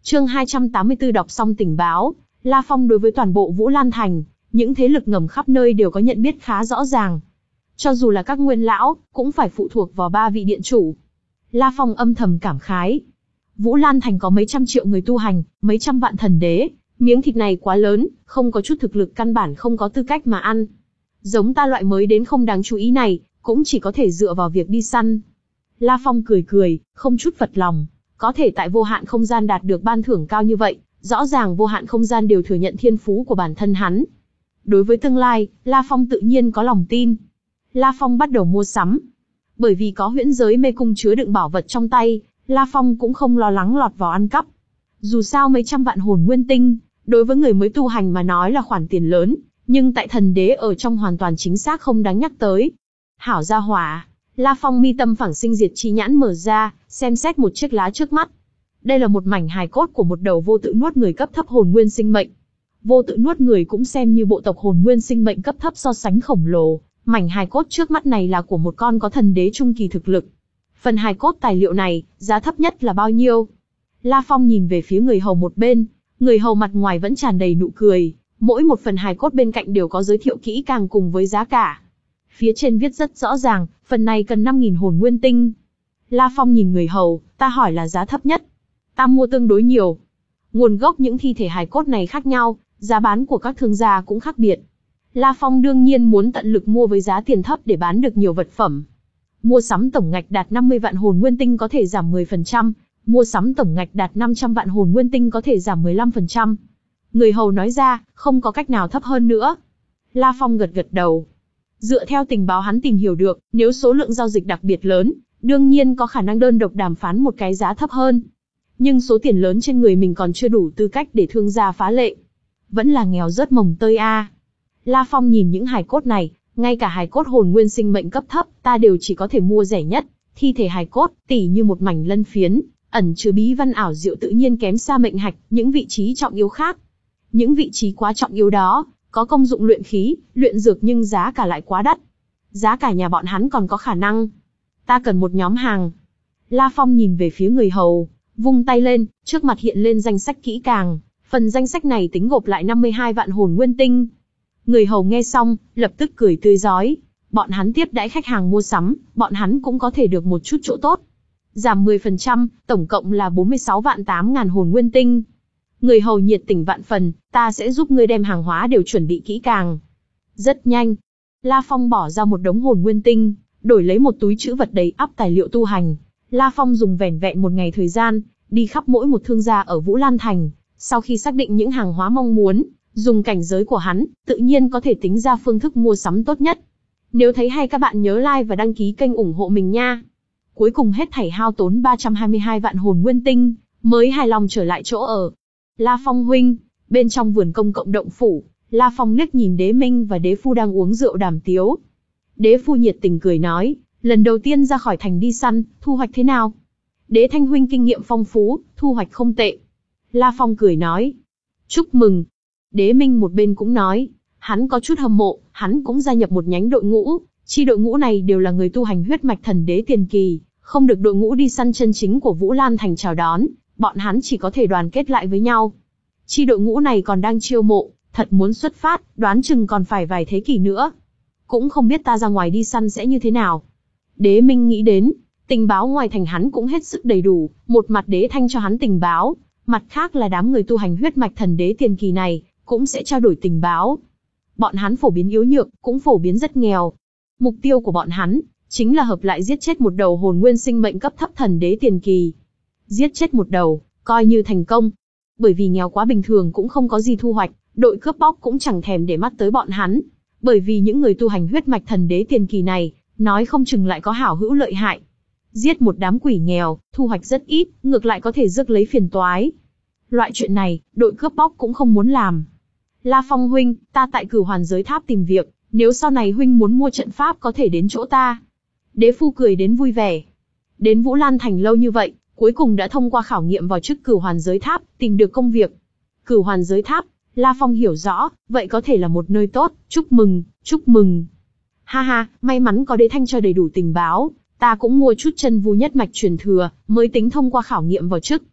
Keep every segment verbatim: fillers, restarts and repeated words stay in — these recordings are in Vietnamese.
Chương hai trăm tám mươi tư đọc xong tình báo, La Phong đối với toàn bộ Vũ Lan Thành, những thế lực ngầm khắp nơi đều có nhận biết khá rõ ràng. Cho dù là các nguyên lão, cũng phải phụ thuộc vào ba vị điện chủ. La Phong âm thầm cảm khái. Vũ Lan Thành có mấy trăm triệu người tu hành, mấy trăm vạn thần đế, miếng thịt này quá lớn, không có chút thực lực căn bản không có tư cách mà ăn. Giống ta loại mới đến không đáng chú ý này, cũng chỉ có thể dựa vào việc đi săn. La Phong cười cười, không chút phật lòng. Có thể tại vô hạn không gian đạt được ban thưởng cao như vậy, rõ ràng vô hạn không gian đều thừa nhận thiên phú của bản thân hắn. Đối với tương lai, La Phong tự nhiên có lòng tin. La Phong bắt đầu mua sắm. Bởi vì có huyễn giới mê cung chứa đựng bảo vật trong tay, La Phong cũng không lo lắng lọt vào ăn cắp. Dù sao mấy trăm vạn hồn nguyên tinh, đối với người mới tu hành mà nói là khoản tiền lớn, nhưng tại thần đế ở trong hoàn toàn chính xác không đáng nhắc tới. Hảo gia hỏa, La Phong mi tâm phẳng sinh diệt chi nhãn mở ra, xem xét một chiếc lá trước mắt. Đây là một mảnh hài cốt của một đầu vô tự nuốt người cấp thấp hồn nguyên sinh mệnh. Vô tự nuốt người cũng xem như bộ tộc hồn nguyên sinh mệnh cấp thấp so sánh khổng lồ. Mảnh hài cốt trước mắt này là của một con có thần đế trung kỳ thực lực. Phần hài cốt tài liệu này, giá thấp nhất là bao nhiêu? La Phong nhìn về phía người hầu một bên, người hầu mặt ngoài vẫn tràn đầy nụ cười, mỗi một phần hài cốt bên cạnh đều có giới thiệu kỹ càng cùng với giá cả. Phía trên viết rất rõ ràng, phần này cần năm nghìn hồn nguyên tinh. La Phong nhìn người hầu, ta hỏi là giá thấp nhất. Ta mua tương đối nhiều. Nguồn gốc những thi thể hài cốt này khác nhau, giá bán của các thương gia cũng khác biệt. La Phong đương nhiên muốn tận lực mua với giá tiền thấp để bán được nhiều vật phẩm. Mua sắm tổng ngạch đạt năm mươi vạn hồn nguyên tinh có thể giảm mười phần trăm, mua sắm tổng ngạch đạt năm trăm vạn hồn nguyên tinh có thể giảm mười lăm phần trăm. Người hầu nói ra, không có cách nào thấp hơn nữa. La Phong gật gật đầu. Dựa theo tình báo hắn tìm hiểu được, nếu số lượng giao dịch đặc biệt lớn, đương nhiên có khả năng đơn độc đàm phán một cái giá thấp hơn. Nhưng số tiền lớn trên người mình còn chưa đủ tư cách để thương gia phá lệ. Vẫn là nghèo rớt mồng tơi a. La Phong nhìn những hài cốt này, ngay cả hài cốt hồn nguyên sinh mệnh cấp thấp, ta đều chỉ có thể mua rẻ nhất. Thi thể hài cốt, tỉ như một mảnh lân phiến, ẩn chứa bí văn ảo diệu tự nhiên kém xa mệnh hạch, những vị trí trọng yếu khác. Những vị trí quá trọng yếu đó, có công dụng luyện khí, luyện dược nhưng giá cả lại quá đắt. Giá cả nhà bọn hắn còn có khả năng. Ta cần một nhóm hàng. La Phong nhìn về phía người hầu, vung tay lên, trước mặt hiện lên danh sách kỹ càng. Phần danh sách này tính gộp lại năm mươi hai vạn hồn nguyên tinh. Người hầu nghe xong, lập tức cười tươi rói. Bọn hắn tiếp đãi khách hàng mua sắm, bọn hắn cũng có thể được một chút chỗ tốt. Giảm mười phần trăm, tổng cộng là bốn mươi sáu vạn tám ngàn hồn nguyên tinh. Người hầu nhiệt tình vạn phần, ta sẽ giúp ngươi đem hàng hóa đều chuẩn bị kỹ càng. Rất nhanh, La Phong bỏ ra một đống hồn nguyên tinh, đổi lấy một túi trữ vật đầy ắp tài liệu tu hành. La Phong dùng vẻn vẹn một ngày thời gian, đi khắp mỗi một thương gia ở Vũ Lan Thành. Sau khi xác định những hàng hóa mong muốn, dùng cảnh giới của hắn, tự nhiên có thể tính ra phương thức mua sắm tốt nhất. Nếu thấy hay các bạn nhớ like và đăng ký kênh ủng hộ mình nha. Cuối cùng hết thảy hao tốn ba trăm hai mươi hai vạn hồn nguyên tinh, mới hài lòng trở lại chỗ ở. La Phong huynh, bên trong vườn công cộng động phủ, La Phong liếc nhìn Đế Minh và Đế Phu đang uống rượu đàm tiếu. Đế Phu nhiệt tình cười nói, lần đầu tiên ra khỏi thành đi săn, thu hoạch thế nào? Đế Thanh huynh kinh nghiệm phong phú, thu hoạch không tệ. La Phong cười nói, chúc mừng. Đế Minh một bên cũng nói, hắn có chút hâm mộ, hắn cũng gia nhập một nhánh đội ngũ, chi đội ngũ này đều là người tu hành huyết mạch thần đế tiền kỳ, không được đội ngũ đi săn chân chính của Vũ Lan Thành chào đón, bọn hắn chỉ có thể đoàn kết lại với nhau. Chi đội ngũ này còn đang chiêu mộ, thật muốn xuất phát, đoán chừng còn phải vài thế kỷ nữa. Cũng không biết ta ra ngoài đi săn sẽ như thế nào. Đế Minh nghĩ đến, tình báo ngoài thành hắn cũng hết sức đầy đủ, một mặt Đế Thanh cho hắn tình báo, mặt khác là đám người tu hành huyết mạch thần đế tiền kỳ này, cũng sẽ trao đổi tình báo. Bọn hắn phổ biến yếu nhược, cũng phổ biến rất nghèo. Mục tiêu của bọn hắn, chính là hợp lại giết chết một đầu hồn nguyên sinh mệnh cấp thấp thần đế tiền kỳ. Giết chết một đầu, coi như thành công. Bởi vì nghèo quá bình thường cũng không có gì thu hoạch, đội cướp bóc cũng chẳng thèm để mắt tới bọn hắn. Bởi vì những người tu hành huyết mạch thần đế tiền kỳ này, nói không chừng lại có hảo hữu lợi hại. Giết một đám quỷ nghèo, thu hoạch rất ít, ngược lại có thể rước lấy phiền toái. Loại chuyện này, đội cướp bóc cũng không muốn làm. La Phong huynh, ta tại Cửu Hoàn Giới Tháp tìm việc, nếu sau này huynh muốn mua trận pháp có thể đến chỗ ta. Đế Phu cười đến vui vẻ. Đến Vũ Lan Thành lâu như vậy, cuối cùng đã thông qua khảo nghiệm vào chức Cửu Hoàn Giới Tháp, tìm được công việc. Cửu Hoàn Giới Tháp, La Phong hiểu rõ, vậy có thể là một nơi tốt, chúc mừng, chúc mừng. Ha ha, may mắn có Đế Thanh cho đầy đủ tình báo, ta cũng mua chút chân vu nhất mạch truyền thừa, mới tính thông qua khảo nghiệm vào chức.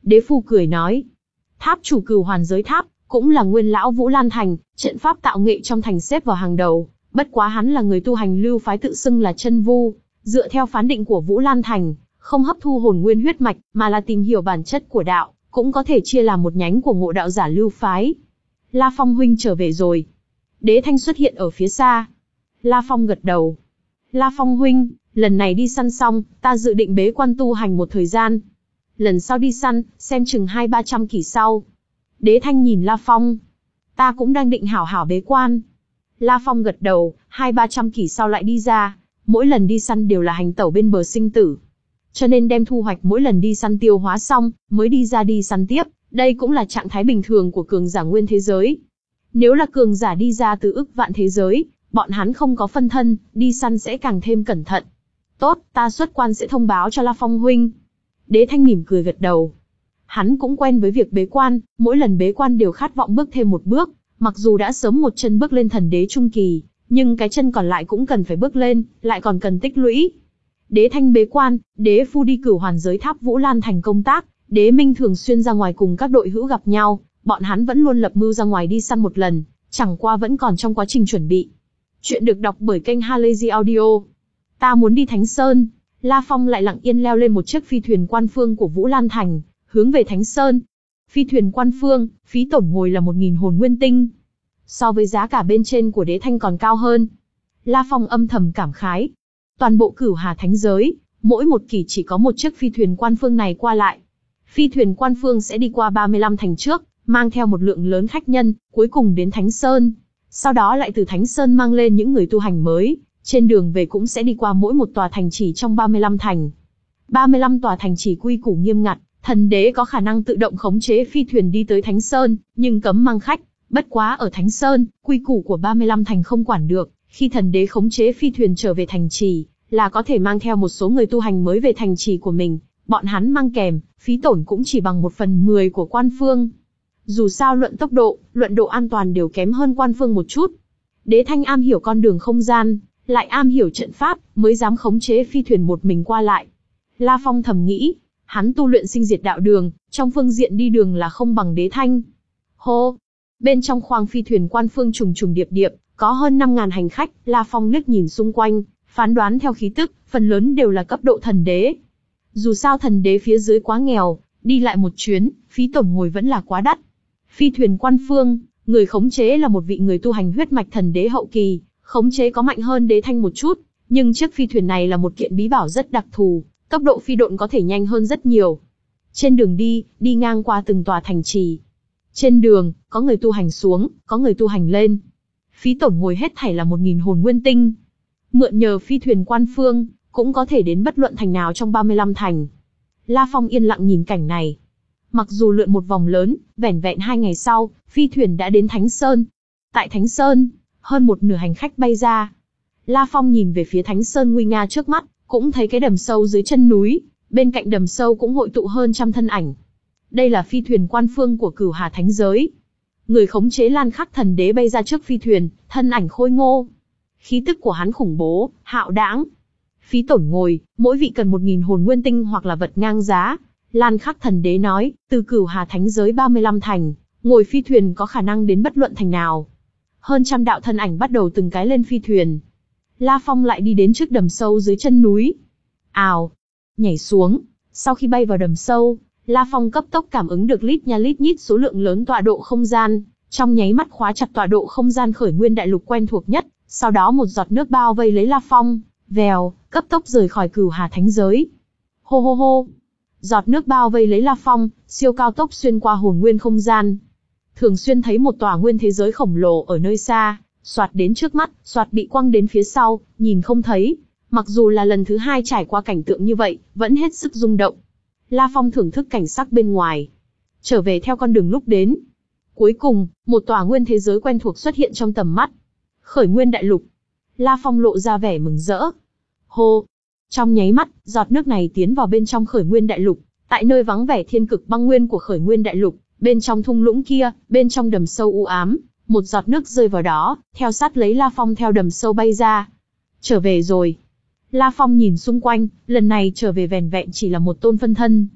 Đế Phu cười nói. Tháp chủ Cửu Hoàn Giới Tháp, cũng là nguyên lão Vũ Lan Thành, trận pháp tạo nghệ trong thành xếp vào hàng đầu, bất quá hắn là người tu hành lưu phái tự xưng là chân vu, dựa theo phán định của Vũ Lan Thành, không hấp thu hồn nguyên huyết mạch, mà là tìm hiểu bản chất của đạo, cũng có thể chia làm một nhánh của ngộ đạo giả lưu phái. La Phong huynh trở về rồi. Đế Thanh xuất hiện ở phía xa. La Phong gật đầu. La Phong huynh, lần này đi săn xong, ta dự định bế quan tu hành một thời gian. Lần sau đi săn, xem chừng hai ba trăm kỷ sau. Đế Thanh nhìn La Phong. Ta cũng đang định hảo hảo bế quan. La Phong gật đầu, hai ba trăm kỷ sau lại đi ra. Mỗi lần đi săn đều là hành tẩu bên bờ sinh tử. Cho nên đem thu hoạch mỗi lần đi săn tiêu hóa xong, mới đi ra đi săn tiếp. Đây cũng là trạng thái bình thường của cường giả nguyên thế giới. Nếu là cường giả đi ra từ ức vạn thế giới, bọn hắn không có phân thân, đi săn sẽ càng thêm cẩn thận. Tốt, ta xuất quan sẽ thông báo cho La Phong huynh. Đế Thanh mỉm cười gật đầu. Hắn cũng quen với việc bế quan, mỗi lần bế quan đều khát vọng bước thêm một bước, mặc dù đã sớm một chân bước lên thần đế trung kỳ, nhưng cái chân còn lại cũng cần phải bước lên, lại còn cần tích lũy. Đế Thanh bế quan, Đế Phu đi Cửu Hoàn Giới Tháp Vũ Lan Thành công tác, Đế Minh thường xuyên ra ngoài cùng các đội hữu gặp nhau, bọn hắn vẫn luôn lập mưu ra ngoài đi săn một lần, chẳng qua vẫn còn trong quá trình chuẩn bị. Chuyện được đọc bởi kênh Halazy Audio. Ta muốn đi Thánh Sơn. La Phong lại lặng yên leo lên một chiếc phi thuyền quan phương của Vũ Lan Thành, hướng về Thánh Sơn. Phi thuyền quan phương, phí tổn ngồi là một nghìn hồn nguyên tinh. So với giá cả bên trên của Đế Thanh còn cao hơn. La Phong âm thầm cảm khái. Toàn bộ Cửu Hà Thánh Giới, mỗi một kỷ chỉ có một chiếc phi thuyền quan phương này qua lại. Phi thuyền quan phương sẽ đi qua ba mươi lăm thành trước, mang theo một lượng lớn khách nhân, cuối cùng đến Thánh Sơn. Sau đó lại từ Thánh Sơn mang lên những người tu hành mới, trên đường về cũng sẽ đi qua mỗi một tòa thành trì trong ba mươi lăm thành. ba mươi lăm tòa thành trì quy củ nghiêm ngặt, thần đế có khả năng tự động khống chế phi thuyền đi tới Thánh Sơn, nhưng cấm mang khách. Bất quá ở Thánh Sơn, quy củ của ba mươi lăm thành không quản được, khi thần đế khống chế phi thuyền trở về thành trì, là có thể mang theo một số người tu hành mới về thành trì của mình. Bọn hắn mang kèm, phí tổn cũng chỉ bằng một phần mười của quan phương. Dù sao luận tốc độ, luận độ an toàn đều kém hơn quan phương một chút. Đế Thanh am hiểu con đường không gian, lại am hiểu trận pháp, mới dám khống chế phi thuyền một mình qua lại. La Phong thầm nghĩ, hắn tu luyện sinh diệt đạo đường, trong phương diện đi đường là không bằng Đế Thanh. Hô! Bên trong khoang phi thuyền quan phương trùng trùng điệp điệp, có hơn năm nghìn hành khách. La Phong liếc nhìn xung quanh, phán đoán theo khí tức, phần lớn đều là cấp độ thần đế. Dù sao thần đế phía dưới quá nghèo, đi lại một chuyến, phí tổn ngồi vẫn là quá đắt. Phi thuyền quan phương, người khống chế là một vị người tu hành huyết mạch thần đế hậu kỳ, khống chế có mạnh hơn Đế Thanh một chút, nhưng chiếc phi thuyền này là một kiện bí bảo rất đặc thù, tốc độ phi độn có thể nhanh hơn rất nhiều. Trên đường đi, đi ngang qua từng tòa thành trì. Trên đường, có người tu hành xuống, có người tu hành lên. Phí tổn ngồi hết thảy là một nghìn hồn nguyên tinh. Mượn nhờ phi thuyền quan phương, cũng có thể đến bất luận thành nào trong ba mươi lăm thành. La Phong yên lặng nhìn cảnh này. Mặc dù lượn một vòng lớn, vẻn vẹn hai ngày sau, phi thuyền đã đến Thánh Sơn. Tại Thánh Sơn, hơn một nửa hành khách bay ra. La Phong nhìn về phía Thánh Sơn nguy nga trước mắt, cũng thấy cái đầm sâu dưới chân núi, bên cạnh đầm sâu cũng hội tụ hơn trăm thân ảnh. Đây là phi thuyền quan phương của Cửu Hà Thánh Giới. Người khống chế Lan Khắc thần đế bay ra trước phi thuyền, thân ảnh khôi ngô. Khí tức của hắn khủng bố, hạo đãng. Phí tổn ngồi, mỗi vị cần một nghìn hồn nguyên tinh hoặc là vật ngang giá. Lan Khắc thần đế nói, từ Cửu Hà Thánh Giới ba mươi lăm thành, ngồi phi thuyền có khả năng đến bất luận thành nào. Hơn trăm đạo thân ảnh bắt đầu từng cái lên phi thuyền. La Phong lại đi đến trước đầm sâu dưới chân núi. Ào, nhảy xuống. Sau khi bay vào đầm sâu, La Phong cấp tốc cảm ứng được lít nha lít nhít số lượng lớn tọa độ không gian, trong nháy mắt khóa chặt tọa độ không gian khởi nguyên đại lục quen thuộc nhất. Sau đó một giọt nước bao vây lấy La Phong, vèo, cấp tốc rời khỏi Cửu Hà Thánh Giới. Hô hô hô. Giọt nước bao vây lấy La Phong, siêu cao tốc xuyên qua hồn nguyên không gian. Thường xuyên thấy một tòa nguyên thế giới khổng lồ ở nơi xa, xoạt đến trước mắt, xoạt bị quăng đến phía sau, nhìn không thấy. Mặc dù là lần thứ hai trải qua cảnh tượng như vậy, vẫn hết sức rung động. La Phong thưởng thức cảnh sắc bên ngoài, trở về theo con đường lúc đến. Cuối cùng, một tòa nguyên thế giới quen thuộc xuất hiện trong tầm mắt. Khởi nguyên đại lục. La Phong lộ ra vẻ mừng rỡ. Hô! Trong nháy mắt, giọt nước này tiến vào bên trong khởi nguyên đại lục. Tại nơi vắng vẻ thiên cực băng nguyên của khởi nguyên đại lục, bên trong thung lũng kia, bên trong đầm sâu u ám, một giọt nước rơi vào đó, theo sát lấy La Phong theo đầm sâu bay ra. Trở về rồi. La Phong nhìn xung quanh, lần này trở về vẻn vẹn chỉ là một tôn phân thân.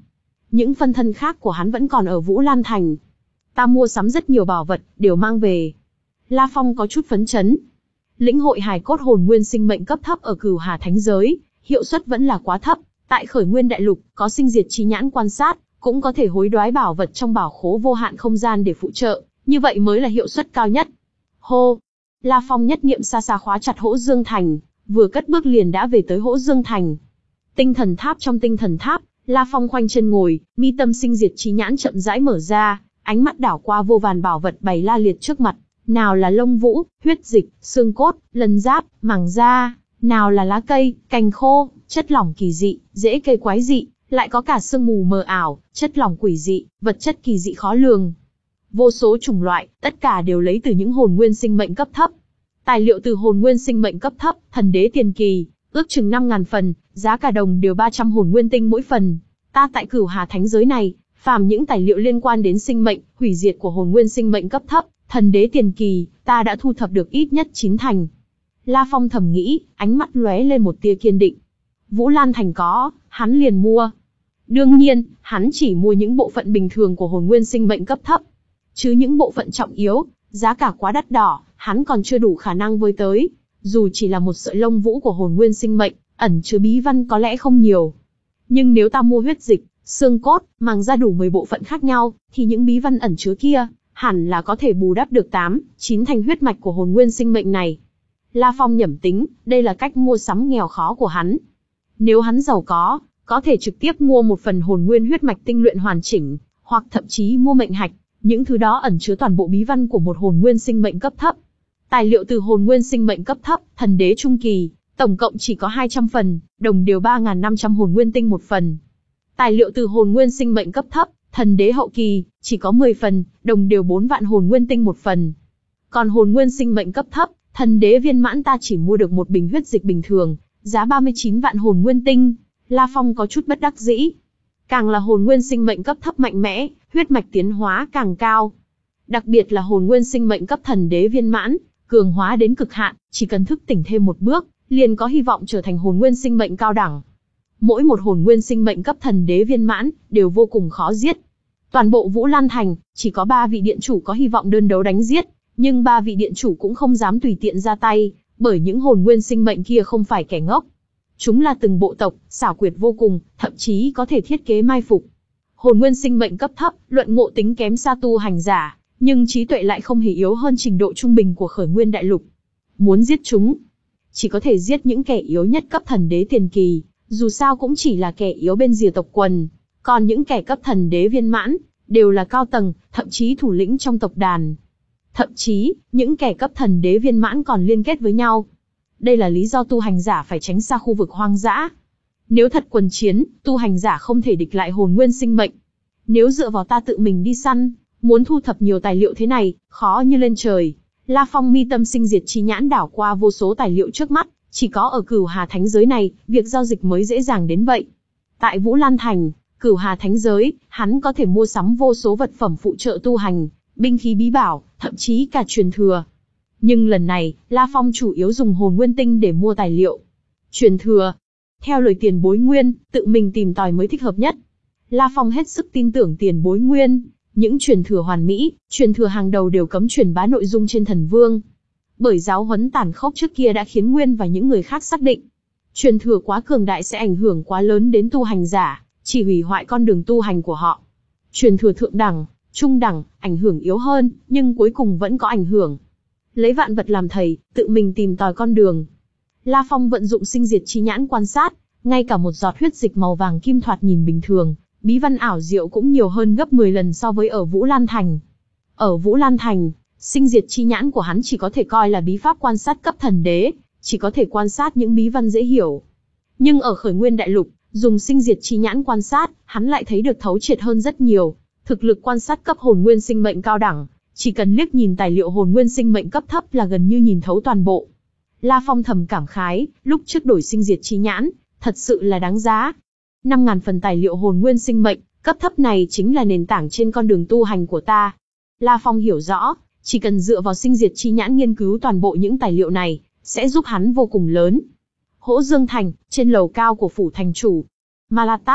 Những phân thân khác của hắn vẫn còn ở Vũ Lan Thành. Ta mua sắm rất nhiều bảo vật, đều mang về. La Phong có chút phấn chấn. Lĩnh hội hài cốt hồn nguyên sinh mệnh cấp thấp ở Cửu Hà Thánh Giới, hiệu suất vẫn là quá thấp. Tại Khởi Nguyên Đại Lục, có sinh diệt chi nhãn quan sát, cũng có thể hối đoái bảo vật trong bảo khố vô hạn không gian để phụ trợ, như vậy mới là hiệu suất cao nhất. Hô! La Phong nhất niệm xa xa khóa chặt Hỗ Dương Thành, vừa cất bước liền đã về tới Hỗ Dương Thành. Tinh thần tháp trong tinh thần tháp, La Phong khoanh chân ngồi, mi tâm sinh diệt chi nhãn chậm rãi mở ra, ánh mắt đảo qua vô vàn bảo vật bày la liệt trước mặt, nào là lông vũ, huyết dịch, xương cốt, lân giáp, màng da, nào là lá cây, cành khô, chất lỏng kỳ dị, rễ cây quái dị, lại có cả sương mù mờ ảo, chất lỏng quỷ dị, vật chất kỳ dị khó lường. Vô số chủng loại, tất cả đều lấy từ những hồn nguyên sinh mệnh cấp thấp. Tài liệu từ hồn nguyên sinh mệnh cấp thấp, thần đế tiền kỳ, ước chừng năm nghìn phần, giá cả đồng đều ba trăm hồn nguyên tinh mỗi phần. Ta tại Cửu Hà Thánh Giới này, phàm những tài liệu liên quan đến sinh mệnh, hủy diệt của hồn nguyên sinh mệnh cấp thấp, thần đế tiền kỳ, ta đã thu thập được ít nhất chín thành. La Phong thầm nghĩ, ánh mắt lóe lên một tia kiên định. Vũ Lan Thành có, hắn liền mua. Đương nhiên, hắn chỉ mua những bộ phận bình thường của hồn nguyên sinh mệnh cấp thấp. Chứ những bộ phận trọng yếu, giá cả quá đắt đỏ, hắn còn chưa đủ khả năng với tới. Dù chỉ là một sợi lông vũ của hồn nguyên sinh mệnh, ẩn chứa bí văn có lẽ không nhiều. Nhưng nếu ta mua huyết dịch, xương cốt, màng da đủ mười bộ phận khác nhau, thì những bí văn ẩn chứa kia, hẳn là có thể bù đắp được tám, chín thành huyết mạch của hồn nguyên sinh mệnh này. La Phong nhẩm tính, đây là cách mua sắm nghèo khó của hắn. Nếu hắn giàu có, có thể trực tiếp mua một phần hồn nguyên huyết mạch tinh luyện hoàn chỉnh, hoặc thậm chí mua mệnh hạch, những thứ đó ẩn chứa toàn bộ bí văn của một hồn nguyên sinh mệnh cấp thấp. Tài liệu từ hồn nguyên sinh mệnh cấp thấp, thần đế trung kỳ, tổng cộng chỉ có hai trăm phần, đồng đều ba nghìn năm trăm hồn nguyên tinh một phần. Tài liệu từ hồn nguyên sinh mệnh cấp thấp, thần đế hậu kỳ, chỉ có mười phần, đồng đều bốn vạn hồn nguyên tinh một phần. Còn hồn nguyên sinh mệnh cấp thấp, thần đế viên mãn ta chỉ mua được một bình huyết dịch bình thường, giá ba mươi chín vạn hồn nguyên tinh. La Phong có chút bất đắc dĩ. Càng là hồn nguyên sinh mệnh cấp thấp mạnh mẽ, huyết mạch tiến hóa càng cao. Đặc biệt là hồn nguyên sinh mệnh cấp thần đế viên mãn, cường hóa đến cực hạn, chỉ cần thức tỉnh thêm một bước, liền có hy vọng trở thành hồn nguyên sinh mệnh cao đẳng. Mỗi một hồn nguyên sinh mệnh cấp thần đế viên mãn, đều vô cùng khó giết. Toàn bộ Vũ Lan Thành, chỉ có ba vị điện chủ có hy vọng đơn đấu đánh giết, nhưng ba vị điện chủ cũng không dám tùy tiện ra tay, bởi những hồn nguyên sinh mệnh kia không phải kẻ ngốc. Chúng là từng bộ tộc, xảo quyệt vô cùng, thậm chí có thể thiết kế mai phục. Hồn nguyên sinh mệnh cấp thấp, luận ngộ tính kém xa tu hành giả, nhưng trí tuệ lại không hề yếu hơn trình độ trung bình của Khởi Nguyên Đại Lục. Muốn giết chúng, chỉ có thể giết những kẻ yếu nhất cấp thần đế tiền kỳ, dù sao cũng chỉ là kẻ yếu bên rìa tộc quần. Còn những kẻ cấp thần đế viên mãn, đều là cao tầng, thậm chí thủ lĩnh trong tộc đàn. Thậm chí, những kẻ cấp thần đế viên mãn còn liên kết với nhau. Đây là lý do tu hành giả phải tránh xa khu vực hoang dã. Nếu thật quần chiến, tu hành giả không thể địch lại hồn nguyên sinh mệnh. Nếu dựa vào ta tự mình đi săn, muốn thu thập nhiều tài liệu thế này, khó như lên trời. La Phong mi tâm sinh diệt chi nhãn đảo qua vô số tài liệu trước mắt, chỉ có ở Cửu Hà Thánh Giới này, việc giao dịch mới dễ dàng đến vậy. Tại Vũ Lan Thành, Cửu Hà Thánh Giới, hắn có thể mua sắm vô số vật phẩm phụ trợ tu hành, binh khí bí bảo, thậm chí cả truyền thừa. Nhưng lần này, La Phong chủ yếu dùng hồn nguyên tinh để mua tài liệu. Truyền thừa. Theo lời tiền bối Nguyên, tự mình tìm tòi mới thích hợp nhất. La Phong hết sức tin tưởng tiền bối Nguyên. Những truyền thừa hoàn mỹ, truyền thừa hàng đầu đều cấm truyền bá nội dung trên thần vương. Bởi giáo huấn tàn khốc trước kia đã khiến Nguyên và những người khác xác định. Truyền thừa quá cường đại sẽ ảnh hưởng quá lớn đến tu hành giả, chỉ hủy hoại con đường tu hành của họ. Truyền thừa thượng đẳng, trung đẳng, ảnh hưởng yếu hơn, nhưng cuối cùng vẫn có ảnh hưởng. Lấy vạn vật làm thầy, tự mình tìm tòi con đường. La Phong vận dụng sinh diệt chi nhãn quan sát, ngay cả một giọt huyết dịch màu vàng kim thoạt nhìn bình thường, bí văn ảo diệu cũng nhiều hơn gấp mười lần so với ở Vũ Lan Thành. Ở Vũ Lan Thành, sinh diệt chi nhãn của hắn chỉ có thể coi là bí pháp quan sát cấp thần đế, chỉ có thể quan sát những bí văn dễ hiểu. Nhưng ở Khởi Nguyên Đại Lục, dùng sinh diệt chi nhãn quan sát, hắn lại thấy được thấu triệt hơn rất nhiều. Thực lực quan sát cấp hồn nguyên sinh mệnh cao đẳng, chỉ cần liếc nhìn tài liệu hồn nguyên sinh mệnh cấp thấp là gần như nhìn thấu toàn bộ. La Phong thầm cảm khái, lúc trước đổi sinh diệt chi nhãn, thật sự là đáng giá. năm nghìn phần tài liệu hồn nguyên sinh mệnh, cấp thấp này chính là nền tảng trên con đường tu hành của ta. La Phong hiểu rõ, chỉ cần dựa vào sinh diệt chi nhãn nghiên cứu toàn bộ những tài liệu này, sẽ giúp hắn vô cùng lớn. Hỗ Dương Thành, trên lầu cao của phủ thành chủ. Ma La Tát,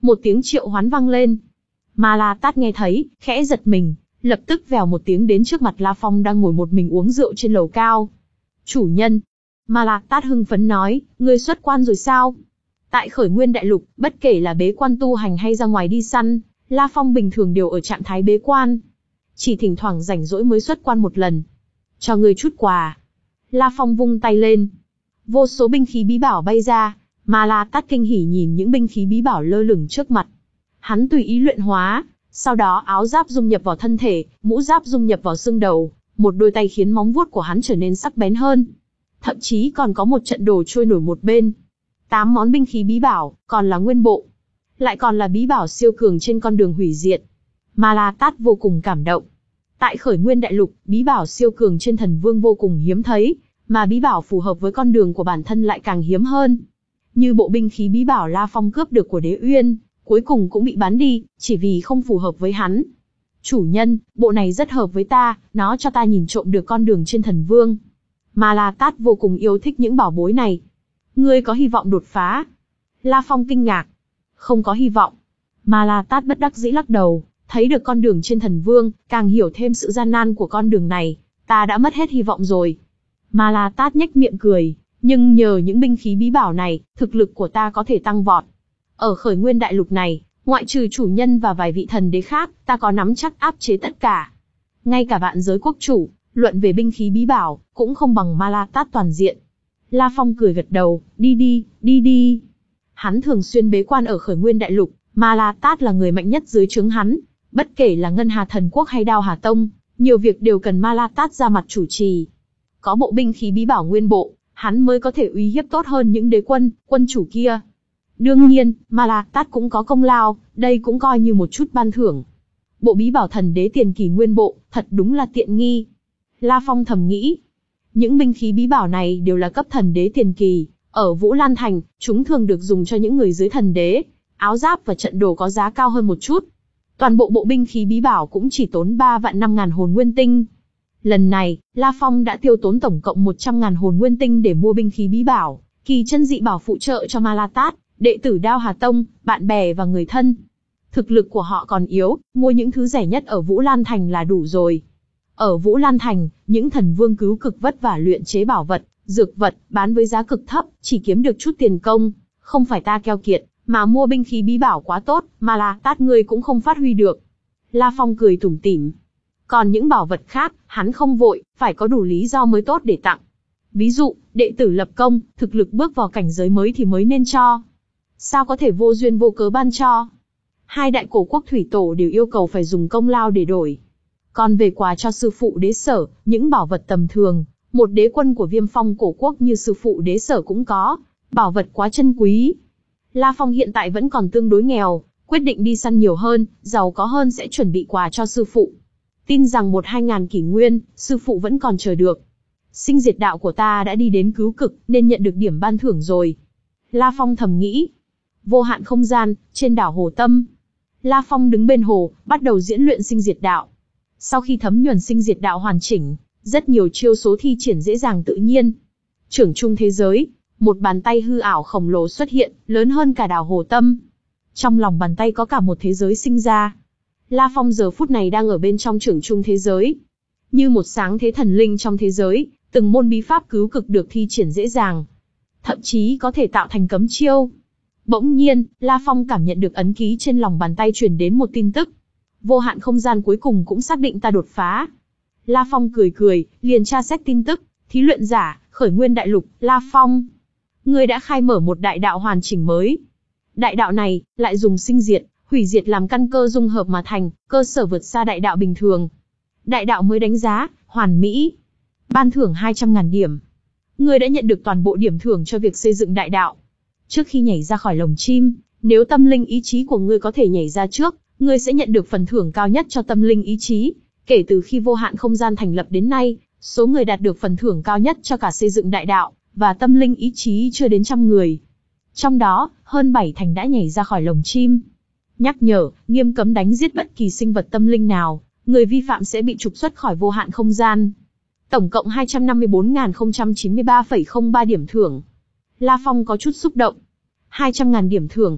Một tiếng triệu hoán vang lên. Ma La Tát nghe thấy, khẽ giật mình, lập tức vèo một tiếng đến trước mặt La Phong đang ngồi một mình uống rượu trên lầu cao. Chủ nhân. Ma La Tát hưng phấn nói, ngươi xuất quan rồi sao? Tại Khởi Nguyên Đại Lục, bất kể là bế quan tu hành hay ra ngoài đi săn, La Phong bình thường đều ở trạng thái bế quan. Chỉ thỉnh thoảng rảnh rỗi mới xuất quan một lần. Cho ngươi chút quà. La Phong vung tay lên. Vô số binh khí bí bảo bay ra, Ma La Tát kinh hỉ nhìn những binh khí bí bảo lơ lửng trước mặt. Hắn tùy ý luyện hóa, sau đó áo giáp dung nhập vào thân thể, mũ giáp dung nhập vào xương đầu, một đôi tay khiến móng vuốt của hắn trở nên sắc bén hơn. Thậm chí còn có một trận đồ trôi nổi một bên. Tám món binh khí bí bảo, còn là nguyên bộ. Lại còn là bí bảo siêu cường trên con đường hủy diệt. Ma La Tát vô cùng cảm động. Tại Khởi Nguyên Đại Lục, bí bảo siêu cường trên thần vương vô cùng hiếm thấy, mà bí bảo phù hợp với con đường của bản thân lại càng hiếm hơn. Như bộ binh khí bí bảo La Phong cướp được của Đế Uyên, cuối cùng cũng bị bán đi, chỉ vì không phù hợp với hắn. Chủ nhân, bộ này rất hợp với ta, nó cho ta nhìn trộm được con đường trên thần vương. Ma La Tát vô cùng yêu thích những bảo bối này. Ngươi có hy vọng đột phá? La Phong kinh ngạc. Không có hy vọng. Ma La Tát bất đắc dĩ lắc đầu, thấy được con đường trên thần vương, càng hiểu thêm sự gian nan của con đường này, ta đã mất hết hy vọng rồi. Ma La Tát nhếch miệng cười, nhưng nhờ những binh khí bí bảo này, thực lực của ta có thể tăng vọt. Ở Khởi Nguyên Đại Lục này, ngoại trừ chủ nhân và vài vị thần đế khác, ta có nắm chắc áp chế tất cả. Ngay cả vạn giới quốc chủ, luận về binh khí bí bảo, cũng không bằng Ma La Tát toàn diện. La Phong cười gật đầu, đi đi, đi đi. Hắn thường xuyên bế quan ở Khởi Nguyên Đại Lục, Ma La Tát là người mạnh nhất dưới trướng hắn. Bất kể là Ngân Hà Thần Quốc hay Đao Hà Tông, nhiều việc đều cần Ma La Tát ra mặt chủ trì. Có bộ binh khí bí bảo nguyên bộ, hắn mới có thể uy hiếp tốt hơn những đế quân, quân chủ kia. Đương nhiên, Ma La Tát cũng có công lao, đây cũng coi như một chút ban thưởng. Bộ bí bảo thần đế tiền kỳ nguyên bộ, thật đúng là tiện nghi. La Phong thầm nghĩ. Những binh khí bí bảo này đều là cấp thần đế tiền kỳ. Ở Vũ Lan Thành, chúng thường được dùng cho những người dưới thần đế. Áo giáp và trận đồ có giá cao hơn một chút. Toàn bộ bộ binh khí bí bảo cũng chỉ tốn ba vạn năm ngàn hồn nguyên tinh. Lần này, La Phong đã tiêu tốn tổng cộng một trăm ngàn hồn nguyên tinh để mua binh khí bí bảo, kỳ chân dị bảo phụ trợ cho Ma La Tát, đệ tử Đao Hà Tông, bạn bè và người thân. Thực lực của họ còn yếu, mua những thứ rẻ nhất ở Vũ Lan Thành là đủ rồi. Ở Vũ Lan Thành, những thần vương cứu cực vất vả luyện chế bảo vật, dược vật, bán với giá cực thấp, chỉ kiếm được chút tiền công. Không phải ta keo kiệt, mà mua binh khí bí bảo quá tốt, Ma La Tát ngươi cũng không phát huy được. La Phong cười tủm tỉm. Còn những bảo vật khác, hắn không vội, phải có đủ lý do mới tốt để tặng. Ví dụ, đệ tử lập công, thực lực bước vào cảnh giới mới thì mới nên cho. Sao có thể vô duyên vô cớ ban cho? Hai đại cổ quốc thủy tổ đều yêu cầu phải dùng công lao để đổi. Còn về quà cho sư phụ đế sở, những bảo vật tầm thường, một đế quân của Viêm Phong cổ quốc như sư phụ đế sở cũng có, bảo vật quá chân quý. La Phong hiện tại vẫn còn tương đối nghèo, quyết định đi săn nhiều hơn, giàu có hơn sẽ chuẩn bị quà cho sư phụ. Tin rằng một hai ngàn kỷ nguyên, sư phụ vẫn còn chờ được. Sinh diệt đạo của ta đã đi đến cứu cực, nên nhận được điểm ban thưởng rồi. La Phong thầm nghĩ. Vô hạn không gian, trên đảo Hồ Tâm. La Phong đứng bên hồ, bắt đầu diễn luyện sinh diệt đạo. Sau khi thấm nhuần sinh diệt đạo hoàn chỉnh, rất nhiều chiêu số thi triển dễ dàng tự nhiên. Trưởng trung thế giới, một bàn tay hư ảo khổng lồ xuất hiện, lớn hơn cả đảo Hồ Tâm. Trong lòng bàn tay có cả một thế giới sinh ra. La Phong giờ phút này đang ở bên trong trưởng trung thế giới. Như một sáng thế thần linh trong thế giới, từng môn bí pháp cứu cực được thi triển dễ dàng. Thậm chí có thể tạo thành cấm chiêu. Bỗng nhiên, La Phong cảm nhận được ấn ký trên lòng bàn tay truyền đến một tin tức. Vô hạn không gian cuối cùng cũng xác định ta đột phá. La Phong cười cười, liền tra xét tin tức. Thí luyện giả, Khởi Nguyên Đại Lục, La Phong. Ngươi đã khai mở một đại đạo hoàn chỉnh mới. Đại đạo này, lại dùng sinh diệt, hủy diệt làm căn cơ dung hợp mà thành, cơ sở vượt xa đại đạo bình thường. Đại đạo mới đánh giá, hoàn mỹ. Ban thưởng hai trăm ngàn điểm. Ngươi đã nhận được toàn bộ điểm thưởng cho việc xây dựng đại đạo. Trước khi nhảy ra khỏi lồng chim, nếu tâm linh ý chí của ngươi có thể nhảy ra trước, ngươi sẽ nhận được phần thưởng cao nhất cho tâm linh ý chí. Kể từ khi vô hạn không gian thành lập đến nay, số người đạt được phần thưởng cao nhất cho cả xây dựng đại đạo và tâm linh ý chí chưa đến trăm người. Trong đó, hơn bảy thành đã nhảy ra khỏi lồng chim. Nhắc nhở, nghiêm cấm đánh giết bất kỳ sinh vật tâm linh nào, người vi phạm sẽ bị trục xuất khỏi vô hạn không gian. Tổng cộng hai trăm năm mươi bốn nghìn không trăm chín mươi ba phẩy không ba điểm thưởng. La Phong có chút xúc động. hai trăm ngàn điểm thưởng.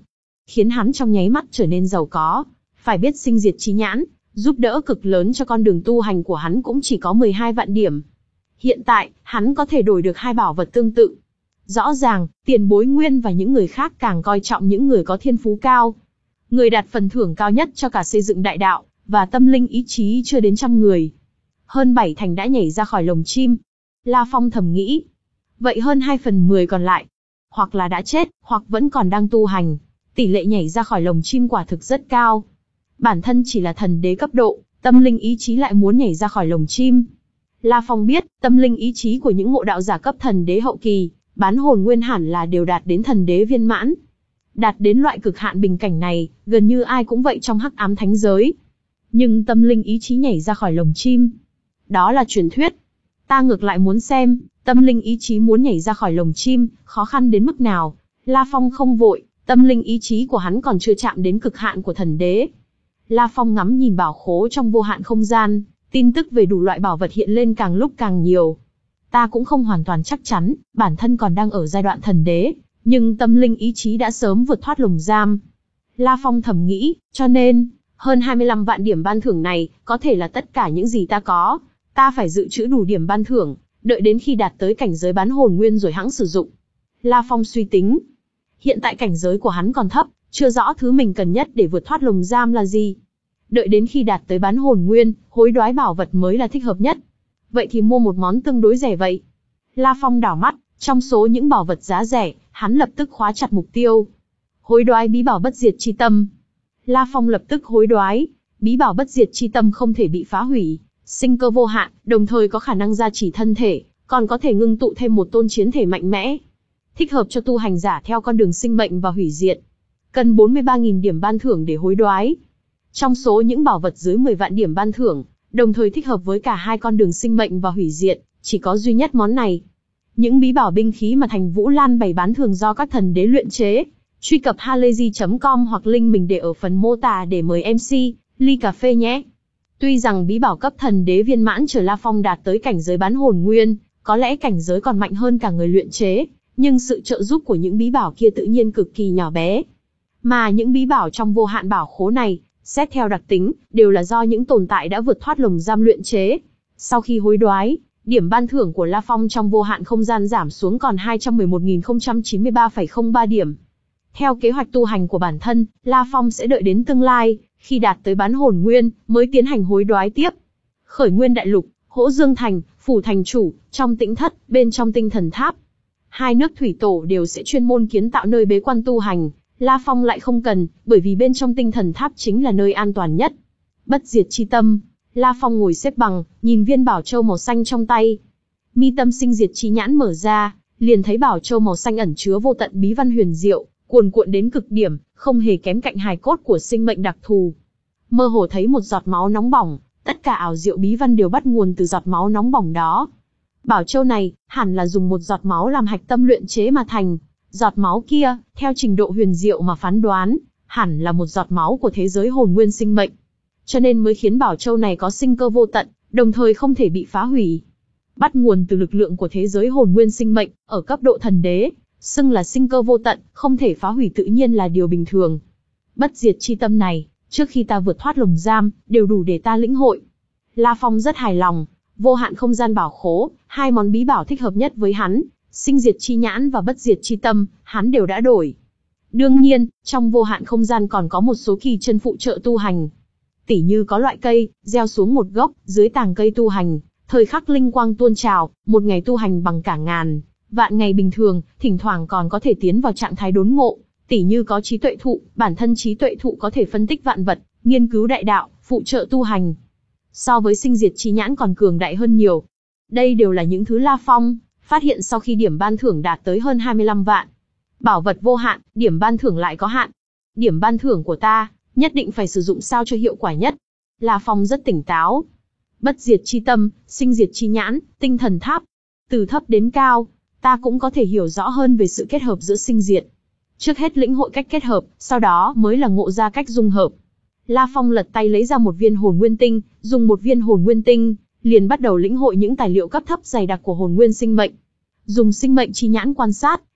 khiến hắn trong nháy mắt trở nên giàu có. Phải biết sinh diệt chi nhãn, giúp đỡ cực lớn cho con đường tu hành của hắn cũng chỉ có mười hai vạn điểm. Hiện tại, hắn có thể đổi được hai bảo vật tương tự. Rõ ràng, tiền bối Nguyên và những người khác càng coi trọng những người có thiên phú cao. Người đạt phần thưởng cao nhất cho cả xây dựng đại đạo, và tâm linh ý chí chưa đến trăm người. Hơn bảy thành đã nhảy ra khỏi lồng chim. La Phong thầm nghĩ. Vậy hơn hai phần mười còn lại, hoặc là đã chết, hoặc vẫn còn đang tu hành. Tỷ lệ nhảy ra khỏi lồng chim quả thực rất cao. Bản thân chỉ là thần đế cấp độ, tâm linh ý chí lại muốn nhảy ra khỏi lồng chim. La Phong biết, tâm linh ý chí của những ngộ đạo giả cấp thần đế hậu kỳ, bán hồn nguyên hẳn là đều đạt đến thần đế viên mãn. Đạt đến loại cực hạn bình cảnh này, gần như ai cũng vậy trong hắc ám thánh giới. Nhưng tâm linh ý chí nhảy ra khỏi lồng chim, đó là truyền thuyết. Ta ngược lại muốn xem, tâm linh ý chí muốn nhảy ra khỏi lồng chim, khó khăn đến mức nào. La Phong không vội, tâm linh ý chí của hắn còn chưa chạm đến cực hạn của thần đế. La Phong ngắm nhìn bảo khố trong vô hạn không gian, tin tức về đủ loại bảo vật hiện lên càng lúc càng nhiều. Ta cũng không hoàn toàn chắc chắn, bản thân còn đang ở giai đoạn thần đế, nhưng tâm linh ý chí đã sớm vượt thoát lồng giam. La Phong thầm nghĩ, cho nên, hơn hai mươi lăm vạn điểm ban thưởng này, có thể là tất cả những gì ta có. Ta phải dự trữ đủ điểm ban thưởng, đợi đến khi đạt tới cảnh giới bán hồn nguyên rồi hãng sử dụng. La Phong suy tính. Hiện tại cảnh giới của hắn còn thấp, chưa rõ thứ mình cần nhất để vượt thoát lồng giam là gì. Đợi đến khi đạt tới bán hồn nguyên, hối đoái bảo vật mới là thích hợp nhất. Vậy thì mua một món tương đối rẻ vậy. La Phong đảo mắt, trong số những bảo vật giá rẻ, hắn lập tức khóa chặt mục tiêu. Hối đoái bí bảo bất diệt chi tâm. La Phong lập tức hối đoái, bí bảo bất diệt chi tâm không thể bị phá hủy, sinh cơ vô hạn, đồng thời có khả năng gia trì thân thể, còn có thể ngưng tụ thêm một tôn chiến thể mạnh mẽ. Thích hợp cho tu hành giả theo con đường sinh mệnh và hủy diệt. Cần bốn mươi ba nghìn điểm ban thưởng để hối đoái. Trong số những bảo vật dưới mười vạn điểm ban thưởng, đồng thời thích hợp với cả hai con đường sinh mệnh và hủy diệt, chỉ có duy nhất món này. Những bí bảo binh khí mà Thành Vũ Lan bày bán thường do các thần đế luyện chế. Truy cập halayzi chấm com hoặc link mình để ở phần mô tả để mời em xê, ly cà phê nhé. Tuy rằng bí bảo cấp thần đế viên mãn chờ La Phong đạt tới cảnh giới bán hồn nguyên, có lẽ cảnh giới còn mạnh hơn cả người luyện chế, nhưng sự trợ giúp của những bí bảo kia tự nhiên cực kỳ nhỏ bé. Mà những bí bảo trong vô hạn bảo khố này, xét theo đặc tính, đều là do những tồn tại đã vượt thoát lồng giam luyện chế. Sau khi hối đoái, điểm ban thưởng của La Phong trong vô hạn không gian giảm xuống còn hai trăm mười một nghìn không trăm chín mươi ba phẩy không ba điểm. Theo kế hoạch tu hành của bản thân, La Phong sẽ đợi đến tương lai, khi đạt tới bán hồn nguyên, mới tiến hành hối đoái tiếp. Khởi Nguyên Đại Lục, Hỗ Dương Thành, Phủ Thành Chủ, trong Tĩnh Thất, bên trong Tinh Thần Tháp. Hai nước thủy tổ đều sẽ chuyên môn kiến tạo nơi bế quan tu hành, La Phong lại không cần, bởi vì bên trong Tinh Thần Tháp chính là nơi an toàn nhất. Bất diệt chi tâm, La Phong ngồi xếp bằng, nhìn viên bảo châu màu xanh trong tay. Mi tâm sinh diệt chi nhãn mở ra, liền thấy bảo châu màu xanh ẩn chứa vô tận bí văn huyền diệu, cuồn cuộn đến cực điểm, không hề kém cạnh hài cốt của sinh mệnh đặc thù. Mơ hồ thấy một giọt máu nóng bỏng, tất cả ảo diệu bí văn đều bắt nguồn từ giọt máu nóng bỏng đó. Bảo châu này, hẳn là dùng một giọt máu làm hạch tâm luyện chế mà thành. Giọt máu kia, theo trình độ huyền diệu mà phán đoán, hẳn là một giọt máu của thế giới hồn nguyên sinh mệnh. Cho nên mới khiến bảo châu này có sinh cơ vô tận, đồng thời không thể bị phá hủy. Bắt nguồn từ lực lượng của thế giới hồn nguyên sinh mệnh, ở cấp độ thần đế, xưng là sinh cơ vô tận, không thể phá hủy tự nhiên là điều bình thường. Bất diệt chi tâm này, trước khi ta vượt thoát lồng giam, đều đủ để ta lĩnh hội. La Phong rất hài lòng, vô hạn không gian bảo khố, hai món bí bảo thích hợp nhất với hắn, sinh diệt chi nhãn và bất diệt chi tâm, hắn đều đã đổi. Đương nhiên, trong vô hạn không gian còn có một số kỳ chân phụ trợ tu hành. Tỉ như có loại cây, gieo xuống một gốc, dưới tàng cây tu hành, thời khắc linh quang tuôn trào, một ngày tu hành bằng cả ngàn, vạn ngày bình thường, thỉnh thoảng còn có thể tiến vào trạng thái đốn ngộ, tỉ như có trí tuệ thụ, bản thân trí tuệ thụ có thể phân tích vạn vật, nghiên cứu đại đạo, phụ trợ tu hành. So với sinh diệt chi nhãn còn cường đại hơn nhiều. Đây đều là những thứ La Phong phát hiện sau khi điểm ban thưởng đạt tới hơn hai mươi lăm vạn. Bảo vật vô hạn, điểm ban thưởng lại có hạn. Điểm ban thưởng của ta, nhất định phải sử dụng sao cho hiệu quả nhất. La Phong rất tỉnh táo. Bất diệt chi tâm, sinh diệt chi nhãn, tinh thần tháp. Từ thấp đến cao, ta cũng có thể hiểu rõ hơn về sự kết hợp giữa sinh diệt. Trước hết lĩnh hội cách kết hợp, sau đó mới là ngộ ra cách dung hợp. La Phong lật tay lấy ra một viên hồn nguyên tinh, dùng một viên hồn nguyên tinh, liền bắt đầu lĩnh hội những tài liệu cấp thấp dày đặc của hồn nguyên sinh mệnh. Dùng sinh mệnh chi nhãn quan sát,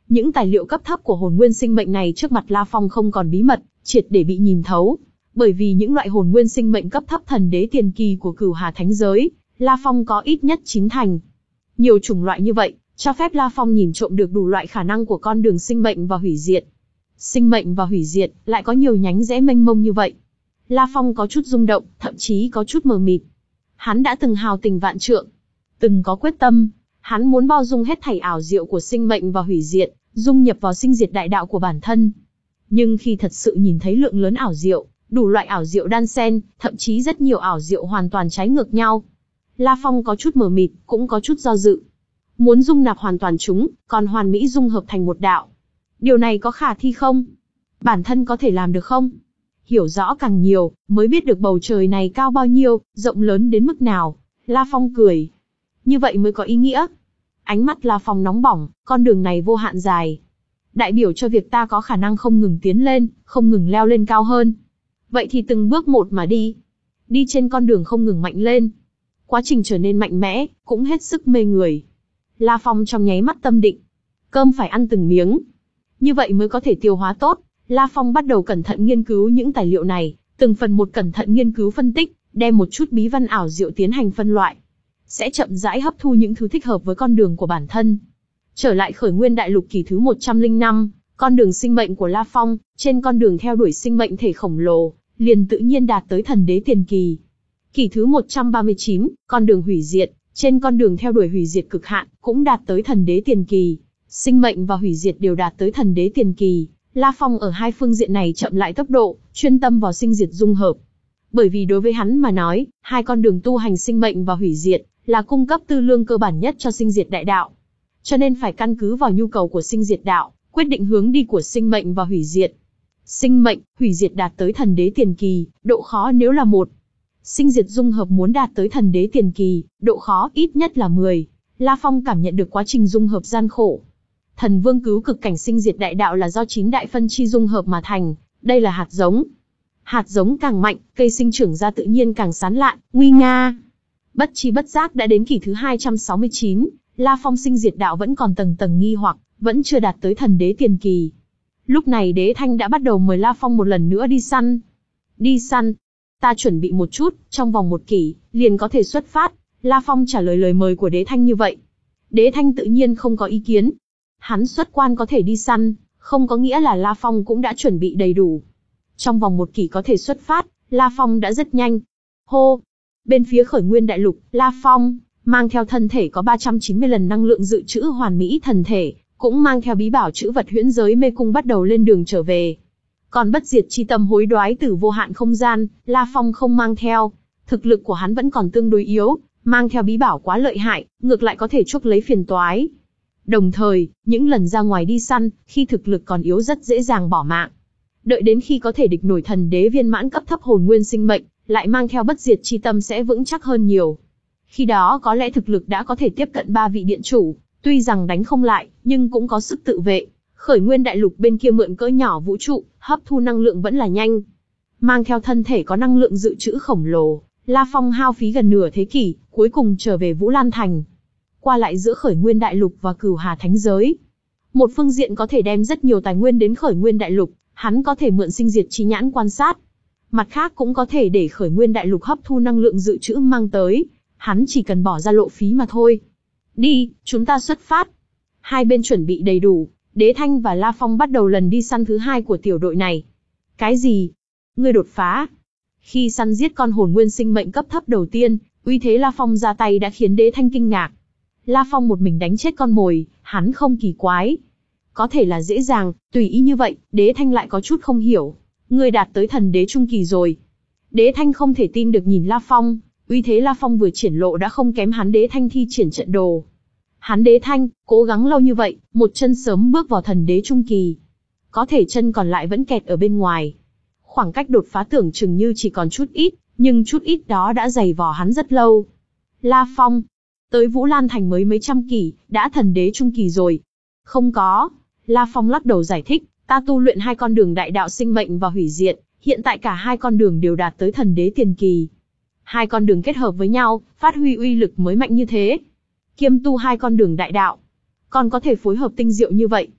Những tài liệu cấp thấp của hồn nguyên sinh mệnh này trước mặt La Phong không còn bí mật, triệt để bị nhìn thấu. Bởi vì những loại hồn nguyên sinh mệnh cấp thấp thần đế tiền kỳ của Cửu Hà Thánh giới, La Phong có ít nhất chín thành. Nhiều chủng loại như vậy, cho phép La Phong nhìn trộm được đủ loại khả năng của con đường sinh mệnh và hủy diệt. Sinh mệnh và hủy diệt lại có nhiều nhánh rẽ mênh mông như vậy. La Phong có chút rung động, thậm chí có chút mờ mịt. Hắn đã từng hào tình vạn trượng, từng có quyết tâm, hắn muốn bao dung hết thảy ảo diệu của sinh mệnh và hủy diệt, dung nhập vào sinh diệt đại đạo của bản thân. Nhưng khi thật sự nhìn thấy lượng lớn ảo diệu, đủ loại ảo diệu đan xen, thậm chí rất nhiều ảo diệu hoàn toàn trái ngược nhau, La Phong có chút mờ mịt, cũng có chút do dự. Muốn dung nạp hoàn toàn chúng, còn hoàn mỹ dung hợp thành một đạo. Điều này có khả thi không? Bản thân có thể làm được không? Hiểu rõ càng nhiều, mới biết được bầu trời này cao bao nhiêu, rộng lớn đến mức nào. La Phong cười. Như vậy mới có ý nghĩa. Ánh mắt La Phong nóng bỏng, con đường này vô hạn dài. Đại biểu cho việc ta có khả năng không ngừng tiến lên, không ngừng leo lên cao hơn. Vậy thì từng bước một mà đi. Đi trên con đường không ngừng mạnh lên. Quá trình trở nên mạnh mẽ, cũng hết sức mê người. La Phong trong nháy mắt tâm định. Cơm phải ăn từng miếng. Như vậy mới có thể tiêu hóa tốt. La Phong bắt đầu cẩn thận nghiên cứu những tài liệu này, từng phần một cẩn thận nghiên cứu phân tích, đem một chút bí văn ảo diệu tiến hành phân loại. Sẽ chậm rãi hấp thu những thứ thích hợp với con đường của bản thân. Trở lại Khởi Nguyên Đại Lục kỳ thứ một trăm lẻ năm, con đường sinh mệnh của La Phong, trên con đường theo đuổi sinh mệnh thể khổng lồ, liền tự nhiên đạt tới thần đế tiền kỳ. Kỳ thứ một trăm ba mươi chín, con đường hủy diệt, trên con đường theo đuổi hủy diệt cực hạn, cũng đạt tới thần đế tiền kỳ. Sinh mệnh và hủy diệt đều đạt tới thần đế tiền kỳ. La Phong ở hai phương diện này chậm lại tốc độ, chuyên tâm vào sinh diệt dung hợp. Bởi vì đối với hắn mà nói, hai con đường tu hành sinh mệnh và hủy diệt là cung cấp tư lương cơ bản nhất cho sinh diệt đại đạo. Cho nên phải căn cứ vào nhu cầu của sinh diệt đạo, quyết định hướng đi của sinh mệnh và hủy diệt. Sinh mệnh, hủy diệt đạt tới thần đế tiền kỳ, độ khó nếu là một. Sinh diệt dung hợp muốn đạt tới thần đế tiền kỳ, độ khó ít nhất là mười. La Phong cảm nhận được quá trình dung hợp gian khổ. Thần vương cứu cực cảnh sinh diệt đại đạo là do chín đại phân chi dung hợp mà thành, đây là hạt giống. Hạt giống càng mạnh, cây sinh trưởng ra tự nhiên càng sán lạn, nguy nga. Bất chi bất giác đã đến kỳ thứ hai trăm sáu mươi chín, La Phong sinh diệt đạo vẫn còn tầng tầng nghi hoặc, vẫn chưa đạt tới thần đế tiền kỳ. Lúc này Đế Thanh đã bắt đầu mời La Phong một lần nữa đi săn. Đi săn? Ta chuẩn bị một chút, trong vòng một kỷ, liền có thể xuất phát. La Phong trả lời lời mời của Đế Thanh như vậy. Đế Thanh tự nhiên không có ý kiến. Hắn xuất quan có thể đi săn, không có nghĩa là La Phong cũng đã chuẩn bị đầy đủ. Trong vòng một kỷ có thể xuất phát, La Phong đã rất nhanh. Hô! Bên phía Khởi Nguyên Đại Lục, La Phong mang theo thân thể có ba trăm chín mươi lần năng lượng dự trữ hoàn mỹ thần thể, cũng mang theo bí bảo chữ vật huyễn giới mê cung bắt đầu lên đường trở về. Còn bất diệt chi tâm hối đoái từ vô hạn không gian, La Phong không mang theo. Thực lực của hắn vẫn còn tương đối yếu, mang theo bí bảo quá lợi hại, ngược lại có thể chuốc lấy phiền toái. Đồng thời, những lần ra ngoài đi săn, khi thực lực còn yếu rất dễ dàng bỏ mạng. Đợi đến khi có thể địch nổi thần đế viên mãn cấp thấp hồn nguyên sinh mệnh, lại mang theo bất diệt chi tâm sẽ vững chắc hơn nhiều. Khi đó có lẽ thực lực đã có thể tiếp cận ba vị điện chủ, tuy rằng đánh không lại, nhưng cũng có sức tự vệ. Khởi Nguyên Đại Lục bên kia mượn cỡ nhỏ vũ trụ, hấp thu năng lượng vẫn là nhanh. Mang theo thân thể có năng lượng dự trữ khổng lồ, La Phong hao phí gần nửa thế kỷ, cuối cùng trở về Vũ Lan Thành. Qua lại giữa Khởi Nguyên Đại Lục và Cửu Hà Thánh giới. Một phương diện có thể đem rất nhiều tài nguyên đến Khởi Nguyên Đại Lục, hắn có thể mượn sinh diệt chi nhãn quan sát. Mặt khác cũng có thể để Khởi Nguyên Đại Lục hấp thu năng lượng dự trữ mang tới, hắn chỉ cần bỏ ra lộ phí mà thôi. Đi, chúng ta xuất phát. Hai bên chuẩn bị đầy đủ, Đế Thanh và La Phong bắt đầu lần đi săn thứ hai của tiểu đội này. Cái gì? Ngươi đột phá? Khi săn giết con hồn nguyên sinh mệnh cấp thấp đầu tiên, uy thế La Phong ra tay đã khiến Đế Thanh kinh ngạc. La Phong một mình đánh chết con mồi, hắn không kỳ quái. Có thể là dễ dàng, tùy ý như vậy, Đế Thanh lại có chút không hiểu. Ngươi đạt tới thần đế trung kỳ rồi. Đế Thanh không thể tin được nhìn La Phong, uy thế La Phong vừa triển lộ đã không kém hắn Đế Thanh thi triển trận đồ. Hắn Đế Thanh, cố gắng lâu như vậy, một chân sớm bước vào thần đế trung kỳ. Có thể chân còn lại vẫn kẹt ở bên ngoài. Khoảng cách đột phá tưởng chừng như chỉ còn chút ít, nhưng chút ít đó đã dày vò hắn rất lâu. La Phong, tới Vũ Lan Thành mới mấy trăm kỷ, đã thần đế trung kỳ rồi. Không có, La Phong lắc đầu giải thích, ta tu luyện hai con đường đại đạo sinh mệnh và hủy diệt, hiện tại cả hai con đường đều đạt tới thần đế tiền kỳ. Hai con đường kết hợp với nhau, phát huy uy lực mới mạnh như thế. Kiêm tu hai con đường đại đạo, còn có thể phối hợp tinh diệu như vậy.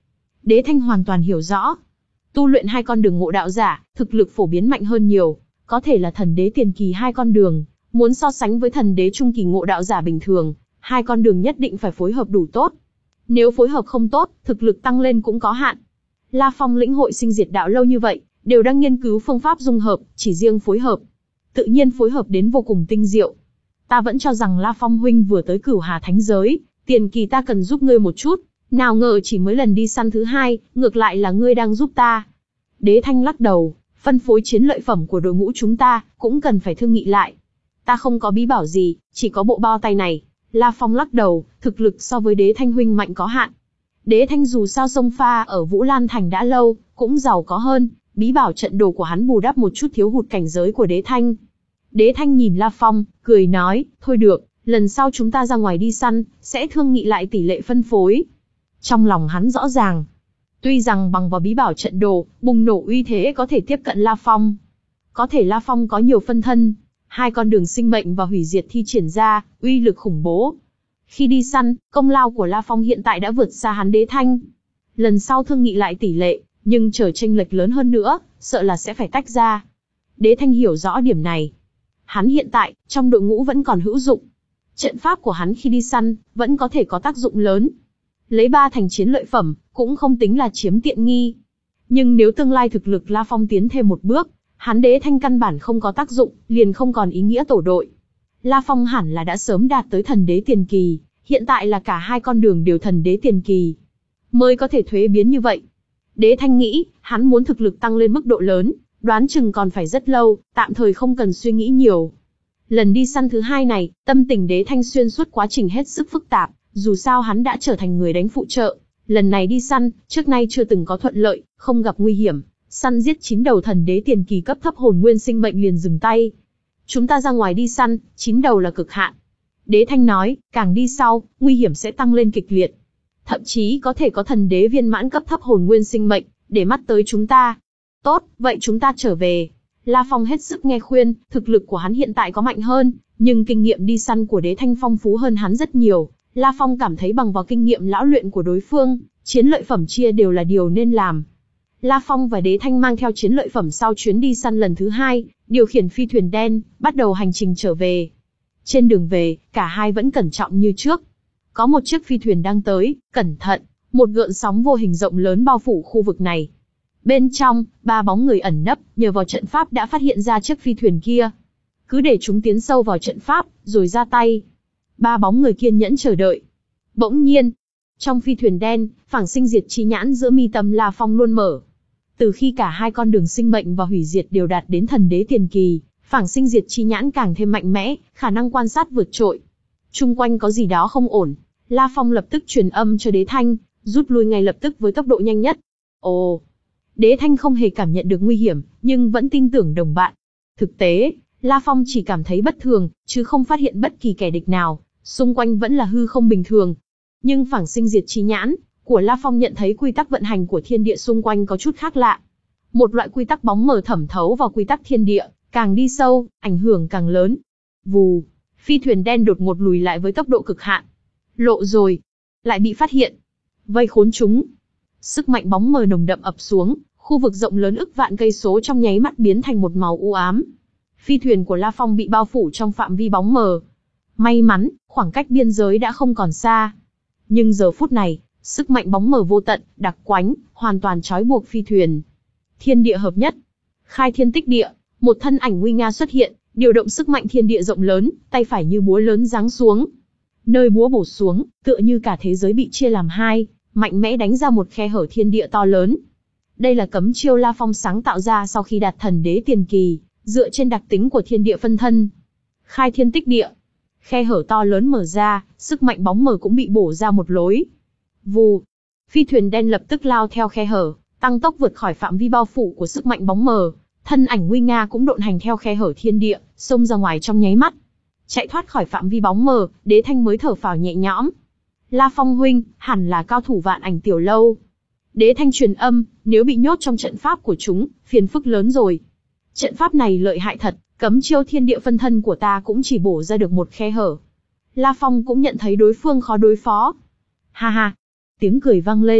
Đế Thanh hoàn toàn hiểu rõ. Tu luyện hai con đường ngộ đạo giả, thực lực phổ biến mạnh hơn nhiều, có thể là thần đế tiền kỳ hai con đường, muốn so sánh với thần đế trung kỳ ngộ đạo giả bình thường, hai con đường nhất định phải phối hợp đủ tốt. Nếu phối hợp không tốt, thực lực tăng lên cũng có hạn. La Phong lĩnh hội sinh diệt đạo lâu như vậy, đều đang nghiên cứu phương pháp dung hợp, chỉ riêng phối hợp. Tự nhiên phối hợp đến vô cùng tinh diệu. Ta vẫn cho rằng La Phong huynh vừa tới Cửu Hà Thánh Giới, tiền kỳ ta cần giúp ngươi một chút, nào ngờ chỉ mới lần đi săn thứ hai, ngược lại là ngươi đang giúp ta. Đế Thanh lắc đầu, phân phối chiến lợi phẩm của đội ngũ chúng ta, cũng cần phải thương nghị lại. Ta không có bí bảo gì, chỉ có bộ bao tay này. La Phong lắc đầu, thực lực so với Đế Thanh huynh mạnh có hạn. Đế Thanh dù sao sông pha ở Vũ Lan Thành đã lâu, cũng giàu có hơn, bí bảo trận đồ của hắn bù đắp một chút thiếu hụt cảnh giới của Đế Thanh. Đế Thanh nhìn La Phong, cười nói, thôi được, lần sau chúng ta ra ngoài đi săn, sẽ thương nghị lại tỷ lệ phân phối. Trong lòng hắn rõ ràng, tuy rằng bằng vào bí bảo trận đồ, bùng nổ uy thế có thể tiếp cận La Phong. Có thể La Phong có nhiều phân thân, hai con đường sinh mệnh và hủy diệt thi triển ra, uy lực khủng bố. Khi đi săn, công lao của La Phong hiện tại đã vượt xa hắn Đế Thanh. Lần sau thương nghị lại tỷ lệ, nhưng chờ chênh lệch lớn hơn nữa, sợ là sẽ phải tách ra. Đế Thanh hiểu rõ điểm này. Hắn hiện tại, trong đội ngũ vẫn còn hữu dụng. Trận pháp của hắn khi đi săn, vẫn có thể có tác dụng lớn. Lấy ba thành chiến lợi phẩm, cũng không tính là chiếm tiện nghi. Nhưng nếu tương lai thực lực La Phong tiến thêm một bước, hắn Đế Thanh căn bản không có tác dụng, liền không còn ý nghĩa tổ đội. La Phong hẳn là đã sớm đạt tới thần đế tiền kỳ, hiện tại là cả hai con đường đều thần đế tiền kỳ. Mới có thể thuế biến như vậy. Đế Thanh nghĩ, hắn muốn thực lực tăng lên mức độ lớn, đoán chừng còn phải rất lâu, tạm thời không cần suy nghĩ nhiều. Lần đi săn thứ hai này, tâm tình Đế Thanh xuyên suốt quá trình hết sức phức tạp, dù sao hắn đã trở thành người đánh phụ trợ. Lần này đi săn, trước nay chưa từng có thuận lợi, không gặp nguy hiểm, săn giết chín đầu thần đế tiền kỳ cấp thấp hồn nguyên sinh mệnh liền dừng tay. Chúng ta ra ngoài đi săn, chín đầu là cực hạn. Đế Thanh nói, càng đi sau, nguy hiểm sẽ tăng lên kịch liệt. Thậm chí có thể có thần đế viên mãn cấp thấp hồn nguyên sinh mệnh, để mắt tới chúng ta. Tốt, vậy chúng ta trở về. La Phong hết sức nghe khuyên, thực lực của hắn hiện tại có mạnh hơn, nhưng kinh nghiệm đi săn của Đế Thanh phong phú hơn hắn rất nhiều. La Phong cảm thấy bằng vào kinh nghiệm lão luyện của đối phương, chiến lợi phẩm chia đều là điều nên làm. La Phong và Đế Thanh mang theo chiến lợi phẩm sau chuyến đi săn lần thứ hai, điều khiển phi thuyền đen, bắt đầu hành trình trở về. Trên đường về, cả hai vẫn cẩn trọng như trước. Có một chiếc phi thuyền đang tới, cẩn thận, một gợn sóng vô hình rộng lớn bao phủ khu vực này. Bên trong, ba bóng người ẩn nấp, nhờ vào trận pháp đã phát hiện ra chiếc phi thuyền kia. Cứ để chúng tiến sâu vào trận pháp, rồi ra tay. Ba bóng người kiên nhẫn chờ đợi. Bỗng nhiên, trong phi thuyền đen, phảng sinh diệt chi nhãn giữa mi tâm La Phong luôn mở. Từ khi cả hai con đường sinh mệnh và hủy diệt đều đạt đến thần đế tiền kỳ, phảng sinh diệt chi nhãn càng thêm mạnh mẽ, khả năng quan sát vượt trội. Chung quanh có gì đó không ổn, La Phong lập tức truyền âm cho Đế Thanh, rút lui ngay lập tức với tốc độ nhanh nhất. Ồ, Đế Thanh không hề cảm nhận được nguy hiểm, nhưng vẫn tin tưởng đồng bạn. Thực tế, La Phong chỉ cảm thấy bất thường, chứ không phát hiện bất kỳ kẻ địch nào, xung quanh vẫn là hư không bình thường. Nhưng phảng sinh diệt chi nhãn của La Phong nhận thấy quy tắc vận hành của thiên địa xung quanh có chút khác lạ. Một loại quy tắc bóng mờ thẩm thấu vào quy tắc thiên địa, càng đi sâu, ảnh hưởng càng lớn. Vù, phi thuyền đen đột ngột lùi lại với tốc độ cực hạn. Lộ rồi, lại bị phát hiện. Vây khốn chúng. Sức mạnh bóng mờ nồng đậm ập xuống, khu vực rộng lớn ức vạn cây số trong nháy mắt biến thành một màu u ám. Phi thuyền của La Phong bị bao phủ trong phạm vi bóng mờ. May mắn, khoảng cách biên giới đã không còn xa. Nhưng giờ phút này, sức mạnh bóng mờ vô tận, đặc quánh, hoàn toàn trói buộc phi thuyền. Thiên địa hợp nhất. Khai thiên tích địa, một thân ảnh nguy nga xuất hiện, điều động sức mạnh thiên địa rộng lớn, tay phải như búa lớn giáng xuống. Nơi búa bổ xuống, tựa như cả thế giới bị chia làm hai, mạnh mẽ đánh ra một khe hở thiên địa to lớn. Đây là cấm chiêu La Phong sáng tạo ra sau khi đạt thần đế tiền kỳ, dựa trên đặc tính của thiên địa phân thân. Khai thiên tích địa. Khe hở to lớn mở ra, sức mạnh bóng mờ cũng bị bổ ra một lối. Vù. Phi thuyền đen lập tức lao theo khe hở, tăng tốc vượt khỏi phạm vi bao phủ của sức mạnh bóng mờ. Thân ảnh nguy nga cũng độn hành theo khe hở thiên địa, xông ra ngoài trong nháy mắt. Chạy thoát khỏi phạm vi bóng mờ, Đế Thanh mới thở phào nhẹ nhõm. La Phong huynh, hẳn là cao thủ Vạn Ảnh Tiểu Lâu. Đế Thanh truyền âm, nếu bị nhốt trong trận pháp của chúng, phiền phức lớn rồi. Trận pháp này lợi hại thật, cấm chiêu thiên địa phân thân của ta cũng chỉ bổ ra được một khe hở. La Phong cũng nhận thấy đối phương khó đối phó. Ha ha, tiếng cười vang lên,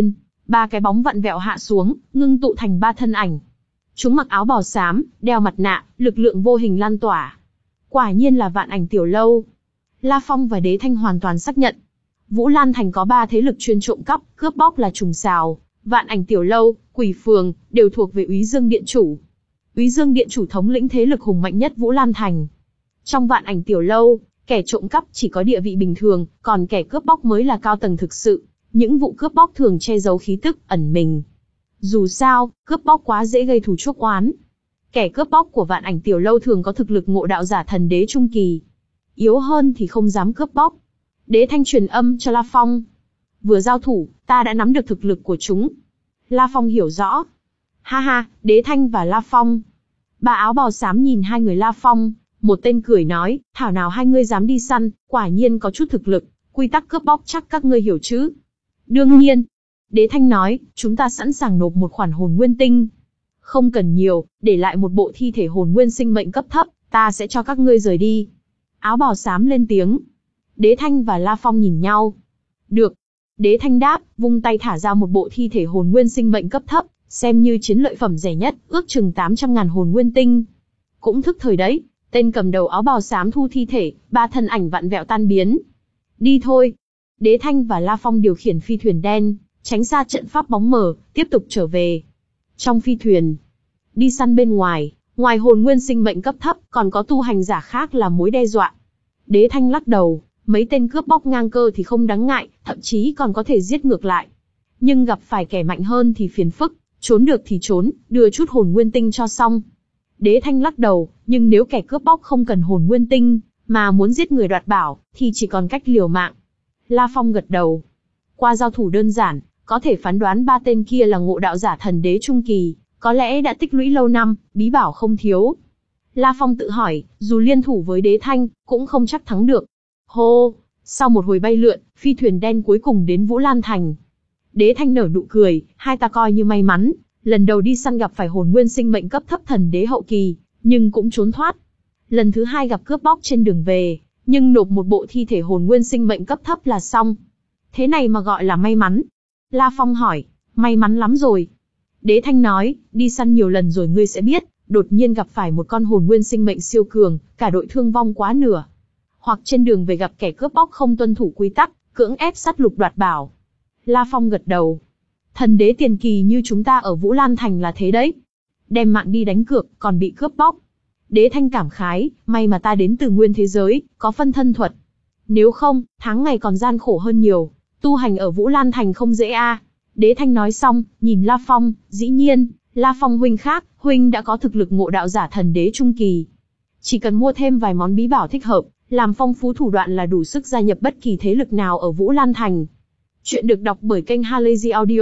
Ba cái bóng vặn vẹo hạ xuống, ngưng tụ thành ba thân ảnh. Chúng mặc áo bào xám, đeo mặt nạ, lực lượng vô hình lan tỏa. Quả nhiên là Vạn Ảnh Tiểu Lâu. La Phong và Đế Thanh hoàn toàn xác nhận. Vũ Lan Thành có ba thế lực chuyên trộm cắp, cướp bóc là Trùng Sào, Vạn Ảnh Tiểu Lâu, Quỷ Phường, đều thuộc về Úy Dương Điện Chủ. Úy Dương Điện Chủ thống lĩnh thế lực hùng mạnh nhất Vũ Lan Thành. Trong Vạn Ảnh Tiểu Lâu, kẻ trộm cắp chỉ có địa vị bình thường, còn kẻ cướp bóc mới là cao tầng thực sự. Những vụ cướp bóc thường che giấu khí tức, ẩn mình. Dù sao, cướp bóc quá dễ gây thù chuốc oán. Kẻ cướp bóc của Vạn Ảnh Tiểu Lâu thường có thực lực ngộ đạo giả thần đế trung kỳ. Yếu hơn thì không dám cướp bóc. Đế Thanh truyền âm cho La Phong. Vừa giao thủ, ta đã nắm được thực lực của chúng. La Phong hiểu rõ. Ha ha, Đế Thanh và La Phong. Ba áo bào xám nhìn hai người La Phong, một tên cười nói, thảo nào hai ngươi dám đi săn, quả nhiên có chút thực lực, quy tắc cướp bóc chắc các ngươi hiểu chứ. Đương nhiên. Đế Thanh nói, chúng ta sẵn sàng nộp một khoản hồn nguyên tinh. Không cần nhiều, để lại một bộ thi thể hồn nguyên sinh mệnh cấp thấp, ta sẽ cho các ngươi rời đi. Áo bào xám lên tiếng. Đế Thanh và La Phong nhìn nhau. Được. Đế Thanh đáp, vung tay thả ra một bộ thi thể hồn nguyên sinh mệnh cấp thấp, xem như chiến lợi phẩm rẻ nhất, ước chừng tám trăm ngàn hồn nguyên tinh. Cũng thức thời đấy, tên cầm đầu áo bào xám thu thi thể, ba thân ảnh vặn vẹo tan biến. Đi thôi. Đế Thanh và La Phong điều khiển phi thuyền đen, tránh xa trận pháp bóng mờ, tiếp tục trở về. Trong phi thuyền, đi săn bên ngoài, ngoài hồn nguyên sinh mệnh cấp thấp, còn có tu hành giả khác là mối đe dọa. Đế Thanh lắc đầu, mấy tên cướp bóc ngang cơ thì không đáng ngại, thậm chí còn có thể giết ngược lại. Nhưng gặp phải kẻ mạnh hơn thì phiền phức, trốn được thì trốn, đưa chút hồn nguyên tinh cho xong. Đế Thanh lắc đầu, nhưng nếu kẻ cướp bóc không cần hồn nguyên tinh, mà muốn giết người đoạt bảo, thì chỉ còn cách liều mạng. La Phong gật đầu. Qua giao thủ đơn giản, có thể phán đoán ba tên kia là ngộ đạo giả thần đế trung kỳ, có lẽ đã tích lũy lâu năm, bí bảo không thiếu. La Phong tự hỏi, dù liên thủ với Đế Thanh, cũng không chắc thắng được. Hô, sau một hồi bay lượn, phi thuyền đen cuối cùng đến Vũ Lan Thành. Đế Thanh nở nụ cười, hai ta coi như may mắn, lần đầu đi săn gặp phải hồn nguyên sinh mệnh cấp thấp thần đế hậu kỳ, nhưng cũng trốn thoát. Lần thứ hai gặp cướp bóc trên đường về, nhưng nộp một bộ thi thể hồn nguyên sinh mệnh cấp thấp là xong. Thế này mà gọi là may mắn? La Phong hỏi, may mắn lắm rồi. Đế Thanh nói, đi săn nhiều lần rồi ngươi sẽ biết, đột nhiên gặp phải một con hồn nguyên sinh mệnh siêu cường, cả đội thương vong quá nửa. Hoặc trên đường về gặp kẻ cướp bóc không tuân thủ quy tắc, cưỡng ép sát lục đoạt bảo. La Phong gật đầu. Thần đế tiền kỳ như chúng ta ở Vũ Lan Thành là thế đấy. Đem mạng đi đánh cược, còn bị cướp bóc. Đế Thanh cảm khái, may mà ta đến từ nguyên thế giới, có phân thân thuật. Nếu không, tháng ngày còn gian khổ hơn nhiều. Tu hành ở Vũ Lan Thành không dễ a. À. Đế Thanh nói xong, nhìn La Phong, dĩ nhiên, La Phong huynh khác, huynh đã có thực lực ngộ đạo giả thần đế trung kỳ. Chỉ cần mua thêm vài món bí bảo thích hợp, làm phong phú thủ đoạn là đủ sức gia nhập bất kỳ thế lực nào ở Vũ Lan Thành. Chuyện được đọc bởi kênh Halazy Audio.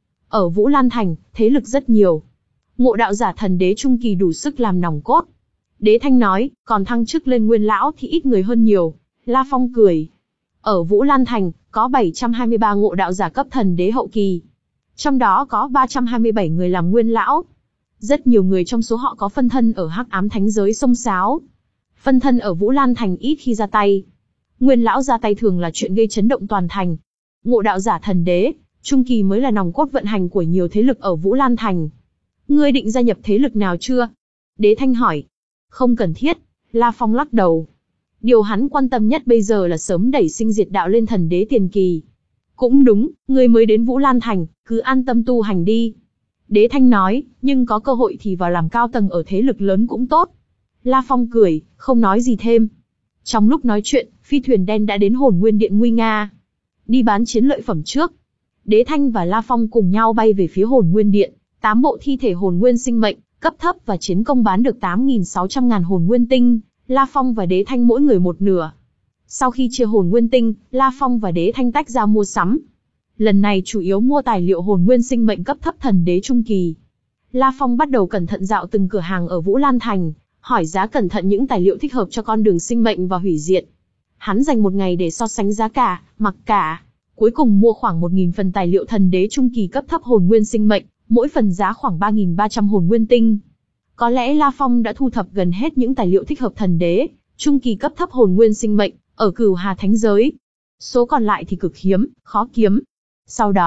Ở Vũ Lan Thành, thế lực rất nhiều. Ngộ đạo giả thần đế trung kỳ đủ sức làm nòng cốt. Đế Thanh nói, còn thăng chức lên nguyên lão thì ít người hơn nhiều. La Phong cười. Ở Vũ Lan Thành, có bảy trăm hai mươi ba ngộ đạo giả cấp thần đế hậu kỳ. Trong đó có ba trăm hai mươi bảy người làm nguyên lão. Rất nhiều người trong số họ có phân thân ở hắc ám thánh giới sông Sáo. Phân thân ở Vũ Lan Thành ít khi ra tay. Nguyên lão ra tay thường là chuyện gây chấn động toàn thành. Ngộ đạo giả thần đế, trung kỳ mới là nòng cốt vận hành của nhiều thế lực ở Vũ Lan Thành. Ngươi định gia nhập thế lực nào chưa? Đế Thanh hỏi. Không cần thiết. La Phong lắc đầu. Điều hắn quan tâm nhất bây giờ là sớm đẩy sinh diệt đạo lên thần đế tiền kỳ. Cũng đúng, ngươi mới đến Vũ Lan Thành, cứ an tâm tu hành đi. Đế Thanh nói, nhưng có cơ hội thì vào làm cao tầng ở thế lực lớn cũng tốt. La Phong cười, không nói gì thêm. Trong lúc nói chuyện, phi thuyền đen đã đến hồn nguyên điện nguy nga. Đi bán chiến lợi phẩm trước. Đế Thanh và La Phong cùng nhau bay về phía hồn nguyên điện. Tám bộ thi thể hồn nguyên sinh mệnh, cấp thấp và chiến công bán được tám nghìn sáu trăm ngàn hồn nguyên tinh. La Phong và Đế Thanh mỗi người một nửa. Sau khi chia hồn nguyên tinh, La Phong và Đế Thanh tách ra mua sắm. Lần này chủ yếu mua tài liệu hồn nguyên sinh mệnh cấp thấp thần đế trung kỳ. La Phong bắt đầu cẩn thận dạo từng cửa hàng ở Vũ Lan Thành, hỏi giá cẩn thận những tài liệu thích hợp cho con đường sinh mệnh và hủy diệt. Hắn dành một ngày để so sánh giá cả, mặc cả. Cuối cùng mua khoảng một nghìn phần tài liệu thần đế trung kỳ cấp thấp hồn nguyên sinh mệnh, mỗi phần giá khoảng ba nghìn ba trăm hồn nguyên tinh. Có lẽ La Phong đã thu thập gần hết những tài liệu thích hợp thần đế, trung kỳ cấp thấp hồn nguyên sinh mệnh, ở Cửu Hà Thánh Giới. Số còn lại thì cực hiếm, khó kiếm. Sau đó,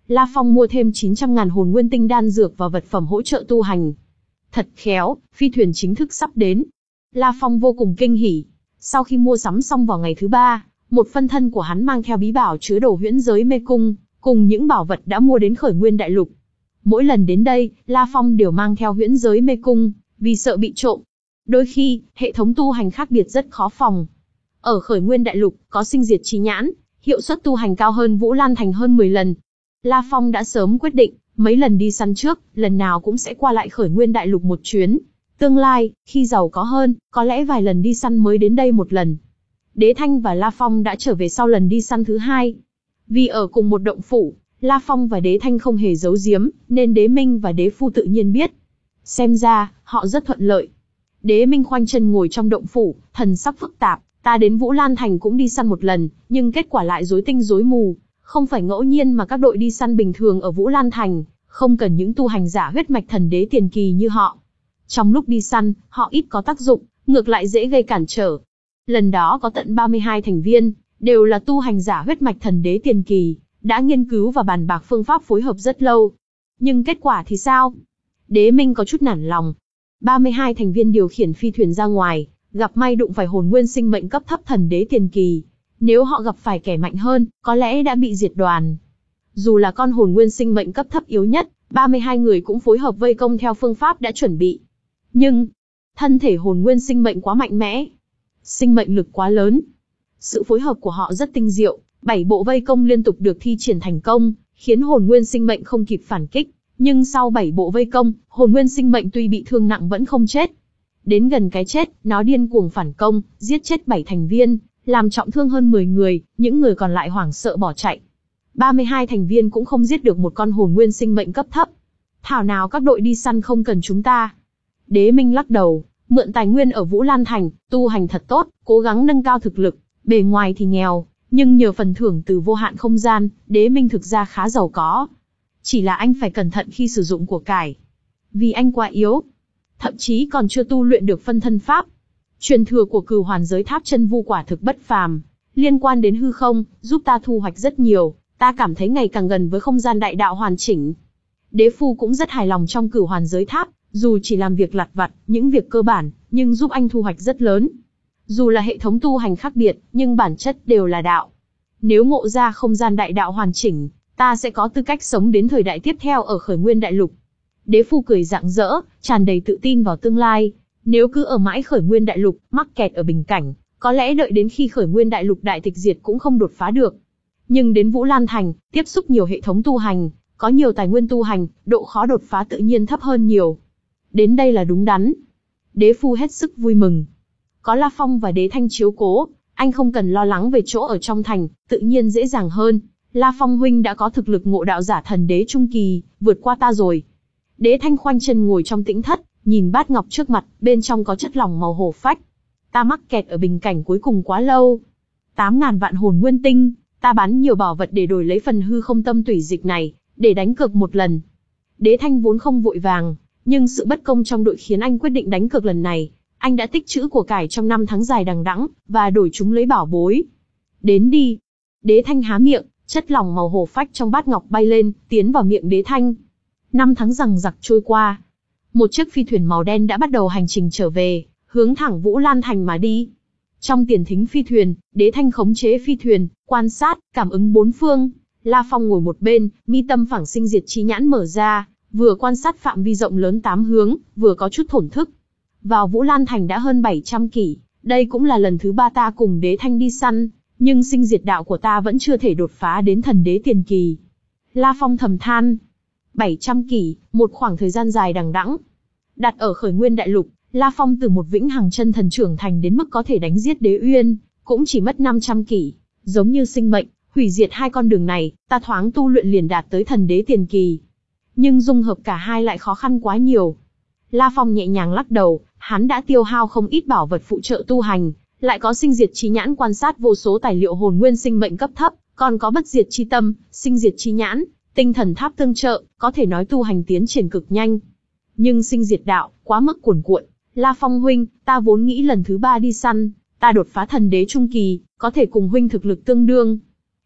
La Phong mua thêm chín trăm ngàn hồn nguyên tinh đan dược và vật phẩm hỗ trợ tu hành. Thật khéo, phi thuyền chính thức sắp đến. La Phong vô cùng kinh hỉ. Sau khi mua sắm xong vào ngày thứ ba, một phân thân của hắn mang theo bí bảo chứa đồ huyễn giới mê cung, cùng những bảo vật đã mua đến Khởi Nguyên Đại Lục. Mỗi lần đến đây, La Phong đều mang theo huyễn giới mê cung, vì sợ bị trộm. Đôi khi, hệ thống tu hành khác biệt rất khó phòng. Ở Khởi Nguyên Đại Lục, có sinh diệt chi nhãn, hiệu suất tu hành cao hơn Vũ Lan Thành hơn mười lần. La Phong đã sớm quyết định, mấy lần đi săn trước, lần nào cũng sẽ qua lại Khởi Nguyên Đại Lục một chuyến. Tương lai, khi giàu có hơn, có lẽ vài lần đi săn mới đến đây một lần. Đế Thanh và La Phong đã trở về sau lần đi săn thứ hai. Vì ở cùng một động phủ, La Phong và Đế Thanh không hề giấu giếm, nên Đế Minh và Đế Phu tự nhiên biết. Xem ra, họ rất thuận lợi. Đế Minh khoanh chân ngồi trong động phủ, thần sắc phức tạp. Ta đến Vũ Lan Thành cũng đi săn một lần, nhưng kết quả lại rối tinh rối mù. Không phải ngẫu nhiên mà các đội đi săn bình thường ở Vũ Lan Thành, không cần những tu hành giả huyết mạch thần đế tiền kỳ như họ. Trong lúc đi săn, họ ít có tác dụng, ngược lại dễ gây cản trở. Lần đó có tận ba mươi hai thành viên, đều là tu hành giả huyết mạch thần đế tiền kỳ, đã nghiên cứu và bàn bạc phương pháp phối hợp rất lâu. Nhưng kết quả thì sao? Đế Minh có chút nản lòng. ba mươi hai thành viên điều khiển phi thuyền ra ngoài, gặp may đụng phải hồn nguyên sinh mệnh cấp thấp thần đế tiền kỳ. Nếu họ gặp phải kẻ mạnh hơn, có lẽ đã bị diệt đoàn. Dù là con hồn nguyên sinh mệnh cấp thấp yếu nhất, ba mươi hai người cũng phối hợp vây công theo phương pháp đã chuẩn bị. Nhưng, thân thể hồn nguyên sinh mệnh quá mạnh mẽ, sinh mệnh lực quá lớn. Sự phối hợp của họ rất tinh diệu, bảy bộ vây công liên tục được thi triển thành công, khiến hồn nguyên sinh mệnh không kịp phản kích. Nhưng sau bảy bộ vây công, hồn nguyên sinh mệnh tuy bị thương nặng vẫn không chết. Đến gần cái chết, nó điên cuồng phản công, giết chết bảy thành viên, làm trọng thương hơn mười người, những người còn lại hoảng sợ bỏ chạy. ba mươi hai thành viên cũng không giết được một con hồn nguyên sinh mệnh cấp thấp. Thảo nào các đội đi săn không cần chúng ta. Đế Minh lắc đầu, mượn tài nguyên ở Vũ Lan Thành, tu hành thật tốt, cố gắng nâng cao thực lực, bề ngoài thì nghèo, nhưng nhờ phần thưởng từ vô hạn không gian, Đế Minh thực ra khá giàu có. Chỉ là anh phải cẩn thận khi sử dụng của cải. Vì anh quá yếu, thậm chí còn chưa tu luyện được phân thân pháp. Truyền thừa của Cửu Hoàn Giới Tháp Chân Vu quả thực bất phàm, liên quan đến hư không, giúp ta thu hoạch rất nhiều, ta cảm thấy ngày càng gần với không gian đại đạo hoàn chỉnh. Đế Phu cũng rất hài lòng trong Cửu Hoàn Giới Tháp, dù chỉ làm việc lặt vặt, những việc cơ bản, nhưng giúp anh thu hoạch rất lớn. Dù là hệ thống tu hành khác biệt, nhưng bản chất đều là đạo. Nếu ngộ ra không gian đại đạo hoàn chỉnh, ta sẽ có tư cách sống đến thời đại tiếp theo ở Khởi Nguyên Đại Lục. Đế Phu cười rạng rỡ, tràn đầy tự tin vào tương lai. Nếu cứ ở mãi Khởi Nguyên Đại Lục, mắc kẹt ở bình cảnh, có lẽ đợi đến khi Khởi Nguyên Đại Lục đại tịch diệt cũng không đột phá được. Nhưng đến Vũ Lan Thành, tiếp xúc nhiều hệ thống tu hành, có nhiều tài nguyên tu hành, độ khó đột phá tự nhiên thấp hơn nhiều. Đến đây là đúng đắn. Đế Phu hết sức vui mừng. Có La Phong và Đế Thanh chiếu cố, anh không cần lo lắng về chỗ ở trong thành, tự nhiên dễ dàng hơn. La Phong huynh đã có thực lực ngộ đạo giả thần đế trung kỳ, vượt qua ta rồi. Đế Thanh khoanh chân ngồi trong tĩnh thất, nhìn bát ngọc trước mặt, bên trong có chất lỏng màu hổ phách. Ta mắc kẹt ở bình cảnh cuối cùng quá lâu. Tám ngàn vạn hồn nguyên tinh, ta bán nhiều bảo vật để đổi lấy phần hư không tâm tủy dịch này, để đánh cược một lần. Đế Thanh vốn không vội vàng, nhưng sự bất công trong đội khiến anh quyết định đánh cược lần này. Anh đã tích trữ của cải trong năm tháng dài đằng đẵng, và đổi chúng lấy bảo bối. Đến đi. Đế Thanh há miệng, chất lỏng màu hổ phách trong bát ngọc bay lên, tiến vào miệng Đế Thanh. Năm tháng giằng giặc trôi qua. Một chiếc phi thuyền màu đen đã bắt đầu hành trình trở về, hướng thẳng Vũ Lan Thành mà đi. Trong tiền thính phi thuyền, Đế Thanh khống chế phi thuyền, quan sát, cảm ứng bốn phương. La Phong ngồi một bên, mi tâm phảng sinh diệt chi nhãn mở ra, vừa quan sát phạm vi rộng lớn tám hướng, vừa có chút thổn thức. Vào Vũ Lan Thành đã hơn bảy trăm kỷ, đây cũng là lần thứ ba ta cùng Đế Thanh đi săn, nhưng sinh diệt đạo của ta vẫn chưa thể đột phá đến thần đế tiền kỳ. La Phong thầm than. bảy trăm kỷ, một khoảng thời gian dài đằng đẵng. Đặt ở Khởi Nguyên Đại Lục, La Phong từ một vĩnh hằng chân thần trưởng thành đến mức có thể đánh giết Đế Uyên, cũng chỉ mất năm trăm kỷ. Giống như sinh mệnh, hủy diệt hai con đường này, ta thoáng tu luyện liền đạt tới thần đế tiền kỳ. Nhưng dung hợp cả hai lại khó khăn quá nhiều. La Phong nhẹ nhàng lắc đầu, hắn đã tiêu hao không ít bảo vật phụ trợ tu hành, lại có sinh diệt chi nhãn quan sát vô số tài liệu hồn nguyên sinh mệnh cấp thấp, còn có bất diệt chi tâm, sinh diệt chi nhãn, tinh thần tháp tương trợ, có thể nói tu hành tiến triển cực nhanh. Nhưng sinh diệt đạo, quá mức cuồn cuộn. La Phong huynh, ta vốn nghĩ lần thứ ba đi săn, ta đột phá thần đế trung kỳ, có thể cùng huynh thực lực tương đương.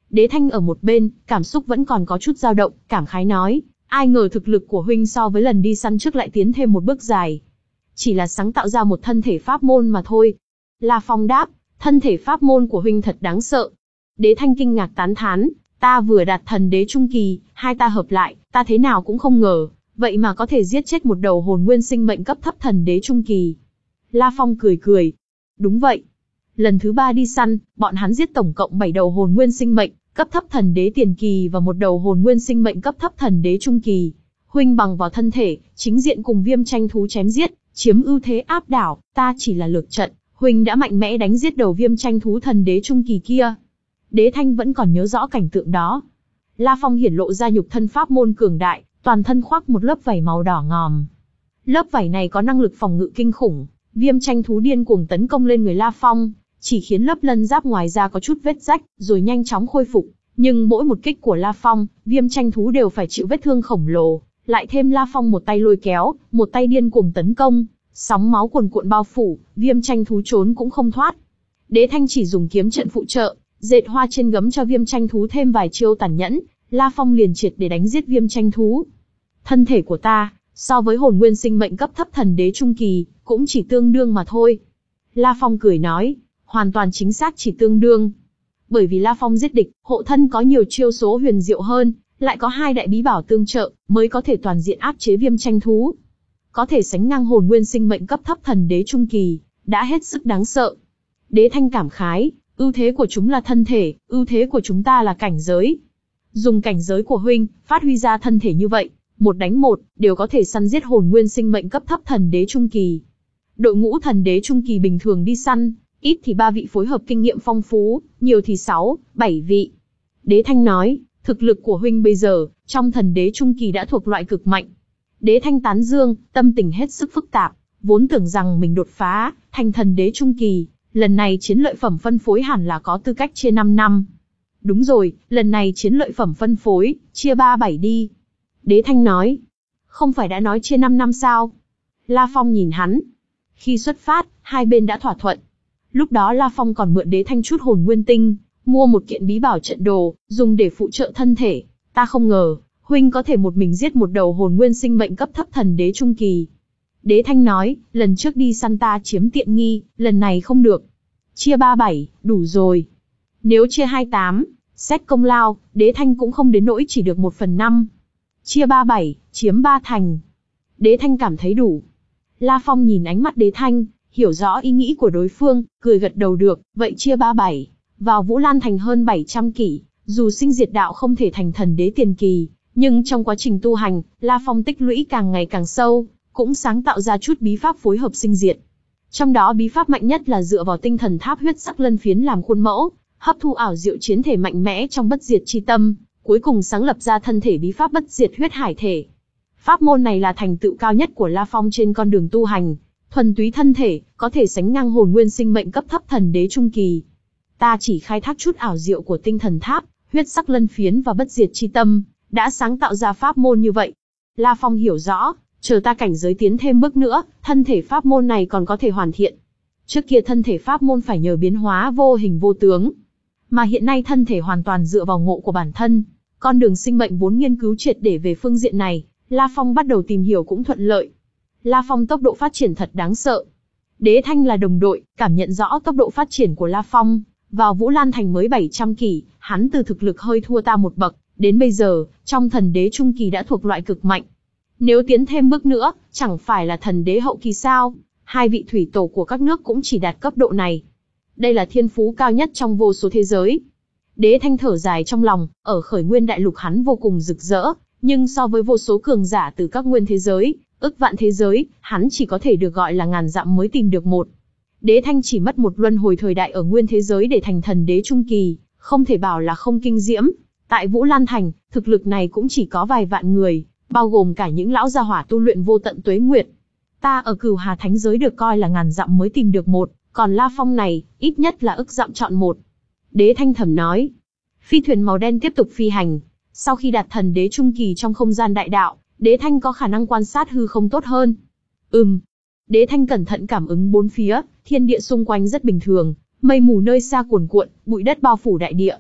Đế Thanh ở một bên, cảm xúc vẫn còn có chút dao động, cảm khái nói, ai ngờ thực lực của huynh so với lần đi săn trước lại tiến thêm một bước dài. Chỉ là sáng tạo ra một thân thể pháp môn mà thôi. La Phong đáp, thân thể pháp môn của huynh thật đáng sợ. Đế Thanh kinh ngạc tán thán, ta vừa đạt thần đế trung kỳ, hai ta hợp lại, ta thế nào cũng không ngờ, vậy mà có thể giết chết một đầu hồn nguyên sinh mệnh cấp thấp thần đế trung kỳ. La Phong cười cười, đúng vậy. Lần thứ ba đi săn, bọn hắn giết tổng cộng bảy đầu hồn nguyên sinh mệnh, cấp thấp thần đế tiền kỳ và một đầu hồn nguyên sinh mệnh cấp thấp thần đế trung kỳ. Huynh bằng vào thân thể, chính diện cùng Viêm Tranh thú chém giết, chiếm ưu thế áp đảo, ta chỉ là lược trận, huynh đã mạnh mẽ đánh giết đầu Viêm Tranh thú thần đế trung kỳ kia. Đế Thanh vẫn còn nhớ rõ cảnh tượng đó. La Phong hiển lộ ra nhục thân pháp môn cường đại, toàn thân khoác một lớp vảy màu đỏ ngòm. Lớp vảy này có năng lực phòng ngự kinh khủng, Viêm Tranh thú điên cuồng tấn công lên người La Phong, chỉ khiến lớp lân giáp ngoài ra có chút vết rách, rồi nhanh chóng khôi phục. Nhưng mỗi một kích của La Phong, Viêm Tranh thú đều phải chịu vết thương khổng lồ, lại thêm La Phong một tay lôi kéo, một tay điên cuồng tấn công, sóng máu cuồn cuộn bao phủ, Viêm Tranh thú trốn cũng không thoát. Đế Thanh chỉ dùng kiếm trận phụ trợ, dệt hoa trên gấm cho Viêm Tranh thú thêm vài chiêu tàn nhẫn, La Phong liền triệt để đánh giết Viêm Tranh thú. Thân thể của ta, so với hồn nguyên sinh mệnh cấp thấp thần đế trung kỳ, cũng chỉ tương đương mà thôi. La Phong cười nói, hoàn toàn chính xác chỉ tương đương. Bởi vì La Phong giết địch, hộ thân có nhiều chiêu số huyền diệu hơn, lại có hai đại bí bảo tương trợ, mới có thể toàn diện áp chế Viêm Tranh thú. Có thể sánh ngang hồn nguyên sinh mệnh cấp thấp thần đế trung kỳ, đã hết sức đáng sợ. Đế Thanh cảm khái, ưu thế của chúng là thân thể, ưu thế của chúng ta là cảnh giới. Dùng cảnh giới của huynh, phát huy ra thân thể như vậy, một đánh một, đều có thể săn giết hồn nguyên sinh mệnh cấp thấp thần đế trung kỳ. Đội ngũ thần đế trung kỳ bình thường đi săn, ít thì ba vị phối hợp kinh nghiệm phong phú, nhiều thì sáu, bảy vị. Đế Thanh nói, thực lực của huynh bây giờ, trong thần đế trung kỳ đã thuộc loại cực mạnh. Đế Thanh tán dương, tâm tình hết sức phức tạp, vốn tưởng rằng mình đột phá, thành thần đế trung kỳ, lần này chiến lợi phẩm phân phối hẳn là có tư cách chia năm năm. Đúng rồi, lần này chiến lợi phẩm phân phối, chia ba bảy đi. Đế Thanh nói, không phải đã nói chia năm năm sao? La Phong nhìn hắn. Khi xuất phát, hai bên đã thỏa thuận. Lúc đó La Phong còn mượn Đế Thanh chút hồn nguyên tinh, mua một kiện bí bảo trận đồ, dùng để phụ trợ thân thể. Ta không ngờ, huynh có thể một mình giết một đầu hồn nguyên sinh mệnh cấp thấp thần đế trung kỳ. Đế Thanh nói, lần trước đi săn ta chiếm tiện nghi, lần này không được. Chia ba bảy, đủ rồi. Nếu chia hai tám, xét công lao, Đế Thanh cũng không đến nỗi chỉ được một phần năm. Chia ba bảy, chiếm ba thành. Đế Thanh cảm thấy đủ. La Phong nhìn ánh mắt Đế Thanh, hiểu rõ ý nghĩ của đối phương, cười gật đầu được, vậy chia ba bảy. Vào Vũ Lan Thành hơn bảy trăm kỷ, dù sinh diệt đạo không thể thành thần đế tiền kỳ, nhưng trong quá trình tu hành, La Phong tích lũy càng ngày càng sâu, cũng sáng tạo ra chút bí pháp phối hợp sinh diệt. Trong đó bí pháp mạnh nhất là dựa vào tinh thần tháp huyết sắc lân phiến làm khuôn mẫu, hấp thu ảo diệu chiến thể mạnh mẽ trong bất diệt chi tâm, cuối cùng sáng lập ra thân thể bí pháp bất diệt huyết hải thể. Pháp môn này là thành tựu cao nhất của La Phong trên con đường tu hành, thuần túy thân thể, có thể sánh ngang hồn nguyên sinh mệnh cấp thấp thần đế trung kỳ. Ta chỉ khai thác chút ảo diệu của tinh thần tháp, huyết sắc lân phiến và bất diệt chi tâm, đã sáng tạo ra pháp môn như vậy. La Phong hiểu rõ, chờ ta cảnh giới tiến thêm bước nữa, thân thể pháp môn này còn có thể hoàn thiện. Trước kia thân thể pháp môn phải nhờ biến hóa vô hình vô tướng, mà hiện nay thân thể hoàn toàn dựa vào ngộ của bản thân. Con đường sinh mệnh vốn nghiên cứu triệt để về phương diện này, La Phong bắt đầu tìm hiểu cũng thuận lợi. La Phong tốc độ phát triển thật đáng sợ. Đế Thanh là đồng đội, cảm nhận rõ tốc độ phát triển của La Phong. Vào Vũ Lan Thành mới bảy trăm kỷ, hắn từ thực lực hơi thua ta một bậc, đến bây giờ, trong thần đế trung kỳ đã thuộc loại cực mạnh. Nếu tiến thêm bước nữa, chẳng phải là thần đế hậu kỳ sao? Hai vị thủy tổ của các nước cũng chỉ đạt cấp độ này. Đây là thiên phú cao nhất trong vô số thế giới. Đế Thanh thở dài trong lòng, ở khởi nguyên đại lục hắn vô cùng rực rỡ, nhưng so với vô số cường giả từ các nguyên thế giới, ức vạn thế giới, hắn chỉ có thể được gọi là ngàn dặm mới tìm được một. Đế Thanh chỉ mất một luân hồi thời đại ở nguyên thế giới để thành thần đế trung kỳ, không thể bảo là không kinh diễm. Tại Vũ Lan Thành, thực lực này cũng chỉ có vài vạn người, bao gồm cả những lão gia hỏa tu luyện vô tận tuế nguyệt. Ta ở Cửu Hà Thánh giới được coi là ngàn dặm mới tìm được một, còn La Phong này, ít nhất là ức dặm chọn một. Đế Thanh thầm nói. Phi thuyền màu đen tiếp tục phi hành. Sau khi đạt thần đế trung kỳ trong không gian đại đạo, Đế Thanh có khả năng quan sát hư không tốt hơn. Ừm. Đế Thanh cẩn thận cảm ứng bốn phía, thiên địa xung quanh rất bình thường, mây mù nơi xa cuồn cuộn, bụi đất bao phủ đại địa.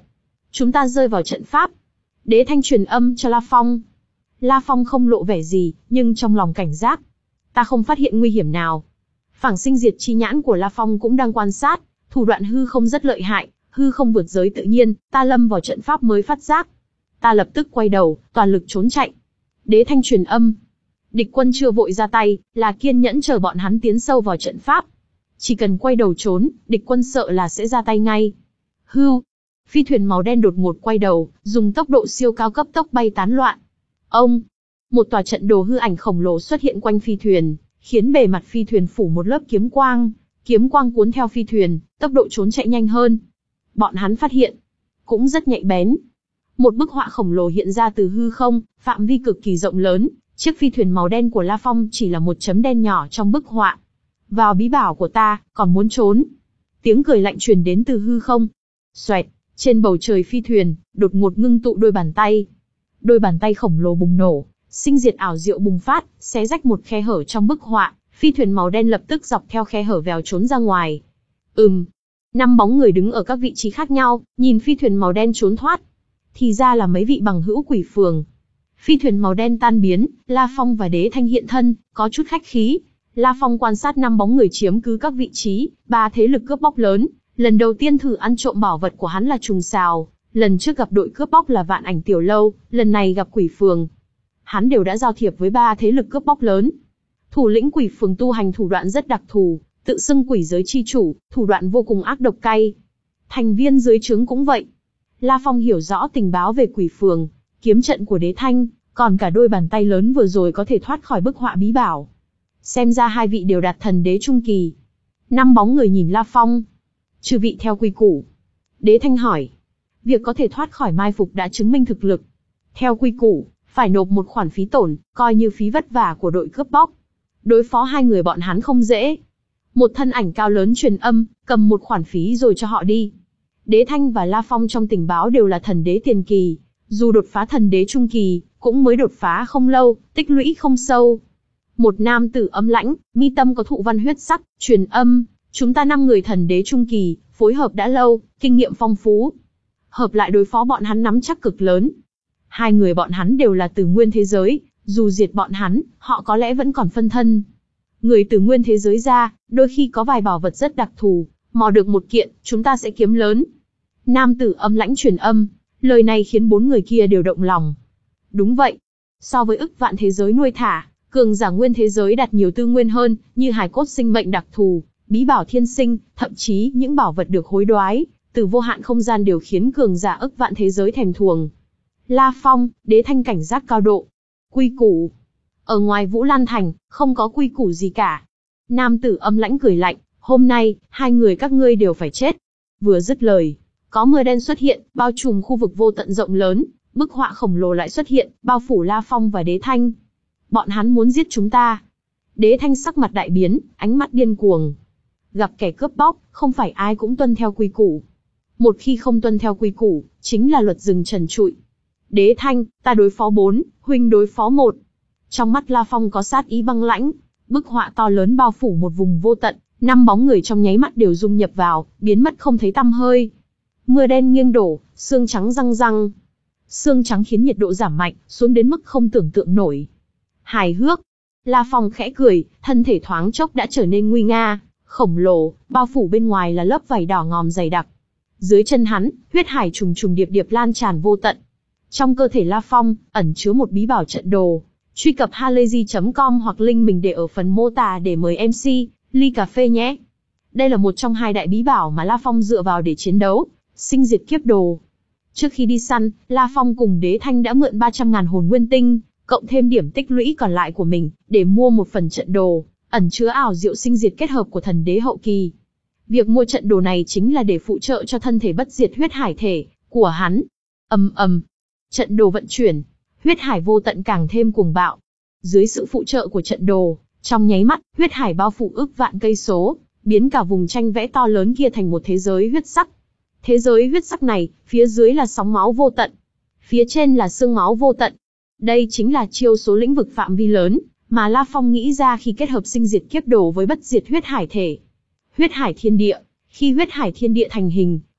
Chúng ta rơi vào trận pháp. Đế Thanh truyền âm cho La Phong. La Phong không lộ vẻ gì, nhưng trong lòng cảnh giác. Ta không phát hiện nguy hiểm nào. Phảng sinh diệt chi nhãn của La Phong cũng đang quan sát, thủ đoạn hư không rất lợi hại, hư không vượt giới tự nhiên, ta lâm vào trận pháp mới phát giác. Ta lập tức quay đầu, toàn lực trốn chạy. Đế Thanh truyền âm. Địch quân chưa vội ra tay, là kiên nhẫn chờ bọn hắn tiến sâu vào trận pháp. Chỉ cần quay đầu trốn, địch quân sợ là sẽ ra tay ngay. Hưu. Phi thuyền màu đen đột ngột quay đầu, dùng tốc độ siêu cao cấp tốc bay tán loạn. Ông. Một tòa trận đồ hư ảnh khổng lồ xuất hiện quanh phi thuyền, khiến bề mặt phi thuyền phủ một lớp kiếm quang. Kiếm quang cuốn theo phi thuyền, tốc độ trốn chạy nhanh hơn. Bọn hắn phát hiện, cũng rất nhạy bén. Một bức họa khổng lồ hiện ra từ hư không, phạm vi cực kỳ rộng lớn. Chiếc phi thuyền màu đen của La Phong chỉ là một chấm đen nhỏ trong bức họa. Vào bí bảo của ta, còn muốn trốn? Tiếng cười lạnh truyền đến từ hư không. Xoẹt, trên bầu trời phi thuyền, đột ngột ngưng tụ đôi bàn tay. Đôi bàn tay khổng lồ bùng nổ, sinh diệt ảo diệu bùng phát, xé rách một khe hở trong bức họa. Phi thuyền màu đen lập tức dọc theo khe hở vèo trốn ra ngoài. Ừm, năm bóng người đứng ở các vị trí khác nhau, nhìn phi thuyền màu đen trốn thoát. Thì ra là mấy vị bằng hữu quỷ phường. Phi thuyền màu đen tan biến, La Phong và Đế Thanh hiện thân, có chút khách khí. La Phong quan sát năm bóng người chiếm cứ các vị trí, ba thế lực cướp bóc lớn. Lần đầu tiên thử ăn trộm bảo vật của hắn là trùng xào, lần trước gặp đội cướp bóc là Vạn Ảnh Tiểu Lâu, lần này gặp quỷ phường. Hắn đều đã giao thiệp với ba thế lực cướp bóc lớn. Thủ lĩnh quỷ phường tu hành thủ đoạn rất đặc thù, tự xưng quỷ giới chi chủ, thủ đoạn vô cùng ác độc cay. Thành viên dưới trướng cũng vậy. La Phong hiểu rõ tình báo về quỷ phường, kiếm trận của Đế Thanh, còn cả đôi bàn tay lớn vừa rồi có thể thoát khỏi bức họa bí bảo. Xem ra hai vị đều đạt thần đế trung kỳ. Năm bóng người nhìn La Phong. Chư vị theo quy củ. Đế Thanh hỏi. Việc có thể thoát khỏi mai phục đã chứng minh thực lực. Theo quy củ, phải nộp một khoản phí tổn, coi như phí vất vả của đội cướp bóc. Đối phó hai người bọn hắn không dễ. Một thân ảnh cao lớn truyền âm, cầm một khoản phí rồi cho họ đi. Đế Thanh và La Phong trong tình báo đều là thần đế tiền kỳ. Dù đột phá thần đế trung kỳ, cũng mới đột phá không lâu, tích lũy không sâu. Một nam tử âm lãnh, mi tâm có thụ văn huyết sắc, truyền âm. Chúng ta năm người thần đế trung kỳ, phối hợp đã lâu, kinh nghiệm phong phú. Hợp lại đối phó bọn hắn nắm chắc cực lớn. Hai người bọn hắn đều là từ nguyên thế giới, dù diệt bọn hắn, họ có lẽ vẫn còn phân thân. Người từ nguyên thế giới ra, đôi khi có vài bảo vật rất đặc thù, mò được một kiện, chúng ta sẽ kiếm lớn. Nam tử âm lãnh truyền âm, lời này khiến bốn người kia đều động lòng. Đúng vậy, so với ức vạn thế giới nuôi thả, cường giả nguyên thế giới đặt nhiều tư nguyên hơn, như hài cốt sinh mệnh đặc thù, bí bảo thiên sinh, thậm chí những bảo vật được hối đoái, từ vô hạn không gian đều khiến cường giả ức vạn thế giới thèm thuồng. La Phong, Đế Thanh cảnh giác cao độ. Quy củ. Ở ngoài Vũ Lan Thành, không có quy củ gì cả. Nam tử âm lãnh cười lạnh, hôm nay, hai người các ngươi đều phải chết. Vừa dứt lời, có mưa đen xuất hiện, bao trùm khu vực vô tận rộng lớn, bức họa khổng lồ lại xuất hiện, bao phủ La Phong và Đế Thanh. Bọn hắn muốn giết chúng ta. Đế Thanh sắc mặt đại biến, ánh mắt điên cuồng. Gặp kẻ cướp bóc, không phải ai cũng tuân theo quy củ. Một khi không tuân theo quy củ, chính là luật rừng trần trụi. Đế Thanh, ta đối phó bốn, huynh đối phó một. Trong mắt La Phong có sát ý băng lãnh, bức họa to lớn bao phủ một vùng vô tận, năm bóng người trong nháy mắt đều dung nhập vào, biến mất không thấy tăm hơi. Mưa đen nghiêng đổ, sương trắng răng răng. Sương trắng khiến nhiệt độ giảm mạnh, xuống đến mức không tưởng tượng nổi. Hài hước. La Phong khẽ cười, thân thể thoáng chốc đã trở nên nguy nga, khổng lồ, bao phủ bên ngoài là lớp vảy đỏ ngòm dày đặc. Dưới chân hắn, huyết hải trùng trùng điệp điệp lan tràn vô tận. Trong cơ thể La Phong, ẩn chứa một bí bảo trận đồ. Truy cập halayzi chấm com hoặc link mình để ở phần mô tả để mời em xê, ly cà phê nhé. Đây là một trong hai đại bí bảo mà La Phong dựa vào để chiến đấu, sinh diệt kiếp đồ. Trước khi đi săn, La Phong cùng Đế Thanh đã mượn ba trăm ngàn hồn nguyên tinh, cộng thêm điểm tích lũy còn lại của mình, để mua một phần trận đồ, ẩn chứa ảo diệu sinh diệt kết hợp của thần đế hậu kỳ. Việc mua trận đồ này chính là để phụ trợ cho thân thể bất diệt huyết hải thể của hắn. Ầm ầm, trận đồ vận chuyển, huyết hải vô tận càng thêm cuồng bạo. Dưới sự phụ trợ của trận đồ, trong nháy mắt, huyết hải bao phủ ức vạn cây số, biến cả vùng tranh vẽ to lớn kia thành một thế giới huyết sắc. Thế giới huyết sắc này, phía dưới là sóng máu vô tận, phía trên là sương máu vô tận. Đây chính là chiêu số lĩnh vực phạm vi lớn mà La Phong nghĩ ra khi kết hợp sinh diệt kiếp đồ với bất diệt huyết hải thể. Huyết hải thiên địa, khi huyết hải thiên địa thành hình,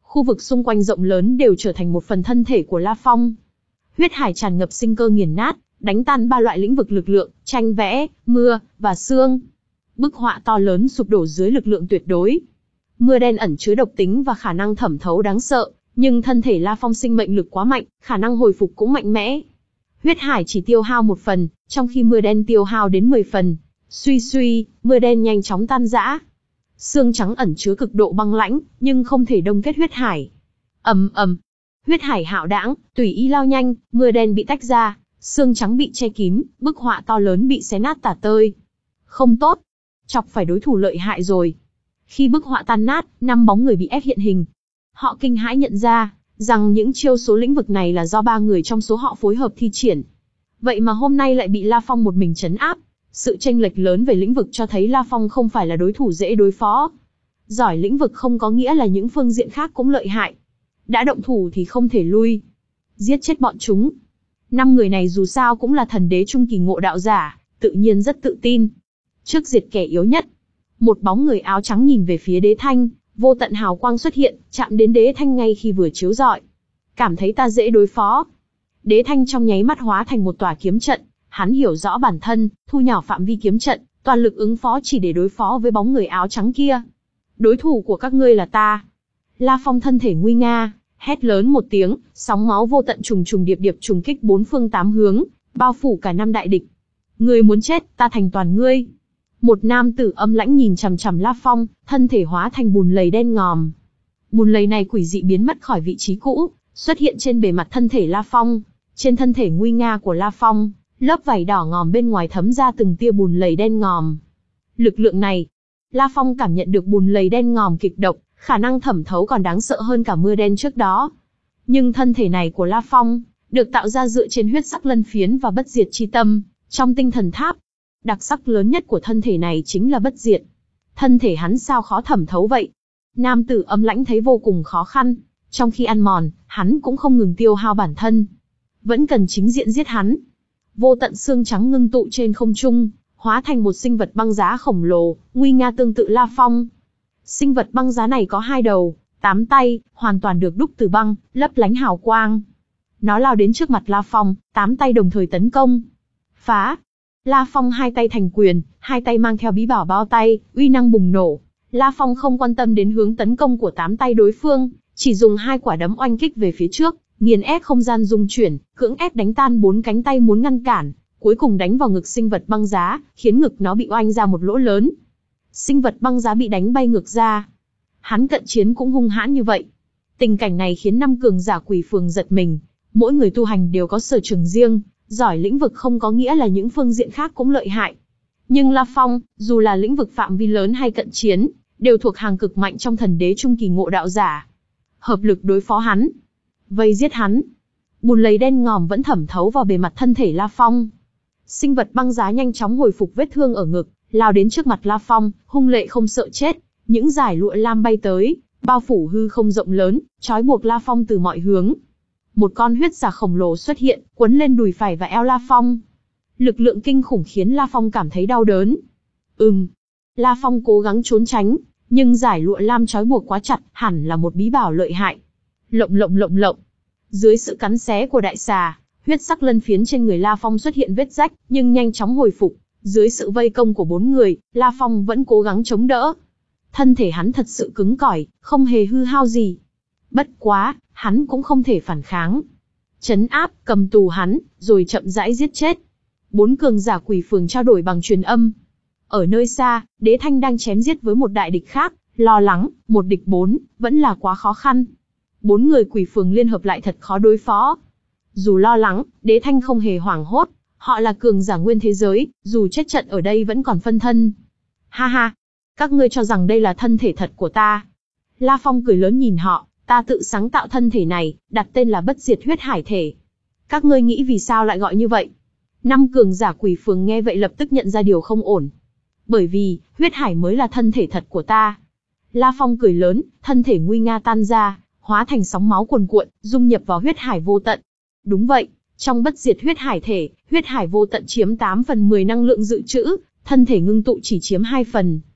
Khu vực xung quanh rộng lớn đều trở thành một phần thân thể của La Phong. Huyết hải tràn ngập sinh cơ nghiền nát, đánh tan ba loại lĩnh vực lực lượng, tranh vẽ, mưa, và xương. Bức họa to lớn sụp đổ dưới lực lượng tuyệt đối. Mưa đen ẩn chứa độc tính và khả năng thẩm thấu đáng sợ, nhưng thân thể La Phong sinh mệnh lực quá mạnh, khả năng hồi phục cũng mạnh mẽ. Huyết hải chỉ tiêu hao một phần, trong khi mưa đen tiêu hao đến mười phần. Suy suy, mưa đen nhanh chóng tan rã. Xương trắng ẩn chứa cực độ băng lãnh, nhưng không thể đông kết huyết hải. Ầm ầm, huyết hải hạo đãng, tùy ý lao nhanh, mưa đen bị tách ra, xương trắng bị che kín, bức họa to lớn bị xé nát tả tơi. Không tốt, chọc phải đối thủ lợi hại rồi. Khi bức họa tan nát, năm bóng người bị ép hiện hình. Họ kinh hãi nhận ra rằng những chiêu số lĩnh vực này là do ba người trong số họ phối hợp thi triển. Vậy mà hôm nay lại bị La Phong một mình trấn áp. Sự chênh lệch lớn về lĩnh vực cho thấy La Phong không phải là đối thủ dễ đối phó. Giỏi lĩnh vực không có nghĩa là những phương diện khác cũng lợi hại. Đã động thủ thì không thể lui. Giết chết bọn chúng. Năm người này dù sao cũng là thần đế trung kỳ ngộ đạo giả, tự nhiên rất tự tin. Trước diệt kẻ yếu nhất, một bóng người áo trắng nhìn về phía Đế Thanh, vô tận hào quang xuất hiện, chạm đến Đế Thanh ngay khi vừa chiếu rọi. Cảm thấy ta dễ đối phó. Đế Thanh trong nháy mắt hóa thành một tòa kiếm trận, hắn hiểu rõ bản thân, thu nhỏ phạm vi kiếm trận, toàn lực ứng phó chỉ để đối phó với bóng người áo trắng kia. Đối thủ của các ngươi là ta. La Phong thân thể nguy nga, hét lớn một tiếng, sóng máu vô tận trùng trùng điệp điệp trùng kích bốn phương tám hướng, bao phủ cả năm đại địch. Ngươi muốn chết, ta thành toàn ngươi. Một nam tử âm lãnh nhìn chằm chằm La Phong, thân thể hóa thành bùn lầy đen ngòm. Bùn lầy này quỷ dị biến mất khỏi vị trí cũ, xuất hiện trên bề mặt thân thể La Phong. Trên thân thể nguy nga của La Phong, lớp vảy đỏ ngòm bên ngoài thấm ra từng tia bùn lầy đen ngòm. Lực lượng này, La Phong cảm nhận được bùn lầy đen ngòm kịch độc, khả năng thẩm thấu còn đáng sợ hơn cả mưa đen trước đó. Nhưng thân thể này của La Phong, được tạo ra dựa trên huyết sắc lân phiến và bất diệt chi tâm, trong tinh thần tháp. Đặc sắc lớn nhất của thân thể này chính là bất diệt. Thân thể hắn sao khó thẩm thấu vậy? Nam tử âm lãnh thấy vô cùng khó khăn, trong khi ăn mòn, hắn cũng không ngừng tiêu hao bản thân. Vẫn cần chính diện giết hắn. Vô tận xương trắng ngưng tụ trên không trung, hóa thành một sinh vật băng giá khổng lồ, nguy nga tương tự La Phong. Sinh vật băng giá này có hai đầu, tám tay, hoàn toàn được đúc từ băng, lấp lánh hào quang. Nó lao đến trước mặt La Phong, tám tay đồng thời tấn công. Phá! La Phong hai tay thành quyền, hai tay mang theo bí bảo bao tay, uy năng bùng nổ. La Phong không quan tâm đến hướng tấn công của tám tay đối phương, chỉ dùng hai quả đấm oanh kích về phía trước, nghiền ép không gian dung chuyển, cưỡng ép đánh tan bốn cánh tay muốn ngăn cản, cuối cùng đánh vào ngực sinh vật băng giá, khiến ngực nó bị oanh ra một lỗ lớn. Sinh vật băng giá bị đánh bay ngược ra. Hắn cận chiến cũng hung hãn như vậy. Tình cảnh này khiến năm cường giả quỷ phường giật mình. Mỗi người tu hành đều có sở trường riêng, giỏi lĩnh vực không có nghĩa là những phương diện khác cũng lợi hại. Nhưng La Phong, dù là lĩnh vực phạm vi lớn hay cận chiến, đều thuộc hàng cực mạnh trong thần đế trung kỳ ngộ đạo giả. Hợp lực đối phó hắn, vây giết hắn. Bùn lầy đen ngòm vẫn thẩm thấu vào bề mặt thân thể La Phong. Sinh vật băng giá nhanh chóng hồi phục vết thương ở ngực, lao đến trước mặt La Phong, hung lệ không sợ chết. Những dải lụa lam bay tới, bao phủ hư không rộng lớn, trói buộc La Phong từ mọi hướng. Một con huyết xà khổng lồ xuất hiện, quấn lên đùi phải và eo La Phong. Lực lượng kinh khủng khiến La Phong cảm thấy đau đớn. Ừm. La Phong cố gắng trốn tránh, nhưng dải lụa lam trói buộc quá chặt, hẳn là một bí bảo lợi hại. Lộng lộng lộng lộng. Dưới sự cắn xé của đại xà, huyết sắc lân phiến trên người La Phong xuất hiện vết rách, nhưng nhanh chóng hồi phục. Dưới sự vây công của bốn người, La Phong vẫn cố gắng chống đỡ. Thân thể hắn thật sự cứng cỏi, không hề hư hao gì. Bất quá, hắn cũng không thể phản kháng. Trấn áp, cầm tù hắn, rồi chậm rãi giết chết. Bốn cường giả quỷ phường trao đổi bằng truyền âm. Ở nơi xa, Đế Thanh đang chém giết với một đại địch khác, lo lắng, một địch bốn, vẫn là quá khó khăn. Bốn người quỷ phường liên hợp lại thật khó đối phó. Dù lo lắng, Đế Thanh không hề hoảng hốt. Họ là cường giả nguyên thế giới, dù chết trận ở đây vẫn còn phân thân. Ha ha, các ngươi cho rằng đây là thân thể thật của ta. La Phong cười lớn nhìn họ, ta tự sáng tạo thân thể này, đặt tên là bất diệt huyết hải thể. Các ngươi nghĩ vì sao lại gọi như vậy? Năm cường giả quỷ phường nghe vậy lập tức nhận ra điều không ổn. Bởi vì, huyết hải mới là thân thể thật của ta. La Phong cười lớn, thân thể nguy nga tan ra, hóa thành sóng máu cuồn cuộn, dung nhập vào huyết hải vô tận. Đúng vậy, trong bất diệt huyết hải thể, huyết hải vô tận chiếm tám phần mười năng lượng dự trữ, thân thể ngưng tụ chỉ chiếm hai phần.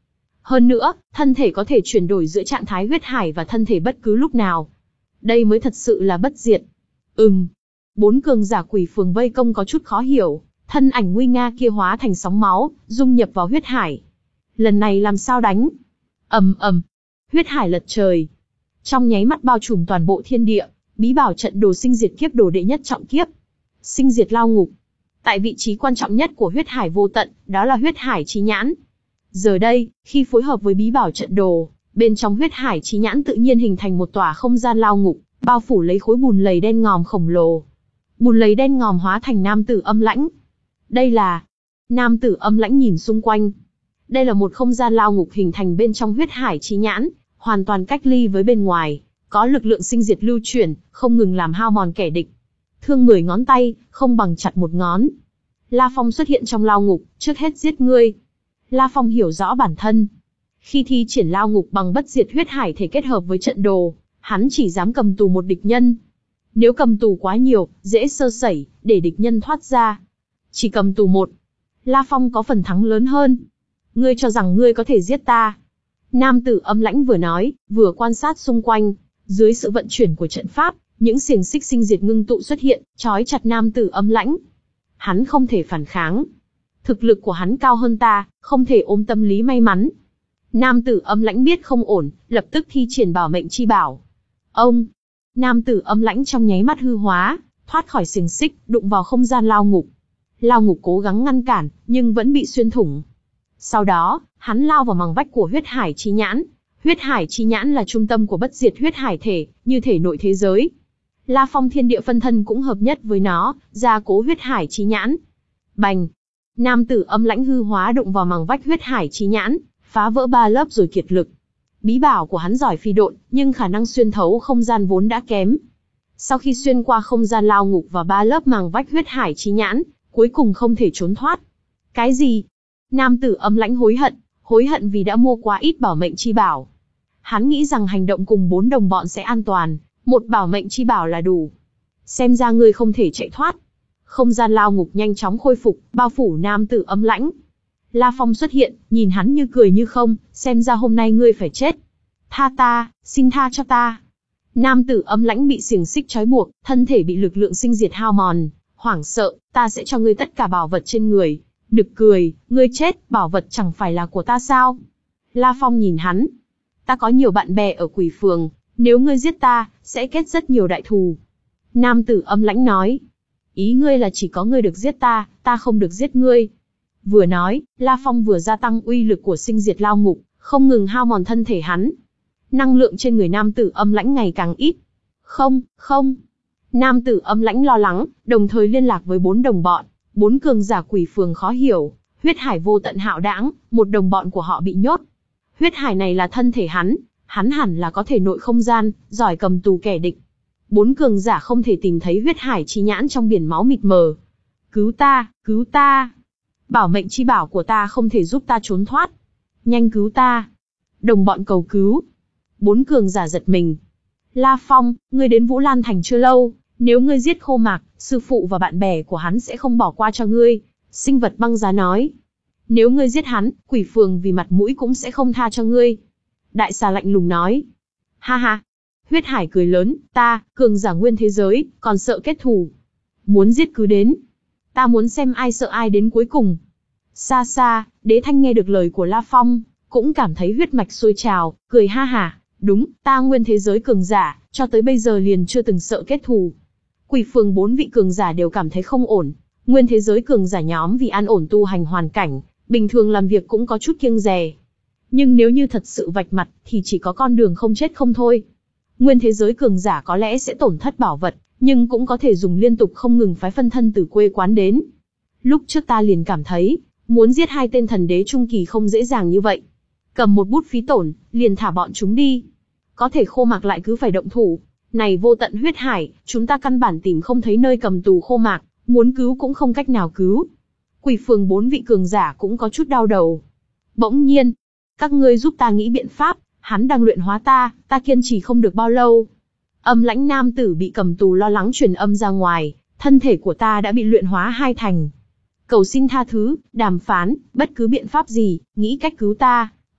Hơn nữa, thân thể có thể chuyển đổi giữa trạng thái huyết hải và thân thể bất cứ lúc nào. Đây mới thật sự là bất diệt. Ừm. Bốn cường giả quỷ phường vây công có chút khó hiểu, thân ảnh nguy nga kia hóa thành sóng máu, dung nhập vào huyết hải. Lần này làm sao đánh? Ầm ầm. Huyết hải lật trời. Trong nháy mắt bao trùm toàn bộ thiên địa, bí bảo trận đồ sinh diệt kiếp đồ đệ nhất trọng kiếp. Sinh diệt lao ngục. Tại vị trí quan trọng nhất của huyết hải vô tận, đó là huyết hải chí nhãn. Giờ đây, khi phối hợp với bí bảo trận đồ, bên trong huyết hải chí nhãn tự nhiên hình thành một tòa không gian lao ngục, bao phủ lấy khối bùn lầy đen ngòm khổng lồ. Bùn lầy đen ngòm hóa thành nam tử âm lãnh. Đây là... Nam tử âm lãnh nhìn xung quanh. Đây là một không gian lao ngục hình thành bên trong huyết hải chí nhãn, hoàn toàn cách ly với bên ngoài, có lực lượng sinh diệt lưu chuyển, không ngừng làm hao mòn kẻ địch. Thương mười ngón tay, không bằng chặt một ngón. La Phong xuất hiện trong lao ngục, trước hết giết ngươi. La Phong hiểu rõ bản thân. Khi thi triển lao ngục bằng bất diệt huyết hải thể kết hợp với trận đồ, hắn chỉ dám cầm tù một địch nhân. Nếu cầm tù quá nhiều, dễ sơ sẩy, để địch nhân thoát ra. Chỉ cầm tù một, La Phong có phần thắng lớn hơn. Ngươi cho rằng ngươi có thể giết ta? Nam tử âm lãnh vừa nói, vừa quan sát xung quanh. Dưới sự vận chuyển của trận pháp, những xiềng xích sinh diệt ngưng tụ xuất hiện, trói chặt nam tử âm lãnh. Hắn không thể phản kháng. Thực lực của hắn cao hơn ta, không thể ôm tâm lý may mắn. Nam tử âm lãnh biết không ổn, lập tức thi triển bảo mệnh chi bảo. Ông! Nam tử âm lãnh trong nháy mắt hư hóa, thoát khỏi xiềng xích, đụng vào không gian lao ngục. Lao ngục cố gắng ngăn cản, nhưng vẫn bị xuyên thủng. Sau đó, hắn lao vào màng vách của huyết hải chí nhãn. Huyết hải chí nhãn là trung tâm của bất diệt huyết hải thể, như thể nội thế giới. La Phong thiên địa phân thân cũng hợp nhất với nó, gia cố huyết hải chí nhãn. Bành! Nam tử âm lãnh hư hóa đụng vào màng vách huyết hải chí nhãn, phá vỡ ba lớp rồi kiệt lực. Bí bảo của hắn giỏi phi độn, nhưng khả năng xuyên thấu không gian vốn đã kém. Sau khi xuyên qua không gian lao ngục và ba lớp màng vách huyết hải chí nhãn, cuối cùng không thể trốn thoát. Cái gì? Nam tử âm lãnh hối hận, hối hận vì đã mua quá ít bảo mệnh chi bảo. Hắn nghĩ rằng hành động cùng bốn đồng bọn sẽ an toàn, một bảo mệnh chi bảo là đủ. Xem ra ngươi không thể chạy thoát. Không gian lao ngục nhanh chóng khôi phục, bao phủ nam tử âm lãnh. La Phong xuất hiện, nhìn hắn như cười như không, xem ra hôm nay ngươi phải chết. Tha ta, xin tha cho ta. Nam tử âm lãnh bị xiềng xích trói buộc, thân thể bị lực lượng sinh diệt hao mòn, hoảng sợ, ta sẽ cho ngươi tất cả bảo vật trên người. Nực cười, ngươi chết, bảo vật chẳng phải là của ta sao? La Phong nhìn hắn. Ta có nhiều bạn bè ở quỷ phường, nếu ngươi giết ta, sẽ kết rất nhiều đại thù. Nam tử âm lãnh nói. Ý ngươi là chỉ có ngươi được giết ta, ta không được giết ngươi. Vừa nói, La Phong vừa gia tăng uy lực của sinh diệt lao ngục, không ngừng hao mòn thân thể hắn. Năng lượng trên người nam tử âm lãnh ngày càng ít. Không, không. Nam tử âm lãnh lo lắng, đồng thời liên lạc với bốn đồng bọn. Bốn cường giả quỷ phường khó hiểu, huyết hải vô tận hạo đãng, một đồng bọn của họ bị nhốt. Huyết hải này là thân thể hắn, hắn hẳn là có thể nội không gian, giỏi cầm tù kẻ địch. Bốn cường giả không thể tìm thấy huyết hải chí nhãn trong biển máu mịt mờ. Cứu ta, cứu ta. Bảo mệnh chi bảo của ta không thể giúp ta trốn thoát. Nhanh cứu ta. Đồng bọn cầu cứu. Bốn cường giả giật mình. La Phong, ngươi đến Vũ Lan Thành chưa lâu, nếu ngươi giết Khô Mạc, sư phụ và bạn bè của hắn sẽ không bỏ qua cho ngươi. Sinh vật băng giá nói. Nếu ngươi giết hắn, quỷ phường vì mặt mũi cũng sẽ không tha cho ngươi. Đại xà lạnh lùng nói. Ha ha. Huyết hải cười lớn, ta, cường giả nguyên thế giới, còn sợ kết thù. Muốn giết cứ đến. Ta muốn xem ai sợ ai đến cuối cùng. Xa xa, Đế Thanh nghe được lời của La Phong, cũng cảm thấy huyết mạch sôi trào, cười ha hả. Đúng, ta nguyên thế giới cường giả, cho tới bây giờ liền chưa từng sợ kết thù. Quỷ phường bốn vị cường giả đều cảm thấy không ổn. Nguyên thế giới cường giả nhóm vì an ổn tu hành hoàn cảnh, bình thường làm việc cũng có chút kiêng dè. Nhưng nếu như thật sự vạch mặt, thì chỉ có con đường không chết không thôi. Nguyên thế giới cường giả có lẽ sẽ tổn thất bảo vật, nhưng cũng có thể dùng liên tục không ngừng phái phân thân từ quê quán đến. Lúc trước ta liền cảm thấy, muốn giết hai tên thần đế trung kỳ không dễ dàng như vậy. Cầm một bút phí tổn, liền thả bọn chúng đi. Có thể Khô Mạc lại cứ phải động thủ. Này vô tận huyết hải, chúng ta căn bản tìm không thấy nơi cầm tù Khô Mạc, muốn cứu cũng không cách nào cứu. Quỷ phường bốn vị cường giả cũng có chút đau đầu. Bỗng nhiên, các ngươi giúp ta nghĩ biện pháp, hắn đang luyện hóa ta, ta kiên trì không được bao lâu. Âm lãnh nam tử bị cầm tù lo lắng truyền âm ra ngoài, thân thể của ta đã bị luyện hóa hai thành. Cầu xin tha thứ, đàm phán, bất cứ biện pháp gì, nghĩ cách cứu ta.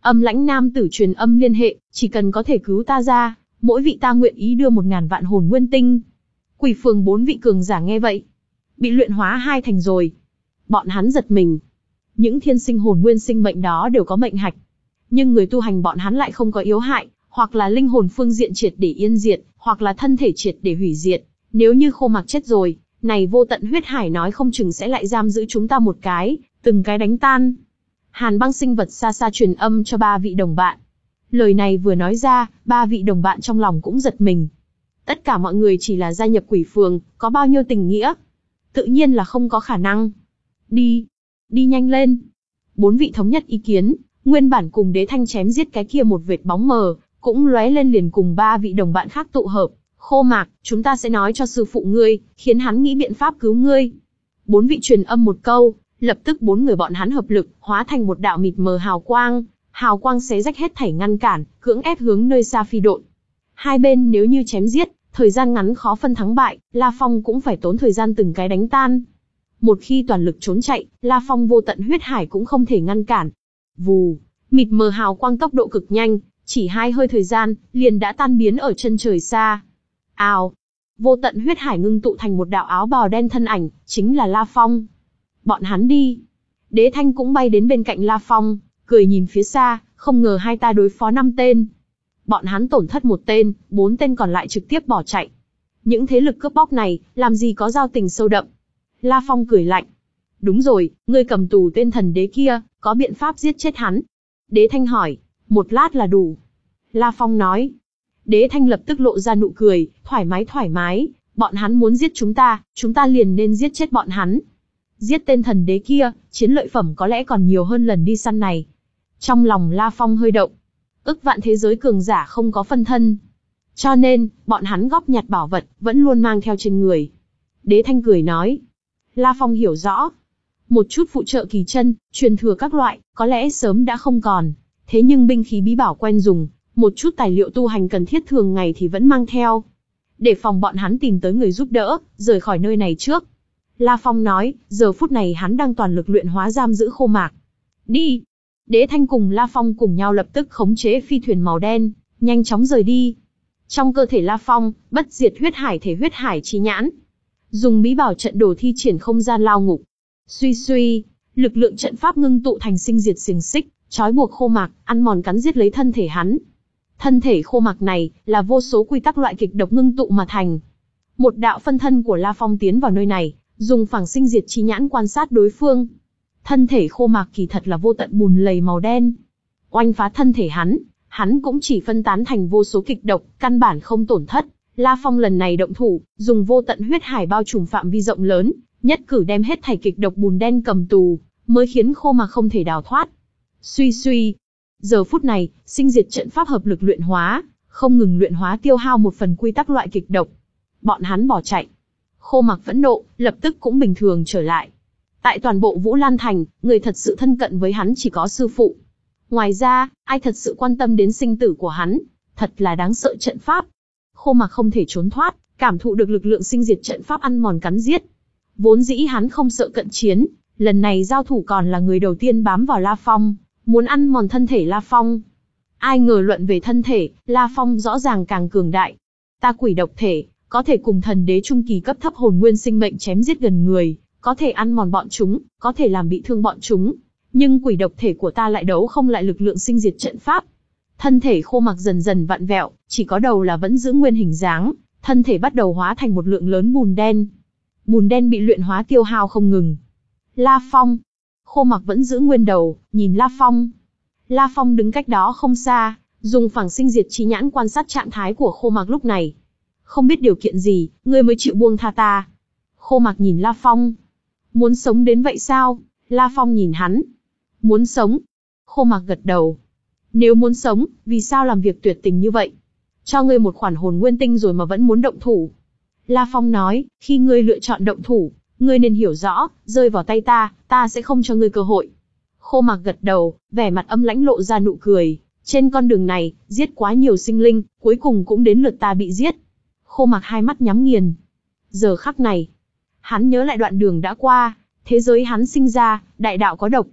Âm lãnh nam tử truyền âm liên hệ, chỉ cần có thể cứu ta ra, mỗi vị ta nguyện ý đưa một ngàn vạn hồn nguyên tinh. Quỷ phường bốn vị cường giả nghe vậy, bị luyện hóa hai thành rồi. Bọn hắn giật mình. Những thiên sinh hồn nguyên sinh mệnh đó đều có mệnh hạch. Nhưng người tu hành bọn hắn lại không có yếu hại, hoặc là linh hồn phương diện triệt để yên diệt, hoặc là thân thể triệt để hủy diệt. Nếu như Khô Mặc chết rồi, này vô tận huyết hải nói không chừng sẽ lại giam giữ chúng ta một cái, từng cái đánh tan. Hàn Băng sinh vật xa xa truyền âm cho ba vị đồng bạn. Lời này vừa nói ra, ba vị đồng bạn trong lòng cũng giật mình. Tất cả mọi người chỉ là gia nhập quỷ phường, có bao nhiêu tình nghĩa? Tự nhiên là không có khả năng. Đi, đi nhanh lên. Bốn vị thống nhất ý kiến, nguyên bản cùng Đế Thanh chém giết cái kia một vệt bóng mờ, cũng lóe lên liền cùng ba vị đồng bạn khác tụ hợp. Khô Mạc, chúng ta sẽ nói cho sư phụ ngươi, khiến hắn nghĩ biện pháp cứu ngươi. Bốn vị truyền âm một câu, lập tức bốn người bọn hắn hợp lực, hóa thành một đạo mịt mờ hào quang, hào quang xé rách hết thảy ngăn cản, cưỡng ép hướng nơi xa phi độn. Hai bên nếu như chém giết, thời gian ngắn khó phân thắng bại, La Phong cũng phải tốn thời gian từng cái đánh tan. Một khi toàn lực trốn chạy, La Phong vô tận huyết hải cũng không thể ngăn cản. Vù, mịt mờ hào quang tốc độ cực nhanh, chỉ hai hơi thời gian, liền đã tan biến ở chân trời xa. Ào, vô tận huyết hải ngưng tụ thành một đạo áo bào đen thân ảnh, chính là La Phong. Bọn hắn đi. Đế Thanh cũng bay đến bên cạnh La Phong, cười nhìn phía xa, không ngờ hai ta đối phó năm tên. Bọn hắn tổn thất một tên, bốn tên còn lại trực tiếp bỏ chạy. Những thế lực cướp bóc này, làm gì có giao tình sâu đậm. La Phong cười lạnh. Đúng rồi, ngươi cầm tù tên thần đế kia, có biện pháp giết chết hắn. Đế Thanh hỏi, một lát là đủ. La Phong nói. Đế Thanh lập tức lộ ra nụ cười, thoải mái thoải mái, bọn hắn muốn giết chúng ta, chúng ta liền nên giết chết bọn hắn. Giết tên thần đế kia, chiến lợi phẩm có lẽ còn nhiều hơn lần đi săn này. Trong lòng La Phong hơi động. Ức vạn thế giới cường giả không có phân thân. Cho nên, bọn hắn góp nhặt bảo vật, vẫn luôn mang theo trên người. Đế Thanh cười nói. La Phong hiểu rõ. Một chút phụ trợ kỳ chân, truyền thừa các loại, có lẽ sớm đã không còn. Thế nhưng binh khí bí bảo quen dùng, một chút tài liệu tu hành cần thiết thường ngày thì vẫn mang theo. Để phòng bọn hắn tìm tới người giúp đỡ, rời khỏi nơi này trước. La Phong nói, giờ phút này hắn đang toàn lực luyện hóa giam giữ Khô Mạc. Đi! Đế Thanh cùng La Phong cùng nhau lập tức khống chế phi thuyền màu đen, nhanh chóng rời đi. Trong cơ thể La Phong, bất diệt huyết hải thể huyết hải chi nhãn. Dùng bí bảo trận đồ thi triển không gian lao ngục. Suy suy, lực lượng trận pháp ngưng tụ thành sinh diệt xiềng xích, trói buộc Khô Mạc, ăn mòn cắn giết lấy thân thể hắn. Thân thể Khô Mạc này, là vô số quy tắc loại kịch độc ngưng tụ mà thành. Một đạo phân thân của La Phong tiến vào nơi này, dùng phảng sinh diệt chi nhãn quan sát đối phương. Thân thể Khô Mạc kỳ thật là vô tận bùn lầy màu đen. Oanh phá thân thể hắn, hắn cũng chỉ phân tán thành vô số kịch độc, căn bản không tổn thất. La Phong lần này động thủ, dùng vô tận huyết hải bao trùm phạm vi rộng lớn, nhất cử đem hết thảy kịch độc bùn đen cầm tù, mới khiến Khô Mạc không thể đào thoát. Suy suy. Giờ phút này, sinh diệt trận pháp hợp lực luyện hóa, không ngừng luyện hóa tiêu hao một phần quy tắc loại kịch độc. Bọn hắn bỏ chạy. Khô Mạc phẫn nộ, lập tức cũng bình thường trở lại. Tại toàn bộ Vũ Lan Thành, người thật sự thân cận với hắn chỉ có sư phụ. Ngoài ra, ai thật sự quan tâm đến sinh tử của hắn, thật là đáng sợ trận pháp. Khô Mạc không thể trốn thoát, cảm thụ được lực lượng sinh diệt trận pháp ăn mòn cắn giết. Vốn dĩ hắn không sợ cận chiến, lần này giao thủ còn là người đầu tiên bám vào La Phong, muốn ăn mòn thân thể La Phong. Ai ngờ luận về thân thể, La Phong rõ ràng càng cường đại. Ta quỷ độc thể, có thể cùng thần đế trung kỳ cấp thấp hồn nguyên sinh mệnh chém giết gần người, có thể ăn mòn bọn chúng, có thể làm bị thương bọn chúng. Nhưng quỷ độc thể của ta lại đấu không lại lực lượng sinh diệt trận pháp. Thân thể Khô Mạc dần dần vặn vẹo, chỉ có đầu là vẫn giữ nguyên hình dáng, thân thể bắt đầu hóa thành một lượng lớn bùn đen. Bùn đen bị luyện hóa tiêu hao không ngừng. La Phong. Khô Mạc vẫn giữ nguyên đầu, nhìn La Phong. La Phong đứng cách đó không xa, dùng phảng sinh diệt chi nhãn quan sát trạng thái của Khô Mạc lúc này. Không biết điều kiện gì, ngươi mới chịu buông tha ta. Khô Mạc nhìn La Phong. Muốn sống đến vậy sao? La Phong nhìn hắn. Muốn sống. Khô Mạc gật đầu. Nếu muốn sống, vì sao làm việc tuyệt tình như vậy? Cho ngươi một khoản hồn nguyên tinh rồi mà vẫn muốn động thủ. La Phong nói, khi ngươi lựa chọn động thủ, ngươi nên hiểu rõ, rơi vào tay ta, ta sẽ không cho ngươi cơ hội. Khô Mạc gật đầu, vẻ mặt âm lãnh lộ ra nụ cười. Trên con đường này, giết quá nhiều sinh linh, cuối cùng cũng đến lượt ta bị giết. Khô Mạc hai mắt nhắm nghiền. Giờ khắc này, hắn nhớ lại đoạn đường đã qua, thế giới hắn sinh ra, đại đạo có độc.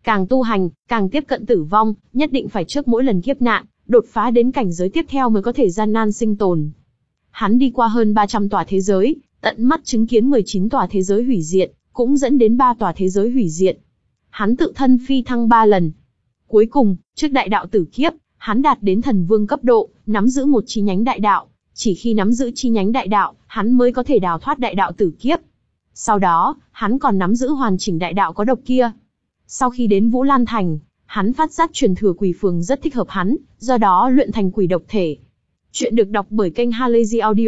Càng tu hành, càng tiếp cận tử vong, nhất định phải trước mỗi lần kiếp nạn, đột phá đến cảnh giới tiếp theo mới có thể gian nan sinh tồn. Hắn đi qua hơn ba trăm tòa thế giới, tận mắt chứng kiến mười chín tòa thế giới hủy diệt, cũng dẫn đến ba tòa thế giới hủy diệt. Hắn tự thân phi thăng ba lần. Cuối cùng, trước đại đạo tử kiếp, hắn đạt đến thần vương cấp độ, nắm giữ một chi nhánh đại đạo. Chỉ khi nắm giữ chi nhánh đại đạo, hắn mới có thể đào thoát đại đạo tử kiếp. Sau đó, hắn còn nắm giữ hoàn chỉnh đại đạo có độc kia. Sau khi đến Vũ Lan Thành, hắn phát giác truyền thừa quỷ phường rất thích hợp hắn, do đó luyện thành quỷ độc thể. Chuyện được đọc bởi kênh Halazy Audio.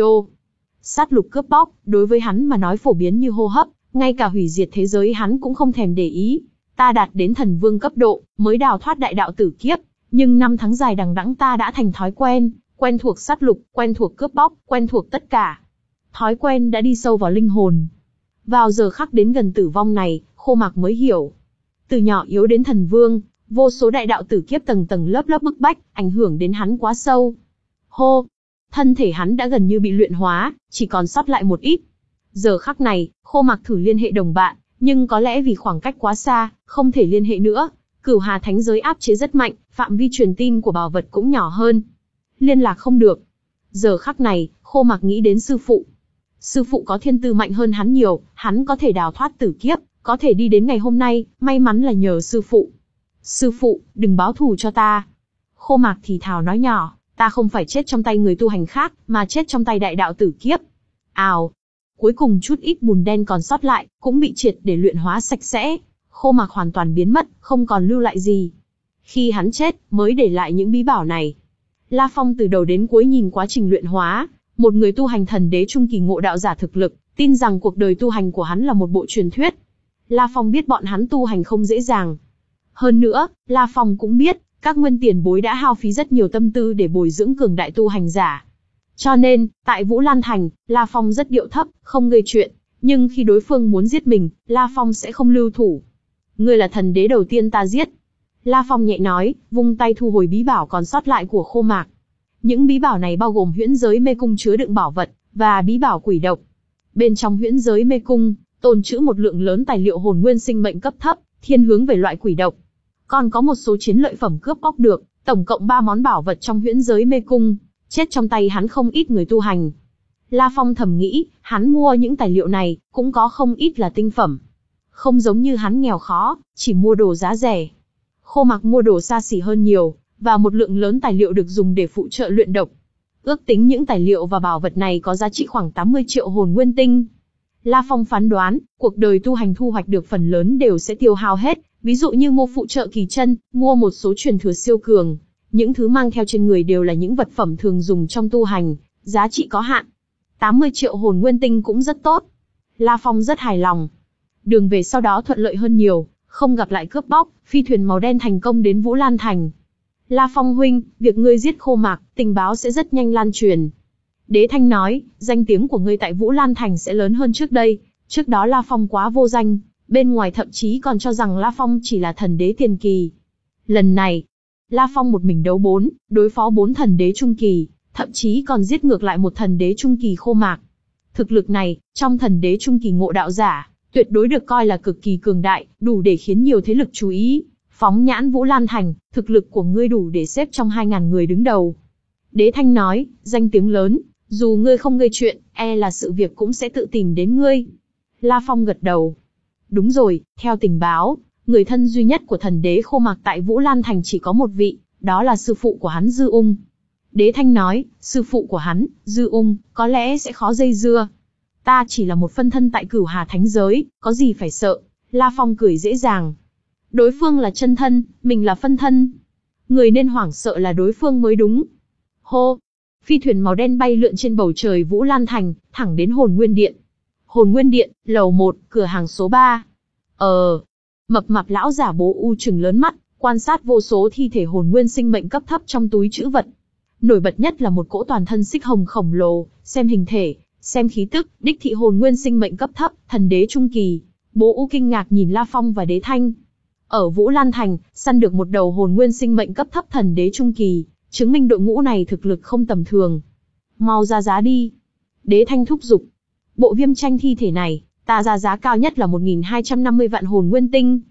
Sát lục cướp bóc, đối với hắn mà nói phổ biến như hô hấp, ngay cả hủy diệt thế giới hắn cũng không thèm để ý. Ta đạt đến thần vương cấp độ, mới đào thoát đại đạo tử kiếp, nhưng năm tháng dài đằng đẵng ta đã thành thói quen, quen thuộc sát lục, quen thuộc cướp bóc, quen thuộc tất cả. Thói quen đã đi sâu vào linh hồn. Vào giờ khắc đến gần tử vong này, Khô Mạc mới hiểu. Từ nhỏ yếu đến thần vương, vô số đại đạo tử kiếp tầng tầng lớp lớp bức bách, ảnh hưởng đến hắn quá sâu. Hô! Thân thể hắn đã gần như bị luyện hóa, chỉ còn sót lại một ít. Giờ khắc này, Khô Mạc thử liên hệ đồng bạn, nhưng có lẽ vì khoảng cách quá xa, không thể liên hệ nữa. Cửu Hà Thánh giới áp chế rất mạnh, phạm vi truyền tin của bảo vật cũng nhỏ hơn. Liên lạc không được. Giờ khắc này, Khô Mạc nghĩ đến sư phụ. Sư phụ có thiên tư mạnh hơn hắn nhiều, hắn có thể đào thoát tử kiếp, có thể đi đến ngày hôm nay, may mắn là nhờ sư phụ. Sư phụ, đừng báo thù cho ta. Khô Mạc thì thào nói nhỏ, ta không phải chết trong tay người tu hành khác, mà chết trong tay đại đạo tử kiếp. Ào! Cuối cùng chút ít bùn đen còn sót lại, cũng bị triệt để luyện hóa sạch sẽ. Khô Mạc hoàn toàn biến mất, không còn lưu lại gì. Khi hắn chết, mới để lại những bí bảo này. La Phong từ đầu đến cuối nhìn quá trình luyện hóa, một người tu hành thần đế trung kỳ ngộ đạo giả thực lực, tin rằng cuộc đời tu hành của hắn là một bộ truyền thuyết. La Phong biết bọn hắn tu hành không dễ dàng. Hơn nữa, La Phong cũng biết, các nguyên tiền bối đã hao phí rất nhiều tâm tư để bồi dưỡng cường đại tu hành giả. Cho nên, tại Vũ Lan Thành, La Phong rất điệu thấp, không gây chuyện, nhưng khi đối phương muốn giết mình, La Phong sẽ không lưu thủ. Ngươi là thần đế đầu tiên ta giết. La Phong nhẹ nói, vung tay thu hồi bí bảo còn sót lại của Khô Mạc. Những bí bảo này bao gồm huyễn giới mê cung chứa đựng bảo vật, và bí bảo quỷ độc. Bên trong huyễn giới mê cung, tồn trữ một lượng lớn tài liệu hồn nguyên sinh mệnh cấp thấp, thiên hướng về loại quỷ độc. Còn có một số chiến lợi phẩm cướp bóc được, tổng cộng ba món bảo vật trong huyễn giới mê cung, chết trong tay hắn không ít người tu hành. La Phong thầm nghĩ, hắn mua những tài liệu này, cũng có không ít là tinh phẩm. Không giống như hắn nghèo khó, chỉ mua đồ giá rẻ. Khô Mạc mua đồ xa xỉ hơn nhiều, và một lượng lớn tài liệu được dùng để phụ trợ luyện độc. Ước tính những tài liệu và bảo vật này có giá trị khoảng tám mươi triệu hồn nguyên tinh. La Phong phán đoán, cuộc đời tu hành thu hoạch được phần lớn đều sẽ tiêu hao hết, ví dụ như mua phụ trợ kỳ chân, mua một số truyền thừa siêu cường. Những thứ mang theo trên người đều là những vật phẩm thường dùng trong tu hành, giá trị có hạn. tám mươi triệu hồn nguyên tinh cũng rất tốt. La Phong rất hài lòng. Đường về sau đó thuận lợi hơn nhiều, không gặp lại cướp bóc, phi thuyền màu đen thành công đến Vũ Lan Thành. La Phong huynh, việc ngươi giết Khô Mạc, tình báo sẽ rất nhanh lan truyền. Đế Thanh nói, danh tiếng của ngươi tại Vũ Lan Thành sẽ lớn hơn trước đây. Trước đó La Phong quá vô danh, bên ngoài thậm chí còn cho rằng La Phong chỉ là thần đế tiền kỳ. Lần này, La Phong một mình đấu bốn, đối phó bốn thần đế trung kỳ, thậm chí còn giết ngược lại một thần đế trung kỳ Khô Mạc. Thực lực này, trong thần đế trung kỳ ngộ đạo giả, tuyệt đối được coi là cực kỳ cường đại, đủ để khiến nhiều thế lực chú ý. Phóng nhãn Vũ Lan Thành, thực lực của ngươi đủ để xếp trong hai ngàn người đứng đầu. Đế Thanh nói, danh tiếng lớn, dù ngươi không gây chuyện, e là sự việc cũng sẽ tự tìm đến ngươi. La Phong gật đầu. Đúng rồi, theo tình báo, người thân duy nhất của thần đế Khô Mạc tại Vũ Lan Thành chỉ có một vị, đó là sư phụ của hắn Dư Ung. Đế Thanh nói, sư phụ của hắn, Dư Ung, có lẽ sẽ khó dây dưa. Ta chỉ là một phân thân tại Cửu Hà Thánh giới, có gì phải sợ. La Phong cười dễ dàng. Đối phương là chân thân, mình là phân thân. Người nên hoảng sợ là đối phương mới đúng. Hô! Phi thuyền màu đen bay lượn trên bầu trời Vũ Lan Thành, thẳng đến Hồn Nguyên Điện. Hồn Nguyên Điện, lầu một, cửa hàng số ba. Ờ... Mập mạp lão giả bố u trừng lớn mắt, quan sát vô số thi thể hồn nguyên sinh mệnh cấp thấp trong túi trữ vật. Nổi bật nhất là một cỗ toàn thân xích hồng khổng lồ, xem hình thể, xem khí tức, đích thị hồn nguyên sinh mệnh cấp thấp, thần đế trung kỳ. Bố u kinh ngạc nhìn La Phong và Đế Thanh. Ở Vũ Lan Thành, săn được một đầu hồn nguyên sinh mệnh cấp thấp thần đế trung kỳ, chứng minh đội ngũ này thực lực không tầm thường. Mau ra giá đi. Đế Thanh thúc giục. Bộ viêm tranh thi thể này, ta ra giá cao nhất là một nghìn hai trăm năm mươi vạn hồn nguyên tinh.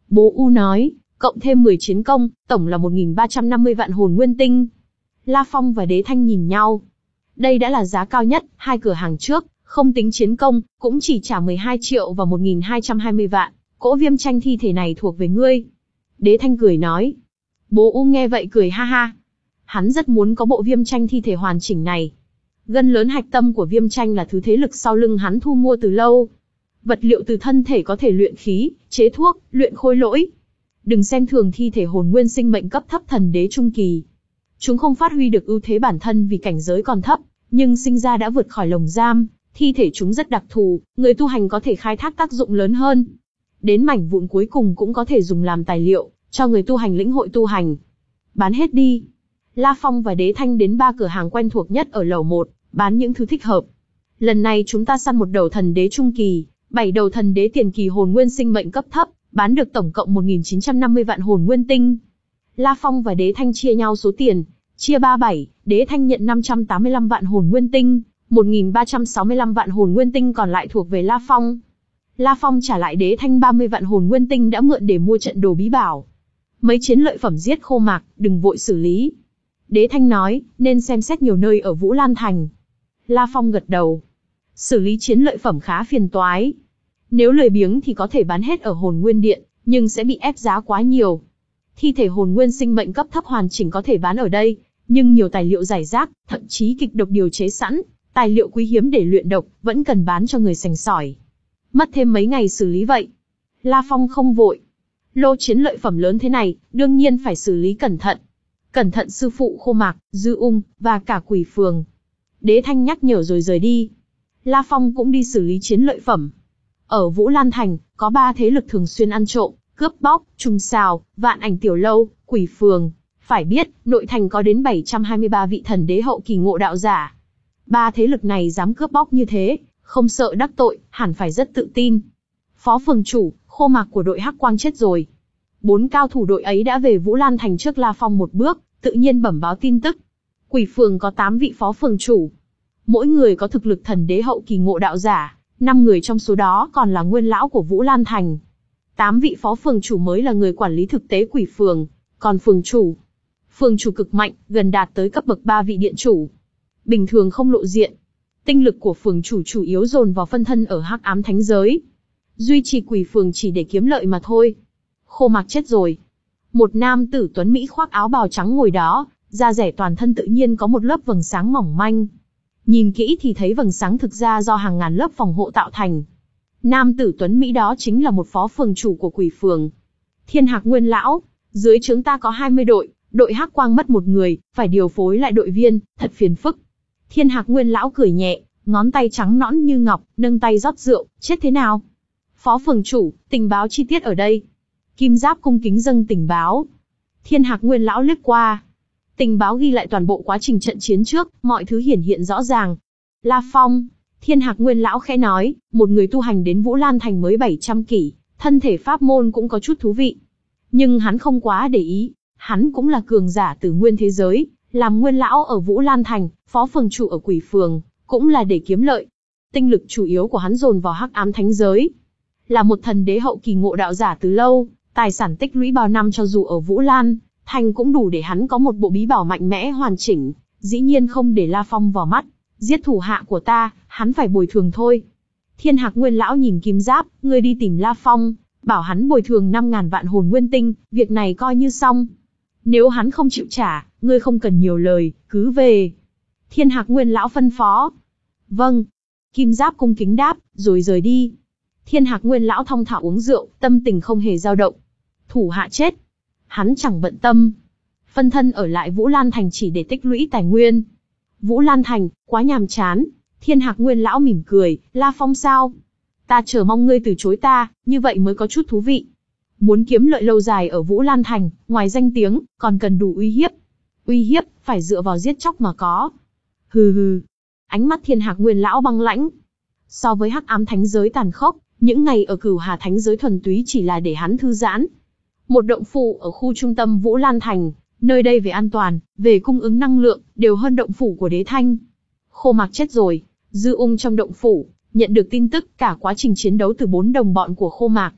Bố U nói, cộng thêm mười chiến công, tổng là một nghìn ba trăm năm mươi vạn hồn nguyên tinh. La Phong và Đế Thanh nhìn nhau. Đây đã là giá cao nhất, hai cửa hàng trước, không tính chiến công, cũng chỉ trả mười hai triệu và một nghìn hai trăm hai mươi vạn. Cỗ viêm tranh thi thể này thuộc về ngươi. Đế Thanh cười nói. Bố U nghe vậy cười ha ha. Hắn rất muốn có bộ viêm tranh thi thể hoàn chỉnh này. Gân lớn hạch tâm của viêm tranh là thứ thế lực sau lưng hắn thu mua từ lâu. Vật liệu từ thân thể có thể luyện khí, chế thuốc, luyện khôi lỗi. Đừng xem thường thi thể hồn nguyên sinh mệnh cấp thấp thần đế trung kỳ. Chúng không phát huy được ưu thế bản thân vì cảnh giới còn thấp, nhưng sinh ra đã vượt khỏi lồng giam, thi thể chúng rất đặc thù, người tu hành có thể khai thác tác dụng lớn hơn. Đến mảnh vụn cuối cùng cũng có thể dùng làm tài liệu, cho người tu hành lĩnh hội tu hành. Bán hết đi. La Phong và Đế Thanh đến ba cửa hàng quen thuộc nhất ở lầu một, bán những thứ thích hợp. Lần này chúng ta săn một đầu thần đế trung kỳ, bảy đầu thần đế tiền kỳ hồn nguyên sinh mệnh cấp thấp, bán được tổng cộng một nghìn chín trăm năm mươi vạn hồn nguyên tinh. La Phong và Đế Thanh chia nhau số tiền, chia ba bảy, Đế Thanh nhận năm trăm tám mươi lăm vạn hồn nguyên tinh, một nghìn ba trăm sáu mươi lăm vạn hồn nguyên tinh còn lại thuộc về La Phong. La Phong trả lại Đế Thanh ba mươi vạn hồn nguyên tinh đã mượn để mua trận đồ bí bảo. Mấy chiến lợi phẩm giết khô mạc, đừng vội xử lý. Đế Thanh nói, nên xem xét nhiều nơi ở Vũ Lan Thành. La Phong gật đầu. Xử lý chiến lợi phẩm khá phiền toái. Nếu lười biếng thì có thể bán hết ở hồn nguyên điện, nhưng sẽ bị ép giá quá nhiều. Thi thể hồn nguyên sinh mệnh cấp thấp hoàn chỉnh có thể bán ở đây, nhưng nhiều tài liệu rải rác, thậm chí kịch độc điều chế sẵn, tài liệu quý hiếm để luyện độc, vẫn cần bán cho người sành sỏi. Mất thêm mấy ngày xử lý vậy. La Phong không vội. Lô chiến lợi phẩm lớn thế này, đương nhiên phải xử lý cẩn thận. Cẩn thận sư phụ khô mạc, Dư Ung, và cả Quỷ Phường. Đế Thanh nhắc nhở rồi rời đi. La Phong cũng đi xử lý chiến lợi phẩm. Ở Vũ Lan Thành, có ba thế lực thường xuyên ăn trộm, cướp bóc, trùng xào, Vạn Ảnh Tiểu Lâu, Quỷ Phường. Phải biết, nội thành có đến bảy trăm hai mươi ba vị thần đế hậu kỳ ngộ đạo giả. Ba thế lực này dám cướp bóc như thế, không sợ đắc tội, hẳn phải rất tự tin. Phó phường chủ, khô mạc của đội Hắc Quang chết rồi. Bốn cao thủ đội ấy đã về Vũ Lan Thành trước La Phong một bước, tự nhiên bẩm báo tin tức. Quỷ Phường có tám vị phó phường chủ. Mỗi người có thực lực thần đế hậu kỳ ngộ đạo giả, năm người trong số đó còn là nguyên lão của Vũ Lan Thành. Tám vị phó phường chủ mới là người quản lý thực tế Quỷ Phường, còn phường chủ. Phường chủ cực mạnh, gần đạt tới cấp bậc ba vị điện chủ. Bình thường không lộ diện. Tinh lực của phường chủ chủ yếu dồn vào phân thân ở Hắc Ám Thánh Giới. Duy trì Quỷ Phường chỉ để kiếm lợi mà thôi. Khô mạc chết rồi. Một nam tử tuấn Mỹ khoác áo bào trắng ngồi đó, da rẻ toàn thân tự nhiên có một lớp vầng sáng mỏng manh. Nhìn kỹ thì thấy vầng sáng thực ra do hàng ngàn lớp phòng hộ tạo thành. Nam tử tuấn Mỹ đó chính là một phó phường chủ của Quỷ Phường. Thiên Hạc Nguyên Lão, dưới trướng ta có hai mươi đội, đội Hắc Quang mất một người, phải điều phối lại đội viên, thật phiền phức. Thiên Hạc Nguyên Lão cười nhẹ, ngón tay trắng nõn như ngọc, nâng tay rót rượu, chết thế nào? Phó phường chủ, tình báo chi tiết ở đây. Kim Giáp cung kính dâng tình báo. Thiên Hạc Nguyên Lão liếc qua. Tình báo ghi lại toàn bộ quá trình trận chiến trước, mọi thứ hiển hiện rõ ràng. La Phong, Thiên Hạc Nguyên Lão khẽ nói, một người tu hành đến Vũ Lan Thành mới bảy trăm kỷ, thân thể pháp môn cũng có chút thú vị. Nhưng hắn không quá để ý, hắn cũng là cường giả từ nguyên thế giới, làm nguyên lão ở Vũ Lan Thành, phó phường chủ ở Quỷ Phường, cũng là để kiếm lợi. Tinh lực chủ yếu của hắn dồn vào Hắc Ám Thánh Giới. Là một thần đế hậu kỳ ngộ đạo giả từ lâu, tài sản tích lũy bao năm cho dù ở Vũ Lan Thành cũng đủ để hắn có một bộ bí bảo mạnh mẽ hoàn chỉnh, dĩ nhiên không để La Phong vào mắt. Giết thủ hạ của ta, hắn phải bồi thường thôi. Thiên Hạc Nguyên Lão nhìn Kim Giáp, ngươi đi tìm La Phong, bảo hắn bồi thường năm ngàn vạn hồn nguyên tinh, việc này coi như xong. Nếu hắn không chịu trả, ngươi không cần nhiều lời, cứ về. Thiên Hạc Nguyên Lão phân phó. Vâng. Kim Giáp cung kính đáp, rồi rời đi. Thiên Hạc Nguyên Lão thong thả uống rượu, tâm tình không hề dao động. Thủ hạ chết, hắn chẳng bận tâm. Phân thân ở lại Vũ Lan Thành chỉ để tích lũy tài nguyên. Vũ Lan Thành, quá nhàm chán. Thiên Hạc Nguyên Lão mỉm cười, La Phong sao? Ta chờ mong ngươi từ chối ta, như vậy mới có chút thú vị. Muốn kiếm lợi lâu dài ở Vũ Lan Thành, ngoài danh tiếng, còn cần đủ uy hiếp. Uy hiếp, phải dựa vào giết chóc mà có. Hừ hừ. Ánh mắt Thiên Hạc Nguyên Lão băng lãnh. So với Hắc Ám Thánh Giới tàn khốc, những ngày ở Cửu Hà Thánh Giới thuần túy chỉ là để hắn thư giãn. Một động phủ ở khu trung tâm Vũ Lan Thành, nơi đây về an toàn, về cung ứng năng lượng, đều hơn động phủ của Đế Thanh. Khô mạc chết rồi, Dư Ung trong động phủ, nhận được tin tức cả quá trình chiến đấu từ bốn đồng bọn của khô mạc.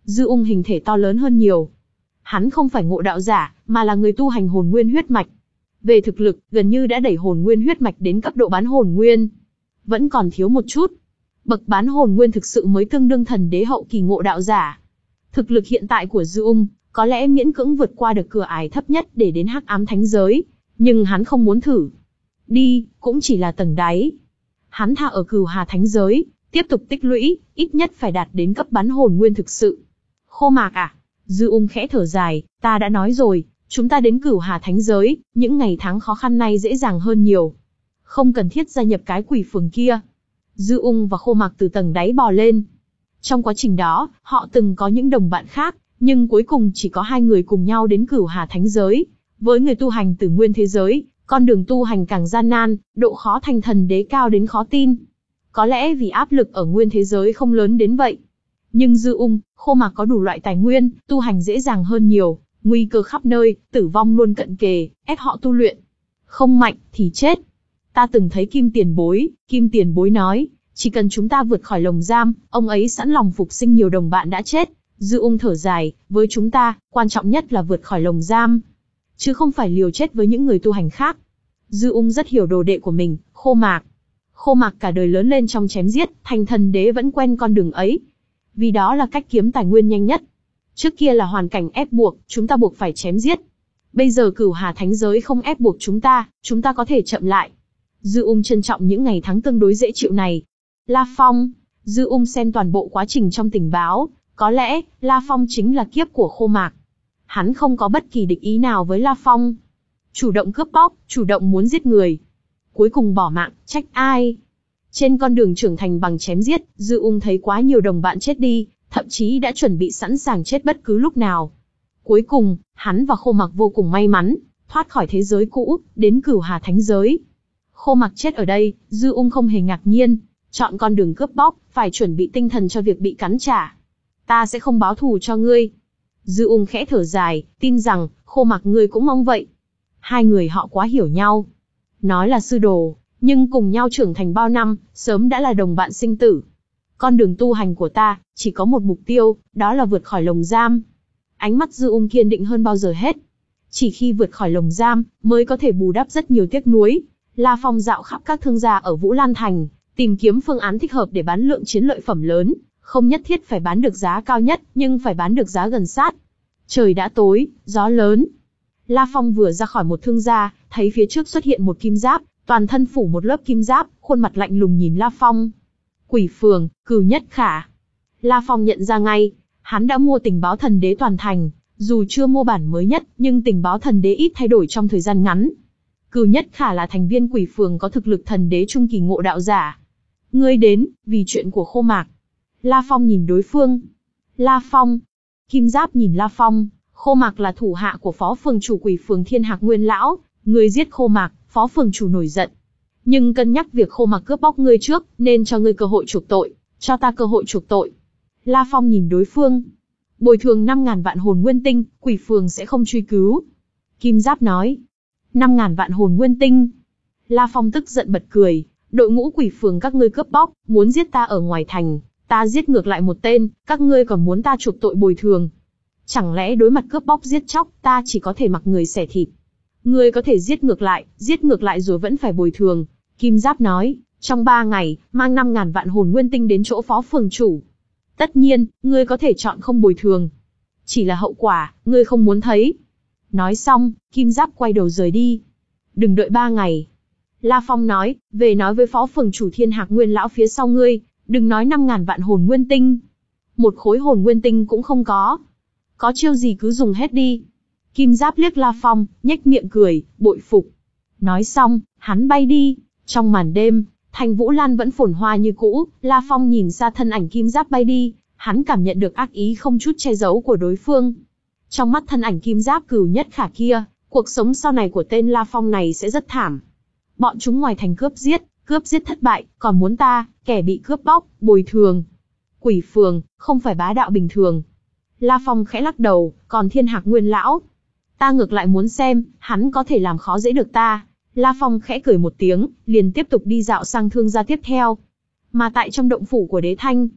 Dư Ung hình thể to lớn hơn nhiều. Hắn không phải ngộ đạo giả, mà là người tu hành hồn nguyên huyết mạch. Về thực lực, gần như đã đẩy hồn nguyên huyết mạch đến cấp độ bán hồn nguyên. Vẫn còn thiếu một chút. Bậc bán hồn nguyên thực sự mới tương đương thần đế hậu kỳ ngộ đạo giả. Thực lực hiện tại của Dư Ung, có lẽ miễn cưỡng vượt qua được cửa ải thấp nhất để đến hắc ám thánh giới. Nhưng hắn không muốn thử. Đi, cũng chỉ là tầng đáy. Hắn tha ở Cửu Hà thánh giới, tiếp tục tích lũy, ít nhất phải đạt đến cấp bán hồn nguyên thực sự. Khô Mạc à? Dư Ung khẽ thở dài, ta đã nói rồi, chúng ta đến Cửu Hà thánh giới, những ngày tháng khó khăn này dễ dàng hơn nhiều. Không cần thiết gia nhập cái quỷ phường kia. Dư Ung và Khô Mạc từ tầng đáy bò lên. Trong quá trình đó, họ từng có những đồng bạn khác, nhưng cuối cùng chỉ có hai người cùng nhau đến Cửu Hà thánh giới. Với người tu hành từ nguyên thế giới, con đường tu hành càng gian nan, độ khó thành thần đế cao đến khó tin. Có lẽ vì áp lực ở nguyên thế giới không lớn đến vậy. Nhưng Dư Ung, Khô Mạc có đủ loại tài nguyên, tu hành dễ dàng hơn nhiều, nguy cơ khắp nơi, tử vong luôn cận kề, ép họ tu luyện. Không mạnh thì chết. Ta từng thấy Kim Tiền Bối, Kim Tiền Bối nói, chỉ cần chúng ta vượt khỏi lồng giam, ông ấy sẵn lòng phục sinh nhiều đồng bạn đã chết. Dư Ung thở dài, với chúng ta, quan trọng nhất là vượt khỏi lồng giam, chứ không phải liều chết với những người tu hành khác. Dư Ung rất hiểu đồ đệ của mình, Khô Mạc. Khô Mạc cả đời lớn lên trong chém giết, thành thần đế vẫn quen con đường ấy. Vì đó là cách kiếm tài nguyên nhanh nhất. Trước kia là hoàn cảnh ép buộc, chúng ta buộc phải chém giết. Bây giờ Cửu Hà thánh giới không ép buộc chúng ta, chúng ta có thể chậm lại. Dư Ung trân trọng những ngày tháng tương đối dễ chịu này. La Phong. Dư Ung xem toàn bộ quá trình trong tình báo, có lẽ, La Phong chính là kiếp của Khô Mạc. Hắn không có bất kỳ địch ý nào với La Phong. Chủ động cướp bóc, chủ động muốn giết người. Cuối cùng bỏ mạng, trách ai? Trên con đường trưởng thành bằng chém giết, Dư Ung thấy quá nhiều đồng bạn chết đi, thậm chí đã chuẩn bị sẵn sàng chết bất cứ lúc nào. Cuối cùng, hắn và Khô Mạc vô cùng may mắn, thoát khỏi thế giới cũ, đến Cửu Hà thánh giới. Khô Mạc chết ở đây, Dư Ung không hề ngạc nhiên, chọn con đường cướp bóc, phải chuẩn bị tinh thần cho việc bị cắn trả. Ta sẽ không báo thù cho ngươi. Dư Ung khẽ thở dài, tin rằng, Khô Mạc ngươi cũng mong vậy. Hai người họ quá hiểu nhau. Nói là sư đồ, nhưng cùng nhau trưởng thành bao năm, sớm đã là đồng bạn sinh tử. Con đường tu hành của ta, chỉ có một mục tiêu, đó là vượt khỏi lồng giam. Ánh mắt Dư Ung kiên định hơn bao giờ hết. Chỉ khi vượt khỏi lồng giam, mới có thể bù đắp rất nhiều tiếc nuối. La Phong dạo khắp các thương gia ở Vũ Lan Thành, tìm kiếm phương án thích hợp để bán lượng chiến lợi phẩm lớn, không nhất thiết phải bán được giá cao nhất, nhưng phải bán được giá gần sát. Trời đã tối, gió lớn. La Phong vừa ra khỏi một thương gia, thấy phía trước xuất hiện một kim giáp, toàn thân phủ một lớp kim giáp, khuôn mặt lạnh lùng nhìn La Phong. Quỷ phường, Cửu Nhất Khả. La Phong nhận ra ngay, hắn đã mua tình báo thần đế toàn thành, dù chưa mua bản mới nhất, nhưng tình báo thần đế ít thay đổi trong thời gian ngắn. Cửu Nhất Khả là thành viên quỷ phường có thực lực thần đế trung kỳ ngộ đạo giả. Ngươi đến, vì chuyện của Khô Mạc. La Phong nhìn đối phương. La Phong. Kim Giáp nhìn La Phong. Khô Mạc là thủ hạ của phó phường chủ quỷ phường Thiên Hạc Nguyên Lão. Ngươi giết Khô Mạc, phó phường chủ nổi giận. Nhưng cân nhắc việc Khô Mạc cướp bóc ngươi trước, nên cho ngươi cơ hội chuộc tội. Cho ta cơ hội chuộc tội. La Phong nhìn đối phương. Bồi thường năm ngàn vạn hồn nguyên tinh, quỷ phường sẽ không truy cứu. Kim Giáp nói. năm ngàn vạn hồn nguyên tinh. La Phong tức giận bật cười. Đội ngũ quỷ phường các ngươi cướp bóc, muốn giết ta ở ngoài thành, ta giết ngược lại một tên, các ngươi còn muốn ta chuộc tội bồi thường. Chẳng lẽ đối mặt cướp bóc giết chóc, ta chỉ có thể mặc người xẻ thịt? Ngươi có thể giết ngược lại, giết ngược lại rồi vẫn phải bồi thường. Kim Giáp nói, trong ba ngày, mang năm ngàn vạn hồn nguyên tinh đến chỗ phó phường chủ. Tất nhiên, ngươi có thể chọn không bồi thường. Chỉ là hậu quả, ngươi không muốn thấy. Nói xong, Kim Giáp quay đầu rời đi. Đừng đợi ba ngày. La Phong nói, về nói với phó phường chủ Thiên Hạc Nguyên Lão phía sau ngươi, đừng nói năm ngàn vạn hồn nguyên tinh. Một khối hồn nguyên tinh cũng không có. Có chiêu gì cứ dùng hết đi. Kim Giáp liếc La Phong, nhếch miệng cười, bội phục. Nói xong, hắn bay đi. Trong màn đêm, thành Vũ Lan vẫn phồn hoa như cũ, La Phong nhìn xa thân ảnh Kim Giáp bay đi, hắn cảm nhận được ác ý không chút che giấu của đối phương. Trong mắt thân ảnh Kim Giáp Cửu Nhất Khả kia, cuộc sống sau này của tên La Phong này sẽ rất thảm. Bọn chúng ngoài thành cướp giết, cướp giết thất bại, còn muốn ta, kẻ bị cướp bóc, bồi thường. Quỷ phường, không phải bá đạo bình thường. La Phong khẽ lắc đầu, còn Thiên Hạc Nguyên Lão. Ta ngược lại muốn xem, hắn có thể làm khó dễ được ta. La Phong khẽ cười một tiếng, liền tiếp tục đi dạo sang thương gia tiếp theo. Mà tại trong động phủ của Đế Thanh,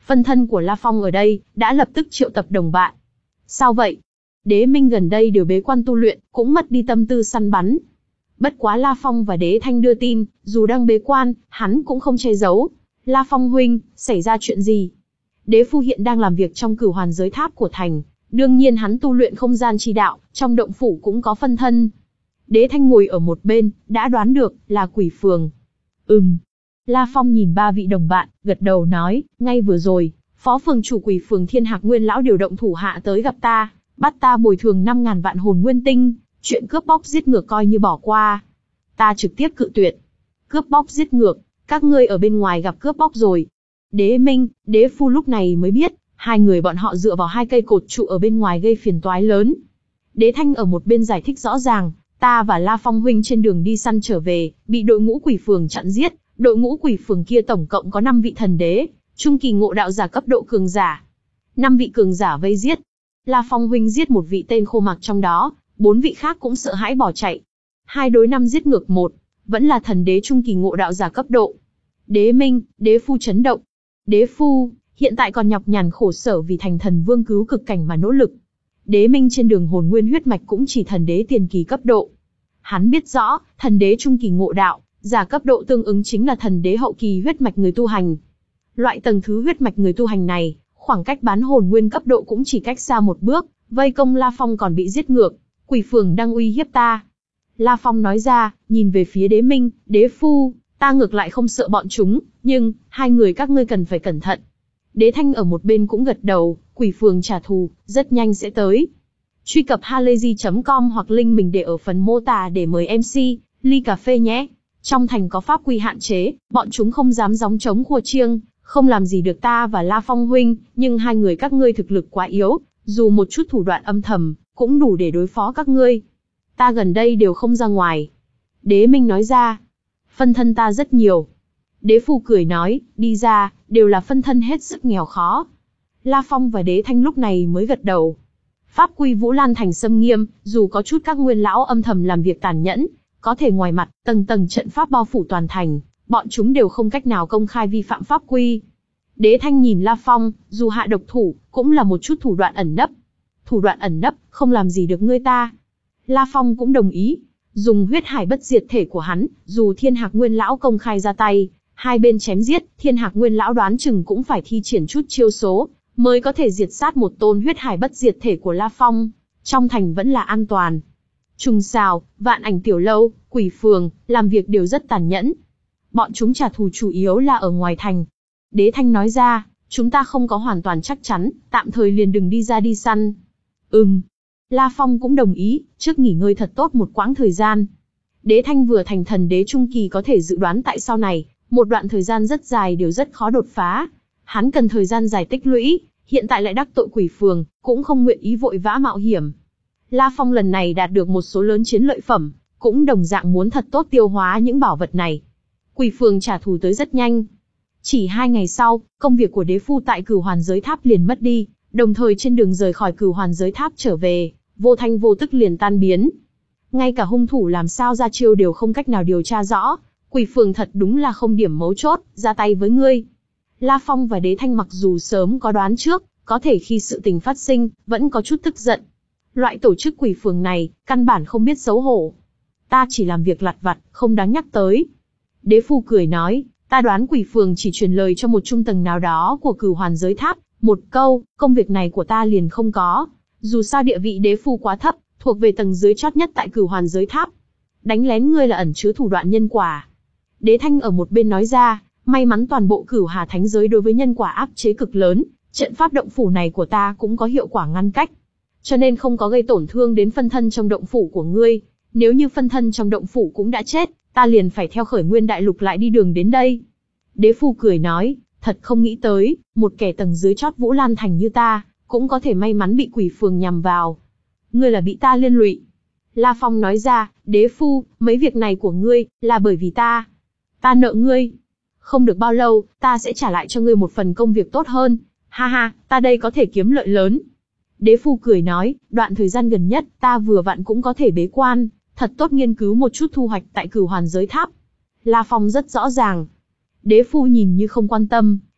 Phân thân của La Phong ở đây, đã lập tức triệu tập đồng bạn. Sao vậy? Đế Minh gần đây đều bế quan tu luyện, cũng mất đi tâm tư săn bắn. Bất quá La Phong và Đế Thanh đưa tin, dù đang bế quan, hắn cũng không che giấu. La Phong huynh, xảy ra chuyện gì? Đế Phu hiện đang làm việc trong Cửu Hoàn giới tháp của thành. Đương nhiên hắn tu luyện không gian chi đạo, trong động phủ cũng có phân thân. Đế Thanh ngồi ở một bên, đã đoán được, là Quỷ Phường. Ừm. La Phong nhìn ba vị đồng bạn, gật đầu nói, ngay vừa rồi, Phó Phường chủ Quỷ Phường Thiên Hạc Nguyên Lão điều động thủ hạ tới gặp ta, bắt ta bồi thường năm ngàn vạn hồn nguyên tinh, chuyện cướp bóc giết ngược coi như bỏ qua. Ta trực tiếp cự tuyệt. Cướp bóc giết ngược, các ngươi ở bên ngoài gặp cướp bóc rồi. Đế Minh, Đế Phu lúc này mới biết, hai người bọn họ dựa vào hai cây cột trụ ở bên ngoài gây phiền toái lớn. Đế Thanh ở một bên giải thích rõ ràng, ta và La Phong huynh trên đường đi săn trở về, bị đội ngũ Quỷ Phường chặn giết. Đội ngũ Quỷ Phường kia tổng cộng có năm vị thần đế, trung kỳ ngộ đạo giả cấp độ cường giả. Năm vị cường giả vây giết. La Phong huynh giết một vị tên khô mặc trong đó, bốn vị khác cũng sợ hãi bỏ chạy. Hai đối năm giết ngược một, vẫn là thần đế trung kỳ ngộ đạo giả cấp độ. Đế Minh, Đế Phu chấn động. Đế Phu, hiện tại còn nhọc nhằn khổ sở vì thành thần vương cứu cực cảnh mà nỗ lực. Đế Minh trên đường hồn nguyên huyết mạch cũng chỉ thần đế tiền kỳ cấp độ. Hắn biết rõ, thần đế trung kỳ ngộ đạo, giả cấp độ tương ứng chính là thần đế hậu kỳ huyết mạch người tu hành. Loại tầng thứ huyết mạch người tu hành này, khoảng cách bán hồn nguyên cấp độ cũng chỉ cách xa một bước, vây công La Phong còn bị giết ngược, Quỷ Phường đang uy hiếp ta. La Phong nói ra, nhìn về phía Đế Minh, Đế Phu, ta ngược lại không sợ bọn chúng, nhưng, hai người các ngươi cần phải cẩn thận. Đế Thanh ở một bên cũng gật đầu, Quỷ Phường trả thù, rất nhanh sẽ tới. Truy cập halayzi chấm com hoặc link mình để ở phần mô tả để mời em xê, ly cà phê nhé. Trong thành có pháp quy hạn chế, bọn chúng không dám gióng trống khua chiêng, không làm gì được ta và La Phong huynh, nhưng hai người các ngươi thực lực quá yếu, dù một chút thủ đoạn âm thầm, cũng đủ để đối phó các ngươi. Ta gần đây đều không ra ngoài. Đế Minh nói ra, phân thân ta rất nhiều. Đế Phu cười nói, đi ra, đều là phân thân hết sức nghèo khó. La Phong và Đế Thanh lúc này mới gật đầu. Pháp quy Vũ Lan Thành xâm nghiêm, dù có chút các nguyên lão âm thầm làm việc tàn nhẫn, có thể ngoài mặt, tầng tầng trận pháp bao phủ toàn thành, bọn chúng đều không cách nào công khai vi phạm pháp quy. Đế Thanh nhìn La Phong, dù hạ độc thủ, cũng là một chút thủ đoạn ẩn nấp. Thủ đoạn ẩn nấp, không làm gì được ngươi ta. La Phong cũng đồng ý, dùng huyết hải bất diệt thể của hắn, dù Thiên Hạc Nguyên Lão công khai ra tay, hai bên chém giết, Thiên Hạc Nguyên Lão đoán chừng cũng phải thi triển chút chiêu số, mới có thể diệt sát một tôn huyết hải bất diệt thể của La Phong. Trong thành vẫn là an toàn. Trùng Sào, Vạn Ảnh Tiểu Lâu, Quỷ Phường, làm việc đều rất tàn nhẫn. Bọn chúng trả thù chủ yếu là ở ngoài thành. Đế Thanh nói ra, chúng ta không có hoàn toàn chắc chắn, tạm thời liền đừng đi ra đi săn. Ừm. La Phong cũng đồng ý, trước nghỉ ngơi thật tốt một quãng thời gian. Đế Thanh vừa thành thần đế trung kỳ có thể dự đoán tại sau này, một đoạn thời gian rất dài đều rất khó đột phá. Hắn cần thời gian dài tích lũy, hiện tại lại đắc tội Quỷ Phường, cũng không nguyện ý vội vã mạo hiểm. La Phong lần này đạt được một số lớn chiến lợi phẩm, cũng đồng dạng muốn thật tốt tiêu hóa những bảo vật này. Quỷ Phường trả thù tới rất nhanh. Chỉ hai ngày sau, công việc của Đế Phu tại Cửu Hoàn giới tháp liền mất đi, đồng thời trên đường rời khỏi Cửu Hoàn giới tháp trở về, vô thanh vô tức liền tan biến. Ngay cả hung thủ làm sao ra chiêu đều không cách nào điều tra rõ, Quỷ Phường thật đúng là không điểm mấu chốt, ra tay với ngươi. La Phong và Đế Thanh mặc dù sớm có đoán trước, có thể khi sự tình phát sinh, vẫn có chút tức giận. Loại tổ chức Quỷ Phường này, căn bản không biết xấu hổ. Ta chỉ làm việc lặt vặt, không đáng nhắc tới. Đế Phu cười nói, ta đoán Quỷ Phường chỉ truyền lời cho một trung tầng nào đó của Cửu Hoàn giới tháp, một câu, công việc này của ta liền không có. Dù sao địa vị Đế Phu quá thấp, thuộc về tầng dưới chót nhất tại Cửu Hoàn giới tháp. Đánh lén ngươi là ẩn chứa thủ đoạn nhân quả. Đế Thanh ở một bên nói ra, may mắn toàn bộ Cửu Hà Thánh giới đối với nhân quả áp chế cực lớn, trận pháp động phủ này của ta cũng có hiệu quả ngăn cách. Cho nên không có gây tổn thương đến phân thân trong động phủ của ngươi. Nếu như phân thân trong động phủ cũng đã chết, ta liền phải theo Khởi Nguyên Đại Lục lại đi đường đến đây. Đế Phu cười nói, thật không nghĩ tới, một kẻ tầng dưới chót Vũ Lan Thành như ta, cũng có thể may mắn bị Quỷ Phường nhằm vào. Ngươi là bị ta liên lụy. La Phong nói ra, Đế Phu, mấy việc này của ngươi, là bởi vì ta. Ta nợ ngươi. Không được bao lâu, ta sẽ trả lại cho ngươi một phần công việc tốt hơn. Ha ha, ta đây có thể kiếm lợi lớn. Đế Phu cười nói, đoạn thời gian gần nhất, ta vừa vặn cũng có thể bế quan, thật tốt nghiên cứu một chút thu hoạch tại Cửu Hoàn giới tháp. La Phong rất rõ ràng. Đế Phu nhìn như không quan tâm,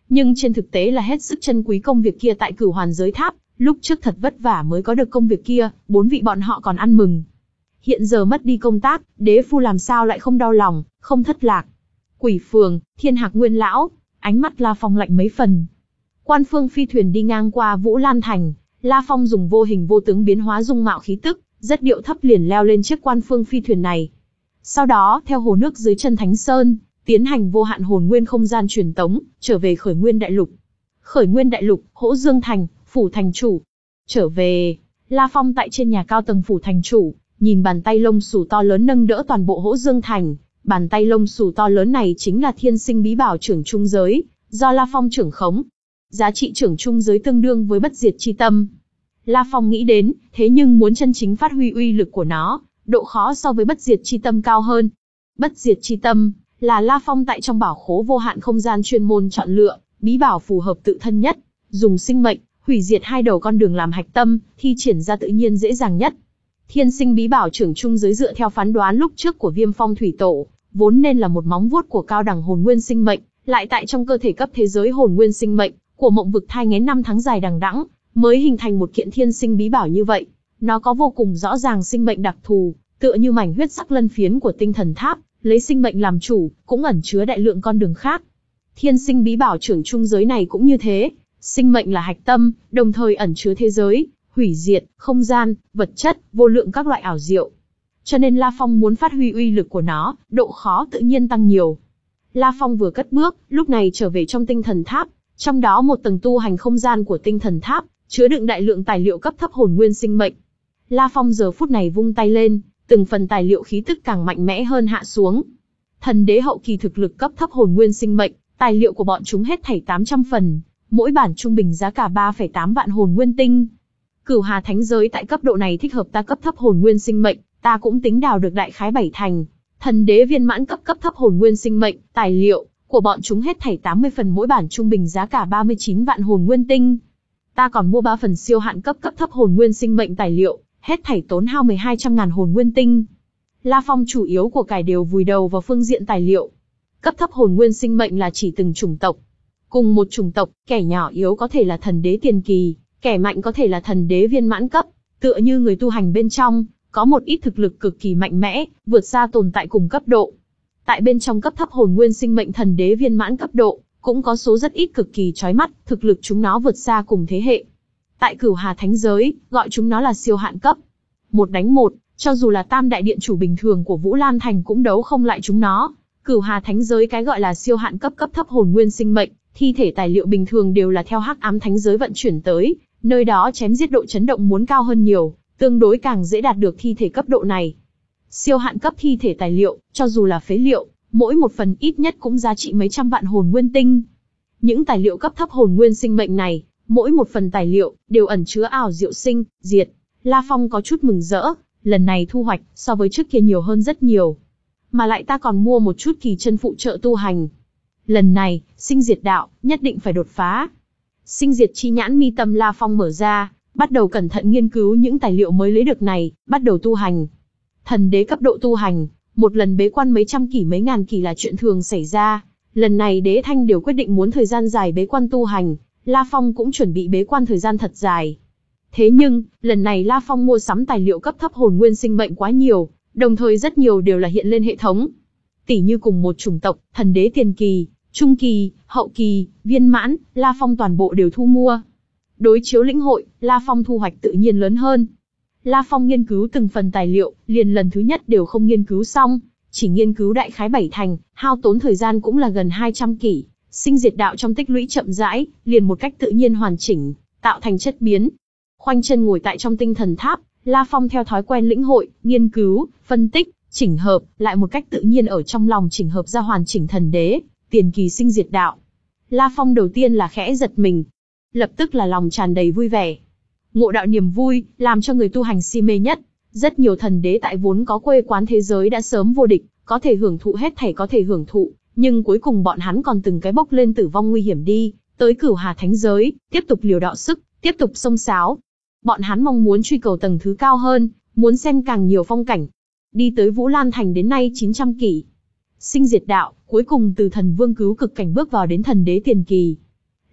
nhưng trên thực tế là hết sức trân quý công việc kia tại Cửu Hoàn Giới Tháp, lúc trước thật vất vả mới có được công việc kia, bốn vị bọn họ còn ăn mừng. Hiện giờ mất đi công tác, đế phu làm sao lại không đau lòng, không thất lạc. Quỷ Phường, Thiên Hạc Nguyên lão, ánh mắt La Phong lạnh mấy phần. Quan Phương phi thuyền đi ngang qua Vũ Lan Thành, La Phong dùng vô hình vô tướng biến hóa dung mạo khí tức, rất điệu thấp liền leo lên chiếc Quan Phương phi thuyền này. Sau đó, theo hồ nước dưới chân Thánh Sơn, tiến hành vô hạn hồn nguyên không gian truyền tống, trở về Khởi Nguyên Đại Lục. Khởi Nguyên Đại Lục, Hỗ Dương Thành, phủ thành chủ. Trở về, La Phong tại trên nhà cao tầng phủ thành chủ, nhìn bàn tay lông xù to lớn nâng đỡ toàn bộ Hỗ Dương Thành. Bàn tay lông xù to lớn này chính là thiên sinh bí bảo trưởng trung giới, do La Phong trưởng khống. Giá trị trưởng trung giới tương đương với bất diệt chi tâm. La Phong nghĩ đến, thế nhưng muốn chân chính phát huy uy lực của nó, độ khó so với bất diệt chi tâm cao hơn. Bất diệt chi tâm là La Phong tại trong bảo khố vô hạn không gian chuyên môn chọn lựa, bí bảo phù hợp tự thân nhất, dùng sinh mệnh, hủy diệt hai đầu con đường làm hạch tâm, thi triển ra tự nhiên dễ dàng nhất. Thiên sinh bí bảo trưởng trung giới dựa theo phán đoán lúc trước của Viêm Phong Thủy Tổ, vốn nên là một móng vuốt của cao đẳng hồn nguyên sinh mệnh, lại tại trong cơ thể cấp thế giới hồn nguyên sinh mệnh của mộng vực thai nghén năm tháng dài đằng đẵng, mới hình thành một kiện thiên sinh bí bảo như vậy. Nó có vô cùng rõ ràng sinh mệnh đặc thù, tựa như mảnh huyết sắc lân phiến của tinh thần tháp, lấy sinh mệnh làm chủ, cũng ẩn chứa đại lượng con đường khác. Thiên sinh bí bảo trưởng trung giới này cũng như thế, sinh mệnh là hạch tâm, đồng thời ẩn chứa thế giới, hủy diệt, không gian, vật chất, vô lượng các loại ảo diệu. Cho nên La Phong muốn phát huy uy lực của nó, độ khó tự nhiên tăng nhiều. La Phong vừa cất bước, lúc này trở về trong tinh thần tháp, trong đó một tầng tu hành không gian của tinh thần tháp, chứa đựng đại lượng tài liệu cấp thấp hồn nguyên sinh mệnh. La Phong giờ phút này vung tay lên, từng phần tài liệu khí tức càng mạnh mẽ hơn hạ xuống. Thần đế hậu kỳ thực lực cấp thấp hồn nguyên sinh mệnh, tài liệu của bọn chúng hết thảy tám trăm phần, mỗi bản trung bình giá cả ba phẩy tám vạn hồn nguyên tinh. Cửu Hà Thánh Giới tại cấp độ này thích hợp ta cấp thấp hồn nguyên sinh mệnh, ta cũng tính đào được đại khái bảy thành. Thần đế viên mãn cấp cấp thấp hồn nguyên sinh mệnh, tài liệu của bọn chúng hết thảy tám mươi phần mỗi bản trung bình giá cả ba mươi chín vạn hồn nguyên tinh. Ta còn mua ba phần siêu hạn cấp cấp thấp hồn nguyên sinh mệnh tài liệu, hết thảy tốn hao mười hai trăm ngàn hồn nguyên tinh. La Phong chủ yếu của cải đều vùi đầu vào phương diện tài liệu. Cấp thấp hồn nguyên sinh mệnh là chỉ từng chủng tộc. Cùng một chủng tộc, kẻ nhỏ yếu có thể là thần đế tiền kỳ, kẻ mạnh có thể là thần đế viên mãn cấp, tựa như người tu hành bên trong, có một ít thực lực cực kỳ mạnh mẽ, vượt xa tồn tại cùng cấp độ. Tại bên trong cấp thấp hồn nguyên sinh mệnh thần đế viên mãn cấp độ, cũng có số rất ít cực kỳ chói mắt, thực lực chúng nó vượt xa cùng thế hệ. Tại Cửu Hà Thánh Giới, gọi chúng nó là siêu hạn cấp. Một đánh một, cho dù là tam đại điện chủ bình thường của Vũ Lan Thành cũng đấu không lại chúng nó. Cửu Hà Thánh Giới cái gọi là siêu hạn cấp cấp thấp hồn nguyên sinh mệnh, thi thể tài liệu bình thường đều là theo Hắc Ám Thánh Giới vận chuyển tới, nơi đó chém giết độ chấn động muốn cao hơn nhiều, tương đối càng dễ đạt được thi thể cấp độ này. Siêu hạn cấp thi thể tài liệu, cho dù là phế liệu, mỗi một phần ít nhất cũng giá trị mấy trăm vạn hồn nguyên tinh. Những tài liệu cấp thấp hồn nguyên sinh mệnh này, mỗi một phần tài liệu đều ẩn chứa ảo diệu sinh, diệt. La Phong có chút mừng rỡ, lần này thu hoạch so với trước kia nhiều hơn rất nhiều. Mà lại ta còn mua một chút kỳ chân phụ trợ tu hành. Lần này, sinh diệt đạo, nhất định phải đột phá. Sinh diệt chi nhãn mi tâm La Phong mở ra, bắt đầu cẩn thận nghiên cứu những tài liệu mới lấy được này, bắt đầu tu hành. Thần đế cấp độ tu hành, một lần bế quan mấy trăm kỷ mấy ngàn kỷ là chuyện thường xảy ra. Lần này Đế Thanh đều quyết định muốn thời gian dài bế quan tu hành, La Phong cũng chuẩn bị bế quan thời gian thật dài. Thế nhưng, lần này La Phong mua sắm tài liệu cấp thấp hồn nguyên sinh mệnh quá nhiều, đồng thời rất nhiều đều là hiện lên hệ thống. Tỉ như cùng một chủng tộc, thần đế tiền kỳ, trung kỳ, hậu kỳ, viên mãn, La Phong toàn bộ đều thu mua. Đối chiếu lĩnh hội, La Phong thu hoạch tự nhiên lớn hơn. La Phong nghiên cứu từng phần tài liệu, liền lần thứ nhất đều không nghiên cứu xong, chỉ nghiên cứu đại khái bảy thành, hao tốn thời gian cũng là gần hai trăm kỷ. Sinh diệt đạo trong tích lũy chậm rãi, liền một cách tự nhiên hoàn chỉnh, tạo thành chất biến. Khoanh chân ngồi tại trong tinh thần tháp, La Phong theo thói quen lĩnh hội, nghiên cứu, phân tích, chỉnh hợp, lại một cách tự nhiên ở trong lòng chỉnh hợp ra hoàn chỉnh thần đế, tiền kỳ sinh diệt đạo. La Phong đầu tiên là khẽ giật mình, lập tức là lòng tràn đầy vui vẻ. Ngộ đạo niềm vui, làm cho người tu hành si mê nhất. Rất nhiều thần đế tại vốn có quê quán thế giới đã sớm vô địch, có thể hưởng thụ hết thảy có thể hưởng thụ, nhưng cuối cùng bọn hắn còn từng cái bốc lên tử vong nguy hiểm đi, tới Cửu Hà Thánh Giới, tiếp tục liều đạo sức, tiếp tục xông xáo. Bọn hắn mong muốn truy cầu tầng thứ cao hơn, muốn xem càng nhiều phong cảnh. Đi tới Vũ Lan Thành đến nay chín trăm kỷ. Sinh diệt đạo, cuối cùng từ thần vương cứu cực cảnh bước vào đến thần đế tiền kỳ.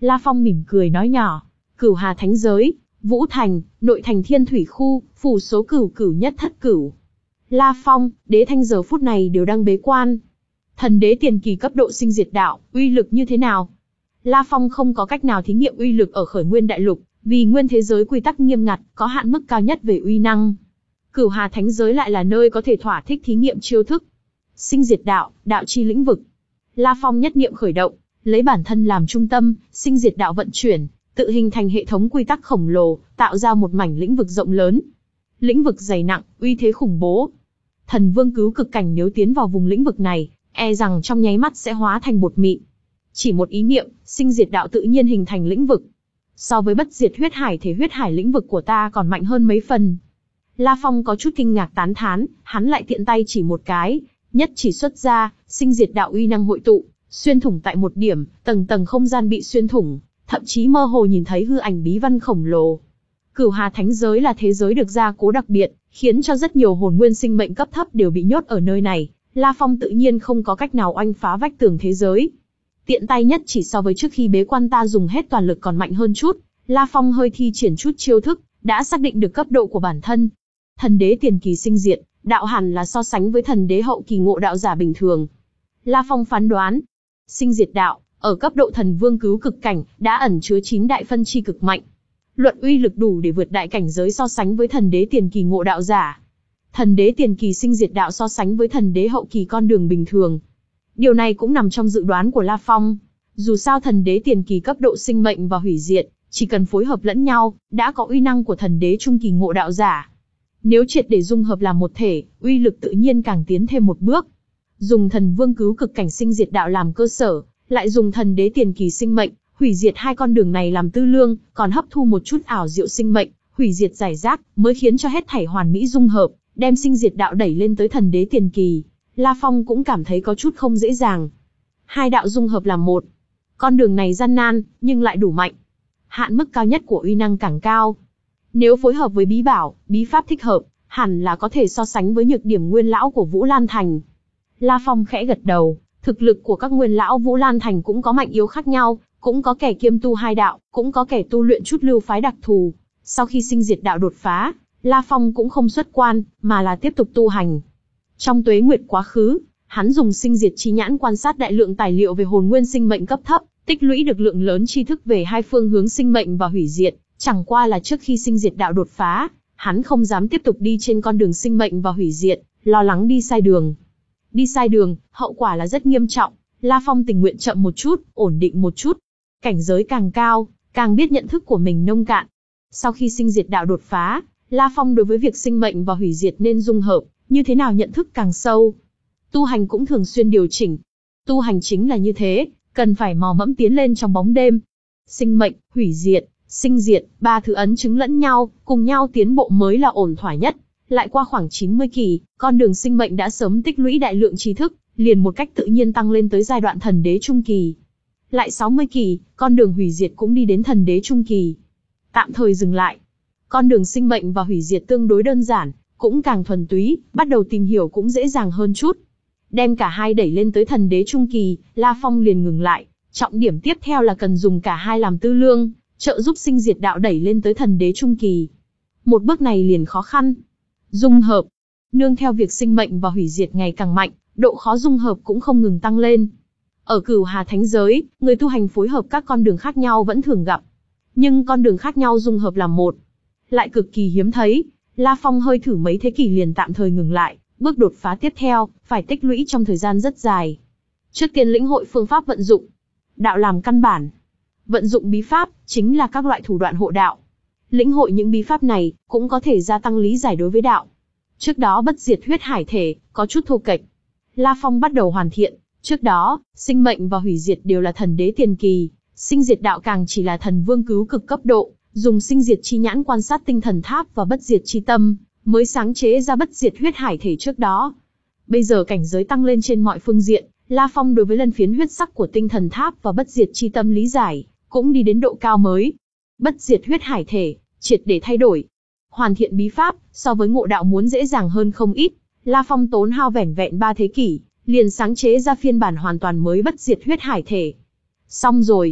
La Phong mỉm cười nói nhỏ. Cửu Hà Thánh Giới, Vũ Thành, Nội Thành Thiên Thủy Khu, phủ số cửu cửu nhất thất cửu. La Phong, Đế Thanh giờ phút này đều đang bế quan. Thần đế tiền kỳ cấp độ sinh diệt đạo, uy lực như thế nào? La Phong không có cách nào thí nghiệm uy lực ở Khởi Nguyên Đại Lục, vì nguyên thế giới quy tắc nghiêm ngặt, có hạn mức cao nhất về uy năng. Cửu Hà Thánh Giới lại là nơi có thể thỏa thích thí nghiệm chiêu thức. Sinh diệt đạo, đạo chi lĩnh vực. La Phong nhất niệm khởi động, lấy bản thân làm trung tâm, sinh diệt đạo vận chuyển, tự hình thành hệ thống quy tắc khổng lồ, tạo ra một mảnh lĩnh vực rộng lớn. Lĩnh vực dày nặng, uy thế khủng bố. Thần vương cứu cực cảnh nếu tiến vào vùng lĩnh vực này, e rằng trong nháy mắt sẽ hóa thành bột mịn. Chỉ một ý niệm, sinh diệt đạo tự nhiên hình thành lĩnh vực. So với bất diệt huyết hải thể huyết hải lĩnh vực của ta còn mạnh hơn mấy phần. La Phong có chút kinh ngạc tán thán, hắn lại tiện tay chỉ một cái, nhất chỉ xuất ra, sinh diệt đạo uy năng hội tụ, xuyên thủng tại một điểm, tầng tầng không gian bị xuyên thủng, thậm chí mơ hồ nhìn thấy hư ảnh bí văn khổng lồ. Cửu Hà Thánh Giới là thế giới được gia cố đặc biệt, khiến cho rất nhiều hồn nguyên sinh mệnh cấp thấp đều bị nhốt ở nơi này. La Phong tự nhiên không có cách nào oanh phá vách tường thế giới. Tiện tay nhất chỉ so với trước khi bế quan ta dùng hết toàn lực còn mạnh hơn chút. La Phong hơi thi triển chút chiêu thức, đã xác định được cấp độ của bản thân. Thần đế tiền kỳ sinh diệt, đạo hẳn là so sánh với thần đế hậu kỳ ngộ đạo giả bình thường. La Phong phán đoán, sinh diệt đạo, ở cấp độ thần vương cứu cực cảnh, đã ẩn chứa chín đại phân chi cực mạnh. Luận uy lực đủ để vượt đại cảnh giới so sánh với thần đế tiền kỳ ngộ đạo giả. Thần đế tiền kỳ sinh diệt đạo so sánh với thần đế hậu kỳ con đường bình thường. Điều này cũng nằm trong dự đoán của La Phong. Dù sao thần đế tiền kỳ cấp độ sinh mệnh và hủy diệt, chỉ cần phối hợp lẫn nhau, đã có uy năng của thần đế trung kỳ ngộ đạo giả. Nếu triệt để dung hợp làm một thể, uy lực tự nhiên càng tiến thêm một bước. Dùng thần vương cứu cực cảnh sinh diệt đạo làm cơ sở, lại dùng thần đế tiền kỳ sinh mệnh, hủy diệt hai con đường này làm tư lương, còn hấp thu một chút ảo diệu sinh mệnh, hủy diệt giải rác, mới khiến cho hết thảy hoàn mỹ dung hợp, đem sinh diệt đạo đẩy lên tới thần đế tiền kỳ. La Phong cũng cảm thấy có chút không dễ dàng. Hai đạo dung hợp làm một. Con đường này gian nan, nhưng lại đủ mạnh. Hạn mức cao nhất của uy năng càng cao. Nếu phối hợp với bí bảo, bí pháp thích hợp, hẳn là có thể so sánh với nhược điểm nguyên lão của Vũ Lan Thành. La Phong khẽ gật đầu, thực lực của các nguyên lão Vũ Lan Thành cũng có mạnh yếu khác nhau, cũng có kẻ kiêm tu hai đạo, cũng có kẻ tu luyện chút lưu phái đặc thù. Sau khi sinh diệt đạo đột phá, La Phong cũng không xuất quan, mà là tiếp tục tu hành. Trong tuế nguyệt quá khứ, hắn dùng sinh diệt chi nhãn quan sát đại lượng tài liệu về hồn nguyên sinh mệnh cấp thấp, tích lũy được lượng lớn tri thức về hai phương hướng sinh mệnh và hủy diệt. Chẳng qua là trước khi sinh diệt đạo đột phá, hắn không dám tiếp tục đi trên con đường sinh mệnh và hủy diệt, lo lắng đi sai đường. Đi sai đường, hậu quả là rất nghiêm trọng. La Phong tình nguyện chậm một chút, ổn định một chút. Cảnh giới càng cao, càng biết nhận thức của mình nông cạn. Sau khi sinh diệt đạo đột phá, La Phong đối với việc sinh mệnh và hủy diệt nên dung hợp, như thế nào nhận thức càng sâu. Tu hành cũng thường xuyên điều chỉnh. Tu hành chính là như thế, cần phải mò mẫm tiến lên trong bóng đêm. Sinh mệnh, hủy diệt, sinh diệt, ba thứ ấn chứng lẫn nhau, cùng nhau tiến bộ mới là ổn thỏa nhất. Lại qua khoảng chín mươi kỳ, con đường sinh mệnh đã sớm tích lũy đại lượng tri thức, liền một cách tự nhiên tăng lên tới giai đoạn thần đế trung kỳ. Lại sáu mươi kỳ, con đường hủy diệt cũng đi đến thần đế trung kỳ. Tạm thời dừng lại. Con đường sinh mệnh và hủy diệt tương đối đơn giản, cũng càng thuần túy, bắt đầu tìm hiểu cũng dễ dàng hơn chút. Đem cả hai đẩy lên tới thần đế trung kỳ, La Phong liền ngừng lại. Trọng điểm tiếp theo là cần dùng cả hai làm tư lương, trợ giúp sinh diệt đạo đẩy lên tới thần đế trung kỳ. Một bước này liền khó khăn. Dung hợp. Nương theo việc sinh mệnh và hủy diệt ngày càng mạnh, độ khó dung hợp cũng không ngừng tăng lên. Ở Cửu Hà Thánh Giới, người tu hành phối hợp các con đường khác nhau vẫn thường gặp. Nhưng con đường khác nhau dung hợp làm một, lại cực kỳ hiếm thấy. La Phong hơi thử mấy thế kỷ liền tạm thời ngừng lại, bước đột phá tiếp theo, phải tích lũy trong thời gian rất dài. Trước tiên lĩnh hội phương pháp vận dụng. Đạo làm căn bản. Vận dụng bí pháp, chính là các loại thủ đoạn hộ đạo. Lĩnh hội những bí pháp này, cũng có thể gia tăng lý giải đối với đạo. Trước đó bất diệt huyết hải thể, có chút thô kệch. La Phong bắt đầu hoàn thiện. Trước đó, sinh mệnh và hủy diệt đều là thần đế tiền kỳ, sinh diệt đạo càng chỉ là thần vương cứu cực cấp độ, dùng sinh diệt chi nhãn quan sát tinh thần tháp và bất diệt chi tâm, mới sáng chế ra bất diệt huyết hải thể trước đó. Bây giờ cảnh giới tăng lên trên mọi phương diện, La Phong đối với lân phiến huyết sắc của tinh thần tháp và bất diệt chi tâm lý giải, cũng đi đến độ cao mới. Bất diệt huyết hải thể, triệt để thay đổi. Hoàn thiện bí pháp, so với ngộ đạo muốn dễ dàng hơn không ít. La Phong tốn hao vẻn vẹn ba thế kỷ, liền sáng chế ra phiên bản hoàn toàn mới bất diệt huyết hải thể. Xong rồi.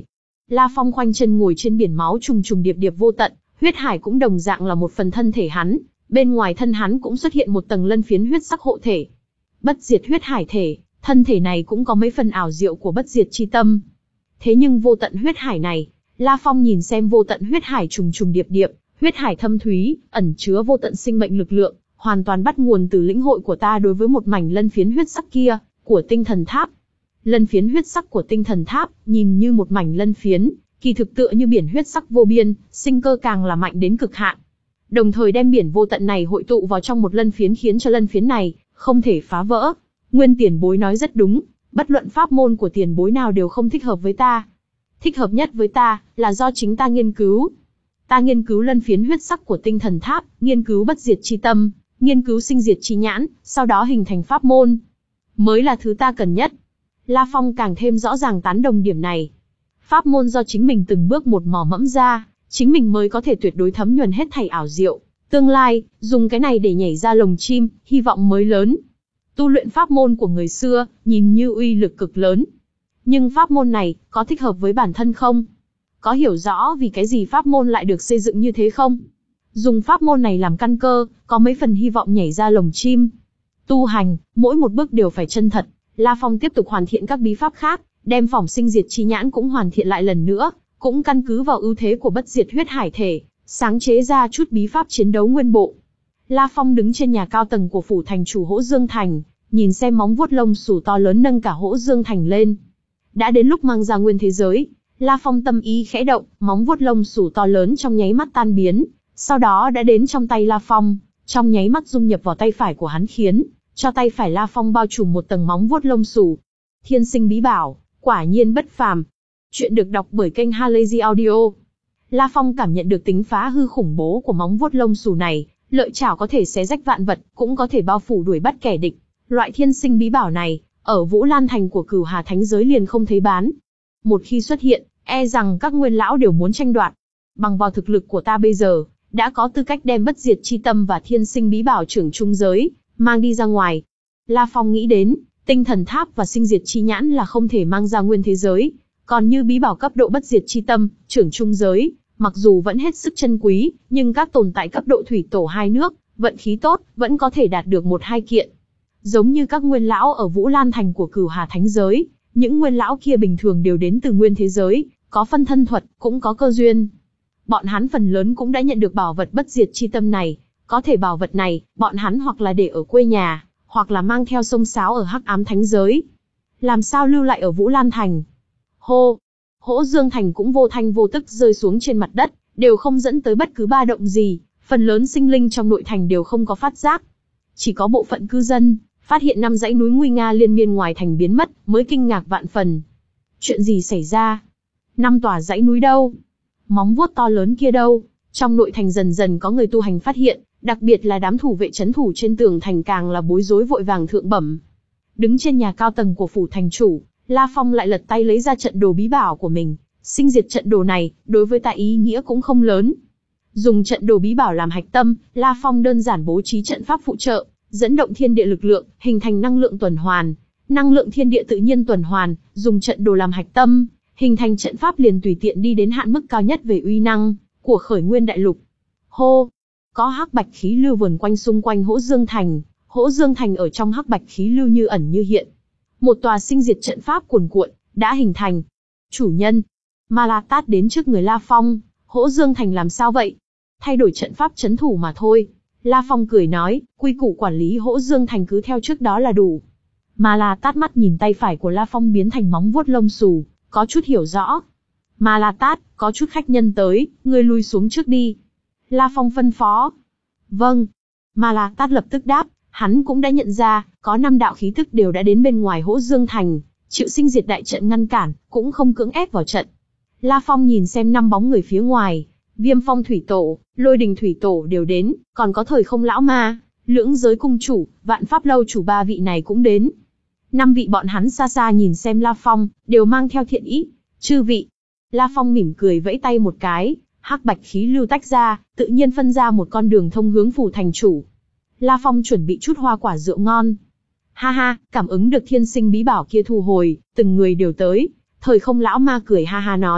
La Phong khoanh chân ngồi trên biển máu trùng trùng điệp điệp vô tận, huyết hải cũng đồng dạng là một phần thân thể hắn, bên ngoài thân hắn cũng xuất hiện một tầng lân phiến huyết sắc hộ thể. Bất diệt huyết hải thể, thân thể này cũng có mấy phần ảo diệu của bất diệt chi tâm. Thế nhưng vô tận huyết hải này, La Phong nhìn xem vô tận huyết hải trùng trùng điệp điệp, huyết hải thâm thúy, ẩn chứa vô tận sinh mệnh lực lượng, hoàn toàn bắt nguồn từ lĩnh hội của ta đối với một mảnh lân phiến huyết sắc kia, của tinh thần tháp. Lân phiến huyết sắc của tinh thần tháp, nhìn như một mảnh lân phiến, kỳ thực tựa như biển huyết sắc vô biên, sinh cơ càng là mạnh đến cực hạn. Đồng thời đem biển vô tận này hội tụ vào trong một lân phiến khiến cho lân phiến này không thể phá vỡ. Nguyên tiền bối nói rất đúng, bất luận pháp môn của tiền bối nào đều không thích hợp với ta. Thích hợp nhất với ta, là do chính ta nghiên cứu. Ta nghiên cứu lân phiến huyết sắc của tinh thần tháp, nghiên cứu bất diệt chi tâm, nghiên cứu sinh diệt chi nhãn, sau đó hình thành pháp môn. Mới là thứ ta cần nhất. La Phong càng thêm rõ ràng tán đồng điểm này. Pháp môn do chính mình từng bước một mò mẫm ra, chính mình mới có thể tuyệt đối thấm nhuần hết thảy ảo diệu. Tương lai, dùng cái này để nhảy ra lồng chim, hy vọng mới lớn. Tu luyện pháp môn của người xưa, nhìn như uy lực cực lớn. Nhưng pháp môn này, có thích hợp với bản thân không? Có hiểu rõ vì cái gì pháp môn lại được xây dựng như thế không? Dùng pháp môn này làm căn cơ, có mấy phần hy vọng nhảy ra lồng chim. Tu hành, mỗi một bước đều phải chân thật. La Phong tiếp tục hoàn thiện các bí pháp khác, đem phỏng sinh diệt chi nhãn cũng hoàn thiện lại lần nữa, cũng căn cứ vào ưu thế của bất diệt huyết hải thể, sáng chế ra chút bí pháp chiến đấu nguyên bộ. La Phong đứng trên nhà cao tầng của phủ thành chủ Hỗ Dương Thành, nhìn xem móng vuốt lông xù to lớn nâng cả Hỗ Dương Thành lên. Đã đến lúc mang ra nguyên thế giới, La Phong tâm ý khẽ động, móng vuốt lông xù to lớn trong nháy mắt tan biến, sau đó đã đến trong tay La Phong, trong nháy mắt dung nhập vào tay phải của hắn khiến cho tay phải La Phong bao trùm một tầng móng vuốt lông xù. Thiên sinh bí bảo, quả nhiên bất phàm. Chuyện được đọc bởi kênh Halazy Audio. La Phong cảm nhận được tính phá hư khủng bố của móng vuốt lông xù này, lợi chảo có thể xé rách vạn vật, cũng có thể bao phủ đuổi bắt kẻ địch. Loại thiên sinh bí bảo này, ở Vũ Lan Thành của Cửu Hà Thánh giới liền không thấy bán. Một khi xuất hiện, e rằng các nguyên lão đều muốn tranh đoạt. Bằng vào thực lực của ta bây giờ, đã có tư cách đem bất diệt chi tâm và thiên sinh bí bảo trưởng trung giới mang đi ra ngoài. La Phong nghĩ đến, tinh thần tháp và sinh diệt chi nhãn là không thể mang ra nguyên thế giới, còn như bí bảo cấp độ bất diệt chi tâm, trưởng trung giới, mặc dù vẫn hết sức chân quý, nhưng các tồn tại cấp độ thủy tổ hai nước, vận khí tốt, vẫn có thể đạt được một hai kiện. Giống như các nguyên lão ở Vũ Lan Thành của Cửu Hà Thánh giới, những nguyên lão kia bình thường đều đến từ nguyên thế giới, có phân thân thuật, cũng có cơ duyên. Bọn hắn phần lớn cũng đã nhận được bảo vật bất diệt chi tâm này, có thể bảo vật này, bọn hắn hoặc là để ở quê nhà, hoặc là mang theo sông sáo ở Hắc Ám Thánh giới. Làm sao lưu lại ở Vũ Lan Thành? Hô! Hỗ Dương Thành cũng vô thanh vô tức rơi xuống trên mặt đất, đều không dẫn tới bất cứ ba động gì, phần lớn sinh linh trong nội thành đều không có phát giác. Chỉ có bộ phận cư dân, phát hiện năm dãy núi nguy nga liên miên ngoài thành biến mất, mới kinh ngạc vạn phần. Chuyện gì xảy ra? Năm tòa dãy núi đâu? Móng vuốt to lớn kia đâu? Trong nội thành dần dần có người tu hành phát hiện, đặc biệt là đám thủ vệ trấn thủ trên tường thành càng là bối rối vội vàng thượng bẩm. Đứng trên nhà cao tầng của phủ thành chủ, La Phong lại lật tay lấy ra trận đồ bí bảo của mình. Sinh diệt trận đồ này, đối với ta ý nghĩa cũng không lớn. Dùng trận đồ bí bảo làm hạch tâm, La Phong đơn giản bố trí trận pháp phụ trợ, dẫn động thiên địa lực lượng, hình thành năng lượng tuần hoàn. Năng lượng thiên địa tự nhiên tuần hoàn, dùng trận đồ làm hạch tâm, hình thành trận pháp liền tùy tiện đi đến hạn mức cao nhất về uy năng của Khởi Nguyên Đại Lục. Hô! Có hắc bạch khí lưu vần quanh xung quanh Hỗ Dương Thành, Hỗ Dương Thành ở trong hắc bạch khí lưu như ẩn như hiện. Một tòa sinh diệt trận pháp cuồn cuộn đã hình thành. Chủ nhân, Ma La Tát đến trước người La Phong. Hỗ Dương Thành làm sao vậy? Thay đổi trận pháp trấn thủ mà thôi. La Phong cười nói, quy củ quản lý Hỗ Dương Thành cứ theo trước đó là đủ. Ma La Tát mắt nhìn tay phải của La Phong biến thành móng vuốt lông xù, có chút hiểu rõ. Ma La Tát, có chút khách nhân tới, ngươi lui xuống trước đi. La Phong phân phó. Vâng. Ma La Tát lập tức đáp, hắn cũng đã nhận ra, có năm đạo khí tức đều đã đến bên ngoài Hỗ Dương Thành, chịu sinh diệt đại trận ngăn cản, cũng không cưỡng ép vào trận. La Phong nhìn xem năm bóng người phía ngoài, Viêm Phong Thủy Tổ, Lôi Đình Thủy Tổ đều đến, còn có Thời Không Lão Ma, Lưỡng Giới Cung Chủ, Vạn Pháp Lâu Chủ ba vị này cũng đến. Năm vị bọn hắn xa xa nhìn xem La Phong, đều mang theo thiện ý. Chư vị. La Phong mỉm cười vẫy tay một cái, hắc bạch khí lưu tách ra, tự nhiên phân ra một con đường thông hướng phủ thành chủ. La Phong chuẩn bị chút hoa quả rượu ngon. Ha ha, cảm ứng được thiên sinh bí bảo kia thu hồi, từng người đều tới. Thời Không Lão Ma cười ha ha nói,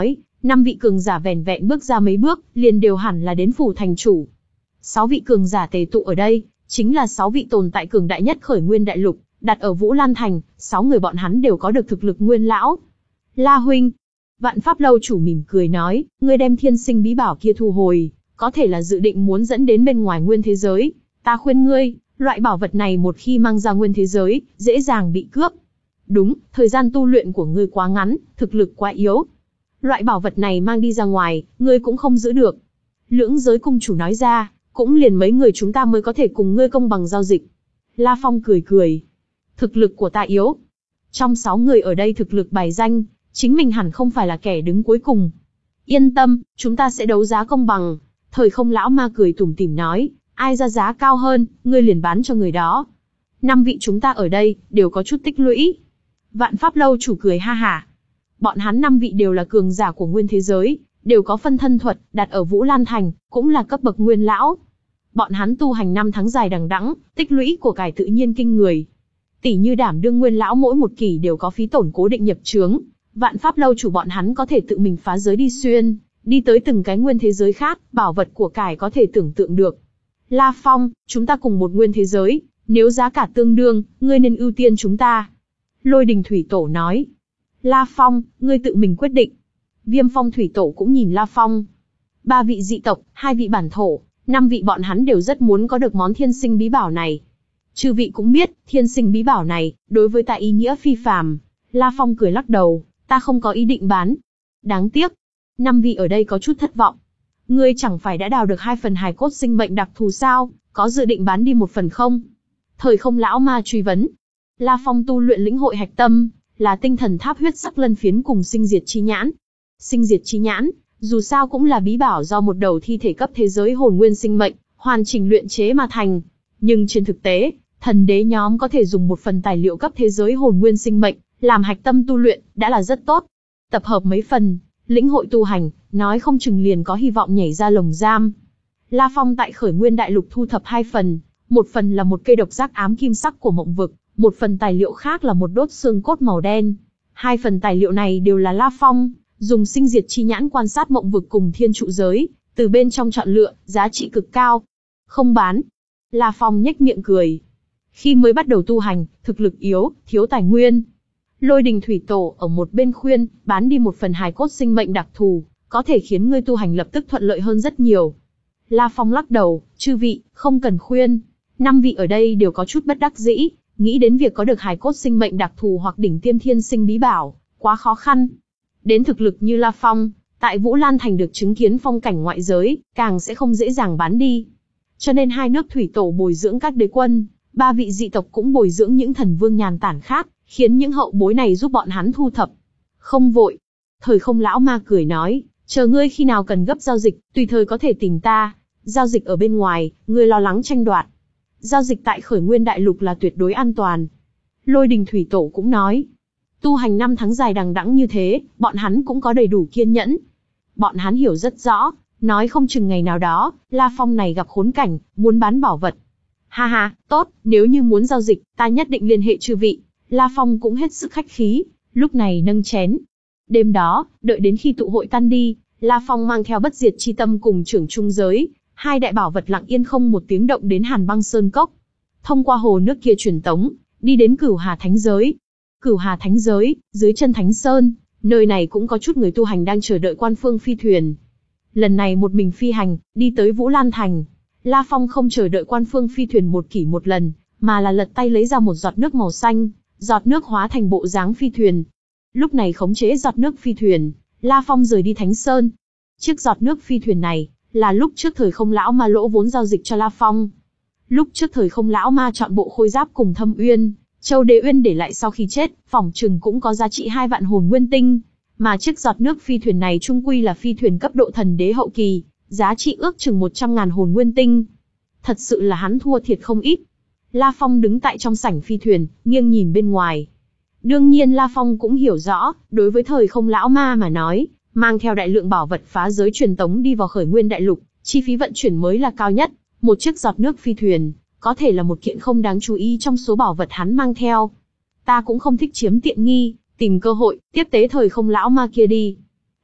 Năm vị cường giả vẻn vẹn bước ra mấy bước, liền đều hẳn là đến phủ thành chủ. Sáu vị cường giả tề tụ ở đây, chính là sáu vị tồn tại cường đại nhất khởi nguyên đại lục, đặt ở Vũ Lan Thành, sáu người bọn hắn đều có được thực lực nguyên lão. La huynh, Vạn Pháp lâu chủ mỉm cười nói, ngươi đem thiên sinh bí bảo kia thu hồi, có thể là dự định muốn dẫn đến bên ngoài nguyên thế giới. Ta khuyên ngươi, loại bảo vật này một khi mang ra nguyên thế giới, dễ dàng bị cướp. Đúng, thời gian tu luyện của ngươi quá ngắn, thực lực quá yếu. Loại bảo vật này mang đi ra ngoài, ngươi cũng không giữ được. Lưỡng giới cung chủ nói ra, cũng liền mấy người chúng ta mới có thể cùng ngươi công bằng giao dịch. La Phong cười cười. Thực lực của ta yếu. Trong sáu người ở đây thực lực bài danh, chính mình hẳn không phải là kẻ đứng cuối cùng. Yên tâm, chúng ta sẽ đấu giá công bằng. Thời không lão ma cười tủm tỉm nói, ai ra giá cao hơn, ngươi liền bán cho người đó. Năm vị chúng ta ở đây, đều có chút tích lũy. Vạn Pháp lâu chủ cười ha hả. Bọn hắn năm vị đều là cường giả của nguyên thế giới, đều có phân thân thuật, đặt ở Vũ Lan Thành, cũng là cấp bậc nguyên lão. Bọn hắn tu hành năm tháng dài đằng đẵng, tích lũy của cải tự nhiên kinh người. Tỷ như đảm đương nguyên lão mỗi một kỳ đều có phí tổn cố định nhập chướng. Vạn Pháp lâu chủ bọn hắn có thể tự mình phá giới đi xuyên, đi tới từng cái nguyên thế giới khác, bảo vật của cải có thể tưởng tượng được. La Phong, chúng ta cùng một nguyên thế giới, nếu giá cả tương đương, ngươi nên ưu tiên chúng ta. Lôi Đình Thủy Tổ nói. La Phong, ngươi tự mình quyết định. Viêm Phong Thủy Tổ cũng nhìn La Phong. Ba vị dị tộc, hai vị bản thổ, năm vị bọn hắn đều rất muốn có được món thiên sinh bí bảo này. Chư vị cũng biết, thiên sinh bí bảo này, đối với ta ý nghĩa phi phàm. La Phong cười lắc đầu, ta không có ý định bán. Đáng tiếc. Năm vị ở đây có chút thất vọng. Ngươi chẳng phải đã đào được hai phần hài cốt sinh mệnh đặc thù sao, có dự định bán đi một phần không? Thời không lão ma truy vấn. La Phong tu luyện lĩnh hội hạch tâm, là tinh thần tháp huyết sắc lân phiến cùng sinh diệt chi nhãn. Sinh diệt chi nhãn, dù sao cũng là bí bảo do một đầu thi thể cấp thế giới hồn nguyên sinh mệnh, hoàn chỉnh luyện chế mà thành. Nhưng trên thực tế, thần đế nhóm có thể dùng một phần tài liệu cấp thế giới hồn nguyên sinh mệnh, làm hạch tâm tu luyện, đã là rất tốt. Tập hợp mấy phần, lĩnh hội tu hành, nói không chừng liền có hy vọng nhảy ra lồng giam. La Phong tại khởi nguyên đại lục thu thập hai phần, một phần là một cây độc giác ám kim sắc của mộng vực, một phần tài liệu khác là một đốt xương cốt màu đen. Hai phần tài liệu này đều là La Phong dùng sinh diệt chi nhãn quan sát mộng vực cùng thiên trụ giới, từ bên trong chọn lựa, giá trị cực cao. Không bán. La Phong nhếch miệng cười. Khi mới bắt đầu tu hành, thực lực yếu, thiếu tài nguyên. Lôi Đình Thủy Tổ ở một bên khuyên, bán đi một phần hài cốt sinh mệnh đặc thù, có thể khiến ngươi tu hành lập tức thuận lợi hơn rất nhiều. La Phong lắc đầu, chư vị, không cần khuyên. Năm vị ở đây đều có chút bất đắc dĩ, nghĩ đến việc có được hài cốt sinh mệnh đặc thù hoặc đỉnh tiêm thiên sinh bí bảo, quá khó khăn. Đến thực lực như La Phong, tại Vũ Lan Thành được chứng kiến phong cảnh ngoại giới, càng sẽ không dễ dàng bán đi. Cho nên hai nước thủy tổ bồi dưỡng các đế quân, ba vị dị tộc cũng bồi dưỡng những thần vương nhàn tản khác, khiến những hậu bối này giúp bọn hắn thu thập. Không vội. Thời không lão ma cười nói, chờ ngươi khi nào cần gấp giao dịch, tùy thời có thể tìm ta. Giao dịch ở bên ngoài, ngươi lo lắng tranh đoạt. Giao dịch tại khởi nguyên đại lục là tuyệt đối an toàn. Lôi Đình Thủy Tổ cũng nói, tu hành năm tháng dài đằng đẵng như thế, bọn hắn cũng có đầy đủ kiên nhẫn. Bọn hắn hiểu rất rõ, nói không chừng ngày nào đó, La Phong này gặp khốn cảnh, muốn bán bảo vật. Ha ha, tốt, nếu như muốn giao dịch, ta nhất định liên hệ chư vị. La Phong cũng hết sức khách khí, lúc này nâng chén. Đêm đó, đợi đến khi tụ hội tan đi, La Phong mang theo bất diệt chi tâm cùng trưởng trung giới, hai đại bảo vật lặng yên không một tiếng động đến Hàn Băng Sơn Cốc. Thông qua hồ nước kia truyền tống, đi đến Cửu Hà Thánh Giới. Cửu Hà Thánh Giới, dưới chân Thánh Sơn, nơi này cũng có chút người tu hành đang chờ đợi quan phương phi thuyền. Lần này một mình phi hành, đi tới Vũ Lan Thành. La Phong không chờ đợi quan phương phi thuyền một kỷ một lần, mà là lật tay lấy ra một giọt nước màu xanh, giọt nước hóa thành bộ dáng phi thuyền. Lúc này khống chế giọt nước phi thuyền, La Phong rời đi Thánh Sơn. Chiếc giọt nước phi thuyền này, là lúc trước thời không lão ma lỗ vốn giao dịch cho La Phong. Lúc trước thời không lão ma chọn bộ khôi giáp cùng Thâm Uyên, Châu Đế Uyên để lại sau khi chết, phỏng chừng cũng có giá trị hai vạn hồn nguyên tinh. Mà chiếc giọt nước phi thuyền này trung quy là phi thuyền cấp độ thần đế hậu kỳ, giá trị ước chừng một trăm ngàn hồn nguyên tinh. Thật sự là hắn thua thiệt không ít. La Phong đứng tại trong sảnh phi thuyền, nghiêng nhìn bên ngoài. Đương nhiên La Phong cũng hiểu rõ, đối với thời không lão ma mà nói, mang theo đại lượng bảo vật phá giới truyền tống đi vào khởi nguyên đại lục, chi phí vận chuyển mới là cao nhất. Một chiếc giọt nước phi thuyền, có thể là một kiện không đáng chú ý trong số bảo vật hắn mang theo. Ta cũng không thích chiếm tiện nghi, tìm cơ hội, tiếp tế thời không lão ma kia đi.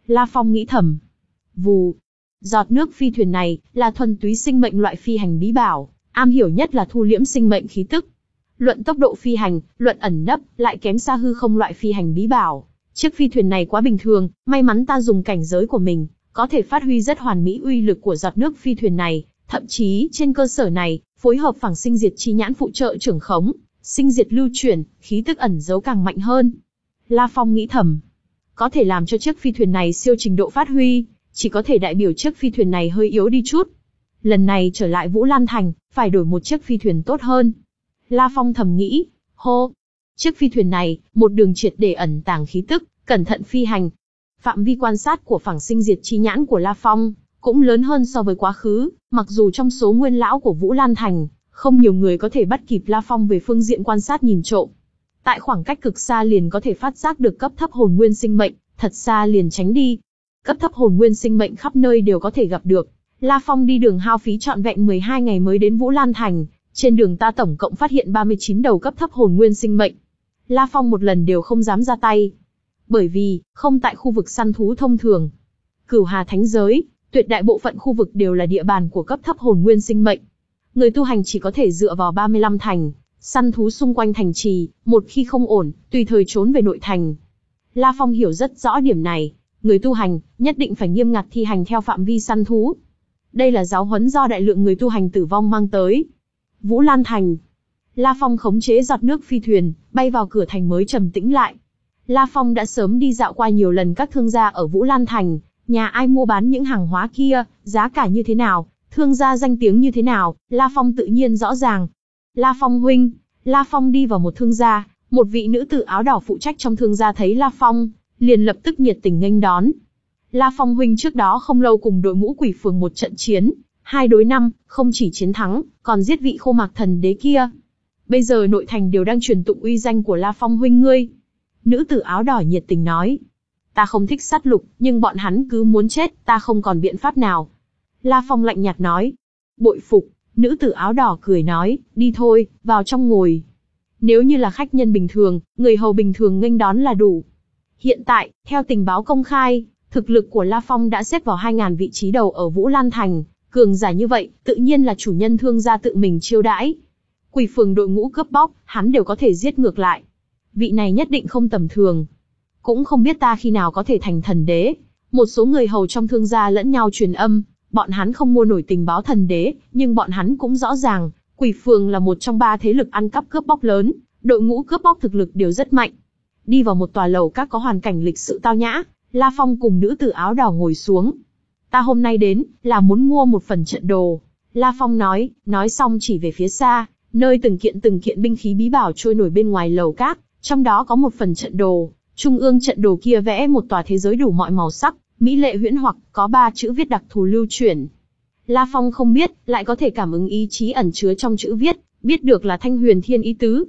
La Phong nghĩ thầm. Vù. Giọt nước phi thuyền này là thuần túy sinh mệnh loại phi hành bí bảo, am hiểu nhất là thu liễm sinh mệnh khí tức. Luận tốc độ phi hành, luận ẩn nấp, lại kém xa hư không loại phi hành bí bảo. Chiếc phi thuyền này quá bình thường, may mắn ta dùng cảnh giới của mình, có thể phát huy rất hoàn mỹ uy lực của giọt nước phi thuyền này, thậm chí trên cơ sở này, phối hợp phảng sinh diệt chi nhãn phụ trợ trưởng khống, sinh diệt lưu chuyển, khí tức ẩn giấu càng mạnh hơn. La Phong nghĩ thầm, có thể làm cho chiếc phi thuyền này siêu trình độ phát huy, chỉ có thể đại biểu chiếc phi thuyền này hơi yếu đi chút. Lần này trở lại Vũ Lan Thành, phải đổi một chiếc phi thuyền tốt hơn. La Phong thầm nghĩ, hô, chiếc phi thuyền này, một đường triệt để ẩn tàng khí tức, cẩn thận phi hành. Phạm vi quan sát của phảng sinh diệt chi nhãn của La Phong cũng lớn hơn so với quá khứ, mặc dù trong số nguyên lão của Vũ Lan Thành, không nhiều người có thể bắt kịp La Phong về phương diện quan sát nhìn trộm. Tại khoảng cách cực xa liền có thể phát giác được cấp thấp hồn nguyên sinh mệnh, thật xa liền tránh đi. Cấp thấp hồn nguyên sinh mệnh khắp nơi đều có thể gặp được. La Phong đi đường hao phí trọn vẹn mười hai ngày mới đến Vũ Lan Thành, trên đường ta tổng cộng phát hiện ba mươi chín đầu cấp thấp hồn nguyên sinh mệnh. La Phong một lần đều không dám ra tay. Bởi vì, không tại khu vực săn thú thông thường. Cửu Hà Thánh Giới, tuyệt đại bộ phận khu vực đều là địa bàn của cấp thấp hồn nguyên sinh mệnh. Người tu hành chỉ có thể dựa vào ba mươi lăm thành, săn thú xung quanh thành trì, một khi không ổn, tùy thời trốn về nội thành. La Phong hiểu rất rõ điểm này, người tu hành, nhất định phải nghiêm ngặt thi hành theo phạm vi săn thú. Đây là giáo huấn do đại lượng người tu hành tử vong mang tới. Vũ Lan Thành. La Phong khống chế giọt nước phi thuyền, bay vào cửa thành mới trầm tĩnh lại. La Phong đã sớm đi dạo qua nhiều lần các thương gia ở Vũ Lan Thành, nhà ai mua bán những hàng hóa kia, giá cả như thế nào, thương gia danh tiếng như thế nào, La Phong tự nhiên rõ ràng. La Phong huynh, La Phong đi vào một thương gia, một vị nữ tử áo đỏ phụ trách trong thương gia thấy La Phong, liền lập tức nhiệt tình nghênh đón. La Phong huynh trước đó không lâu cùng đội ngũ quỷ phường một trận chiến, hai đối năm, không chỉ chiến thắng, còn giết vị khô mạc thần đế kia. Bây giờ nội thành đều đang truyền tụng uy danh của La Phong huynh ngươi. Nữ tử áo đỏ nhiệt tình nói. Ta không thích sát lục, nhưng bọn hắn cứ muốn chết, ta không còn biện pháp nào. La Phong lạnh nhạt nói. Bội phục, nữ tử áo đỏ cười nói, đi thôi, vào trong ngồi. Nếu như là khách nhân bình thường, người hầu bình thường nghênh đón là đủ. Hiện tại, theo tình báo công khai, thực lực của La Phong đã xếp vào hai nghìn vị trí đầu ở Vũ Lan Thành, cường giả như vậy, tự nhiên là chủ nhân thương gia tự mình chiêu đãi. Quỷ phường đội ngũ cướp bóc, hắn đều có thể giết ngược lại. Vị này nhất định không tầm thường. Cũng không biết ta khi nào có thể thành thần đế. Một số người hầu trong thương gia lẫn nhau truyền âm, bọn hắn không mua nổi tình báo thần đế, nhưng bọn hắn cũng rõ ràng, quỷ phường là một trong ba thế lực ăn cắp cướp bóc lớn, đội ngũ cướp bóc thực lực đều rất mạnh. Đi vào một tòa lầu các có hoàn cảnh lịch sự tao nhã, La Phong cùng nữ tử áo đỏ ngồi xuống. Ta hôm nay đến, là muốn mua một phần trận đồ. La Phong nói, nói xong chỉ về phía xa, nơi từng kiện từng kiện binh khí bí bảo trôi nổi bên ngoài lầu các, trong đó có một phần trận đồ. Trung ương trận đồ kia vẽ một tòa thế giới đủ mọi màu sắc, mỹ lệ huyễn hoặc, có ba chữ viết đặc thù lưu chuyển. La Phong không biết, lại có thể cảm ứng ý chí ẩn chứa trong chữ viết, biết được là Thanh Huyền Thiên ý tứ.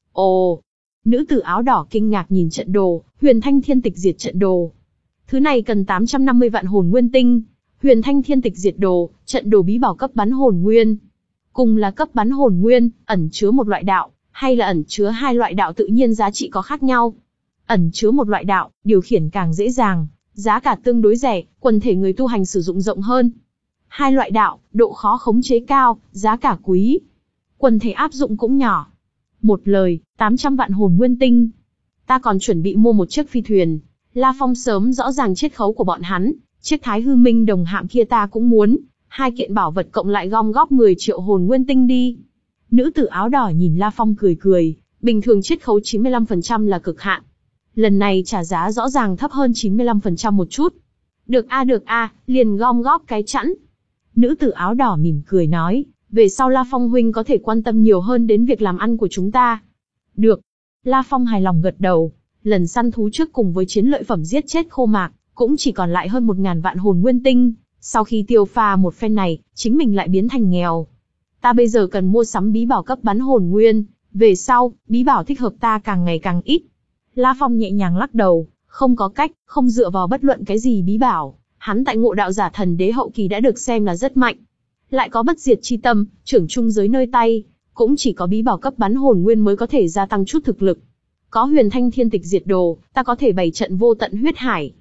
Ồ! Nữ tử áo đỏ kinh ngạc nhìn trận đồ, Huyền Thanh Thiên Tịch Diệt trận đồ. Thứ này cần tám trăm năm mươi vạn hồn nguyên tinh. Huyền Thanh Thiên Tịch Diệt đồ, trận đồ bí bảo cấp bắn hồn nguyên. Cùng là cấp bắn hồn nguyên, ẩn chứa một loại đạo, hay là ẩn chứa hai loại đạo tự nhiên giá trị có khác nhau. Ẩn chứa một loại đạo, điều khiển càng dễ dàng, giá cả tương đối rẻ, quần thể người tu hành sử dụng rộng hơn. Hai loại đạo, độ khó khống chế cao, giá cả quý. Quần thể áp dụng cũng nhỏ. Một lời, tám trăm vạn hồn nguyên tinh. Ta còn chuẩn bị mua một chiếc phi thuyền. La Phong sớm rõ ràng chiết khấu của bọn hắn, chiếc Thái Hư Minh đồng hạm kia ta cũng muốn, hai kiện bảo vật cộng lại gom góp mười triệu hồn nguyên tinh đi. Nữ tử áo đỏ nhìn La Phong cười cười, bình thường chiết khấu chín mươi lăm phần trăm là cực hạn. Lần này trả giá rõ ràng thấp hơn chín mươi lăm phần trăm một chút. Được a được a, liền gom góp cái chẵn. Nữ tử áo đỏ mỉm cười nói, về sau La Phong huynh có thể quan tâm nhiều hơn đến việc làm ăn của chúng ta. Được. La Phong hài lòng gật đầu, lần săn thú trước cùng với chiến lợi phẩm giết chết khô mạc, cũng chỉ còn lại hơn một ngàn vạn hồn nguyên tinh. Sau khi tiêu pha một phen này, chính mình lại biến thành nghèo. Ta bây giờ cần mua sắm bí bảo cấp bắn hồn nguyên, về sau, bí bảo thích hợp ta càng ngày càng ít. La Phong nhẹ nhàng lắc đầu, không có cách, không dựa vào bất luận cái gì bí bảo, hắn tại ngộ đạo giả thần đế hậu kỳ đã được xem là rất mạnh. Lại có bất diệt chi tâm, trưởng trung giới nơi tay, cũng chỉ có bí bảo cấp bắn hồn nguyên mới có thể gia tăng chút thực lực. Có Huyền Thanh Thiên Tịch Diệt đồ, ta có thể bày trận vô tận huyết hải.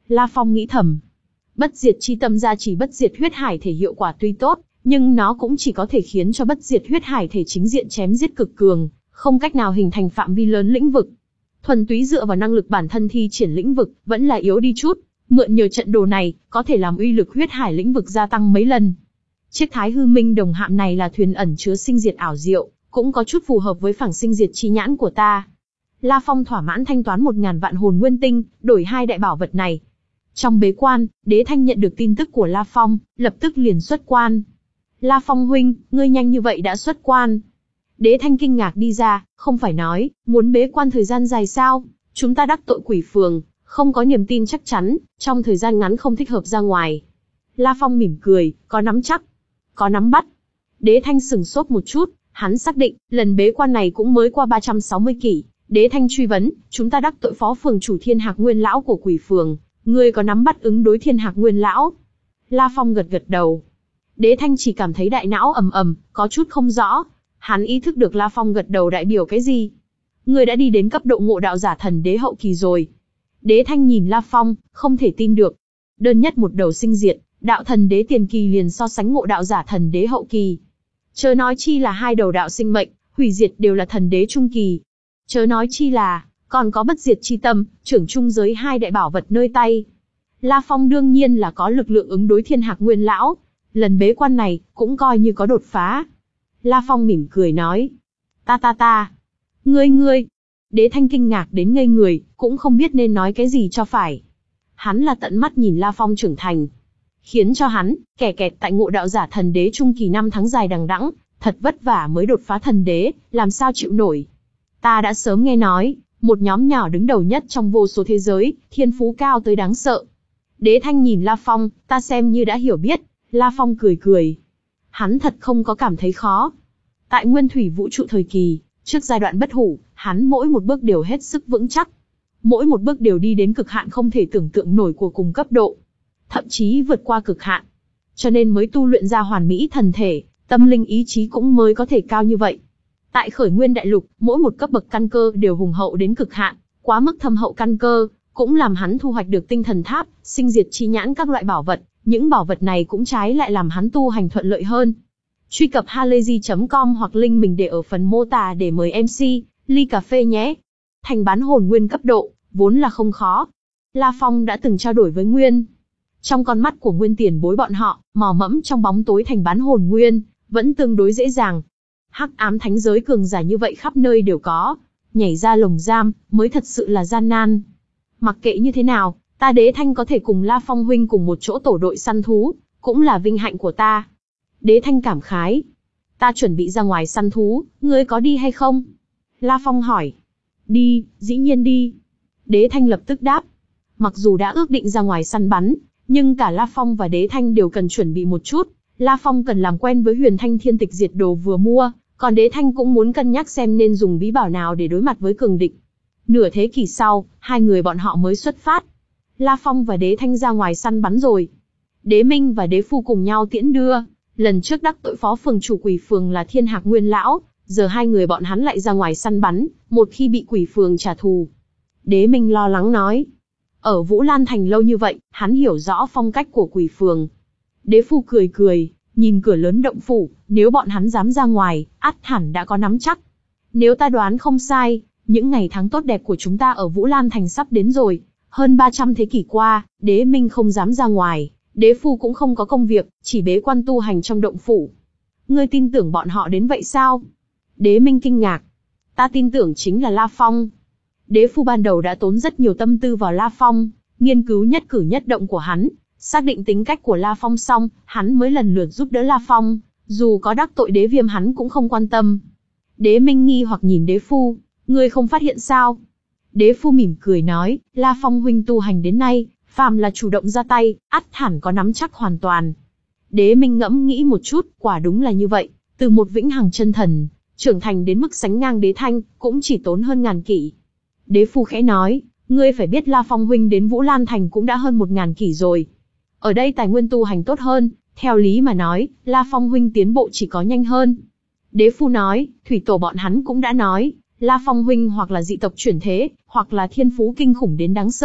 La Phong nghĩ thầm. Bất diệt chi tâm gia trì bất diệt huyết hải thể hiệu quả tuy tốt, nhưng nó cũng chỉ có thể khiến cho bất diệt huyết hải thể chính diện chém giết cực cường, không cách nào hình thành phạm vi lớn lĩnh vực. Thuần túy dựa vào năng lực bản thân thi triển lĩnh vực, vẫn là yếu đi chút. Mượn nhờ trận đồ này, có thể làm uy lực huyết hải lĩnh vực gia tăng mấy lần. Chiếc Thái Hư Minh đồng hạm này là thuyền ẩn chứa sinh diệt ảo diệu, cũng có chút phù hợp với phẳng sinh diệt chi nhãn của ta. La Phong thỏa mãn thanh toán một ngàn vạn hồn nguyên tinh, đổi hai đại bảo vật này. Trong bế quan, Đế Thanh nhận được tin tức của La Phong, lập tức liền xuất quan. La Phong huynh, ngươi nhanh như vậy đã xuất quan. Đế Thanh kinh ngạc đi ra, không phải nói, muốn bế quan thời gian dài sao? Chúng ta đắc tội quỷ phường, không có niềm tin chắc chắn, trong thời gian ngắn không thích hợp ra ngoài. La Phong mỉm cười, có nắm chắc, có nắm bắt. Đế Thanh sừng sốt một chút, hắn xác định, lần bế quan này cũng mới qua ba trăm sáu mươi kỷ. Đế Thanh truy vấn, chúng ta đắc tội phó phường chủ Thiên Hạc Nguyên Lão của quỷ phường, ngươi có nắm bắt ứng đối Thiên Hạc Nguyên Lão? La Phong gật gật đầu. Đế Thanh chỉ cảm thấy đại não ầm ầm, có chút không rõ. Hắn ý thức được La Phong gật đầu đại biểu cái gì. Ngươi đã đi đến cấp độ ngộ đạo giả thần đế hậu kỳ rồi. Đế Thanh nhìn La Phong, không thể tin được. Đơn nhất một đầu sinh diệt, đạo thần đế tiền kỳ liền so sánh ngộ đạo giả thần đế hậu kỳ. Chớ nói chi là hai đầu đạo sinh mệnh, hủy diệt đều là thần đế trung kỳ. Chớ nói chi là, còn có bất diệt chi tâm, trưởng trung giới hai đại bảo vật nơi tay. La Phong đương nhiên là có lực lượng ứng đối Thiên Hạc Nguyên Lão. Lần bế quan này, cũng coi như có đột phá. La Phong mỉm cười nói. Ta ta ta. Ngươi ngươi. Đế Thanh kinh ngạc đến ngây người, cũng không biết nên nói cái gì cho phải. Hắn là tận mắt nhìn La Phong trưởng thành. Khiến cho hắn, kẻ kẹt tại ngộ đạo giả thần đế trung kỳ năm tháng dài đằng đẵng, thật vất vả mới đột phá thần đế, làm sao chịu nổi. Ta đã sớm nghe nói, một nhóm nhỏ đứng đầu nhất trong vô số thế giới, thiên phú cao tới đáng sợ. Đế Thanh nhìn La Phong, ta xem như đã hiểu biết. La Phong cười cười. Hắn thật không có cảm thấy khó. Tại nguyên thủy vũ trụ thời kỳ, trước giai đoạn bất hủ, hắn mỗi một bước đều hết sức vững chắc. Mỗi một bước đều đi đến cực hạn không thể tưởng tượng nổi của cùng cấp độ. Thậm chí vượt qua cực hạn. Cho nên mới tu luyện ra hoàn mỹ thần thể, tâm linh ý chí cũng mới có thể cao như vậy. Tại khởi nguyên đại lục, mỗi một cấp bậc căn cơ đều hùng hậu đến cực hạn, quá mức thâm hậu căn cơ, cũng làm hắn thu hoạch được tinh thần tháp, sinh diệt chi nhãn các loại bảo vật. Những bảo vật này cũng trái lại làm hắn tu hành thuận lợi hơn. Truy cập halayzi chấm com hoặc link mình để ở phần mô tả để mời em xê, ly cà phê nhé. Thành bán hồn nguyên cấp độ, vốn là không khó. La Phong đã từng trao đổi với Nguyên. Trong con mắt của Nguyên tiền bối bọn họ, mò mẫm trong bóng tối thành bán hồn nguyên, vẫn tương đối dễ dàng. Hắc ám thánh giới cường giả như vậy khắp nơi đều có. Nhảy ra lồng giam, mới thật sự là gian nan. Mặc kệ như thế nào, ta Đế Thanh có thể cùng La Phong huynh cùng một chỗ tổ đội săn thú, cũng là vinh hạnh của ta. Đế Thanh cảm khái. Ta chuẩn bị ra ngoài săn thú, ngươi có đi hay không? La Phong hỏi. Đi, dĩ nhiên đi. Đế Thanh lập tức đáp. Mặc dù đã ước định ra ngoài săn bắn, nhưng cả La Phong và Đế Thanh đều cần chuẩn bị một chút. La Phong cần làm quen với Huyền Thanh Thiên Tịch Diệt Đồ vừa mua, còn Đế Thanh cũng muốn cân nhắc xem nên dùng bí bảo nào để đối mặt với cường địch. Nửa thế kỷ sau, hai người bọn họ mới xuất phát. La Phong và Đế Thanh ra ngoài săn bắn rồi. Đế Minh và Đế Phu cùng nhau tiễn đưa. Lần trước đắc tội phó phường chủ quỷ phường là Thiên Hạc Nguyên Lão, giờ hai người bọn hắn lại ra ngoài săn bắn, một khi bị quỷ phường trả thù. Đế Minh lo lắng nói. Ở Vũ Lan Thành lâu như vậy, hắn hiểu rõ phong cách của quỷ phường. Đế Phu cười cười, nhìn cửa lớn động phủ, nếu bọn hắn dám ra ngoài, ắt hẳn đã có nắm chắc. Nếu ta đoán không sai, những ngày tháng tốt đẹp của chúng ta ở Vũ Lan Thành sắp đến rồi. Hơn ba trăm thế kỷ qua, Đế Minh không dám ra ngoài, Đế Phu cũng không có công việc, chỉ bế quan tu hành trong động phủ. Ngươi tin tưởng bọn họ đến vậy sao? Đế Minh kinh ngạc. Ta tin tưởng chính là La Phong. Đế Phu ban đầu đã tốn rất nhiều tâm tư vào La Phong, nghiên cứu nhất cử nhất động của hắn, xác định tính cách của La Phong xong, hắn mới lần lượt giúp đỡ La Phong, dù có đắc tội Đế Viêm hắn cũng không quan tâm. Đế Minh nghi hoặc nhìn Đế Phu, ngươi không phát hiện sao? Đế Phu mỉm cười nói, La Phong huynh tu hành đến nay, phàm là chủ động ra tay, ắt hẳn có nắm chắc hoàn toàn. Đế Minh ngẫm nghĩ một chút, quả đúng là như vậy, từ một vĩnh hằng chân thần, trưởng thành đến mức sánh ngang Đế Thanh, cũng chỉ tốn hơn ngàn kỷ. Đế Phu khẽ nói, ngươi phải biết La Phong huynh đến Vũ Lan Thành cũng đã hơn một ngàn kỷ rồi. Ở đây tài nguyên tu hành tốt hơn, theo lý mà nói, La Phong huynh tiến bộ chỉ có nhanh hơn. Đế Phu nói, thủy tổ bọn hắn cũng đã nói, La Phong huynh hoặc là dị tộc chuyển thế, hoặc là thiên phú kinh khủng đến đáng sợ.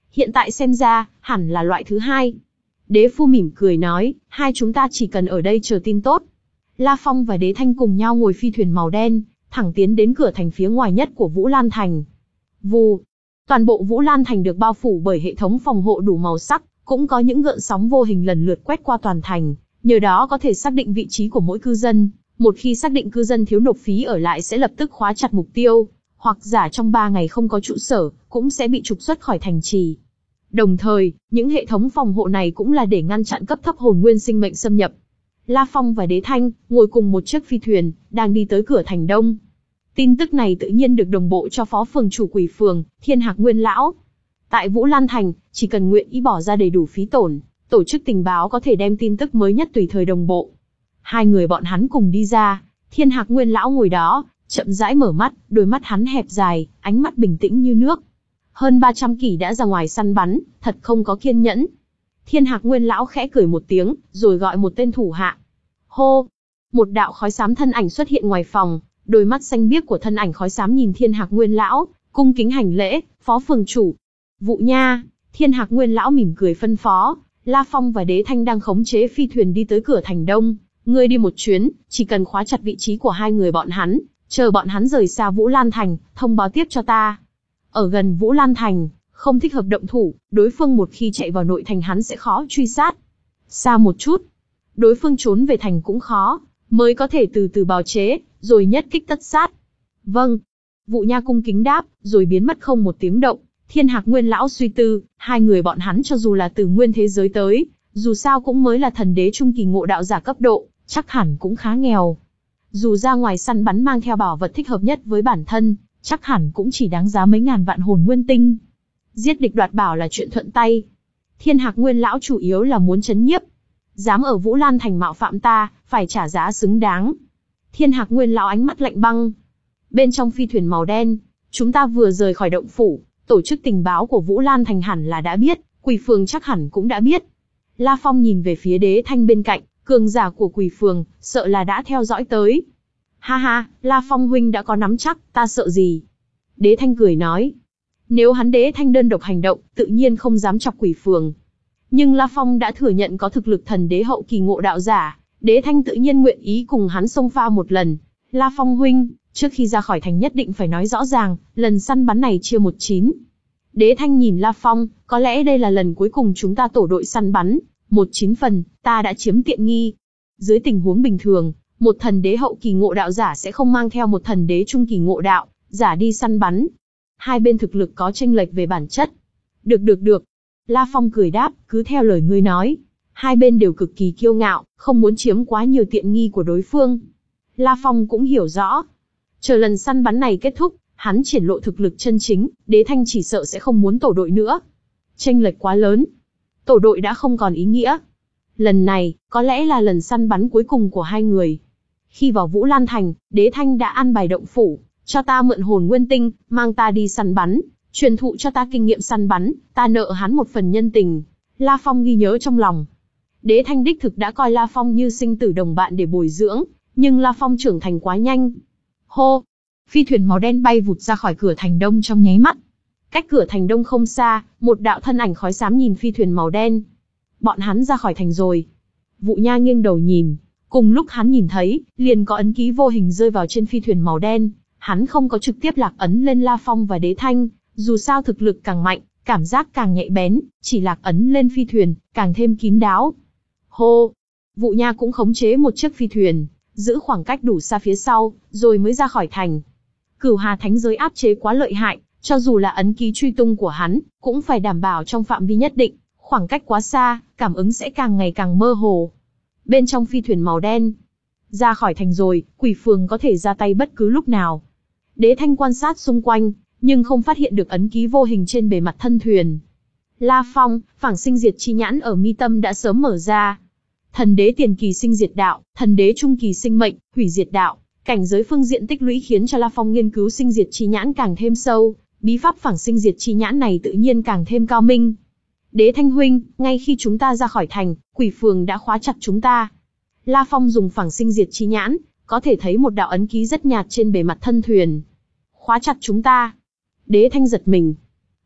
Hiện tại xem ra, hẳn là loại thứ hai. Đế Phu mỉm cười nói, hai chúng ta chỉ cần ở đây chờ tin tốt. La Phong và Đế Thanh cùng nhau ngồi phi thuyền màu đen, thẳng tiến đến cửa thành phía ngoài nhất của Vũ Lan Thành. Vù, toàn bộ Vũ Lan Thành được bao phủ bởi hệ thống phòng hộ đủ màu sắc, cũng có những gợn sóng vô hình lần lượt quét qua toàn thành, nhờ đó có thể xác định vị trí của mỗi cư dân. Một khi xác định cư dân thiếu nộp phí ở lại sẽ lập tức khóa chặt mục tiêu, hoặc giả trong ba ngày không có trụ sở, cũng sẽ bị trục xuất khỏi thành trì. Đồng thời, những hệ thống phòng hộ này cũng là để ngăn chặn cấp thấp hồn nguyên sinh mệnh xâm nhập. La Phong và Đế Thanh ngồi cùng một chiếc phi thuyền, đang đi tới cửa thành đông. Tin tức này tự nhiên được đồng bộ cho phó phường chủ Quỷ Phường, Thiên Hạc Nguyên Lão. Tại Vũ Lan Thành, chỉ cần nguyện ý bỏ ra đầy đủ phí tổn, tổ chức tình báo có thể đem tin tức mới nhất tùy thời đồng bộ. Hai người bọn hắn cùng đi ra, Thiên Hạc Nguyên Lão ngồi đó, chậm rãi mở mắt, đôi mắt hắn hẹp dài, ánh mắt bình tĩnh như nước. Hơn ba trăm kỷ đã ra ngoài săn bắn, thật không có kiên nhẫn. Thiên Hạc Nguyên Lão khẽ cười một tiếng, rồi gọi một tên thủ hạ. Hô! Một đạo khói xám thân ảnh xuất hiện ngoài phòng, đôi mắt xanh biếc của thân ảnh khói xám nhìn Thiên Hạc Nguyên Lão, cung kính hành lễ, phó phường chủ. Vụ nha! Thiên Hạc Nguyên Lão mỉm cười phân phó, La Phong và Đế Thanh đang khống chế phi thuyền đi tới cửa thành đông. Ngươi đi một chuyến, chỉ cần khóa chặt vị trí của hai người bọn hắn, chờ bọn hắn rời xa Vũ Lan Thành, thông báo tiếp cho ta. Ở gần Vũ Lan Thành, không thích hợp động thủ, đối phương một khi chạy vào nội thành hắn sẽ khó truy sát. Xa một chút, đối phương trốn về thành cũng khó, mới có thể từ từ bào chế, rồi nhất kích tất sát. Vâng. Vụ nha cung kính đáp, rồi biến mất không một tiếng động. Thiên Hạc Nguyên Lão suy tư, hai người bọn hắn cho dù là từ nguyên thế giới tới, dù sao cũng mới là thần đế trung kỳ ngộ đạo giả cấp độ, chắc hẳn cũng khá nghèo. Dù ra ngoài săn bắn mang theo bảo vật thích hợp nhất với bản thân, chắc hẳn cũng chỉ đáng giá mấy ngàn vạn hồn nguyên tinh. Giết địch đoạt bảo là chuyện thuận tay. Thiên Hạc Nguyên Lão chủ yếu là muốn trấn nhiếp. Dám ở Vũ Lan Thành mạo phạm ta, phải trả giá xứng đáng. Thiên Hạc Nguyên Lão ánh mắt lạnh băng. Bên trong phi thuyền màu đen, chúng ta vừa rời khỏi động phủ, tổ chức tình báo của Vũ Lan Thành hẳn là đã biết, Quỷ Phường chắc hẳn cũng đã biết. La Phong nhìn về phía Đế Thanh bên cạnh, cường giả của Quỷ Phường, sợ là đã theo dõi tới. Ha ha, La Phong huynh đã có nắm chắc, ta sợ gì? Đế Thanh cười nói. Nếu hắn Đế Thanh đơn độc hành động, tự nhiên không dám chọc Quỷ Phường. Nhưng La Phong đã thừa nhận có thực lực thần đế hậu kỳ ngộ đạo giả, Đế Thanh tự nhiên nguyện ý cùng hắn xông pha một lần. La Phong huynh, trước khi ra khỏi thành nhất định phải nói rõ ràng, lần săn bắn này chia một chín. Đế Thanh nhìn La Phong, có lẽ đây là lần cuối cùng chúng ta tổ đội săn bắn, một chín phần, ta đã chiếm tiện nghi. Dưới tình huống bình thường, một thần đế hậu kỳ ngộ đạo giả sẽ không mang theo một thần đế trung kỳ ngộ đạo giả đi săn bắn. Hai bên thực lực có chênh lệch về bản chất. Được được được. La Phong cười đáp, cứ theo lời ngươi nói. Hai bên đều cực kỳ kiêu ngạo, không muốn chiếm quá nhiều tiện nghi của đối phương. La Phong cũng hiểu rõ. Chờ lần săn bắn này kết thúc, hắn triển lộ thực lực chân chính, Đế Thanh chỉ sợ sẽ không muốn tổ đội nữa. Chênh lệch quá lớn. Tổ đội đã không còn ý nghĩa. Lần này, có lẽ là lần săn bắn cuối cùng của hai người. Khi vào Vũ Lan Thành, Đế Thanh đã an bài động phủ, cho ta mượn hồn nguyên tinh, mang ta đi săn bắn, truyền thụ cho ta kinh nghiệm săn bắn, ta nợ hắn một phần nhân tình. La Phong ghi nhớ trong lòng. Đế Thanh đích thực đã coi La Phong như sinh tử đồng bạn để bồi dưỡng, nhưng La Phong trưởng thành quá nhanh. Hô! Phi thuyền màu đen bay vụt ra khỏi cửa thành đông trong nháy mắt. Cách cửa thành đông không xa, một đạo thân ảnh khói xám nhìn phi thuyền màu đen. Bọn hắn ra khỏi thành rồi. Vụ nha nghiêng đầu nhìn, cùng lúc hắn nhìn thấy, liền có ấn ký vô hình rơi vào trên phi thuyền màu đen. Hắn không có trực tiếp lạc ấn lên La Phong và Đế Thanh, dù sao thực lực càng mạnh, cảm giác càng nhạy bén, chỉ lạc ấn lên phi thuyền, càng thêm kín đáo. Hô! Vụ nha cũng khống chế một chiếc phi thuyền, giữ khoảng cách đủ xa phía sau, rồi mới ra khỏi thành. Cửu Hà Thánh giới áp chế quá lợi hại, cho dù là ấn ký truy tung của hắn, cũng phải đảm bảo trong phạm vi nhất định, khoảng cách quá xa, cảm ứng sẽ càng ngày càng mơ hồ. Bên trong phi thuyền màu đen, ra khỏi thành rồi, Quỷ Phường có thể ra tay bất cứ lúc nào. Đế Thanh quan sát xung quanh, nhưng không phát hiện được ấn ký vô hình trên bề mặt thân thuyền. La Phong, phảng sinh diệt chi nhãn ở mi tâm đã sớm mở ra. Thần đế tiền kỳ sinh diệt đạo, thần đế trung kỳ sinh mệnh, hủy diệt đạo, cảnh giới phương diện tích lũy khiến cho La Phong nghiên cứu sinh diệt chi nhãn càng thêm sâu, bí pháp phảng sinh diệt chi nhãn này tự nhiên càng thêm cao minh. Đế Thanh huynh, ngay khi chúng ta ra khỏi thành, Quỷ Phường đã khóa chặt chúng ta. La Phong dùng phảng sinh diệt chi nhãn, có thể thấy một đạo ấn ký rất nhạt trên bề mặt thân thuyền. Khóa chặt chúng ta. Đế Thanh giật mình.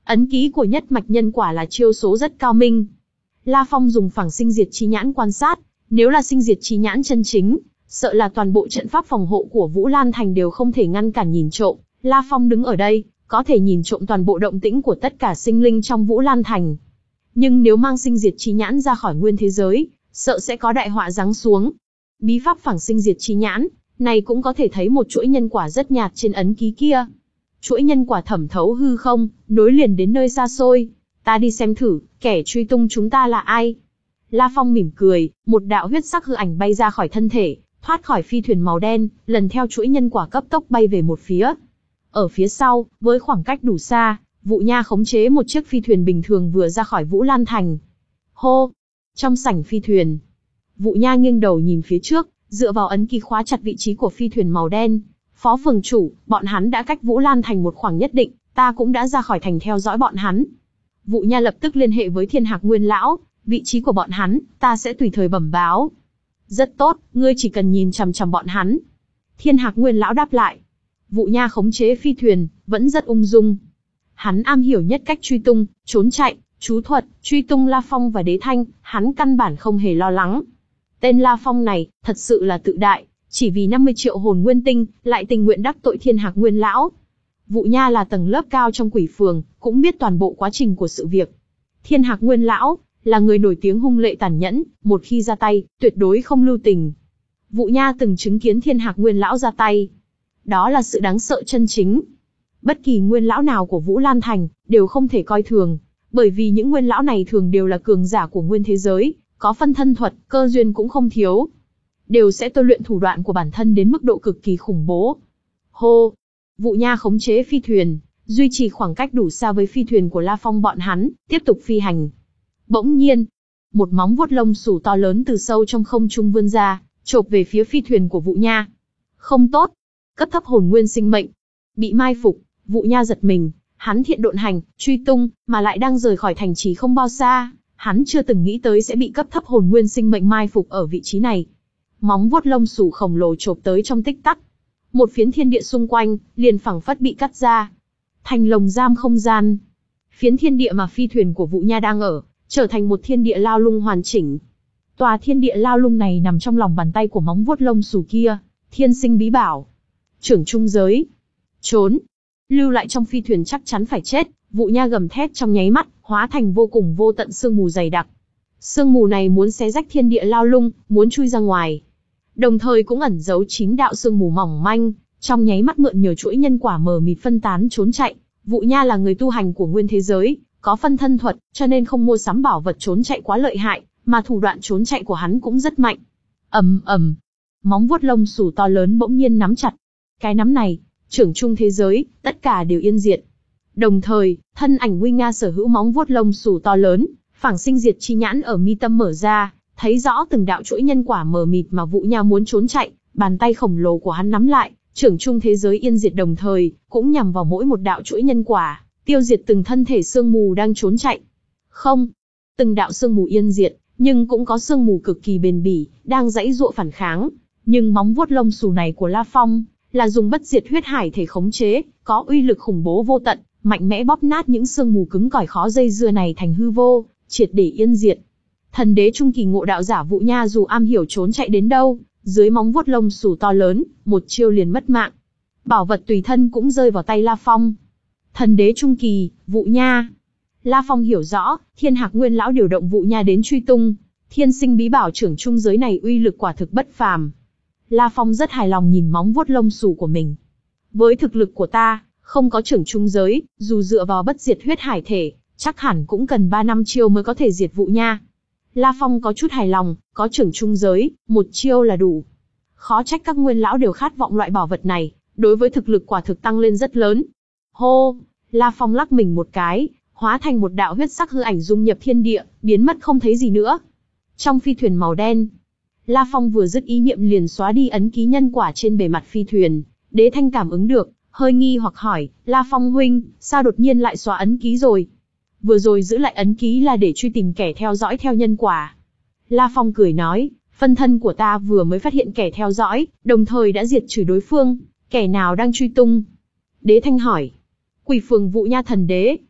Ấn ký của nhất mạch nhân quả là chiêu số rất cao minh. La Phong dùng phảng sinh diệt chi nhãn quan sát, nếu là sinh diệt chi nhãn chân chính, sợ là toàn bộ trận pháp phòng hộ của Vũ Lan Thành đều không thể ngăn cản nhìn trộm. La Phong đứng ở đây, có thể nhìn trộm toàn bộ động tĩnh của tất cả sinh linh trong Vũ Lan Thành. Nhưng nếu mang sinh diệt chi nhãn ra khỏi nguyên thế giới, sợ sẽ có đại họa giáng xuống. Bí pháp phảng sinh diệt chi nhãn, này cũng có thể thấy một chuỗi nhân quả rất nhạt trên ấn ký kia. Chuỗi nhân quả thẩm thấu hư không, nối liền đến nơi xa xôi. Ta đi xem thử, kẻ truy tung chúng ta là ai? La Phong mỉm cười, một đạo huyết sắc hư ảnh bay ra khỏi thân thể, thoát khỏi phi thuyền màu đen, lần theo chuỗi nhân quả cấp tốc bay về một phía. Ở phía sau, với khoảng cách đủ xa, Vụ Nha khống chế một chiếc phi thuyền bình thường vừa ra khỏi Vũ Lan Thành. Hô! Trong sảnh phi thuyền, Vụ Nha nghiêng đầu nhìn phía trước, dựa vào ấn ký khóa chặt vị trí của phi thuyền màu đen. Phó phường chủ, bọn hắn đã cách Vũ Lan Thành một khoảng nhất định, ta cũng đã ra khỏi thành theo dõi bọn hắn. Vụ Nha lập tức liên hệ với Thiên Hạc Nguyên Lão, vị trí của bọn hắn, ta sẽ tùy thời bẩm báo. Rất tốt, ngươi chỉ cần nhìn chằm chằm bọn hắn. Thiên Hạc Nguyên Lão đáp lại. Vụ Nha khống chế phi thuyền, vẫn rất ung dung. Hắn am hiểu nhất cách truy tung, trốn chạy, chú thuật, truy tung La Phong và Đế Thanh, hắn căn bản không hề lo lắng. Tên La Phong này, thật sự là tự đại, chỉ vì năm mươi triệu hồn nguyên tinh, lại tình nguyện đắc tội Thiên Hạc Nguyên Lão. Vụ Nha là tầng lớp cao trong quỷ phường, cũng biết toàn bộ quá trình của sự việc. Thiên Hạc Nguyên Lão là người nổi tiếng hung lệ tàn nhẫn, một khi ra tay, tuyệt đối không lưu tình. Vụ Nha từng chứng kiến Thiên Hạc Nguyên Lão ra tay. Đó là sự đáng sợ chân chính. Bất kỳ nguyên lão nào của Vũ Lan Thành, đều không thể coi thường, bởi vì những nguyên lão này thường đều là cường giả của nguyên thế giới, có phân thân thuật, cơ duyên cũng không thiếu. Đều sẽ tôi luyện thủ đoạn của bản thân đến mức độ cực kỳ khủng bố. Hô! Vụ Nha khống chế phi thuyền, duy trì khoảng cách đủ xa với phi thuyền của La Phong bọn hắn, tiếp tục phi hành. Bỗng nhiên, một móng vuốt lông xù to lớn từ sâu trong không trung vươn ra, chộp về phía phi thuyền của Vụ Nha. Không tốt! Cấp thấp hồn nguyên sinh mệnh. Bị mai phục, Vụ Nha giật mình, hắn thiện độn hành, truy tung, mà lại đang rời khỏi thành trì không bao xa, hắn chưa từng nghĩ tới sẽ bị cấp thấp hồn nguyên sinh mệnh mai phục ở vị trí này. Móng vuốt lông xù khổng lồ chộp tới trong tích tắc. Một phiến thiên địa xung quanh, liền phẳng phất bị cắt ra. Thành lồng giam không gian. Phiến thiên địa mà phi thuyền của Vụ Nha đang ở, trở thành một thiên địa lao lung hoàn chỉnh. Tòa thiên địa lao lung này nằm trong lòng bàn tay của móng vuốt lông xù kia, thiên sinh bí bảo. Trưởng trung giới. Trốn. Lưu lại trong phi thuyền chắc chắn phải chết, Vụ Nha gầm thét trong nháy mắt, hóa thành vô cùng vô tận sương mù dày đặc. Sương mù này muốn xé rách thiên địa lao lung, muốn chui ra ngoài. Đồng thời cũng ẩn giấu chín đạo sương mù mỏng manh, trong nháy mắt mượn nhờ chuỗi nhân quả mờ mịt phân tán trốn chạy. Vụ Nha là người tu hành của nguyên thế giới, có phân thân thuật, cho nên không mua sắm bảo vật trốn chạy quá lợi hại, mà thủ đoạn trốn chạy của hắn cũng rất mạnh. Ầm ầm, móng vuốt lông xù to lớn bỗng nhiên nắm chặt. Cái nắm này, trưởng trung thế giới, tất cả đều yên diệt. Đồng thời, thân ảnh nguy nga sở hữu móng vuốt lông xù to lớn, phảng sinh diệt chi nhãn ở mi tâm mở ra, thấy rõ từng đạo chuỗi nhân quả mờ mịt mà Vụ Nha muốn trốn chạy, bàn tay khổng lồ của hắn nắm lại, trưởng trung thế giới yên diệt đồng thời, cũng nhằm vào mỗi một đạo chuỗi nhân quả, tiêu diệt từng thân thể sương mù đang trốn chạy. Không, từng đạo sương mù yên diệt, nhưng cũng có sương mù cực kỳ bền bỉ, đang giãy giụa phản kháng. Nhưng móng vuốt lông xù này của La Phong, là dùng bất diệt huyết hải thể khống chế, có uy lực khủng bố vô tận, mạnh mẽ bóp nát những sương mù cứng cỏi khó dây dưa này thành hư vô, triệt để yên diệt. Thần đế trung kỳ ngộ đạo giả Vụ Nha dù am hiểu trốn chạy đến đâu, dưới móng vuốt lông xù to lớn, một chiêu liền mất mạng. Bảo vật tùy thân cũng rơi vào tay La Phong. Thần đế trung kỳ, Vụ Nha. La Phong hiểu rõ, Thiên Hạc Nguyên Lão điều động Vụ Nha đến truy tung, thiên sinh bí bảo trưởng trung giới này uy lực quả thực bất phàm. La Phong rất hài lòng nhìn móng vuốt lông xù của mình. Với thực lực của ta, không có trưởng trung giới, dù dựa vào bất diệt huyết hải thể, chắc hẳn cũng cần ba năm chiêu mới có thể diệt Vụ Nha. La Phong có chút hài lòng, có trưởng trung giới, một chiêu là đủ. Khó trách các nguyên lão đều khát vọng loại bảo vật này, đối với thực lực quả thực tăng lên rất lớn. Hô, La Phong lắc mình một cái, hóa thành một đạo huyết sắc hư ảnh dung nhập thiên địa, biến mất không thấy gì nữa. Trong phi thuyền màu đen, La Phong vừa dứt ý niệm liền xóa đi ấn ký nhân quả trên bề mặt phi thuyền. Đế Thanh cảm ứng được, hơi nghi hoặc hỏi, La Phong huynh, sao đột nhiên lại xóa ấn ký rồi? Vừa rồi giữ lại ấn ký là để truy tìm kẻ theo dõi theo nhân quả. La Phong cười nói, phân thân của ta vừa mới phát hiện kẻ theo dõi, đồng thời đã diệt trừ đối phương, kẻ nào đang truy tung? Đế Thanh hỏi, Quỷ phường Vụ Nha thần đế.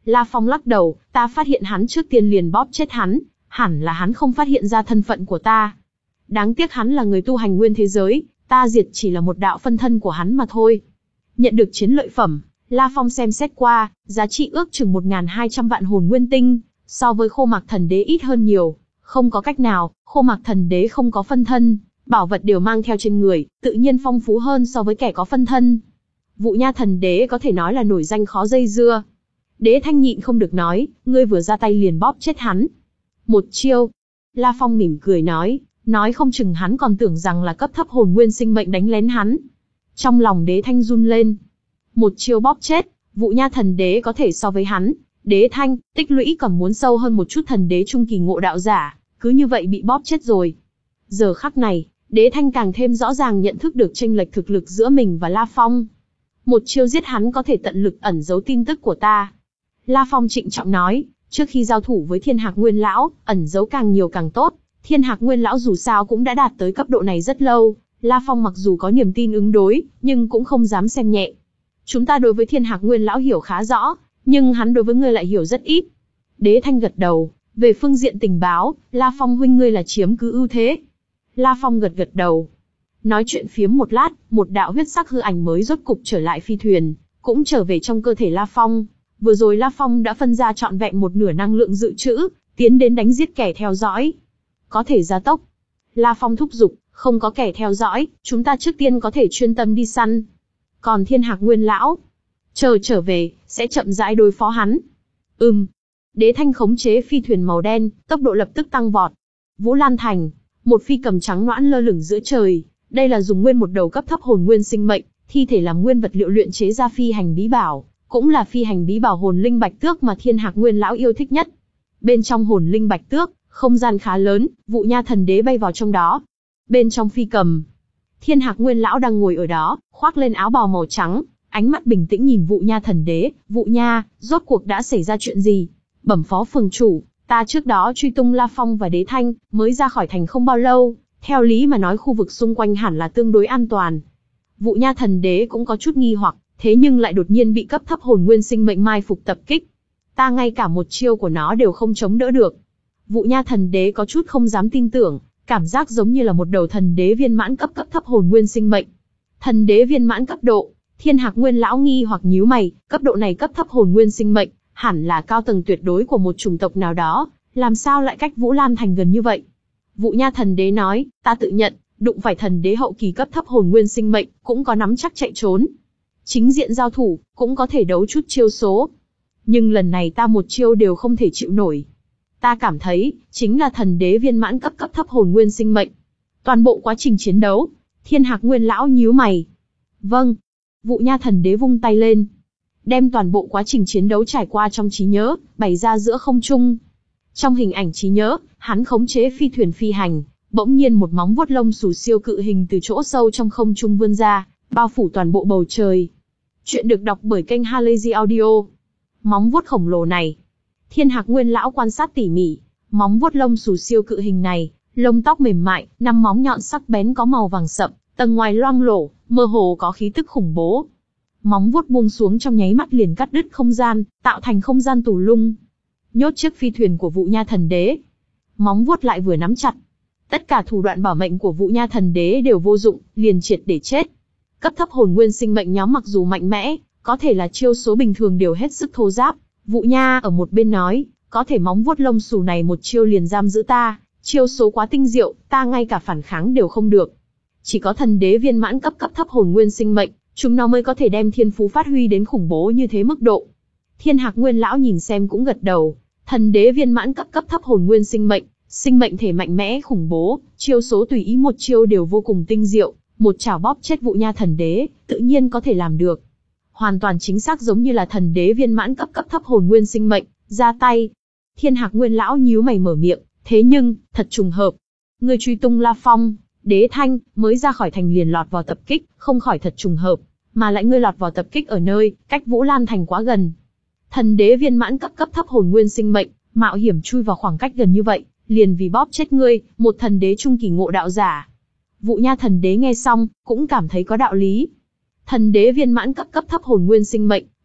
La Phong lắc đầu, ta phát hiện hắn trước tiên liền bóp chết hắn, hẳn là hắn không phát hiện ra thân phận của ta. Đáng tiếc hắn là người tu hành nguyên thế giới, ta diệt chỉ là một đạo phân thân của hắn mà thôi. Nhận được chiến lợi phẩm, La Phong xem xét qua, giá trị ước chừng một nghìn hai trăm vạn hồn nguyên tinh, so với Khô Mạc Thần Đế ít hơn nhiều. Không có cách nào, Khô Mạc Thần Đế không có phân thân, bảo vật đều mang theo trên người, tự nhiên phong phú hơn so với kẻ có phân thân. Vụ Nha Thần Đế có thể nói là nổi danh khó dây dưa. Đế Thanh nhịn không được nói, ngươi vừa ra tay liền bóp chết hắn. Một chiêu. La Phong mỉm cười nói, nói không chừng hắn còn tưởng rằng là cấp thấp hồn nguyên sinh mệnh đánh lén hắn. Trong lòng Đế Thanh run lên. Một chiêu bóp chết, Vụ Nha Thần Đế có thể so với hắn. Đế Thanh, tích lũy còn muốn sâu hơn một chút thần đế trung kỳ ngộ đạo giả, cứ như vậy bị bóp chết rồi. Giờ khắc này, Đế Thanh càng thêm rõ ràng nhận thức được chênh lệch thực lực giữa mình và La Phong. Một chiêu giết hắn có thể tận lực ẩn giấu tin tức của ta. La Phong trịnh trọng nói, trước khi giao thủ với Thiên Hạc Nguyên Lão, ẩn giấu càng nhiều càng tốt. Thiên Hạc Nguyên Lão dù sao cũng đã đạt tới cấp độ này rất lâu. La Phong mặc dù có niềm tin ứng đối, nhưng cũng không dám xem nhẹ. Chúng ta đối với Thiên Hạc Nguyên Lão hiểu khá rõ, nhưng hắn đối với ngươi lại hiểu rất ít. Đế Thanh gật đầu, về phương diện tình báo, La Phong huynh ngươi là chiếm cứ ưu thế. La Phong gật gật đầu. Nói chuyện phiếm một lát, một đạo huyết sắc hư ảnh mới rốt cục trở lại phi thuyền, cũng trở về trong cơ thể La Phong. Vừa rồi La Phong đã phân ra trọn vẹn một nửa năng lượng dự trữ, tiến đến đánh giết kẻ theo dõi. Có thể gia tốc. La Phong thúc giục, không có kẻ theo dõi, chúng ta trước tiên có thể chuyên tâm đi săn. Còn Thiên Hạc Nguyên Lão, chờ trở về, sẽ chậm rãi đối phó hắn. Ừm. Đế Thanh khống chế phi thuyền màu đen, tốc độ lập tức tăng vọt. Vũ Lan Thành, một phi cầm trắng nõn lơ lửng giữa trời. Đây là dùng nguyên một đầu cấp thấp hồn nguyên sinh mệnh, thi thể làm nguyên vật liệu luyện chế ra phi hành bí bảo, cũng là phi hành bí bảo hồn linh bạch tước mà Thiên Hạc Nguyên Lão yêu thích nhất. Bên trong hồn linh bạch tước, không gian khá lớn, Vụ Nha Thần Đế bay vào trong đó. Bên trong phi cầm, Thiên Hạc Nguyên Lão đang ngồi ở đó, khoác lên áo bào màu trắng, ánh mắt bình tĩnh nhìn Vụ Nha Thần Đế. Vụ Nha, rốt cuộc đã xảy ra chuyện gì? Bẩm phó phường chủ, ta trước đó truy tung La Phong và Đế Thanh, mới ra khỏi thành không bao lâu, theo lý mà nói khu vực xung quanh hẳn là tương đối an toàn. Vụ Nha Thần Đế cũng có chút nghi hoặc, thế nhưng lại đột nhiên bị cấp thấp hồn nguyên sinh mệnh mai phục tập kích. Ta ngay cả một chiêu của nó đều không chống đỡ được. Vụ Nha Thần Đế có chút không dám tin tưởng, cảm giác giống như là một đầu thần đế viên mãn cấp cấp thấp hồn nguyên sinh mệnh. Thần đế viên mãn cấp độ, Thiên Hạc Nguyên Lão nghi hoặc nhíu mày, cấp độ này cấp thấp hồn nguyên sinh mệnh, hẳn là cao tầng tuyệt đối của một chủng tộc nào đó, làm sao lại cách Vũ Lan Thành gần như vậy? Vụ Nha Thần Đế nói, ta tự nhận, đụng phải thần đế hậu kỳ cấp thấp hồn nguyên sinh mệnh, cũng có nắm chắc chạy trốn. Chính diện giao thủ, cũng có thể đấu chút chiêu số. Nhưng lần này ta một chiêu đều không thể chịu nổi. Ta cảm thấy, chính là thần đế viên mãn cấp cấp thấp hồn nguyên sinh mệnh. Toàn bộ quá trình chiến đấu, Thiên Hạc Nguyên Lão nhíu mày. Vâng. Vụ Nha Thần Đế vung tay lên, đem toàn bộ quá trình chiến đấu trải qua trong trí nhớ, bày ra giữa không trung. Trong hình ảnh trí nhớ, hắn khống chế phi thuyền phi hành, bỗng nhiên một móng vuốt lông xù siêu cự hình từ chỗ sâu trong không trung vươn ra, bao phủ toàn bộ bầu trời. Chuyện được đọc bởi kênh Halazy Audio. Móng vuốt khổng lồ này, Thiên Hạc Nguyên Lão quan sát tỉ mỉ, móng vuốt lông xù siêu cự hình này, lông tóc mềm mại, năm móng nhọn sắc bén có màu vàng sậm, tầng ngoài loang lổ, mơ hồ có khí tức khủng bố. Móng vuốt buông xuống trong nháy mắt liền cắt đứt không gian, tạo thành không gian tù lung. Nhốt chiếc phi thuyền của Vụ Nha Thần Đế. Móng vuốt lại vừa nắm chặt. Tất cả thủ đoạn bảo mệnh của Vụ Nha Thần Đế đều vô dụng, liền triệt để chết. Cấp thấp hồn nguyên sinh mệnh nhóm mặc dù mạnh mẽ, có thể là chiêu số bình thường đều hết sức thô giáp. Vụ Nha ở một bên nói, có thể móng vuốt lông xù này một chiêu liền giam giữ ta, chiêu số quá tinh diệu, ta ngay cả phản kháng đều không được. Chỉ có thần đế viên mãn cấp cấp thấp hồn nguyên sinh mệnh, chúng nó mới có thể đem thiên phú phát huy đến khủng bố như thế mức độ. Thiên Hạc Nguyên Lão nhìn xem cũng gật đầu, thần đế viên mãn cấp cấp thấp hồn nguyên sinh mệnh, sinh mệnh thể mạnh mẽ khủng bố, chiêu số tùy ý một chiêu đều vô cùng tinh diệu, một chảo bóp chết Vụ Nha Thần Đế, tự nhiên có thể làm được. Hoàn toàn chính xác giống như là thần đế viên mãn cấp cấp thấp hồn nguyên sinh mệnh, ra tay. Thiên Hạc Nguyên Lão nhíu mày mở miệng, thế nhưng, thật trùng hợp. Người truy tung La Phong, Đế Thanh, mới ra khỏi thành liền lọt vào tập kích, không khỏi thật trùng hợp, mà lại ngươi lọt vào tập kích ở nơi, cách Vũ Lan Thành quá gần. Thần đế viên mãn cấp cấp thấp hồn nguyên sinh mệnh, mạo hiểm chui vào khoảng cách gần như vậy, liền vì bóp chết ngươi, một thần đế trung kỳ ngộ đạo giả. Vụ Nha Thần Đế nghe xong, cũng cảm thấy có đạo lý. Thần đế viên mãn cấp cấp thấp hồn nguyên sinh mệnh,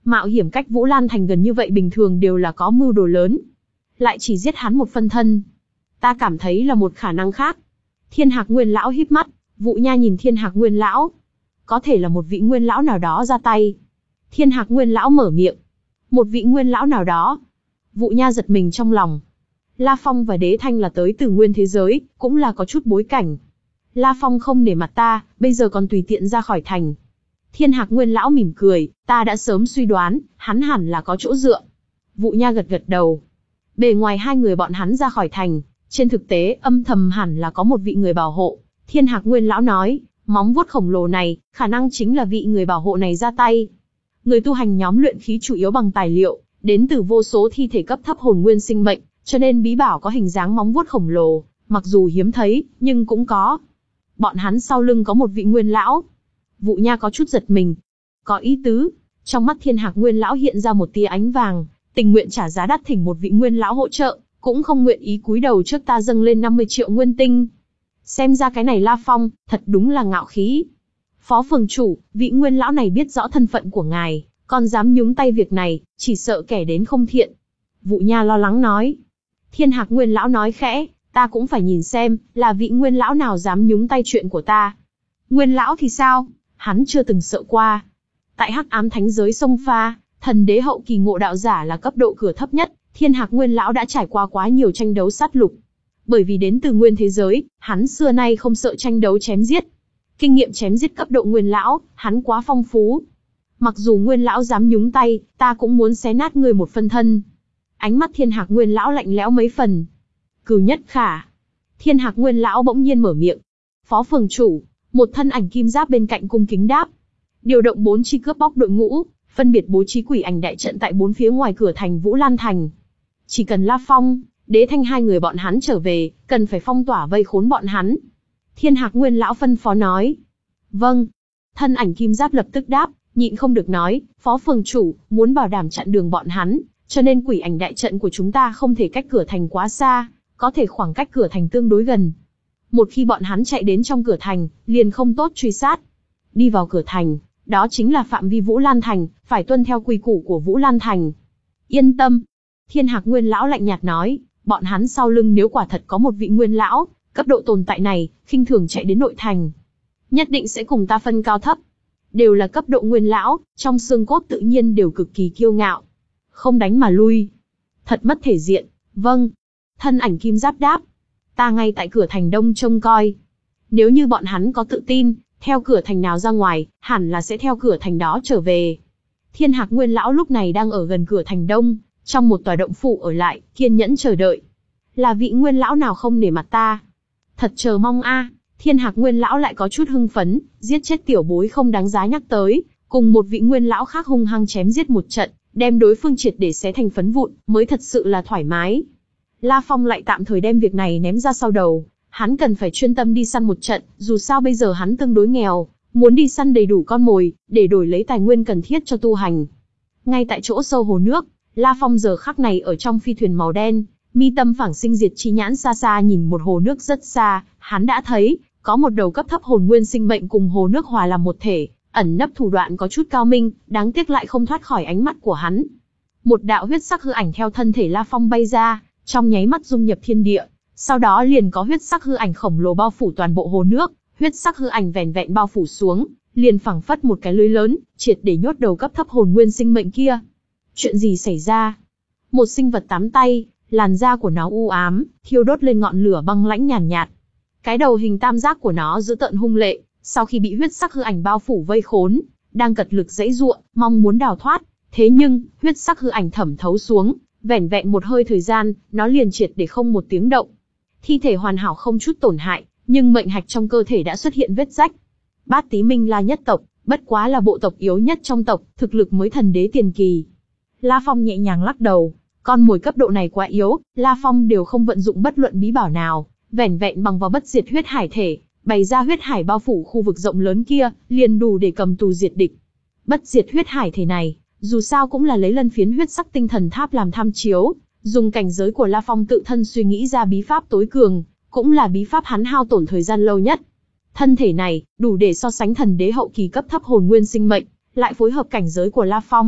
Mạo hiểm cách Vũ Lan Thành gần như vậy bình thường đều là có mưu đồ lớn. Lại chỉ giết hắn một phân thân. Ta cảm thấy là một khả năng khác. Thiên Hạc Nguyên Lão híp mắt, Vũ Nha nhìn Thiên Hạc Nguyên Lão. Có thể là một vị Nguyên Lão nào đó ra tay. Thiên Hạc Nguyên Lão mở miệng. Một vị Nguyên Lão nào đó. Vũ Nha giật mình trong lòng. La Phong và Đế Thanh là tới từ nguyên thế giới, cũng là có chút bối cảnh. La Phong không nể mặt ta, bây giờ còn tùy tiện ra khỏi thành. Thiên Hạc Nguyên Lão mỉm cười, ta đã sớm suy đoán, hắn hẳn là có chỗ dựa. Vũ Nha gật gật đầu. Bề ngoài hai người bọn hắn ra khỏi thành, trên thực tế âm thầm hẳn là có một vị người bảo hộ. Thiên Hạc Nguyên Lão nói, móng vuốt khổng lồ này, khả năng chính là vị người bảo hộ này ra tay. Người tu hành nhóm luyện khí chủ yếu bằng tài liệu, đến từ vô số thi thể cấp thấp hồn nguyên sinh mệnh, cho nên bí bảo có hình dáng móng vuốt khổng lồ, mặc dù hiếm thấy, nhưng cũng có. Bọn hắn sau lưng có một vị Nguyên Lão. Vũ Nha có chút giật mình. Có ý tứ. Trong mắt Thiên Hạc Nguyên Lão hiện ra một tia ánh vàng, tình nguyện trả giá đắt thỉnh một vị Nguyên Lão hỗ trợ, cũng không nguyện ý cúi đầu trước ta dâng lên năm mươi triệu nguyên tinh. Xem ra cái này La Phong, thật đúng là ngạo khí. Phó phường chủ, vị Nguyên Lão này biết rõ thân phận của ngài, còn dám nhúng tay việc này, chỉ sợ kẻ đến không thiện. Vũ Nha lo lắng nói. Thiên Hạc Nguyên Lão nói khẽ, ta cũng phải nhìn xem, là vị Nguyên Lão nào dám nhúng tay chuyện của ta. Nguyên Lão thì sao? Hắn chưa từng sợ qua. Tại Hắc Ám Thánh giới sông pha, thần đế hậu kỳ ngộ đạo giả là cấp độ cửa thấp nhất, Thiên Hạc Nguyên Lão đã trải qua quá nhiều tranh đấu sát lục. Bởi vì đến từ nguyên thế giới, hắn xưa nay không sợ tranh đấu chém giết. Kinh nghiệm chém giết cấp độ Nguyên Lão, hắn quá phong phú. Mặc dù Nguyên Lão dám nhúng tay, ta cũng muốn xé nát ngươi một phân thân. Ánh mắt Thiên Hạc Nguyên Lão lạnh lẽo mấy phần. Cửu Nhất Khả. Thiên Hạc Nguyên Lão bỗng nhiên mở miệng. Phó phường chủ, một thân ảnh kim giáp bên cạnh cung kính đáp. Điều động bốn chi cướp bóc đội ngũ, phân biệt bố trí quỷ ảnh đại trận tại bốn phía ngoài cửa thành Vũ Lan Thành. Chỉ cần La Phong, Đế Thanh hai người bọn hắn trở về, cần phải phong tỏa vây khốn bọn hắn. Thiên Hạc Nguyên Lão phân phó nói. Vâng. Thân ảnh kim giáp lập tức đáp, nhịn không được nói, Phó phường chủ, muốn bảo đảm chặn đường bọn hắn, cho nên quỷ ảnh đại trận của chúng ta không thể cách cửa thành quá xa, có thể khoảng cách cửa thành tương đối gần. Một khi bọn hắn chạy đến trong cửa thành, liền không tốt truy sát. Đi vào cửa thành, đó chính là phạm vi Vũ Lan Thành, phải tuân theo quy củ của Vũ Lan Thành. Yên tâm. Thiên Hạc Nguyên Lão lạnh nhạt nói, bọn hắn sau lưng nếu quả thật có một vị Nguyên Lão, cấp độ tồn tại này, khinh thường chạy đến nội thành. Nhất định sẽ cùng ta phân cao thấp. Đều là cấp độ Nguyên Lão, trong xương cốt tự nhiên đều cực kỳ kiêu ngạo. Không đánh mà lui. Thật mất thể diện. Vâng. Thân ảnh kim giáp đáp. Ta ngay tại cửa thành đông trông coi. Nếu như bọn hắn có tự tin, theo cửa thành nào ra ngoài, hẳn là sẽ theo cửa thành đó trở về. Thiên Hạc Nguyên Lão lúc này đang ở gần cửa thành đông, trong một tòa động phủ ở lại, kiên nhẫn chờ đợi. Là vị Nguyên Lão nào không nể mặt ta? Thật chờ mong a. Thiên Hạc Nguyên Lão lại có chút hưng phấn, giết chết tiểu bối không đáng giá nhắc tới, cùng một vị Nguyên Lão khác hung hăng chém giết một trận, đem đối phương triệt để xé thành phấn vụn, mới thật sự là thoải mái. La Phong lại tạm thời đem việc này ném ra sau đầu, hắn cần phải chuyên tâm đi săn một trận, dù sao bây giờ hắn tương đối nghèo, muốn đi săn đầy đủ con mồi, để đổi lấy tài nguyên cần thiết cho tu hành. Ngay tại chỗ sâu hồ nước, La Phong giờ khắc này ở trong phi thuyền màu đen, mi tâm phảng sinh diệt chi nhãn xa xa nhìn một hồ nước rất xa, hắn đã thấy, có một đầu cấp thấp hồn nguyên sinh mệnh cùng hồ nước hòa làm một thể, ẩn nấp thủ đoạn có chút cao minh, đáng tiếc lại không thoát khỏi ánh mắt của hắn. Một đạo huyết sắc hư ảnh theo thân thể La Phong bay ra, trong nháy mắt dung nhập thiên địa, sau đó liền có huyết sắc hư ảnh khổng lồ bao phủ toàn bộ hồ nước, huyết sắc hư ảnh vẻn vẹn bao phủ xuống, liền phảng phất một cái lưới lớn, triệt để nhốt đầu cấp thấp hồn nguyên sinh mệnh kia. Chuyện gì xảy ra? Một sinh vật tám tay, làn da của nó u ám, thiêu đốt lên ngọn lửa băng lãnh nhàn nhạt, nhạt. Cái đầu hình tam giác của nó dữ tợn hung lệ, sau khi bị huyết sắc hư ảnh bao phủ vây khốn, đang cật lực giãy giụa, mong muốn đào thoát, thế nhưng, huyết sắc hư ảnh thẩm thấu xuống, vẻn vẹn một hơi thời gian, nó liền triệt để không một tiếng động. Thi thể hoàn hảo không chút tổn hại, nhưng mệnh hạch trong cơ thể đã xuất hiện vết rách. Bát Tý Minh La nhất tộc, bất quá là bộ tộc yếu nhất trong tộc, thực lực mới thần đế tiền kỳ. La Phong nhẹ nhàng lắc đầu, con mồi cấp độ này quá yếu, La Phong đều không vận dụng bất luận bí bảo nào, vẻn vẹn bằng vào bất diệt huyết hải thể, bày ra huyết hải bao phủ khu vực rộng lớn kia, liền đủ để cầm tù diệt địch. Bất diệt huyết hải thể này, dù sao cũng là lấy lân phiến huyết sắc tinh thần tháp làm tham chiếu, dùng cảnh giới của La Phong tự thân suy nghĩ ra bí pháp tối cường, cũng là bí pháp hắn hao tổn thời gian lâu nhất. Thân thể này, đủ để so sánh thần đế hậu kỳ cấp thấp hồn nguyên sinh mệnh, lại phối hợp cảnh giới của La Phong,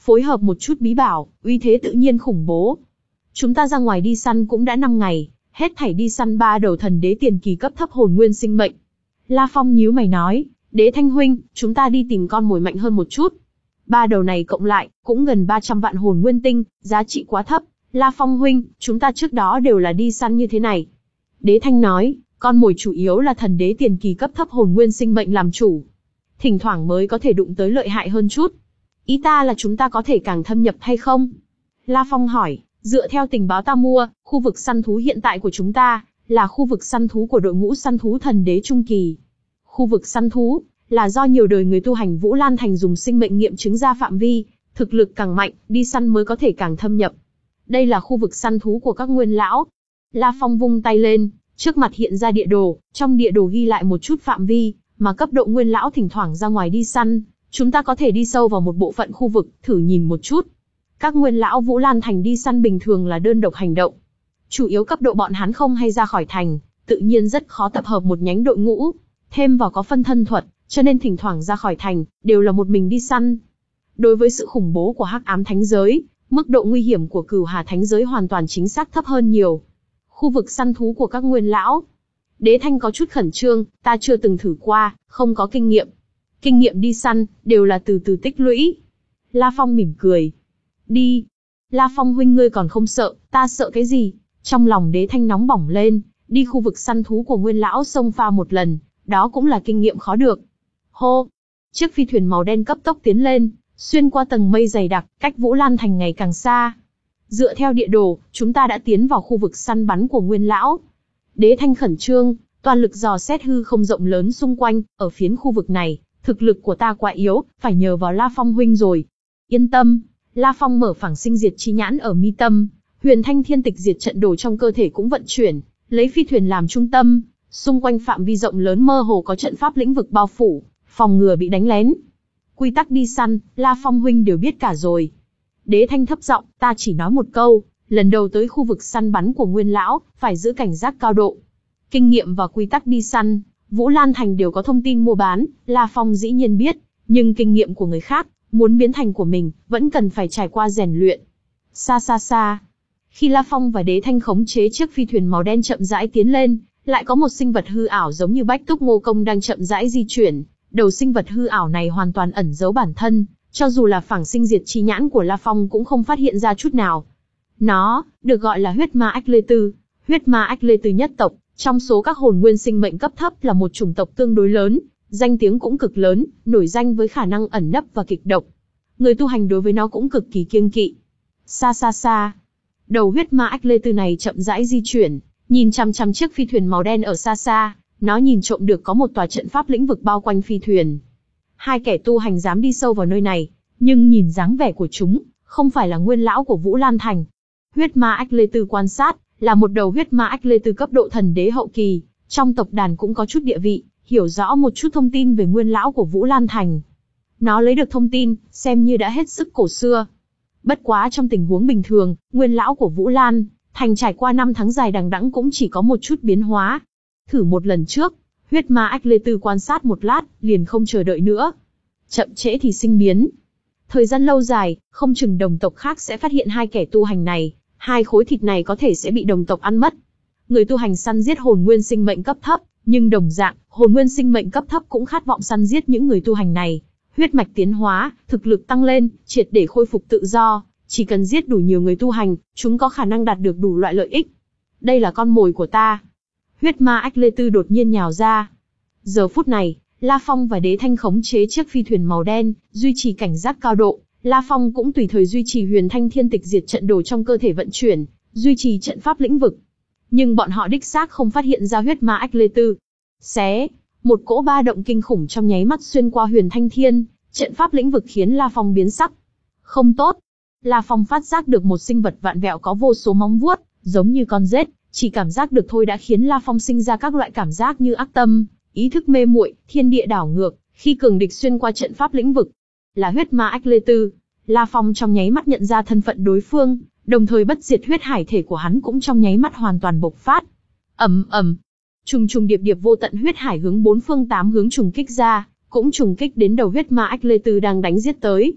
phối hợp một chút bí bảo, uy thế tự nhiên khủng bố. Chúng ta ra ngoài đi săn cũng đã năm ngày, hết thảy đi săn ba đầu thần đế tiền kỳ cấp thấp hồn nguyên sinh mệnh. La Phong nhíu mày nói, Đế Thanh huynh, chúng ta đi tìm con mồi mạnh hơn một chút. Ba đầu này cộng lại, cũng gần ba trăm vạn hồn nguyên tinh, giá trị quá thấp. La Phong huynh, chúng ta trước đó đều là đi săn như thế này. Đế Thanh nói, con mồi chủ yếu là thần đế tiền kỳ cấp thấp hồn nguyên sinh mệnh làm chủ. Thỉnh thoảng mới có thể đụng tới lợi hại hơn chút. Ý ta là chúng ta có thể càng thâm nhập hay không? La Phong hỏi, dựa theo tình báo ta mua, khu vực săn thú hiện tại của chúng ta, là khu vực săn thú của đội ngũ săn thú thần đế trung kỳ. Khu vực săn thú, là do nhiều đời người tu hành Vũ Lan Thành dùng sinh mệnh nghiệm chứng ra phạm vi, thực lực càng mạnh, đi săn mới có thể càng thâm nhập. Đây là khu vực săn thú của các nguyên lão. La Phong vung tay lên, trước mặt hiện ra địa đồ, trong địa đồ ghi lại một chút phạm vi, mà cấp độ nguyên lão thỉnh thoảng ra ngoài đi săn, chúng ta có thể đi sâu vào một bộ phận khu vực, thử nhìn một chút. Các nguyên lão Vũ Lan Thành đi săn bình thường là đơn độc hành động. Chủ yếu cấp độ bọn hắn không hay ra khỏi thành, tự nhiên rất khó tập hợp một nhánh đội ngũ. Thêm vào có phân thân thuật, cho nên thỉnh thoảng ra khỏi thành, đều là một mình đi săn. Đối với sự khủng bố của Hắc Ám Thánh Giới, mức độ nguy hiểm của Cửu Hà Thánh Giới hoàn toàn chính xác thấp hơn nhiều. Khu vực săn thú của các nguyên lão. Đế Thanh có chút khẩn trương, ta chưa từng thử qua, không có kinh nghiệm. Kinh nghiệm đi săn, đều là từ từ tích lũy. La Phong mỉm cười. Đi. La Phong huynh ngươi còn không sợ, ta sợ cái gì? Trong lòng Đế Thanh nóng bỏng lên, đi khu vực săn thú của nguyên lão xông pha một lần, đó cũng là kinh nghiệm khó được. Hô. Chiếc phi thuyền màu đen cấp tốc tiến lên, xuyên qua tầng mây dày đặc, cách Vũ Lan Thành ngày càng xa. Dựa theo địa đồ, chúng ta đã tiến vào khu vực săn bắn của nguyên lão. Đế Thanh khẩn trương, toàn lực dò xét hư không rộng lớn xung quanh, ở phiến khu vực này, thực lực của ta quá yếu, phải nhờ vào La Phong huynh rồi. Yên tâm, La Phong mở phảng sinh diệt chi nhãn ở mi tâm, huyền thanh thiên tịch diệt trận đồ trong cơ thể cũng vận chuyển, lấy phi thuyền làm trung tâm, xung quanh phạm vi rộng lớn mơ hồ có trận pháp lĩnh vực bao phủ, phòng ngừa bị đánh lén. Quy tắc đi săn, La Phong huynh đều biết cả rồi. Đế Thanh thấp giọng, ta chỉ nói một câu, lần đầu tới khu vực săn bắn của nguyên lão, phải giữ cảnh giác cao độ. Kinh nghiệm và quy tắc đi săn, Vũ Lan Thành đều có thông tin mua bán, La Phong dĩ nhiên biết, nhưng kinh nghiệm của người khác, muốn biến thành của mình, vẫn cần phải trải qua rèn luyện. Xa xa xa, khi La Phong và Đế Thanh khống chế chiếc phi thuyền màu đen chậm rãi tiến lên, lại có một sinh vật hư ảo giống như Bách Túc Ngô Công đang chậm rãi di chuyển. Đầu sinh vật hư ảo này hoàn toàn ẩn giấu bản thân, cho dù là phảng sinh diệt chi nhãn của La Phong cũng không phát hiện ra chút nào. Nó được gọi là huyết ma ách lê tư, huyết ma ách lê tư nhất tộc, trong số các hồn nguyên sinh mệnh cấp thấp là một chủng tộc tương đối lớn, danh tiếng cũng cực lớn, nổi danh với khả năng ẩn nấp và kịch độc. Người tu hành đối với nó cũng cực kỳ kiêng kỵ. Xa xa xa, đầu huyết ma ách lê tư này chậm rãi di chuyển, nhìn chằm chằm chiếc phi thuyền màu đen ở xa xa. Nó nhìn trộm được có một tòa trận pháp lĩnh vực bao quanh phi thuyền. Hai kẻ tu hành dám đi sâu vào nơi này, nhưng nhìn dáng vẻ của chúng, không phải là nguyên lão của Vũ Lan Thành. Huyết ma ách lê tư quan sát, là một đầu huyết ma ách lê tư cấp độ thần đế hậu kỳ, trong tộc đàn cũng có chút địa vị, hiểu rõ một chút thông tin về nguyên lão của Vũ Lan Thành. Nó lấy được thông tin, xem như đã hết sức cổ xưa. Bất quá trong tình huống bình thường, nguyên lão của Vũ Lan Thành trải qua năm tháng dài đằng đẵng cũng chỉ có một chút biến hóa. Thử một lần trước, huyết ma ách lê tư quan sát một lát, liền không chờ đợi nữa. Chậm trễ thì sinh biến. Thời gian lâu dài, không chừng đồng tộc khác sẽ phát hiện hai kẻ tu hành này, hai khối thịt này có thể sẽ bị đồng tộc ăn mất. Người tu hành săn giết hồn nguyên sinh mệnh cấp thấp, nhưng đồng dạng, hồn nguyên sinh mệnh cấp thấp cũng khát vọng săn giết những người tu hành này. Huyết mạch tiến hóa, thực lực tăng lên, triệt để khôi phục tự do, chỉ cần giết đủ nhiều người tu hành, chúng có khả năng đạt được đủ loại lợi ích. Đây là con mồi của ta. Huyết ma ách lê tư đột nhiên nhào ra. Giờ phút này, La Phong và Đế Thanh khống chế chiếc phi thuyền màu đen, duy trì cảnh giác cao độ. La Phong cũng tùy thời duy trì huyền thanh thiên tịch diệt trận đồ trong cơ thể vận chuyển, duy trì trận pháp lĩnh vực. Nhưng bọn họ đích xác không phát hiện ra huyết ma ách lê tư. Xé, một cỗ ba động kinh khủng trong nháy mắt xuyên qua huyền thanh thiên, trận pháp lĩnh vực khiến La Phong biến sắc. Không tốt. La Phong phát giác được một sinh vật vạn vẹo có vô số móng vuốt, giống như con rết. Chỉ cảm giác được thôi đã khiến La Phong sinh ra các loại cảm giác như ác tâm, ý thức mê muội, thiên địa đảo ngược, khi cường địch xuyên qua trận pháp lĩnh vực. Là huyết ma ách lê tư. La Phong trong nháy mắt nhận ra thân phận đối phương, đồng thời bất diệt huyết hải thể của hắn cũng trong nháy mắt hoàn toàn bộc phát. Ầm ầm, trùng trùng điệp điệp vô tận huyết hải hướng bốn phương tám hướng trùng kích ra, cũng trùng kích đến đầu huyết ma ách lê tư đang đánh giết tới.